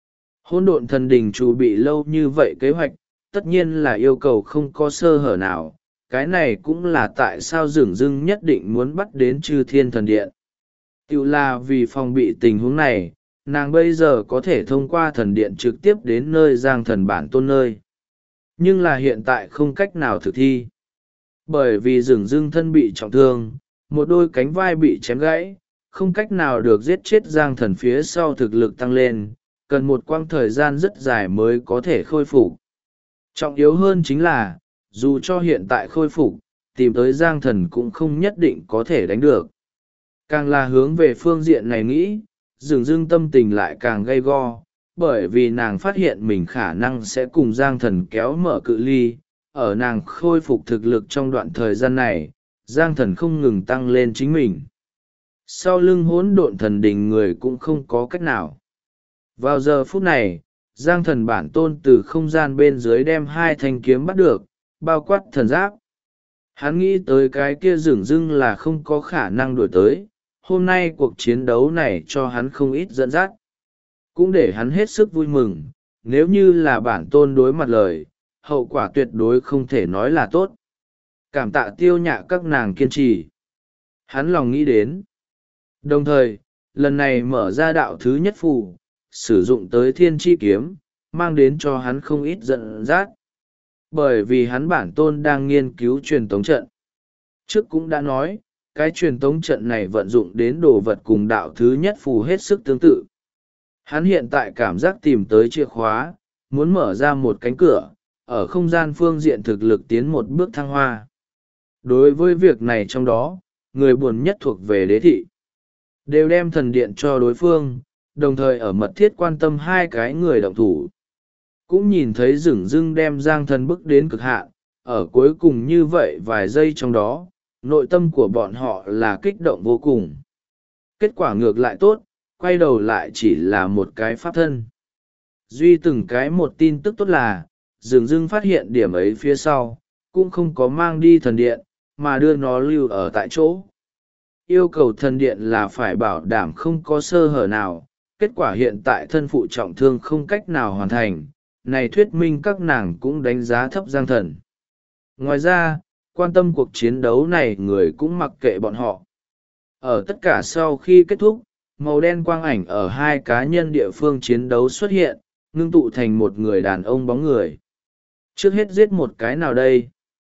Hỗn độn thần đình chuẩn bị lâu như vậy kế hoạch, tất nhiên là yêu cầu không có sơ hở nào, cái này cũng là tại sao dửng dưng nhất định muốn bắt đến Chư Thiên Thần Điện. Tiểu là vì phòng bị tình huống này, nàng bây giờ có thể thông qua thần điện trực tiếp đến nơi Giang Thần bản tôn nơi. Nhưng là hiện tại không cách nào thực thi. Bởi vì dửng dưng thân bị trọng thương, một đôi cánh vai bị chém gãy, không cách nào được giết chết Giang Thần phía sau thực lực tăng lên, cần một quãng thời gian rất dài mới có thể khôi phục. Trọng yếu hơn chính là, dù cho hiện tại khôi phục, tìm tới Giang Thần cũng không nhất định có thể đánh được. Càng là hướng về phương diện này nghĩ, dường dưng tâm tình lại càng gay go, bởi vì nàng phát hiện mình khả năng sẽ cùng Giang Thần kéo mở cự ly. Ở nàng khôi phục thực lực trong đoạn thời gian này, Giang Thần không ngừng tăng lên chính mình. Sau lưng hỗn độn thần đình người cũng không có cách nào. Vào giờ phút này, Giang Thần bản tôn từ không gian bên dưới đem hai thanh kiếm bắt được, bao quát thần giáp. Hắn nghĩ tới cái kia dửng dưng là không có khả năng đuổi tới, hôm nay cuộc chiến đấu này cho hắn không ít dẫn dắt. Cũng để hắn hết sức vui mừng, nếu như là bản tôn đối mặt lời, hậu quả tuyệt đối không thể nói là tốt. Cảm tạ Tiêu Nhạ các nàng kiên trì. Hắn lòng nghĩ đến. Đồng thời, lần này mở ra đạo thứ nhất phù, sử dụng tới thiên chi kiếm, mang đến cho hắn không ít giận dắt. Bởi vì hắn bản tôn đang nghiên cứu truyền tống trận. Trước cũng đã nói, cái truyền tống trận này vận dụng đến đồ vật cùng đạo thứ nhất phù hết sức tương tự. Hắn hiện tại cảm giác tìm tới chìa khóa, muốn mở ra một cánh cửa, ở không gian phương diện thực lực tiến một bước thăng hoa. Đối với việc này trong đó, người buồn nhất thuộc về đế thị. Đều đem thần điện cho đối phương, đồng thời ở mật thiết quan tâm hai cái người động thủ. Cũng nhìn thấy dửng dưng đem Giang Thần bức đến cực hạn, ở cuối cùng như vậy vài giây trong đó, nội tâm của bọn họ là kích động vô cùng. Kết quả ngược lại tốt, quay đầu lại chỉ là một cái pháp thân. Duy từng cái một tin tức tốt là, dửng dưng phát hiện điểm ấy phía sau, cũng không có mang đi thần điện, mà đưa nó lưu ở tại chỗ. Yêu cầu thần điện là phải bảo đảm không có sơ hở nào, kết quả hiện tại thân phụ trọng thương không cách nào hoàn thành, này thuyết minh các nàng cũng đánh giá thấp Giang Thần. Ngoài ra, quan tâm cuộc chiến đấu này người cũng mặc kệ bọn họ. Ở tất cả sau khi kết thúc, màu đen quang ảnh ở hai cá nhân địa phương chiến đấu xuất hiện, ngưng tụ thành một người đàn ông bóng người. Trước hết giết một cái nào đây?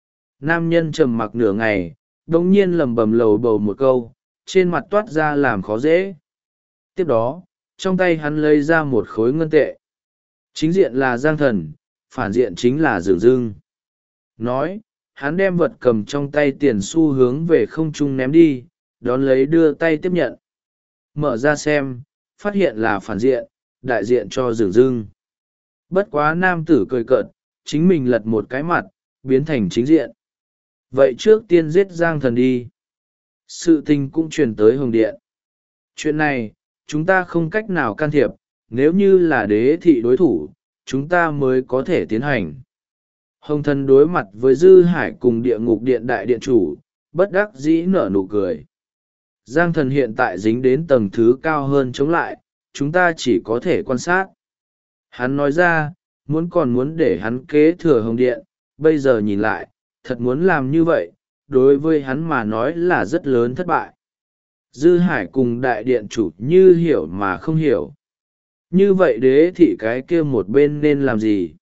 Nam nhân trầm mặc nửa ngày, đồng nhiên lầm bầm lầu bầu một câu, trên mặt toát ra làm khó dễ. Tiếp đó, trong tay hắn lấy ra một khối ngân tệ. Chính diện là Giang Thần, phản diện chính là Dửng Dưng. Nói, hắn đem vật cầm trong tay tiền xu hướng về không trung ném đi, đón lấy đưa tay tiếp nhận. Mở ra xem, phát hiện là phản diện, đại diện cho Dửng Dưng. Bất quá nam tử cười cợt, chính mình lật một cái mặt, biến thành chính diện. Vậy trước tiên giết Giang Thần đi. Sự tình cũng truyền tới Hồng Điện. Chuyện này, chúng ta không cách nào can thiệp, nếu như là đế thị đối thủ, chúng ta mới có thể tiến hành. Hồng Thần đối mặt với Dư Hải cùng địa ngục điện đại điện chủ, bất đắc dĩ nở nụ cười. Giang Thần hiện tại dính đến tầng thứ cao hơn chống lại, chúng ta chỉ có thể quan sát. Hắn nói ra, còn muốn để hắn kế thừa Hồng Điện, bây giờ nhìn lại, thật muốn làm như vậy, đối với hắn mà nói là rất lớn thất bại. Dư Hải cùng đại điện chủ như hiểu mà không hiểu. Như vậy đế thị cái kia một bên nên làm gì?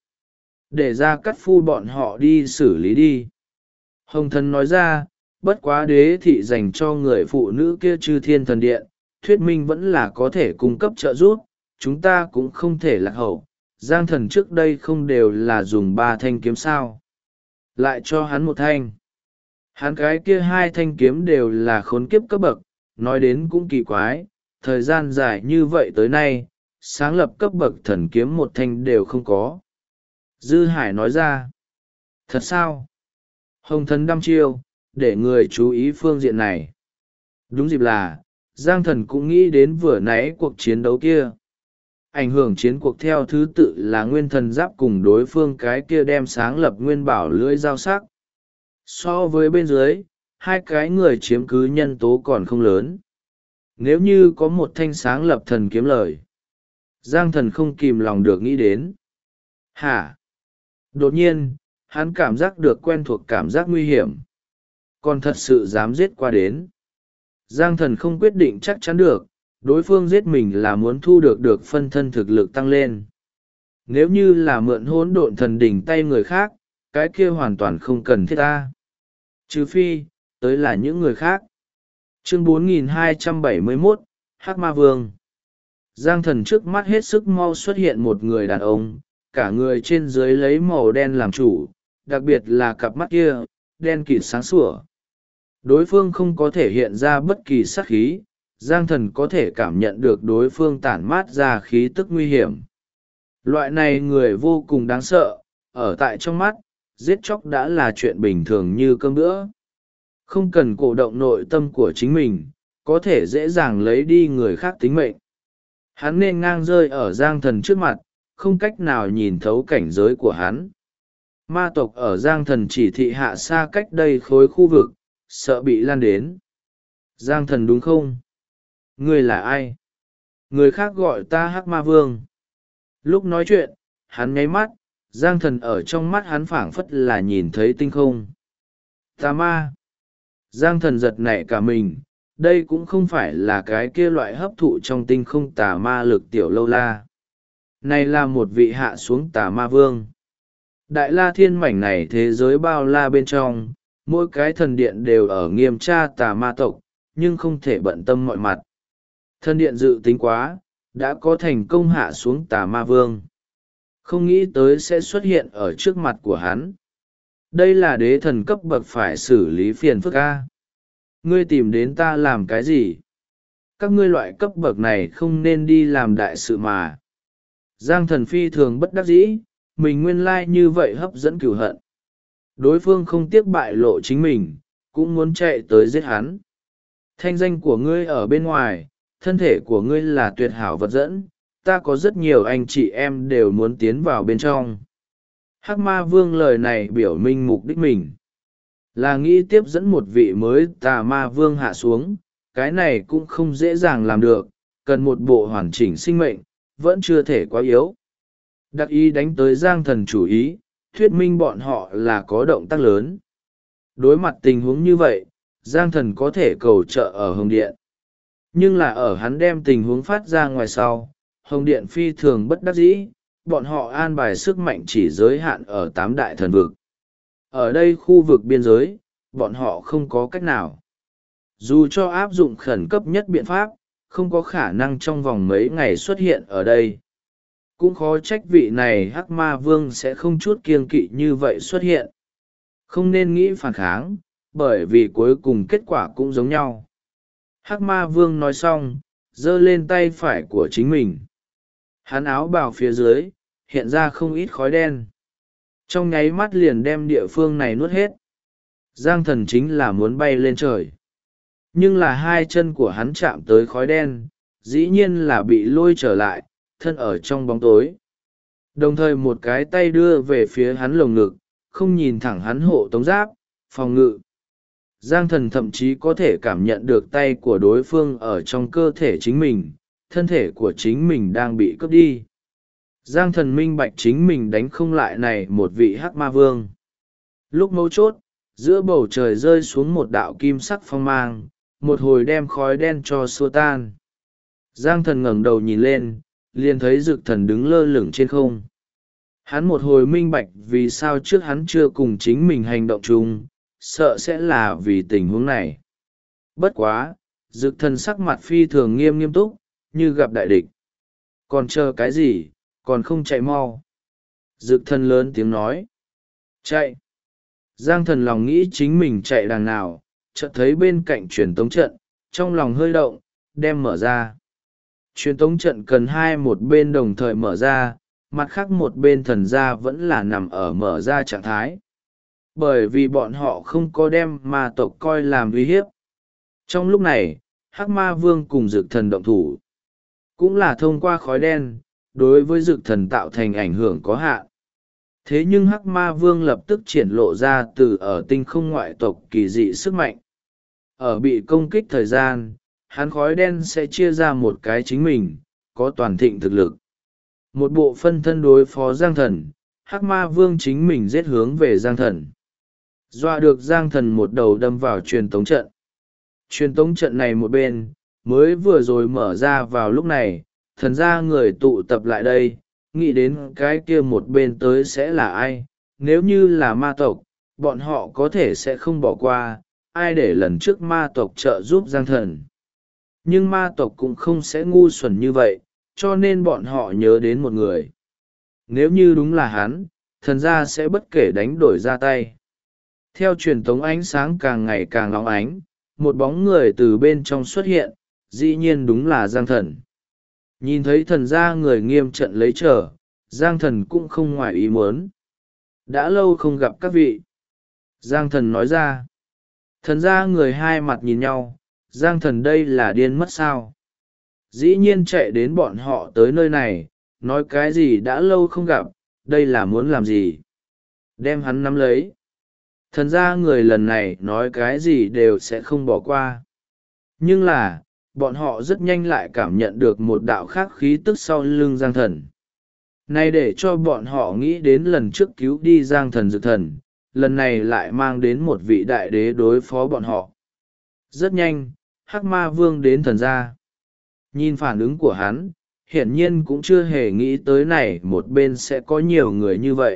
Để ra cắt phu bọn họ đi xử lý đi. Hồng Thần nói ra, bất quá đế thị dành cho người phụ nữ kia Chư Thiên Thần Điện, thuyết minh vẫn là có thể cung cấp trợ giúp, chúng ta cũng không thể lạc hậu. Giang Thần trước đây không đều là dùng 3 thanh kiếm sao? Lại cho hắn 1 thanh. Hắn cái kia 2 thanh kiếm đều là khốn kiếp cấp bậc, nói đến cũng kỳ quái, thời gian dài như vậy tới nay, sáng lập cấp bậc thần kiếm 1 thanh đều không có. Dư Hải nói ra, thật sao? Hồng Thần đăm chiêu, để người chú ý phương diện này. Đúng dịp là, Giang Thần cũng nghĩ đến vừa nãy cuộc chiến đấu kia. Ảnh hưởng chiến cuộc theo thứ tự là Nguyên Thần Giáp cùng đối phương cái kia đem sáng lập nguyên bảo lưỡi dao sắc. So với bên dưới, hai cái người chiếm cứ nhân tố còn không lớn. Nếu như có một thanh sáng lập thần kiếm lời, Giang Thần không kìm lòng được nghĩ đến. Hả? Đột nhiên, hắn cảm giác được quen thuộc cảm giác nguy hiểm. Còn thật sự dám giết qua đến. Giang Thần không quyết định chắc chắn được, đối phương giết mình là muốn thu được phân thân thực lực tăng lên. Nếu như là mượn hỗn độn thần đỉnh tay người khác, cái kia hoàn toàn không cần thiết ta. Trừ phi, tới là những người khác. Chương 4271, Hắc Ma Vương. Giang Thần trước mắt hết sức mau xuất hiện một người đàn ông, cả người trên dưới lấy màu đen làm chủ, đặc biệt là cặp mắt kia, đen kịt sáng sủa. Đối phương không có thể hiện ra bất kỳ sát khí, Giang Thần có thể cảm nhận được đối phương tản mát ra khí tức nguy hiểm. Loại này người vô cùng đáng sợ, ở tại trong mắt, giết chóc đã là chuyện bình thường như cơm bữa. Không cần cổ động nội tâm của chính mình, có thể dễ dàng lấy đi người khác tính mệnh. Hắn nên ngang rơi ở Giang Thần trước mặt, không cách nào nhìn thấu cảnh giới của hắn. Ma tộc ở Giang Thần chỉ thị hạ xa cách đây khối khu vực, sợ bị lan đến. Giang Thần đúng không? Ngươi là ai? Người khác gọi ta Hắc Ma Vương. Lúc nói chuyện, hắn nháy mắt, Giang Thần ở trong mắt hắn phảng phất là nhìn thấy tinh không. Tà ma. Giang Thần giật nảy cả mình, đây cũng không phải là cái kia loại hấp thụ trong tinh không tà ma lực tiểu lâu la. này là một vị hạ xuống tà ma vương. Đại la thiên mảnh này thế giới bao la bên trong, mỗi cái thần điện đều ở nghiêm tra tà ma tộc, nhưng không thể bận tâm mọi mặt. Thần điện dự tính quá, đã có thành công hạ xuống tà ma vương. Không nghĩ tới sẽ xuất hiện ở trước mặt của hắn. Đây là đế thần cấp bậc phải xử lý phiền phức a. Ngươi tìm đến ta làm cái gì? Các ngươi loại cấp bậc này không nên đi làm đại sự mà. Giang thần phi thường bất đắc dĩ, mình nguyên lai như vậy hấp dẫn cửu hận. Đối phương không tiếc bại lộ chính mình, cũng muốn chạy tới giết hắn. Thanh danh của ngươi ở bên ngoài, thân thể của ngươi là tuyệt hảo vật dẫn, ta có rất nhiều anh chị em đều muốn tiến vào bên trong. Hắc ma vương lời này biểu minh mục đích mình là nghĩ tiếp dẫn một vị mới tà ma vương hạ xuống, cái này cũng không dễ dàng làm được, cần một bộ hoàn chỉnh sinh mệnh, vẫn chưa thể quá yếu. Đặc ý đánh tới Giang thần chủ ý, thuyết minh bọn họ là có động tác lớn. Đối mặt tình huống như vậy, Giang thần có thể cầu trợ ở Hồng Điện. Nhưng là ở hắn đem tình huống phát ra ngoài sau, Hồng Điện phi thường bất đắc dĩ, bọn họ an bài sức mạnh chỉ giới hạn ở 8 đại thần vực. Ở đây khu vực biên giới, bọn họ không có cách nào. Dù cho áp dụng khẩn cấp nhất biện pháp, không có khả năng trong vòng mấy ngày xuất hiện ở đây. Cũng khó trách vị này Hắc ma vương sẽ không chút kiêng kỵ như vậy xuất hiện. Không nên nghĩ phản kháng, bởi vì cuối cùng kết quả cũng giống nhau. Hắc ma vương nói xong, giơ lên tay phải của chính mình. Hắn áo bào phía dưới, hiện ra không ít khói đen. Trong nháy mắt liền đem địa phương này nuốt hết. Giang thần chính là muốn bay lên trời. Nhưng là hai chân của hắn chạm tới khói đen, dĩ nhiên là bị lôi trở lại, thân ở trong bóng tối. Đồng thời một cái tay đưa về phía hắn lồng ngực, không nhìn thẳng hắn hộ tống giáp, phòng ngự. Giang thần thậm chí có thể cảm nhận được tay của đối phương ở trong cơ thể chính mình, thân thể của chính mình đang bị cướp đi. Giang thần minh bạch chính mình đánh không lại này một vị hắc ma vương. Lúc mấu chốt, giữa bầu trời rơi xuống một đạo kim sắc phong mang, một hồi đem khói đen cho xua tan. Giang thần ngẩng đầu nhìn lên, liền thấy Dực thần đứng lơ lửng trên không. Hắn một hồi minh bạch vì sao trước hắn chưa cùng chính mình hành động chung, sợ sẽ là vì tình huống này. Bất quá, Dực thần sắc mặt phi thường nghiêm túc, như gặp đại địch. Còn chờ cái gì, còn không chạy mau. Dực thần lớn tiếng nói. Chạy. Giang thần lòng nghĩ chính mình chạy đằng nào, chợt thấy bên cạnh truyền tống trận, trong lòng hơi động, đem mở ra. Truyền tống trận cần một bên đồng thời mở ra, mặt khác một bên thần gia vẫn là nằm ở mở ra trạng thái. Bởi vì bọn họ không có đem ma tộc coi làm uy hiếp. Trong lúc này, Hắc ma vương cùng Dực thần động thủ. Cũng là thông qua khói đen, đối với Dực thần tạo thành ảnh hưởng có hạn. Thế nhưng Hắc ma vương lập tức triển lộ ra từ ở tinh không ngoại tộc kỳ dị sức mạnh. Ở bị công kích thời gian, hắn khói đen sẽ chia ra một cái chính mình, có toàn thịnh thực lực. Một bộ phân thân đối phó Giang thần, Hắc ma vương chính mình giết hướng về Giang thần. Dọa được Giang thần một đầu đâm vào truyền tống trận. Truyền tống trận này một bên, mới vừa rồi mở ra vào lúc này, thần gia người tụ tập lại đây, nghĩ đến cái kia một bên tới sẽ là ai, nếu như là ma tộc, bọn họ có thể sẽ không bỏ qua, ai để lần trước ma tộc trợ giúp Giang thần. Nhưng ma tộc cũng không sẽ ngu xuẩn như vậy, cho nên bọn họ nhớ đến một người. Nếu như đúng là hắn, thần gia sẽ bất kể đánh đổi ra tay. Theo truyền tống ánh sáng càng ngày càng lóng ánh, một bóng người từ bên trong xuất hiện, dĩ nhiên đúng là Giang thần. Nhìn thấy thần gia người nghiêm trận lấy trở, Giang thần cũng không ngoài ý muốn. Đã lâu không gặp các vị. Giang thần nói ra. Thần gia người hai mặt nhìn nhau, Giang thần đây là điên mất sao? Dĩ nhiên chạy đến bọn họ tới nơi này, nói cái gì đã lâu không gặp, đây là muốn làm gì? Đem hắn nắm lấy. Thần gia người lần này nói cái gì đều sẽ không bỏ qua. Nhưng là, bọn họ rất nhanh lại cảm nhận được một đạo khác khí tức sau lưng Giang thần. Này để cho bọn họ nghĩ đến lần trước cứu đi Giang thần Dực thần, lần này lại mang đến một vị đại đế đối phó bọn họ. Rất nhanh, Hắc ma vương đến thần gia. Nhìn phản ứng của hắn, hiển nhiên cũng chưa hề nghĩ tới này một bên sẽ có nhiều người như vậy.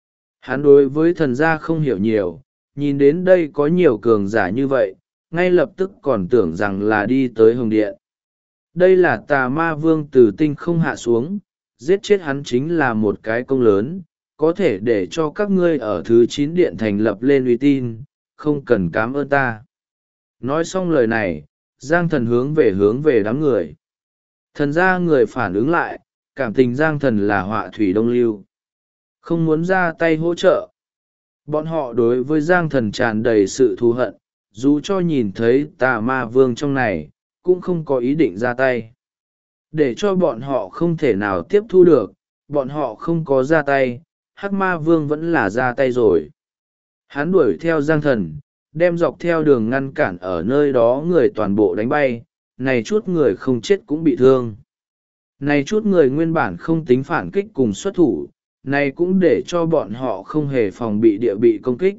Hắn đối với thần gia không hiểu nhiều, nhìn đến đây có nhiều cường giả như vậy, ngay lập tức còn tưởng rằng là đi tới hồng điện. Đây là tà ma vương từ tinh không hạ xuống, giết chết hắn chính là một cái công lớn, có thể để cho các ngươi ở thứ 9 điện thành lập lên uy tín, không cần cám ơn ta. Nói xong lời này, Giang Thần hướng về đám người. Thần gia người phản ứng lại, cảm tình Giang Thần là họa thủy đông lưu, không muốn ra tay hỗ trợ. Bọn họ đối với Giang Thần tràn đầy sự thù hận, dù cho nhìn thấy tà ma vương trong này, cũng không có ý định ra tay. Để cho bọn họ không thể nào tiếp thu được, bọn họ không có ra tay, hắc ma vương vẫn là ra tay rồi. Hắn đuổi theo Giang Thần, đem dọc theo đường ngăn cản ở nơi đó người toàn bộ đánh bay, này chút người không chết cũng bị thương. Này chút người nguyên bản không tính phản kích cùng xuất thủ, này cũng để cho bọn họ không hề phòng bị địa bị công kích.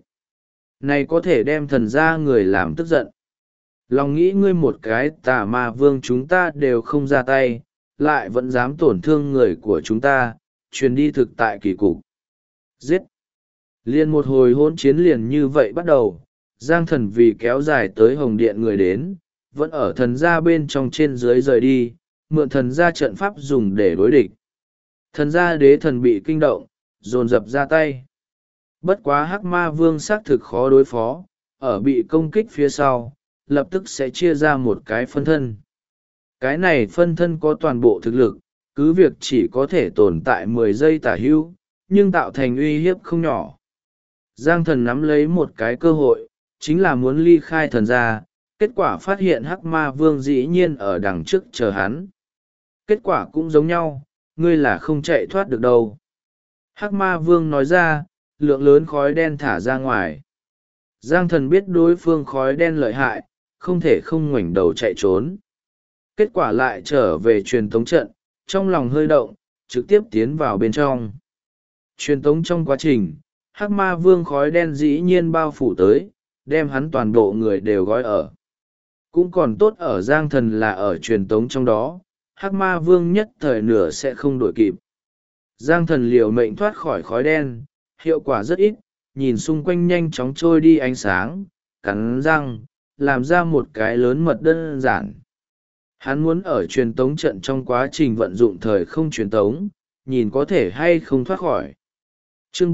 Này có thể đem thần gia người làm tức giận. Lòng nghĩ ngươi một cái tà ma vương chúng ta đều không ra tay, lại vẫn dám tổn thương người của chúng ta, truyền đi thực tại kỳ cục. Giết! Liên một hồi hỗn chiến liền như vậy bắt đầu, Giang Thần vì kéo dài tới hồng điện người đến, vẫn ở thần gia bên trong trên dưới rời đi, mượn thần gia trận pháp dùng để đối địch. Thần gia đế thần bị kinh động, dồn dập ra tay. Bất quá hắc ma vương xác thực khó đối phó, ở bị công kích phía sau, lập tức sẽ chia ra một cái phân thân. Cái này phân thân có toàn bộ thực lực, cứ việc chỉ có thể tồn tại 10 giây tả hữu, nhưng tạo thành uy hiếp không nhỏ. Giang Thần nắm lấy một cái cơ hội, chính là muốn ly khai thần gia, kết quả phát hiện hắc ma vương dĩ nhiên ở đằng trước chờ hắn. Kết quả cũng giống nhau, ngươi là không chạy thoát được đâu. Hắc ma vương nói ra, lượng lớn khói đen thả ra ngoài. Giang Thần biết đối phương khói đen lợi hại, không thể không ngoảnh đầu chạy trốn. Kết quả lại trở về truyền tống trận, trong lòng hơi động, trực tiếp tiến vào bên trong. Truyền tống trong quá trình, hắc ma vương khói đen dĩ nhiên bao phủ tới, đem hắn toàn bộ người đều gói ở. Cũng còn tốt ở Giang Thần là ở truyền tống trong đó, hắc ma vương nhất thời nửa sẽ không đổi kịp. Giang Thần liều mệnh thoát khỏi khói đen, hiệu quả rất ít, nhìn xung quanh nhanh chóng trôi đi ánh sáng, cắn răng, làm ra một cái lớn mật đơn giản. Hắn muốn ở truyền tống trận trong quá trình vận dụng thời không truyền tống, nhìn có thể hay không thoát khỏi. Chương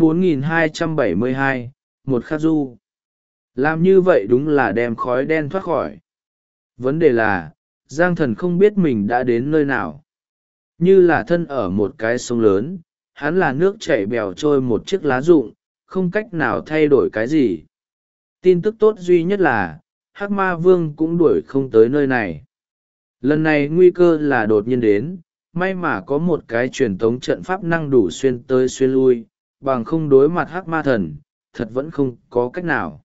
4272, một khắc du. Làm như vậy đúng là đem khói đen thoát khỏi. Vấn đề là, Giang Thần không biết mình đã đến nơi nào. Như là thân ở một cái sông lớn, hắn là nước chảy bèo trôi một chiếc lá rụng, không cách nào thay đổi cái gì. Tin tức tốt duy nhất là, hắc ma vương cũng đuổi không tới nơi này. Lần này nguy cơ là đột nhiên đến, may mà có một cái truyền tống trận pháp năng đủ xuyên tới xuyên lui, bằng không đối mặt hắc ma thần, thật vẫn không có cách nào.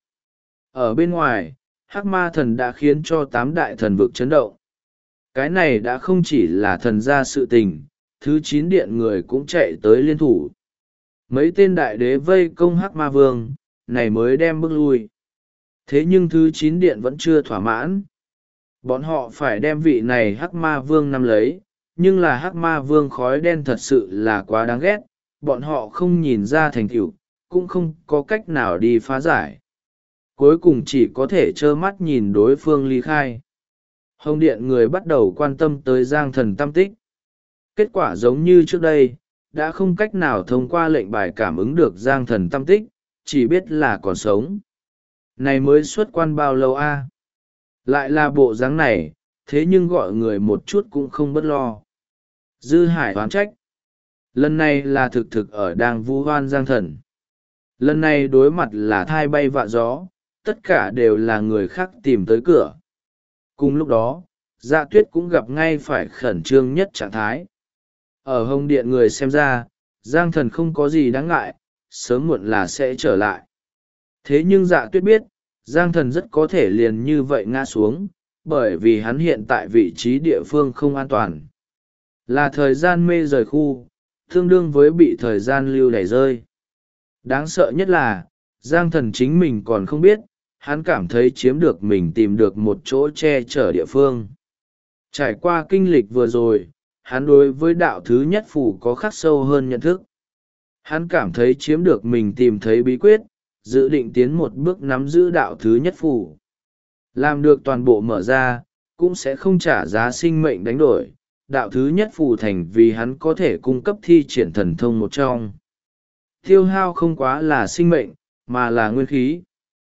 Ở bên ngoài, hắc ma thần đã khiến cho 8 đại thần vực chấn động. Cái này đã không chỉ là thần gia sự tình, thứ 9 điện người cũng chạy tới liên thủ. Mấy tên đại đế vây công hắc ma vương, này mới đem bước lui. Thế nhưng thứ 9 điện vẫn chưa thỏa mãn. Bọn họ phải đem vị này hắc ma vương nắm lấy, nhưng là hắc ma vương khói đen thật sự là quá đáng ghét, bọn họ không nhìn ra thành tựu, cũng không có cách nào đi phá giải. Cuối cùng chỉ có thể trơ mắt nhìn đối phương ly khai. Hồng điện người bắt đầu quan tâm tới Giang Thần tâm tích. Kết quả giống như trước đây, đã không cách nào thông qua lệnh bài cảm ứng được Giang Thần tâm tích, chỉ biết là còn sống. Này mới xuất quan bao lâu a? Lại là bộ dáng này, thế nhưng gọi người một chút cũng không bất lo. Dư Hải oán trách. Lần này là thực thực ở đang vu hoan Giang Thần. Lần này đối mặt là thai bay vạ gió, tất cả đều là người khác tìm tới cửa. Cùng lúc đó, Dạ Tuyết cũng gặp ngay phải khẩn trương nhất trạng thái. Ở Hồng Điện người xem ra, Giang Thần không có gì đáng ngại, sớm muộn là sẽ trở lại. Thế nhưng Dạ Tuyết biết, Giang Thần rất có thể liền như vậy ngã xuống, bởi vì hắn hiện tại vị trí địa phương không an toàn. Là thời gian mê rời khu, tương đương với bị thời gian lưu đẩy rơi. Đáng sợ nhất là, Giang Thần chính mình còn không biết, hắn cảm thấy chiếm được mình tìm được một chỗ che chở địa phương. Trải qua kinh lịch vừa rồi, hắn đối với đạo thứ nhất phù có khắc sâu hơn nhận thức. Hắn cảm thấy chiếm được mình tìm thấy bí quyết, dự định tiến một bước nắm giữ đạo thứ nhất phù. Làm được toàn bộ mở ra, cũng sẽ không trả giá sinh mệnh đánh đổi, đạo thứ nhất phù thành vì hắn có thể cung cấp thi triển thần thông một trong. Tiêu hao không quá là sinh mệnh, mà là nguyên khí.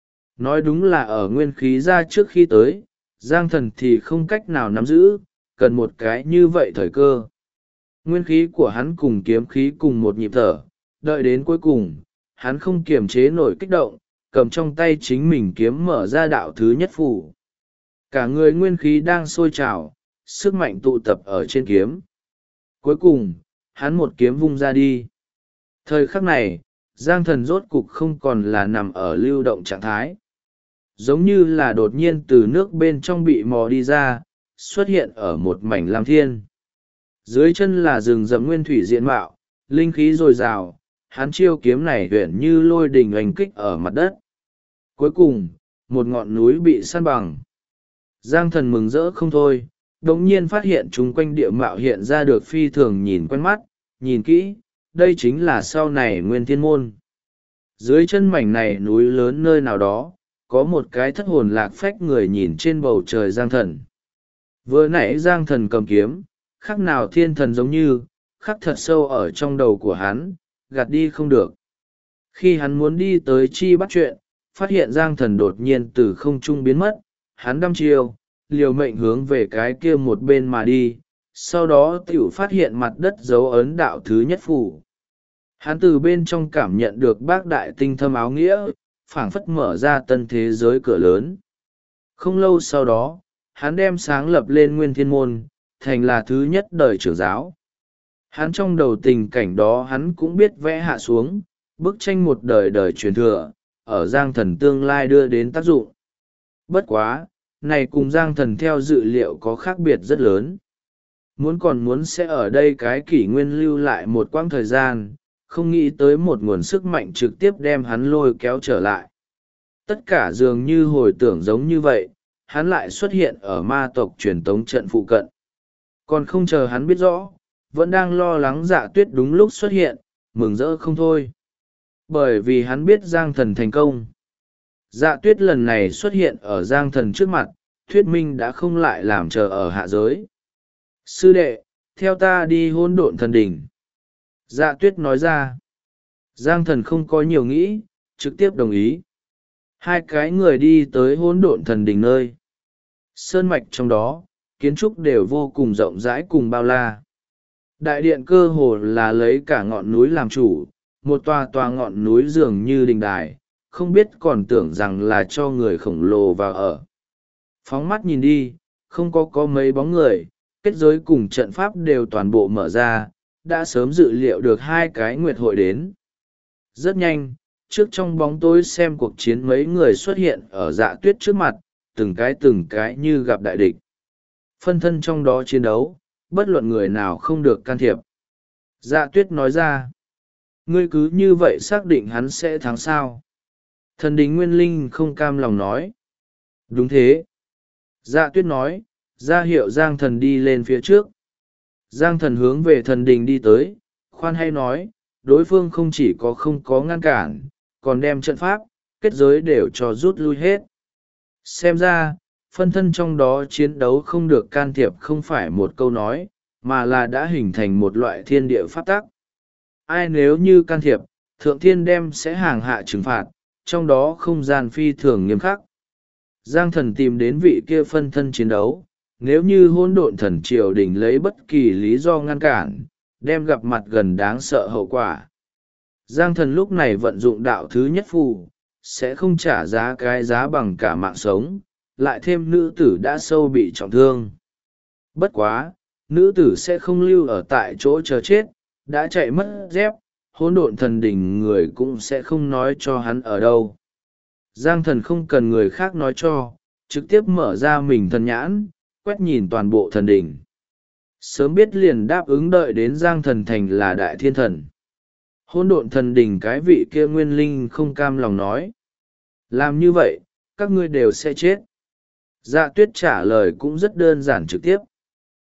Nói đúng là ở nguyên khí ra trước khi tới, Giang Thần thì không cách nào nắm giữ, cần một cái như vậy thời cơ. Nguyên khí của hắn cùng kiếm khí cùng một nhịp thở, đợi đến cuối cùng, hắn không kiềm chế nổi kích động, cầm trong tay chính mình kiếm mở ra đạo thứ nhất phù. Cả người nguyên khí đang sôi trào, sức mạnh tụ tập ở trên kiếm. Cuối cùng, hắn một kiếm vung ra đi. Thời khắc này, Giang Thần rốt cục không còn là nằm ở lưu động trạng thái. Giống như là đột nhiên từ nước bên trong bị mò đi ra, xuất hiện ở một mảnh lam thiên. Dưới chân là rừng rậm nguyên thủy diện mạo, linh khí dồi dào, hắn chiêu kiếm này huyện như lôi đình oanh kích ở mặt đất. Cuối cùng, một ngọn núi bị san bằng. Giang Thần mừng rỡ không thôi, đống nhiên phát hiện chung quanh địa mạo hiện ra được phi thường nhìn quen mắt, nhìn kỹ, đây chính là sau này Nguyên Thiên Môn. Dưới chân mảnh này núi lớn nơi nào đó, có một cái thất hồn lạc phách người nhìn trên bầu trời Giang Thần. Vừa nãy Giang Thần cầm kiếm, khác nào thiên thần giống như, khắc thật sâu ở trong đầu của hắn, gạt đi không được. Khi hắn muốn đi tới chi bắt chuyện, phát hiện Giang Thần đột nhiên từ không trung biến mất, hắn đăm chiêu, liều mệnh hướng về cái kia một bên mà đi, sau đó tiểu phát hiện mặt đất dấu ấn đạo thứ nhất phù. Hắn từ bên trong cảm nhận được bác đại tinh thâm áo nghĩa, phảng phất mở ra tân thế giới cửa lớn. Không lâu sau đó, hắn đem sáng lập lên Nguyên Thiên Môn, thành là thứ nhất đời trưởng giáo. Hắn trong đầu tình cảnh đó hắn cũng biết vẽ hạ xuống, bức tranh một đời đời truyền thừa, ở Giang Thần tương lai đưa đến tác dụng. Bất quá, này cùng Giang Thần theo dự liệu có khác biệt rất lớn. Muốn sẽ ở đây cái kỷ nguyên lưu lại một quãng thời gian, không nghĩ tới một nguồn sức mạnh trực tiếp đem hắn lôi kéo trở lại. Tất cả dường như hồi tưởng giống như vậy, hắn lại xuất hiện ở ma tộc truyền tống trận phụ cận. Còn không chờ hắn biết rõ, vẫn đang lo lắng Dạ Tuyết đúng lúc xuất hiện, mừng rỡ không thôi. Bởi vì hắn biết Giang Thần thành công. Dạ Tuyết lần này xuất hiện ở Giang Thần trước mặt, thuyết minh đã không lại làm chờ ở hạ giới. Sư đệ, theo ta đi Hỗn Độn Thần Đỉnh. Dạ Tuyết nói ra. Giang Thần không có nhiều nghĩ, trực tiếp đồng ý. Hai cái người đi tới Hỗn Độn Thần Đỉnh nơi. Sơn mạch trong đó, kiến trúc đều vô cùng rộng rãi cùng bao la. Đại điện cơ hồ là lấy cả ngọn núi làm chủ, một tòa ngọn núi dường như đình đài, không biết còn tưởng rằng là cho người khổng lồ vào ở. Phóng mắt nhìn đi, không có mấy bóng người, kết giới cùng trận pháp đều toàn bộ mở ra, đã sớm dự liệu được hai cái nguyệt hội đến. Rất nhanh, trước trong bóng tối xem cuộc chiến mấy người xuất hiện ở Dạ Tuyết trước mặt, từng cái như gặp đại địch. Phân thân trong đó chiến đấu, bất luận người nào không được can thiệp. Dạ Tuyết nói ra, ngươi cứ như vậy xác định hắn sẽ thắng sao? Thần Đình Nguyên Linh không cam lòng nói. Đúng thế. Dạ Tuyết nói, ra hiệu Giang Thần đi lên phía trước. Giang Thần hướng về Thần Đình đi tới, khoan hay nói, đối phương không chỉ không có ngăn cản, còn đem trận pháp, kết giới đều cho rút lui hết. Xem ra, phân thân trong đó chiến đấu không được can thiệp không phải một câu nói, mà là đã hình thành một loại thiên địa pháp tắc. Ai nếu như can thiệp, Thượng Thiên đem sẽ hàng hạ trừng phạt, trong đó không gian phi thường nghiêm khắc. Giang Thần tìm đến vị kia phân thân chiến đấu, nếu như Hỗn Độn Thần triều đình lấy bất kỳ lý do ngăn cản, đem gặp mặt gần đáng sợ hậu quả. Giang Thần lúc này vận dụng đạo thứ nhất phù, sẽ không trả giá cái giá bằng cả mạng sống, lại thêm nữ tử đã sâu bị trọng thương. Bất quá, nữ tử sẽ không lưu ở tại chỗ chờ chết, đã chạy mất dép, Hỗn Độn Thần đỉnh người cũng sẽ không nói cho hắn ở đâu. Giang Thần không cần người khác nói cho, trực tiếp mở ra mình thần nhãn, quét nhìn toàn bộ thần đỉnh. Sớm biết liền đáp ứng đợi đến Giang Thần thành là đại thiên thần. Hỗn Độn Thần đỉnh cái vị kia Nguyên Linh không cam lòng nói. Làm như vậy, các ngươi đều sẽ chết. Dạ Tuyết trả lời cũng rất đơn giản trực tiếp.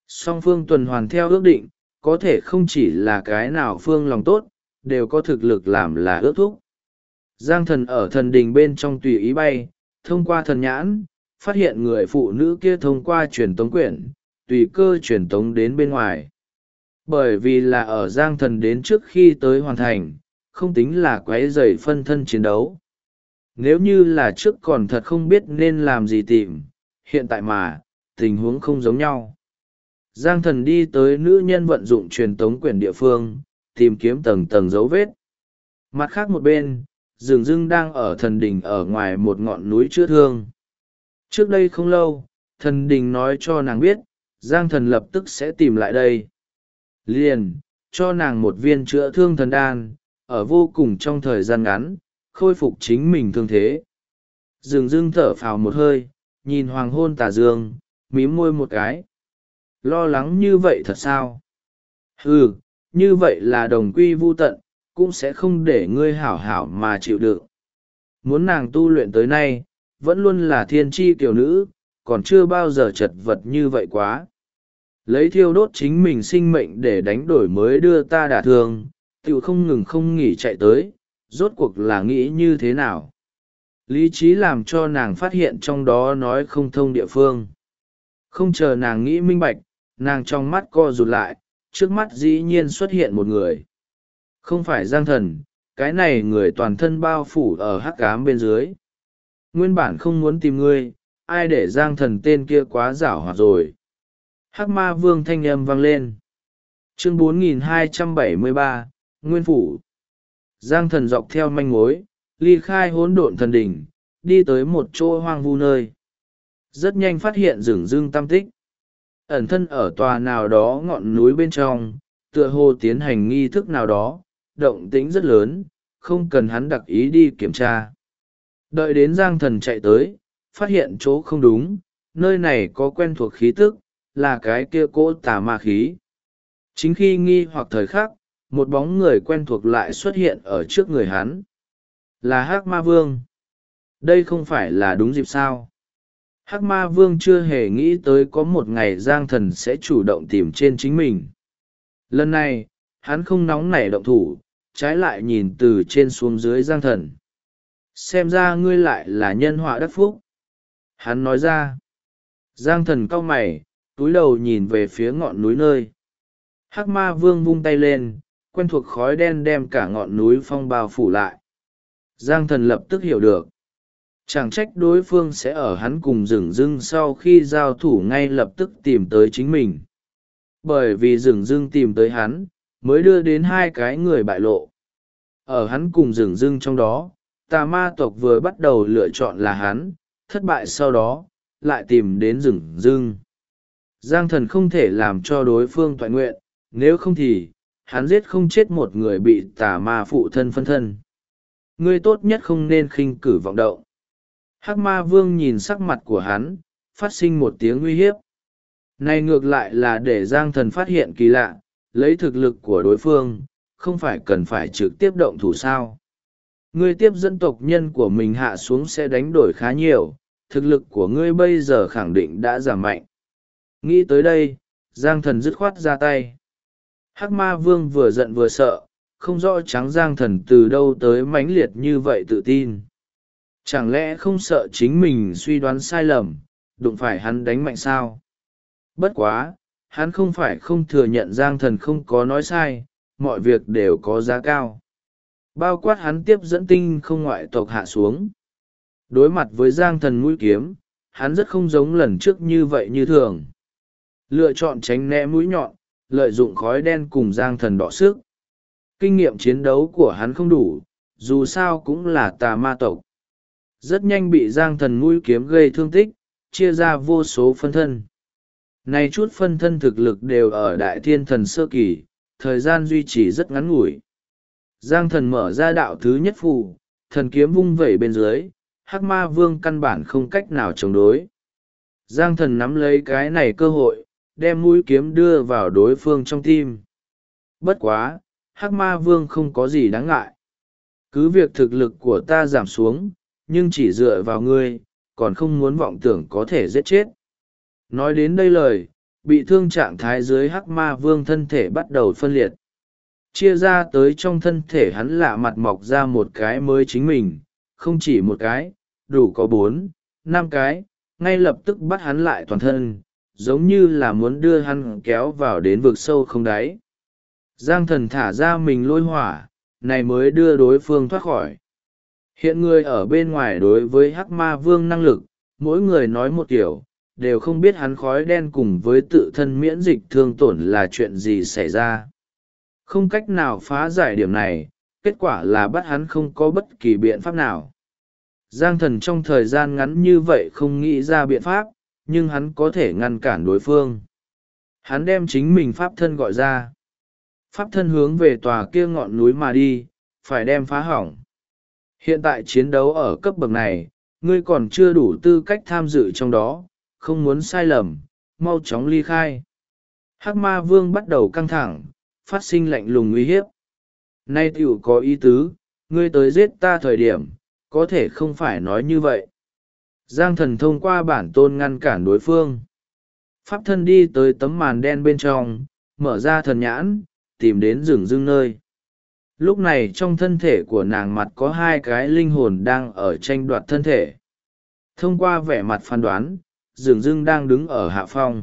Song phương tuần hoàn theo ước định, có thể không chỉ là cái nào phương lòng tốt, đều có thực lực làm là ước thúc. Giang thần ở thần đình bên trong tùy ý bay, thông qua thần nhãn, phát hiện người phụ nữ kia thông qua truyền tống quyển, tùy cơ truyền tống đến bên ngoài. Bởi vì là ở Giang thần đến trước khi tới hoàn thành, không tính là quấy rầy phân thân chiến đấu. Nếu như là trước còn thật không biết nên làm gì tìm, hiện tại mà, tình huống không giống nhau. Giang thần đi tới nữ nhân vận dụng truyền tống quyển địa phương, tìm kiếm tầng tầng dấu vết. Mặt khác một bên, rừng rưng đang ở thần đình ở ngoài một ngọn núi chữa thương. Trước đây không lâu, thần đình nói cho nàng biết, Giang thần lập tức sẽ tìm lại đây. Liền, cho nàng một viên chữa thương thần đan, ở vô cùng trong thời gian ngắn, khôi phục chính mình thương thế. Rừng rưng thở phào một hơi, nhìn hoàng hôn tà dương, mím môi một cái. Lo lắng như vậy thật sao? Ừ, như vậy là đồng quy vu tận, cũng sẽ không để ngươi hảo hảo mà chịu đựng. Muốn nàng tu luyện tới nay, vẫn luôn là thiên tri tiểu nữ, còn chưa bao giờ chật vật như vậy quá. Lấy thiêu đốt chính mình sinh mệnh để đánh đổi mới đưa ta đả thương, tiểu không ngừng không nghỉ chạy tới, rốt cuộc là nghĩ như thế nào? Lý trí làm cho nàng phát hiện trong đó nói không thông địa phương. Không chờ nàng nghĩ minh bạch, nàng trong mắt co rụt lại, trước mắt dĩ nhiên xuất hiện một người. Không phải Giang thần, cái này người toàn thân bao phủ ở hắc ám bên dưới. Nguyên bản không muốn tìm ngươi, ai để Giang thần tên kia quá giảo hoạt rồi. Hắc ma vương thanh âm vang lên. Chương 4273, Nguyên Phủ. Giang thần dọc theo manh mối, ly khai hỗn độn thần đỉnh, đi tới một chỗ hoang vu nơi. Rất nhanh phát hiện rừng rưng tam tích. Ẩn thân ở tòa nào đó ngọn núi bên trong, tựa hồ tiến hành nghi thức nào đó, động tĩnh rất lớn, không cần hắn đặc ý đi kiểm tra. Đợi đến Giang thần chạy tới, phát hiện chỗ không đúng, nơi này có quen thuộc khí tức, là cái kia cỗ tà ma khí. Chính khi nghi hoặc thời khắc, một bóng người quen thuộc lại xuất hiện ở trước người hắn. Là Hắc Ma Vương. Đây không phải là đúng dịp sao? Hắc Ma Vương chưa hề nghĩ tới có một ngày Giang thần sẽ chủ động tìm trên chính mình. Lần này, hắn không nóng nảy động thủ, trái lại nhìn từ trên xuống dưới Giang thần. Xem ra ngươi lại là nhân họa đắc phúc. Hắn nói ra. Giang thần cau mày, túi đầu nhìn về phía ngọn núi nơi. Hắc Ma Vương vung tay lên, quen thuộc khói đen đem cả ngọn núi phong bao phủ lại. Giang thần lập tức hiểu được. Chẳng trách đối phương sẽ ở hắn cùng rừng rưng sau khi giao thủ ngay lập tức tìm tới chính mình. Bởi vì rừng rưng tìm tới hắn, mới đưa đến hai cái người bại lộ. Ở hắn cùng rừng rưng trong đó, tà ma tộc vừa bắt đầu lựa chọn là hắn, thất bại sau đó, lại tìm đến rừng rưng. Giang thần không thể làm cho đối phương toại nguyện, nếu không thì, hắn giết không chết một người bị tà ma phụ thân phân thân. Ngươi tốt nhất không nên khinh cử vọng động. Hắc ma vương nhìn sắc mặt của hắn, phát sinh một tiếng uy hiếp. Này ngược lại là để Giang thần phát hiện kỳ lạ, lấy thực lực của đối phương, không phải cần phải trực tiếp động thủ sao. Ngươi tiếp dẫn tộc nhân của mình hạ xuống sẽ đánh đổi khá nhiều, thực lực của ngươi bây giờ khẳng định đã giảm mạnh. Nghĩ tới đây, Giang thần dứt khoát ra tay. Hắc ma vương vừa giận vừa sợ, không rõ trắng Giang thần từ đâu tới mãnh liệt như vậy tự tin. Chẳng lẽ không sợ chính mình suy đoán sai lầm, đụng phải hắn đánh mạnh sao? Bất quá, hắn không phải không thừa nhận Giang thần không có nói sai, mọi việc đều có giá cao. Bao quát hắn tiếp dẫn tinh không ngoại tộc hạ xuống. Đối mặt với Giang thần mũi kiếm, hắn rất không giống lần trước như vậy như thường. Lựa chọn tránh né mũi nhọn, lợi dụng khói đen cùng Giang thần đọ sức. Kinh nghiệm chiến đấu của hắn không đủ, dù sao cũng là tà ma tộc. Rất nhanh bị Giang thần mũi kiếm gây thương tích, chia ra vô số phân thân. Này chút phân thân thực lực đều ở đại thiên thần sơ kỳ, thời gian duy trì rất ngắn ngủi. Giang thần mở ra đạo thứ nhất phù, thần kiếm vung vẩy bên dưới, Hắc ma vương căn bản không cách nào chống đối. Giang thần nắm lấy cái này cơ hội, đem mũi kiếm đưa vào đối phương trong tim. Bất quá, Hắc ma vương không có gì đáng ngại. Cứ việc thực lực của ta giảm xuống, nhưng chỉ dựa vào ngươi, còn không muốn vọng tưởng có thể giết chết. Nói đến đây lời, bị thương trạng thái dưới hắc ma vương thân thể bắt đầu phân liệt. Chia ra tới trong thân thể hắn lạ mặt mọc ra một cái mới chính mình, không chỉ một cái, đủ có 4, 5 cái, ngay lập tức bắt hắn lại toàn thân, giống như là muốn đưa hắn kéo vào đến vực sâu không đáy. Giang thần thả ra mình lôi hỏa, này mới đưa đối phương thoát khỏi. Hiện người ở bên ngoài đối với hắc ma vương năng lực, mỗi người nói một kiểu, đều không biết hắn khói đen cùng với tự thân miễn dịch thương tổn là chuyện gì xảy ra. Không cách nào phá giải điểm này, kết quả là bắt hắn không có bất kỳ biện pháp nào. Giang thần trong thời gian ngắn như vậy không nghĩ ra biện pháp, nhưng hắn có thể ngăn cản đối phương. Hắn đem chính mình pháp thân gọi ra. Pháp thân hướng về tòa kia ngọn núi mà đi, phải đem phá hỏng. Hiện tại chiến đấu ở cấp bậc này, ngươi còn chưa đủ tư cách tham dự trong đó, không muốn sai lầm, mau chóng ly khai. Hắc ma vương bắt đầu căng thẳng, phát sinh lạnh lùng uy hiếp. Nay tiểu có ý tứ, ngươi tới giết ta thời điểm, có thể không phải nói như vậy. Giang thần thông qua bản tôn ngăn cản đối phương. Pháp thân đi tới tấm màn đen bên trong, mở ra thần nhãn, tìm đến rừng rưng nơi. Lúc này trong thân thể của nàng mặt có 2 cái linh hồn đang ở tranh đoạt thân thể. Thông qua vẻ mặt phán đoán, rừng rưng đang đứng ở hạ phong.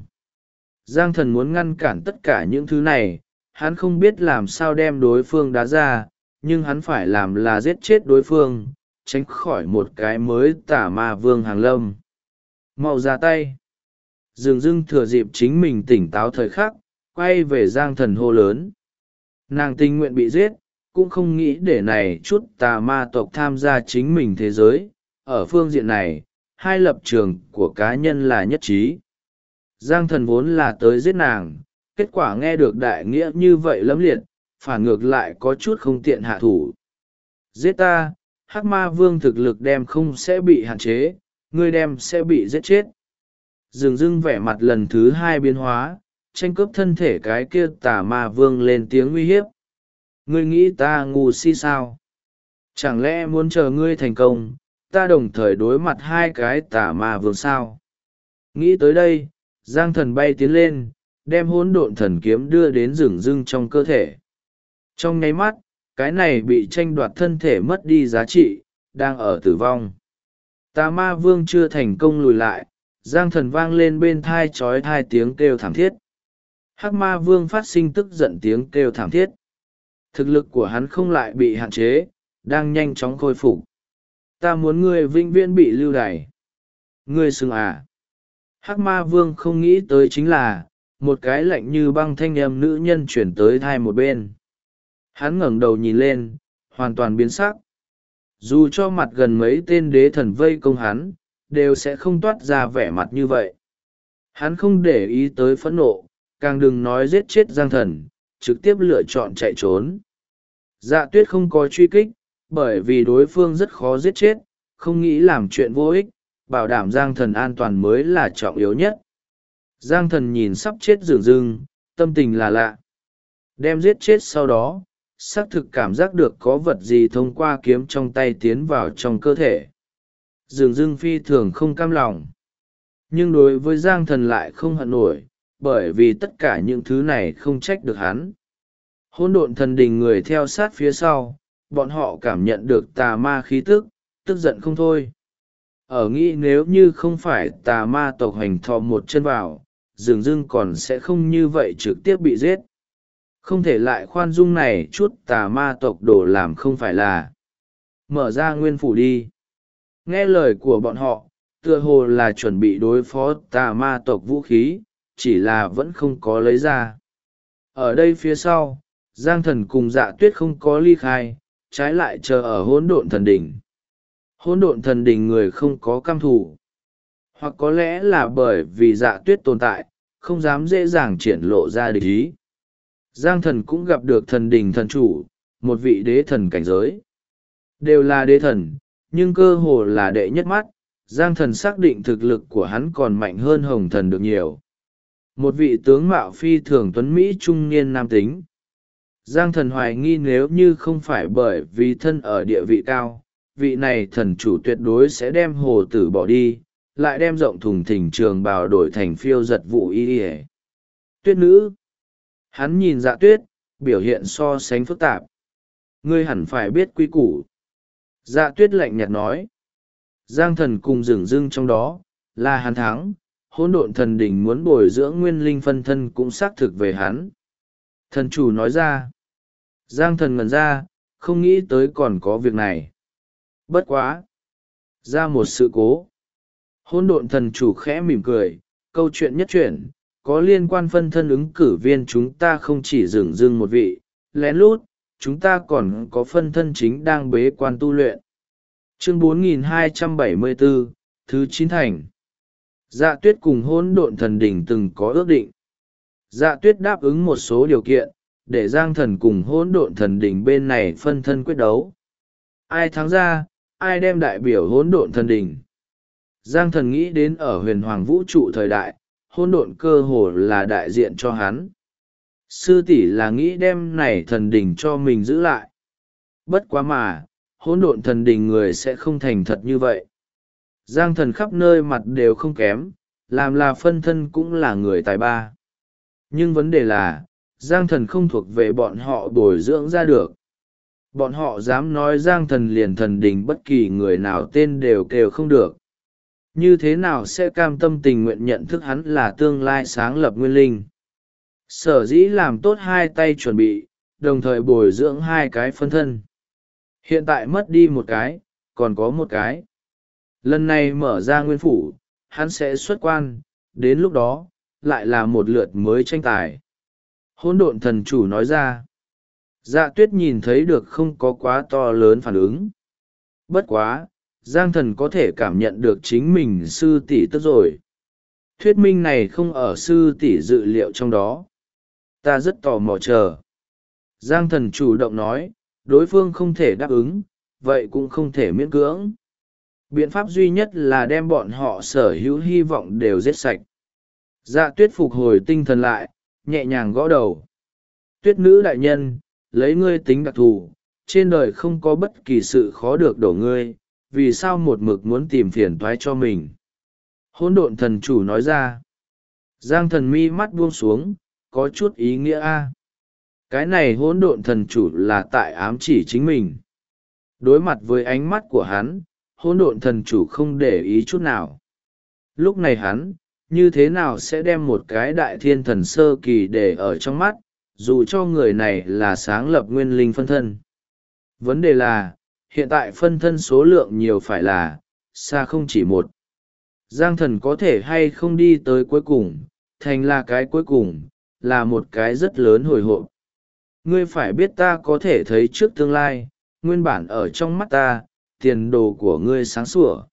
Giang thần muốn ngăn cản tất cả những thứ này, hắn không biết làm sao đem đối phương đá ra, nhưng hắn phải làm là giết chết đối phương, tránh khỏi một cái mới tả ma vương hàng lâm. Mau ra tay. Dường dưng thừa dịp chính mình tỉnh táo thời khắc, quay về Giang thần hô lớn. Nàng tình nguyện bị giết, cũng không nghĩ để này chút tà ma tộc tham gia chính mình thế giới. Ở phương diện này, hai lập trường của cá nhân là nhất trí. Giang thần vốn là tới giết nàng, kết quả nghe được đại nghĩa như vậy lẫm liệt, phản ngược lại có chút không tiện hạ thủ. Giết ta, hắc ma vương thực lực đem không sẽ bị hạn chế, ngươi đem sẽ bị giết chết. Dường dưng vẻ mặt lần thứ 2 biến hóa, tranh cướp thân thể cái kia tà ma vương lên tiếng uy hiếp. Ngươi nghĩ ta ngu si sao? Chẳng lẽ muốn chờ ngươi thành công, ta đồng thời đối mặt 2 cái tà ma vương sao? Nghĩ tới đây, Giang thần bay tiến lên, đem hỗn độn thần kiếm đưa đến rừng rưng trong cơ thể. Trong nháy mắt, cái này bị tranh đoạt thân thể mất đi giá trị, đang ở tử vong. Tà ma vương chưa thành công lùi lại, Giang thần vang lên bên thai trói thai tiếng kêu thảm thiết. Hắc ma vương phát sinh tức giận tiếng kêu thảm thiết. Thực lực của hắn không lại bị hạn chế, đang nhanh chóng khôi phục. Ta muốn ngươi vĩnh viễn bị lưu đày. Ngươi xưng à? Hắc ma vương không nghĩ tới chính là, một cái lạnh như băng thanh âm nữ nhân chuyển tới thai một bên. Hắn ngẩng đầu nhìn lên, hoàn toàn biến sắc. Dù cho mặt gần mấy tên đế thần vây công hắn, đều sẽ không toát ra vẻ mặt như vậy. Hắn không để ý tới phẫn nộ, càng đừng nói giết chết Giang thần, trực tiếp lựa chọn chạy trốn. Dạ tuyết không có truy kích, bởi vì đối phương rất khó giết chết, không nghĩ làm chuyện vô ích, bảo đảm Giang thần an toàn mới là trọng yếu nhất. Giang thần nhìn sắp chết rừng rưng, tâm tình là lạ. Đem giết chết sau đó, xác thực cảm giác được có vật gì thông qua kiếm trong tay tiến vào trong cơ thể. Dường dưng phi thường không cam lòng. Nhưng đối với Giang thần lại không hận nổi, bởi vì tất cả những thứ này không trách được hắn. Hỗn độn thần đình người theo sát phía sau, bọn họ cảm nhận được tà ma khí tức, tức giận không thôi. Ở nghĩ nếu như không phải tà ma tộc hành thò một chân vào, dường dưng còn sẽ không như vậy trực tiếp bị giết. Không thể lại khoan dung này chút tà ma tộc đổ làm không phải là. Mở ra nguyên phủ đi. Nghe lời của bọn họ, tựa hồ là chuẩn bị đối phó tà ma tộc vũ khí, chỉ là vẫn không có lấy ra. Ở đây phía sau, Giang thần cùng Dạ tuyết không có ly khai, trái lại chờ ở hỗn độn thần đỉnh. Hỗn độn thần đỉnh người không có cam thủ. Hoặc có lẽ là bởi vì Dạ tuyết tồn tại, không dám dễ dàng triển lộ ra địch ý. Giang thần cũng gặp được thần đình thần chủ, một vị đế thần cảnh giới. Đều là đế thần, nhưng cơ hồ là đệ nhất mắt, Giang thần xác định thực lực của hắn còn mạnh hơn hồng thần được nhiều. Một vị tướng mạo phi thường tuấn Mỹ trung niên nam tính. Giang thần hoài nghi nếu như không phải bởi vì thân ở địa vị cao, vị này thần chủ tuyệt đối sẽ đem hồ tử bỏ đi, lại đem rộng thùng thình trường bào đổi thành phiêu giật vụ y. Tuyết nữ. Hắn nhìn Dạ Tuyết, biểu hiện so sánh phức tạp. Ngươi hẳn phải biết quy củ. Dạ Tuyết lạnh nhạt nói. Giang thần cùng dửng dưng trong đó, là hắn thắng, hỗn độn thần đỉnh muốn bồi dưỡng nguyên linh phân thân cũng xác thực về hắn. Thần chủ nói ra. Giang thần ngẩn ra, không nghĩ tới còn có việc này. Bất quá. Ra một sự cố. Hỗn độn thần chủ khẽ mỉm cười, câu chuyện nhất chuyển, có liên quan phân thân ứng cử viên chúng ta không chỉ dửng dưng một vị, lén lút, chúng ta còn có phân thân chính đang bế quan tu luyện. Chương 4274, thứ 9 thành. Dạ Tuyết cùng hỗn độn thần đỉnh từng có ước định. Dạ Tuyết đáp ứng một số điều kiện, để Giang thần cùng hỗn độn thần đỉnh bên này phân thân quyết đấu. Ai thắng ra, ai đem đại biểu hỗn độn thần đỉnh. Giang thần nghĩ đến ở huyền hoàng vũ trụ thời đại, hỗn độn cơ hồ là đại diện cho hắn. Sư tỷ là nghĩ đem này thần đỉnh cho mình giữ lại. Bất quá mà, hỗn độn thần đỉnh người sẽ không thành thật như vậy. Giang thần khắp nơi mặt đều không kém, làm là phân thân cũng là người tài ba. Nhưng vấn đề là, Giang thần không thuộc về bọn họ bồi dưỡng ra được. Bọn họ dám nói Giang thần liền thần đỉnh bất kỳ người nào tên đều kêu không được. Như thế nào sẽ cam tâm tình nguyện nhận thức hắn là tương lai sáng lập nguyên linh? Sở dĩ làm tốt hai tay chuẩn bị, đồng thời bồi dưỡng hai cái phân thân. Hiện tại mất đi một cái, còn có một cái. Lần này mở ra nguyên phủ, hắn sẽ xuất quan, đến lúc đó, lại là một lượt mới tranh tài. Hỗn độn thần chủ nói ra. Dạ Tuyết nhìn thấy được không có quá to lớn phản ứng. Bất quá, Giang thần có thể cảm nhận được chính mình sư tỷ tức rồi. Thuyết minh này không ở sư tỷ dự liệu trong đó. Ta rất tò mò chờ. Giang thần chủ động nói, đối phương không thể đáp ứng, vậy cũng không thể miễn cưỡng. Biện pháp duy nhất là đem bọn họ sở hữu hy vọng đều giết sạch. Dạ Tuyết phục hồi tinh thần lại, nhẹ nhàng gõ đầu. Tuyết nữ đại nhân, lấy ngươi tính đặc thù, trên đời không có bất kỳ sự khó được đổ ngươi, vì sao một mực muốn tìm phiền toái cho mình? Hỗn độn thần chủ nói ra. Giang thần mi mắt buông xuống, có chút ý nghĩa a. Cái này hỗn độn thần chủ là tại ám chỉ chính mình. Đối mặt với ánh mắt của hắn, hỗn độn thần chủ không để ý chút nào. Lúc này hắn, như thế nào sẽ đem một cái đại thiên thần sơ kỳ để ở trong mắt, dù cho người này là sáng lập nguyên linh phân thân. Vấn đề là, hiện tại phân thân số lượng nhiều phải là, xa không chỉ một. Giang thần có thể hay không đi tới cuối cùng, thành là cái cuối cùng, là một cái rất lớn hồi hộp. Ngươi phải biết ta có thể thấy trước tương lai, nguyên bản ở trong mắt ta, tiền đồ của ngươi sáng sủa.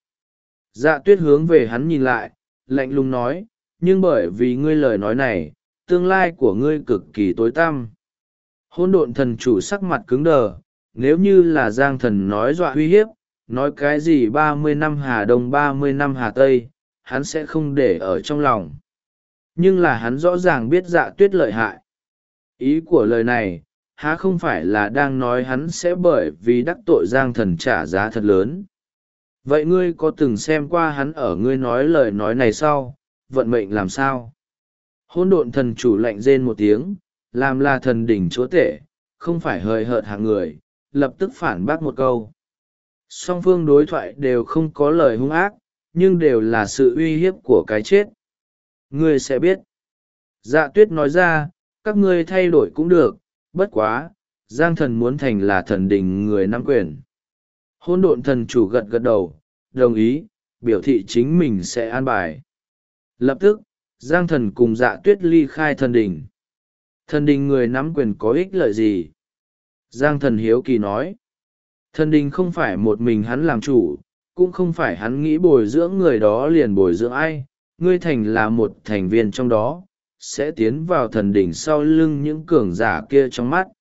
Dạ Tuyết hướng về hắn nhìn lại, lạnh lùng nói, nhưng bởi vì ngươi lời nói này, tương lai của ngươi cực kỳ tối tăm. Hỗn độn thần chủ sắc mặt cứng đờ, nếu như là Giang thần nói dọa uy hiếp, nói cái gì 30 năm Hà Đông 30 năm Hà Tây, hắn sẽ không để ở trong lòng. Nhưng là hắn rõ ràng biết Dạ Tuyết lợi hại. Ý của lời này, há không phải là đang nói hắn sẽ bởi vì đắc tội Giang thần trả giá thật lớn. Vậy ngươi có từng xem qua hắn ở ngươi nói lời nói này sau, vận mệnh làm sao? Hỗn độn thần chủ lạnh rên một tiếng, làm là thần đỉnh chúa tể, không phải hời hợt hạng người, lập tức phản bác một câu. Song phương đối thoại đều không có lời hung ác, nhưng đều là sự uy hiếp của cái chết. Ngươi sẽ biết. Dạ Tuyết nói ra, các ngươi thay đổi cũng được, bất quá, Giang thần muốn thành là thần đỉnh người nắm quyền. Hỗn độn thần chủ gật gật đầu, đồng ý, biểu thị chính mình sẽ an bài. Lập tức, Giang thần cùng Dạ Tuyết ly khai thần đỉnh. Thần đỉnh người nắm quyền có ích lợi gì? Giang thần hiếu kỳ nói. Thần đỉnh không phải một mình hắn làm chủ, cũng không phải hắn nghĩ bồi dưỡng người đó liền bồi dưỡng ai, ngươi thành là một thành viên trong đó, sẽ tiến vào thần đỉnh sau lưng những cường giả kia trong mắt.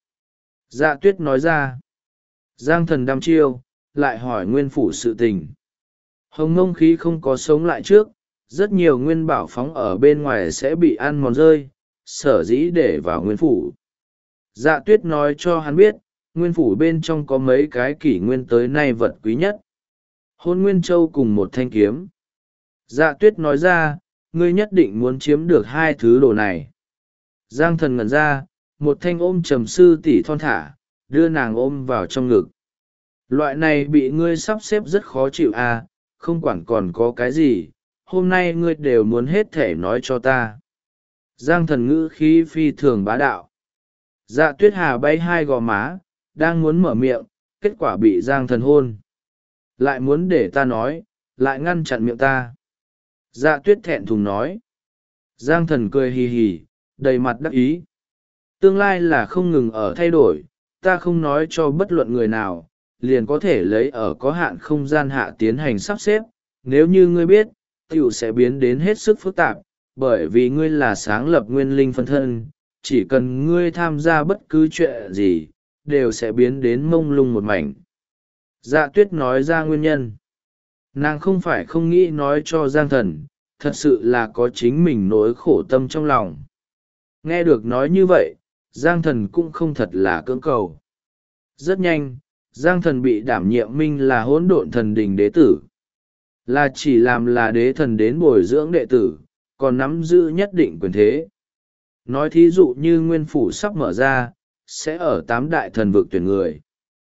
Dạ Tuyết nói ra. Giang thần đăm chiêu, lại hỏi nguyên phủ sự tình. Hồng Mông khí không có sống lại trước, rất nhiều nguyên bảo phóng ở bên ngoài sẽ bị ăn mòn rơi, sở dĩ để vào nguyên phủ. Dạ Tuyết nói cho hắn biết, nguyên phủ bên trong có mấy cái kỷ nguyên tới nay vật quý nhất. Hôn Nguyên Châu cùng một thanh kiếm. Dạ Tuyết nói ra, ngươi nhất định muốn chiếm được hai thứ đồ này. Giang thần ngẩn ra, một thanh ôm trầm sư tỷ thon thả, đưa nàng ôm vào trong ngực. Loại này bị ngươi sắp xếp rất khó chịu à, không quản còn có cái gì, hôm nay ngươi đều muốn hết thể nói cho ta. Giang thần ngữ khí phi thường bá đạo. Dạ tuyết hà bay hai gò má, đang muốn mở miệng, kết quả bị Giang thần hôn. Lại muốn để ta nói, lại ngăn chặn miệng ta. Dạ tuyết thẹn thùng nói. Giang thần cười hì hì, đầy mặt đắc ý. Tương lai là không ngừng ở thay đổi, ta không nói cho bất luận người nào, liền có thể lấy ở có hạn không gian hạ tiến hành sắp xếp. Nếu như ngươi biết, tiểu sẽ biến đến hết sức phức tạp, bởi vì ngươi là sáng lập nguyên linh phân thân, chỉ cần ngươi tham gia bất cứ chuyện gì, đều sẽ biến đến mông lung một mảnh. Dạ tuyết nói ra nguyên nhân. Nàng không phải không nghĩ nói cho Giang thần, thật sự là có chính mình nỗi khổ tâm trong lòng. Nghe được nói như vậy, Giang thần cũng không thật là cưỡng cầu. Rất nhanh, Giang thần bị đảm nhiệm minh là hỗn độn thần đình đế tử. Là chỉ làm là đế thần đến bồi dưỡng đệ tử, còn nắm giữ nhất định quyền thế. Nói thí dụ như nguyên phủ sắp mở ra, sẽ ở 8 đại thần vực tuyển người.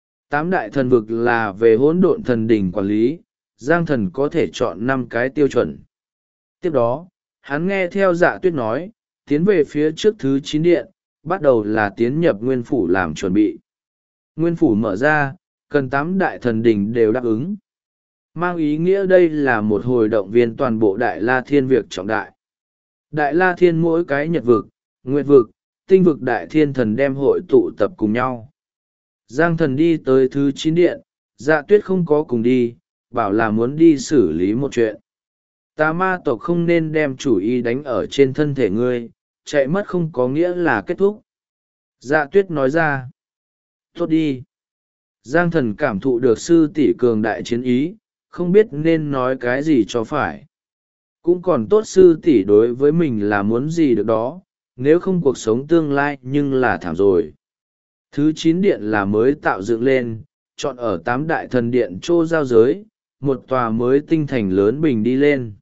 8 đại thần vực là về hỗn độn thần đình quản lý, Giang thần có thể chọn 5 cái tiêu chuẩn. Tiếp đó, hắn nghe theo Dạ tuyết nói, tiến về phía trước thứ 9 điện, bắt đầu là tiến nhập nguyên phủ làm chuẩn bị. Nguyên phủ mở ra, cần 8 đại thần đình đều đáp ứng. Mang ý nghĩa đây là một hồi động viên toàn bộ Đại La Thiên việc trọng đại. Đại La Thiên mỗi cái nhật vực, nguyệt vực, tinh vực đại thiên thần đem hội tụ tập cùng nhau. Giang thần đi tới thứ 9 điện, Dạ tuyết không có cùng đi, bảo là muốn đi xử lý một chuyện. Tà ma tộc không nên đem chủ ý đánh ở trên thân thể ngươi, chạy mất không có nghĩa là kết thúc. Dạ tuyết nói ra. Tốt đi. Giang thần cảm thụ được sư tỷ cường đại chiến ý, không biết nên nói cái gì cho phải. Cũng còn tốt sư tỷ đối với mình là muốn gì được đó, nếu không cuộc sống tương lai nhưng là thảm rồi. Thứ 9 điện là mới tạo dựng lên, chọn ở 8 đại thần điện chô giao giới, một tòa mới tinh thành lớn bình đi lên.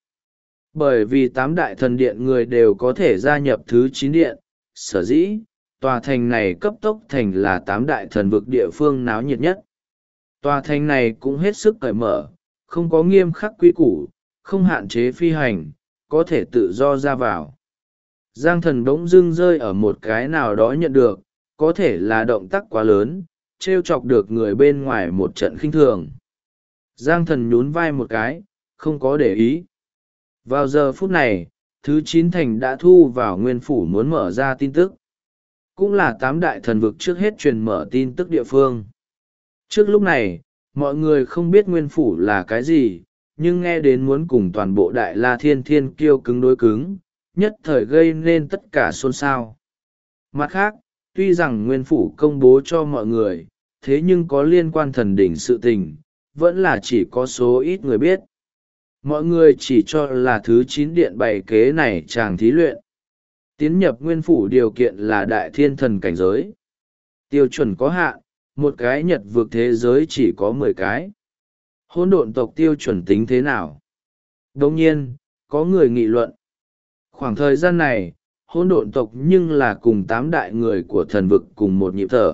Bởi vì 8 đại thần điện người đều có thể gia nhập thứ 9 điện, sở dĩ, tòa thành này cấp tốc thành là 8 đại thần vực địa phương náo nhiệt nhất. Tòa thành này cũng hết sức cởi mở, không có nghiêm khắc quy củ, không hạn chế phi hành, có thể tự do ra vào. Giang thần bỗng dưng rơi ở một cái nào đó nhận được, có thể là động tác quá lớn, trêu chọc được người bên ngoài một trận khinh thường. Giang thần nhún vai một cái, không có để ý. Vào giờ phút này, thứ 9 thành đã thu vào nguyên phủ muốn mở ra tin tức. Cũng là 8 đại thần vực trước hết truyền mở tin tức địa phương. Trước lúc này, mọi người không biết nguyên phủ là cái gì, nhưng nghe đến muốn cùng toàn bộ Đại La Thiên Thiên Kiêu cứng đối cứng, nhất thời gây nên tất cả xôn xao. Mặt khác, tuy rằng nguyên phủ công bố cho mọi người, thế nhưng có liên quan thần đỉnh sự tình, vẫn là chỉ có số ít người biết. Mọi người chỉ cho là thứ 9 điện bày kế này chàng thí luyện. Tiến nhập nguyên phủ điều kiện là đại thiên thần cảnh giới. Tiêu chuẩn có hạn, một cái nhật vực thế giới chỉ có 10 cái. Hỗn độn tộc tiêu chuẩn tính thế nào? Đồng nhiên, có người nghị luận. Khoảng thời gian này, hỗn độn tộc nhưng là cùng 8 đại người của thần vực cùng một nhịp thở.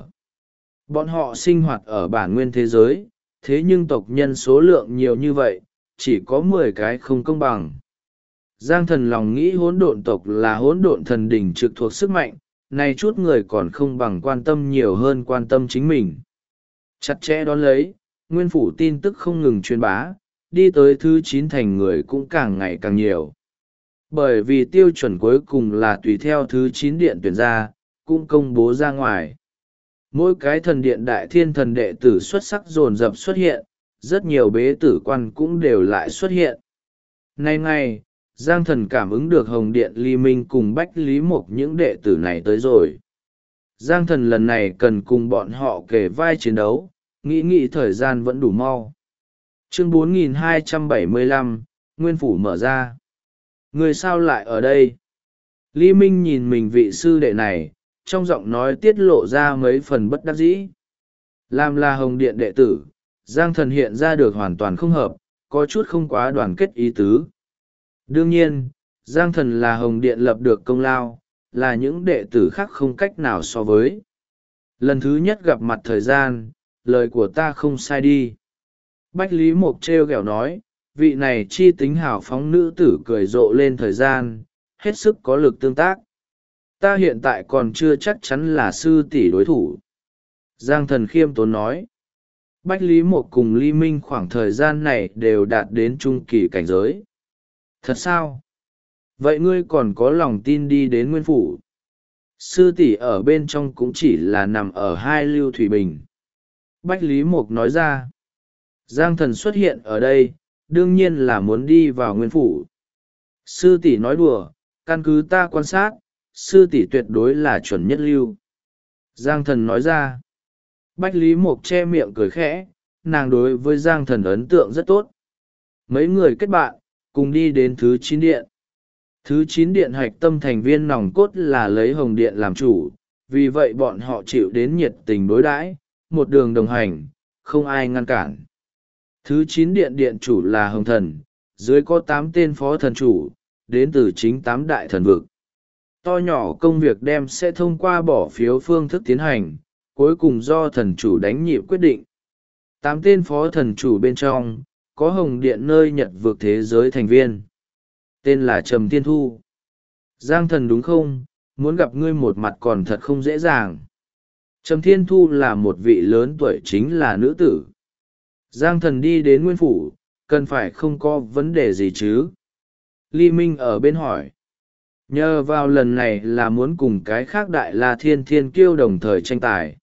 Bọn họ sinh hoạt ở bản nguyên thế giới, thế nhưng tộc nhân số lượng nhiều như vậy, chỉ có 10 cái không công bằng. Giang thần lòng nghĩ hỗn độn tộc là hỗn độn thần đỉnh trực thuộc sức mạnh, này chút người còn không bằng quan tâm nhiều hơn quan tâm chính mình. Chặt chẽ đón lấy, nguyên phủ tin tức không ngừng truyền bá, đi tới thứ 9 thành người cũng càng ngày càng nhiều. Bởi vì tiêu chuẩn cuối cùng là tùy theo thứ 9 điện tuyển ra, cũng công bố ra ngoài. Mỗi cái thần điện đại thiên thần đệ tử xuất sắc dồn dập xuất hiện, rất nhiều bế tử quan cũng đều lại xuất hiện. Nay ngày, Giang thần cảm ứng được Hồng Điện Ly Minh cùng Bách Lý Mộc những đệ tử này tới rồi. Giang thần lần này cần cùng bọn họ kề vai chiến đấu, nghĩ thời gian vẫn đủ mau. Chương 4275, Nguyên Phủ mở ra. Người sao lại ở đây? Ly Minh nhìn mình vị sư đệ này, trong giọng nói tiết lộ ra mấy phần bất đắc dĩ. Làm là Hồng Điện đệ tử, Giang thần hiện ra được hoàn toàn không hợp, có chút không quá đoàn kết ý tứ. Đương nhiên, Giang thần là Hồng Điện lập được công lao, là những đệ tử khác không cách nào so với. Lần thứ nhất gặp mặt thời gian, lời của ta không sai đi. Bách Lý Mộc trêu ghẹo nói, vị này chi tính hào phóng nữ tử cười rộ lên thời gian, hết sức có lực tương tác. Ta hiện tại còn chưa chắc chắn là sư tỷ đối thủ. Giang Thần khiêm tốn nói. Bách Lý Mộc cùng Ly Minh khoảng thời gian này đều đạt đến trung kỳ cảnh giới. Thật sao? Vậy ngươi còn có lòng tin đi đến Nguyên Phủ? Sư tỷ ở bên trong cũng chỉ là nằm ở hai lưu thủy bình. Bách Lý Mộc nói ra. Giang Thần xuất hiện ở đây, đương nhiên là muốn đi vào Nguyên Phủ. Sư tỷ nói đùa, căn cứ ta quan sát, sư tỷ tuyệt đối là chuẩn nhất lưu. Giang Thần nói ra. Bách Lý Mộc che miệng cười khẽ, nàng đối với Giang Thần ấn tượng rất tốt. Mấy người kết bạn, cùng đi đến thứ 9 điện. Thứ 9 điện hạch tâm thành viên nòng cốt là lấy Hồng Điện làm chủ, vì vậy bọn họ chịu đến nhiệt tình đối đãi, một đường đồng hành, không ai ngăn cản. Thứ 9 điện điện chủ là Hồng Thần, dưới có 8 tên phó thần chủ, đến từ chính 8 đại thần vực. To nhỏ công việc đem sẽ thông qua bỏ phiếu phương thức tiến hành, cuối cùng do thần chủ đánh nhịp quyết định. 8 tên phó thần chủ bên trong, có Hồng Điện nơi Nhật vực thế giới thành viên. Tên là Trầm Thiên Thu. Giang Thần đúng không? Muốn gặp ngươi một mặt còn thật không dễ dàng. Trầm Thiên Thu là một vị lớn tuổi, chính là nữ tử. Giang Thần đi đến Nguyên Phủ, cần phải không có vấn đề gì chứ? Ly Minh ở bên hỏi. Nhờ vào lần này là muốn cùng cái khác Đại La Thiên Thiên Kiêu đồng thời tranh tài.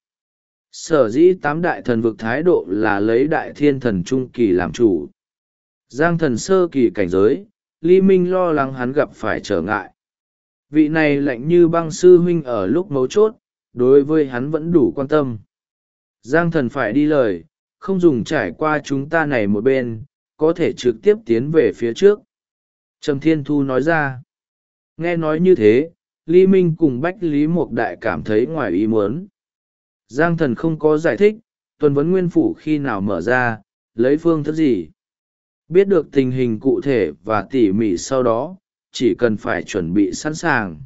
Sở dĩ 8 đại thần vực thái độ là lấy Đại Thiên Thần Trung Kỳ làm chủ. Giang Thần sơ kỳ cảnh giới, Ly Minh lo lắng hắn gặp phải trở ngại. Vị này lạnh như băng sư huynh ở lúc mấu chốt, đối với hắn vẫn đủ quan tâm. Giang Thần phải đi lời, không dùng trải qua chúng ta này một bên, có thể trực tiếp tiến về phía trước. Trầm Thiên Thu nói ra. Nghe nói như thế, Ly Minh cùng Bách Lý Mộc Đại cảm thấy ngoài ý muốn. Giang Thần không có giải thích, tuần vấn Nguyên Phủ khi nào mở ra, lấy phương thức gì. Biết được tình hình cụ thể và tỉ mỉ sau đó, chỉ cần phải chuẩn bị sẵn sàng.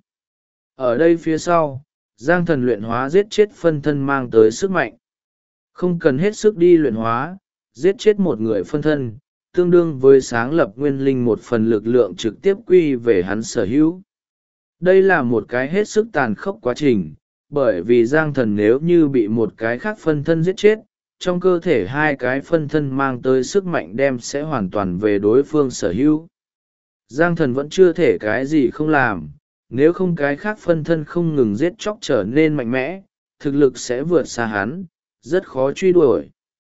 Ở đây phía sau, Giang Thần luyện hóa giết chết phân thân mang tới sức mạnh. Không cần hết sức đi luyện hóa, giết chết một người phân thân, tương đương với sáng lập nguyên linh một phần lực lượng trực tiếp quy về hắn sở hữu. Đây là một cái hết sức tàn khốc quá trình, bởi vì Giang Thần nếu như bị một cái khác phân thân giết chết, trong cơ thể hai cái phân thân mang tới sức mạnh đem sẽ hoàn toàn về đối phương sở hữu. Giang Thần vẫn chưa thể cái gì không làm, nếu không cái khác phân thân không ngừng giết chóc trở nên mạnh mẽ, thực lực sẽ vượt xa hắn, rất khó truy đuổi.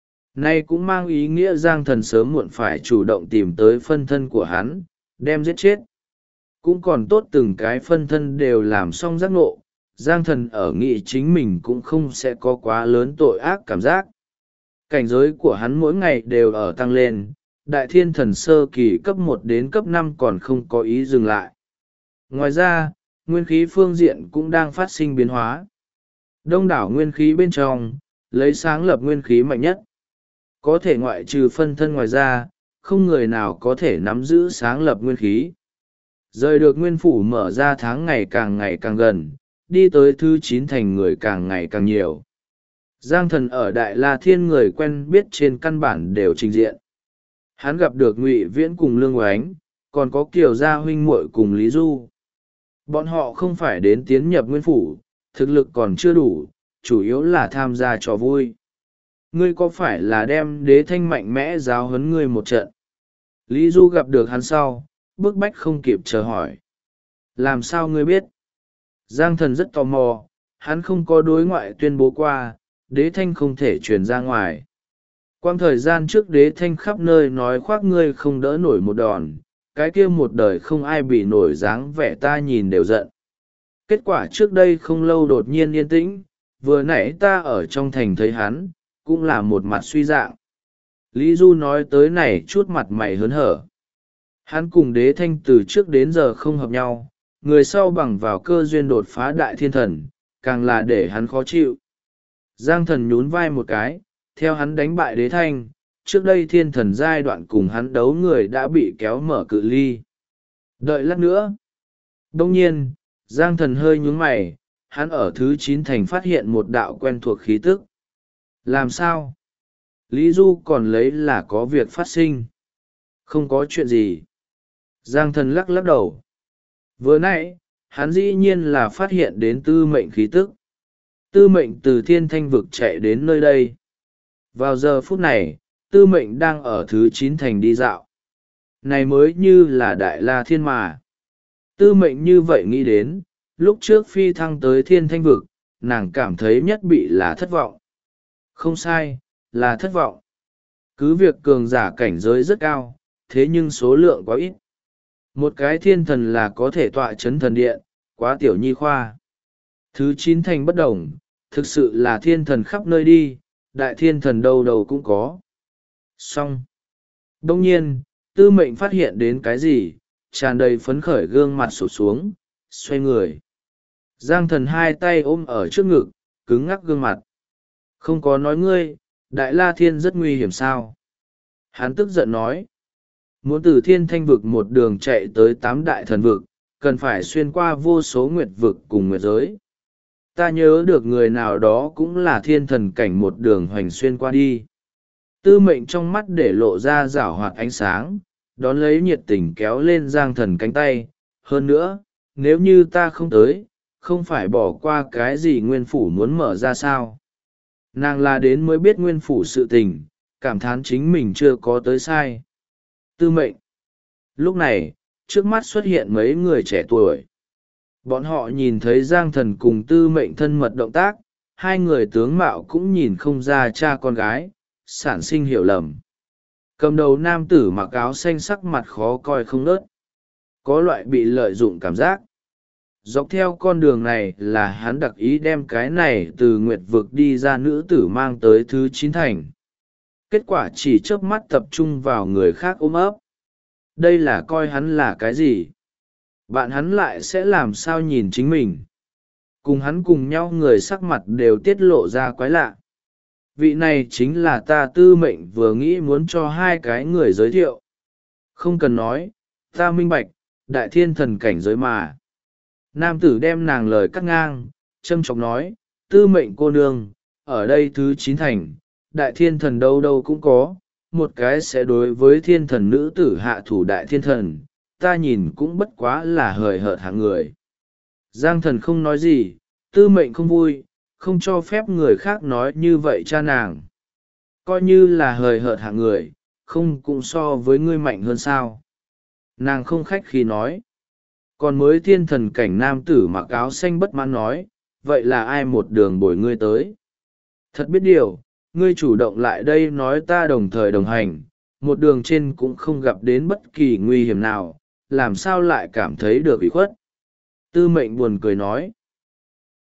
Này cũng mang ý nghĩa Giang Thần sớm muộn phải chủ động tìm tới phân thân của hắn, đem giết chết. Cũng còn tốt từng cái phân thân đều làm xong giác ngộ, Giang Thần ở nghĩ chính mình cũng không sẽ có quá lớn tội ác cảm giác. Cảnh giới của hắn mỗi ngày đều ở tăng lên, Đại Thiên Thần sơ kỳ cấp 1 đến cấp 5 còn không có ý dừng lại. Ngoài ra, nguyên khí phương diện cũng đang phát sinh biến hóa. Đông đảo nguyên khí bên trong, lấy sáng lập nguyên khí mạnh nhất. Có thể ngoại trừ phân thân ngoài ra, không người nào có thể nắm giữ sáng lập nguyên khí. Rời được Nguyên Phủ mở ra tháng ngày càng gần, đi tới thứ 9 thành người càng ngày càng nhiều. Giang Thần ở Đại La Thiên người quen biết trên căn bản đều trình diện. Hắn gặp được Ngụy Viễn cùng Lương Oánh, còn có Kiều Gia huynh muội cùng Lý Du. Bọn họ không phải đến tiến nhập Nguyên Phủ, thực lực còn chưa đủ, chủ yếu là tham gia trò vui. Ngươi có phải là đem Đế Thanh mạnh mẽ giáo huấn ngươi một trận? Lý Du gặp được hắn sau, bức bách không kịp chờ hỏi. Làm sao ngươi biết? Giang Thần rất tò mò, hắn không có đối ngoại tuyên bố qua, Đế Thanh không thể truyền ra ngoài. Quang thời gian trước Đế Thanh khắp nơi nói khoác ngươi không đỡ nổi một đòn, cái kia một đời không ai bị nổi dáng vẻ ta nhìn đều giận. Kết quả trước đây không lâu đột nhiên yên tĩnh, vừa nãy ta ở trong thành thấy hắn, cũng là một mặt suy dạng. Lý Du nói tới này chút mặt mày hớn hở. Hắn cùng Đế Thanh từ trước đến giờ không hợp nhau, người sau bằng vào cơ duyên đột phá Đại Thiên Thần, càng là để hắn khó chịu. Giang Thần nhún vai một cái, theo hắn đánh bại Đế Thanh, trước đây Thiên Thần giai đoạn cùng hắn đấu người đã bị kéo mở cự ly. Đợi lát nữa. Đông nhiên, Giang thần hơi nhún mày, hắn ở thứ 9 thành phát hiện một đạo quen thuộc khí tức. Làm sao? Lý Du còn lấy là có việc phát sinh. Không có chuyện gì. Giang thần lắc lắc đầu. Vừa nãy, hắn dĩ nhiên là phát hiện đến tư mệnh khí tức. Tư mệnh từ thiên thanh vực chạy đến nơi đây. Vào giờ phút này, tư mệnh đang ở thứ 9 thành đi dạo. Này mới như là đại la thiên mà. Tư mệnh như vậy nghĩ đến, lúc trước phi thăng tới thiên thanh vực, nàng cảm thấy nhất bị là thất vọng. Không sai, là thất vọng. Cứ việc cường giả cảnh giới rất cao, thế nhưng số lượng quá ít. Một cái thiên thần là có thể tọa chấn thần điện, quá tiểu nhi khoa. Thứ 9 thành bất đồng, thực sự là thiên thần khắp nơi đi, đại thiên thần đâu đâu cũng có. Xong. Đông nhiên, tư mệnh phát hiện đến cái gì, tràn đầy phấn khởi gương mặt sụt xuống, xoay người. Giang thần hai tay ôm ở trước ngực, cứng ngắc gương mặt. Không có nói ngươi, đại la thiên rất nguy hiểm sao? Hắn tức giận nói. Muốn từ thiên thanh vực một đường chạy tới 8 đại thần vực, cần phải xuyên qua vô số nguyệt vực cùng nguyệt giới. Ta nhớ được người nào đó cũng là thiên thần cảnh một đường hoành xuyên qua đi. Tư mệnh trong mắt để lộ ra rảo hoạt ánh sáng, đón lấy nhiệt tình kéo lên giang thần cánh tay. Hơn nữa, nếu như ta không tới, không phải bỏ qua cái gì nguyên phủ muốn mở ra sao? Nàng là đến mới biết nguyên phủ sự tình, cảm thán chính mình chưa có tới sai. Tư mệnh. Lúc này, trước mắt xuất hiện mấy người trẻ tuổi. Bọn họ nhìn thấy giang thần cùng tư mệnh thân mật động tác, hai người tướng mạo cũng nhìn không ra cha con gái, sản sinh hiểu lầm. Cầm đầu nam tử mặc áo xanh sắc mặt khó coi không nớt. Có loại bị lợi dụng cảm giác. Dọc theo con đường này là hắn đặc ý đem cái này từ nguyệt vực đi ra nữ tử mang tới thứ 9 thành. Kết quả chỉ chớp mắt tập trung vào người khác ôm ấp. Đây là coi hắn là cái gì? Bạn hắn lại sẽ làm sao nhìn chính mình? Cùng hắn cùng nhau người sắc mặt đều tiết lộ ra quái lạ. Vị này chính là ta tư mệnh vừa nghĩ muốn cho hai cái người giới thiệu. Không cần nói, ta minh bạch, đại thiên thần cảnh giới mà. Nam tử đem nàng lời cắt ngang, châm chọc nói, tư mệnh cô nương, ở đây thứ 9 thành, đại thiên thần đâu đâu cũng có, một cái sẽ đối với thiên thần nữ tử hạ thủ đại thiên thần, ta nhìn cũng bất quá là hời hợt hạng người. Giang thần không nói gì, tư mệnh không vui, không cho phép người khác nói như vậy cha nàng. Coi như là hời hợt hạng người, không cũng so với ngươi mạnh hơn sao. Nàng không khách khi nói. Còn mới thiên thần cảnh nam tử mặc áo xanh bất mãn nói, vậy là ai một đường bồi ngươi tới? Thật biết điều, ngươi chủ động lại đây nói ta đồng thời đồng hành, một đường trên cũng không gặp đến bất kỳ nguy hiểm nào, làm sao lại cảm thấy được ủy khuất? Tư mệnh buồn cười nói,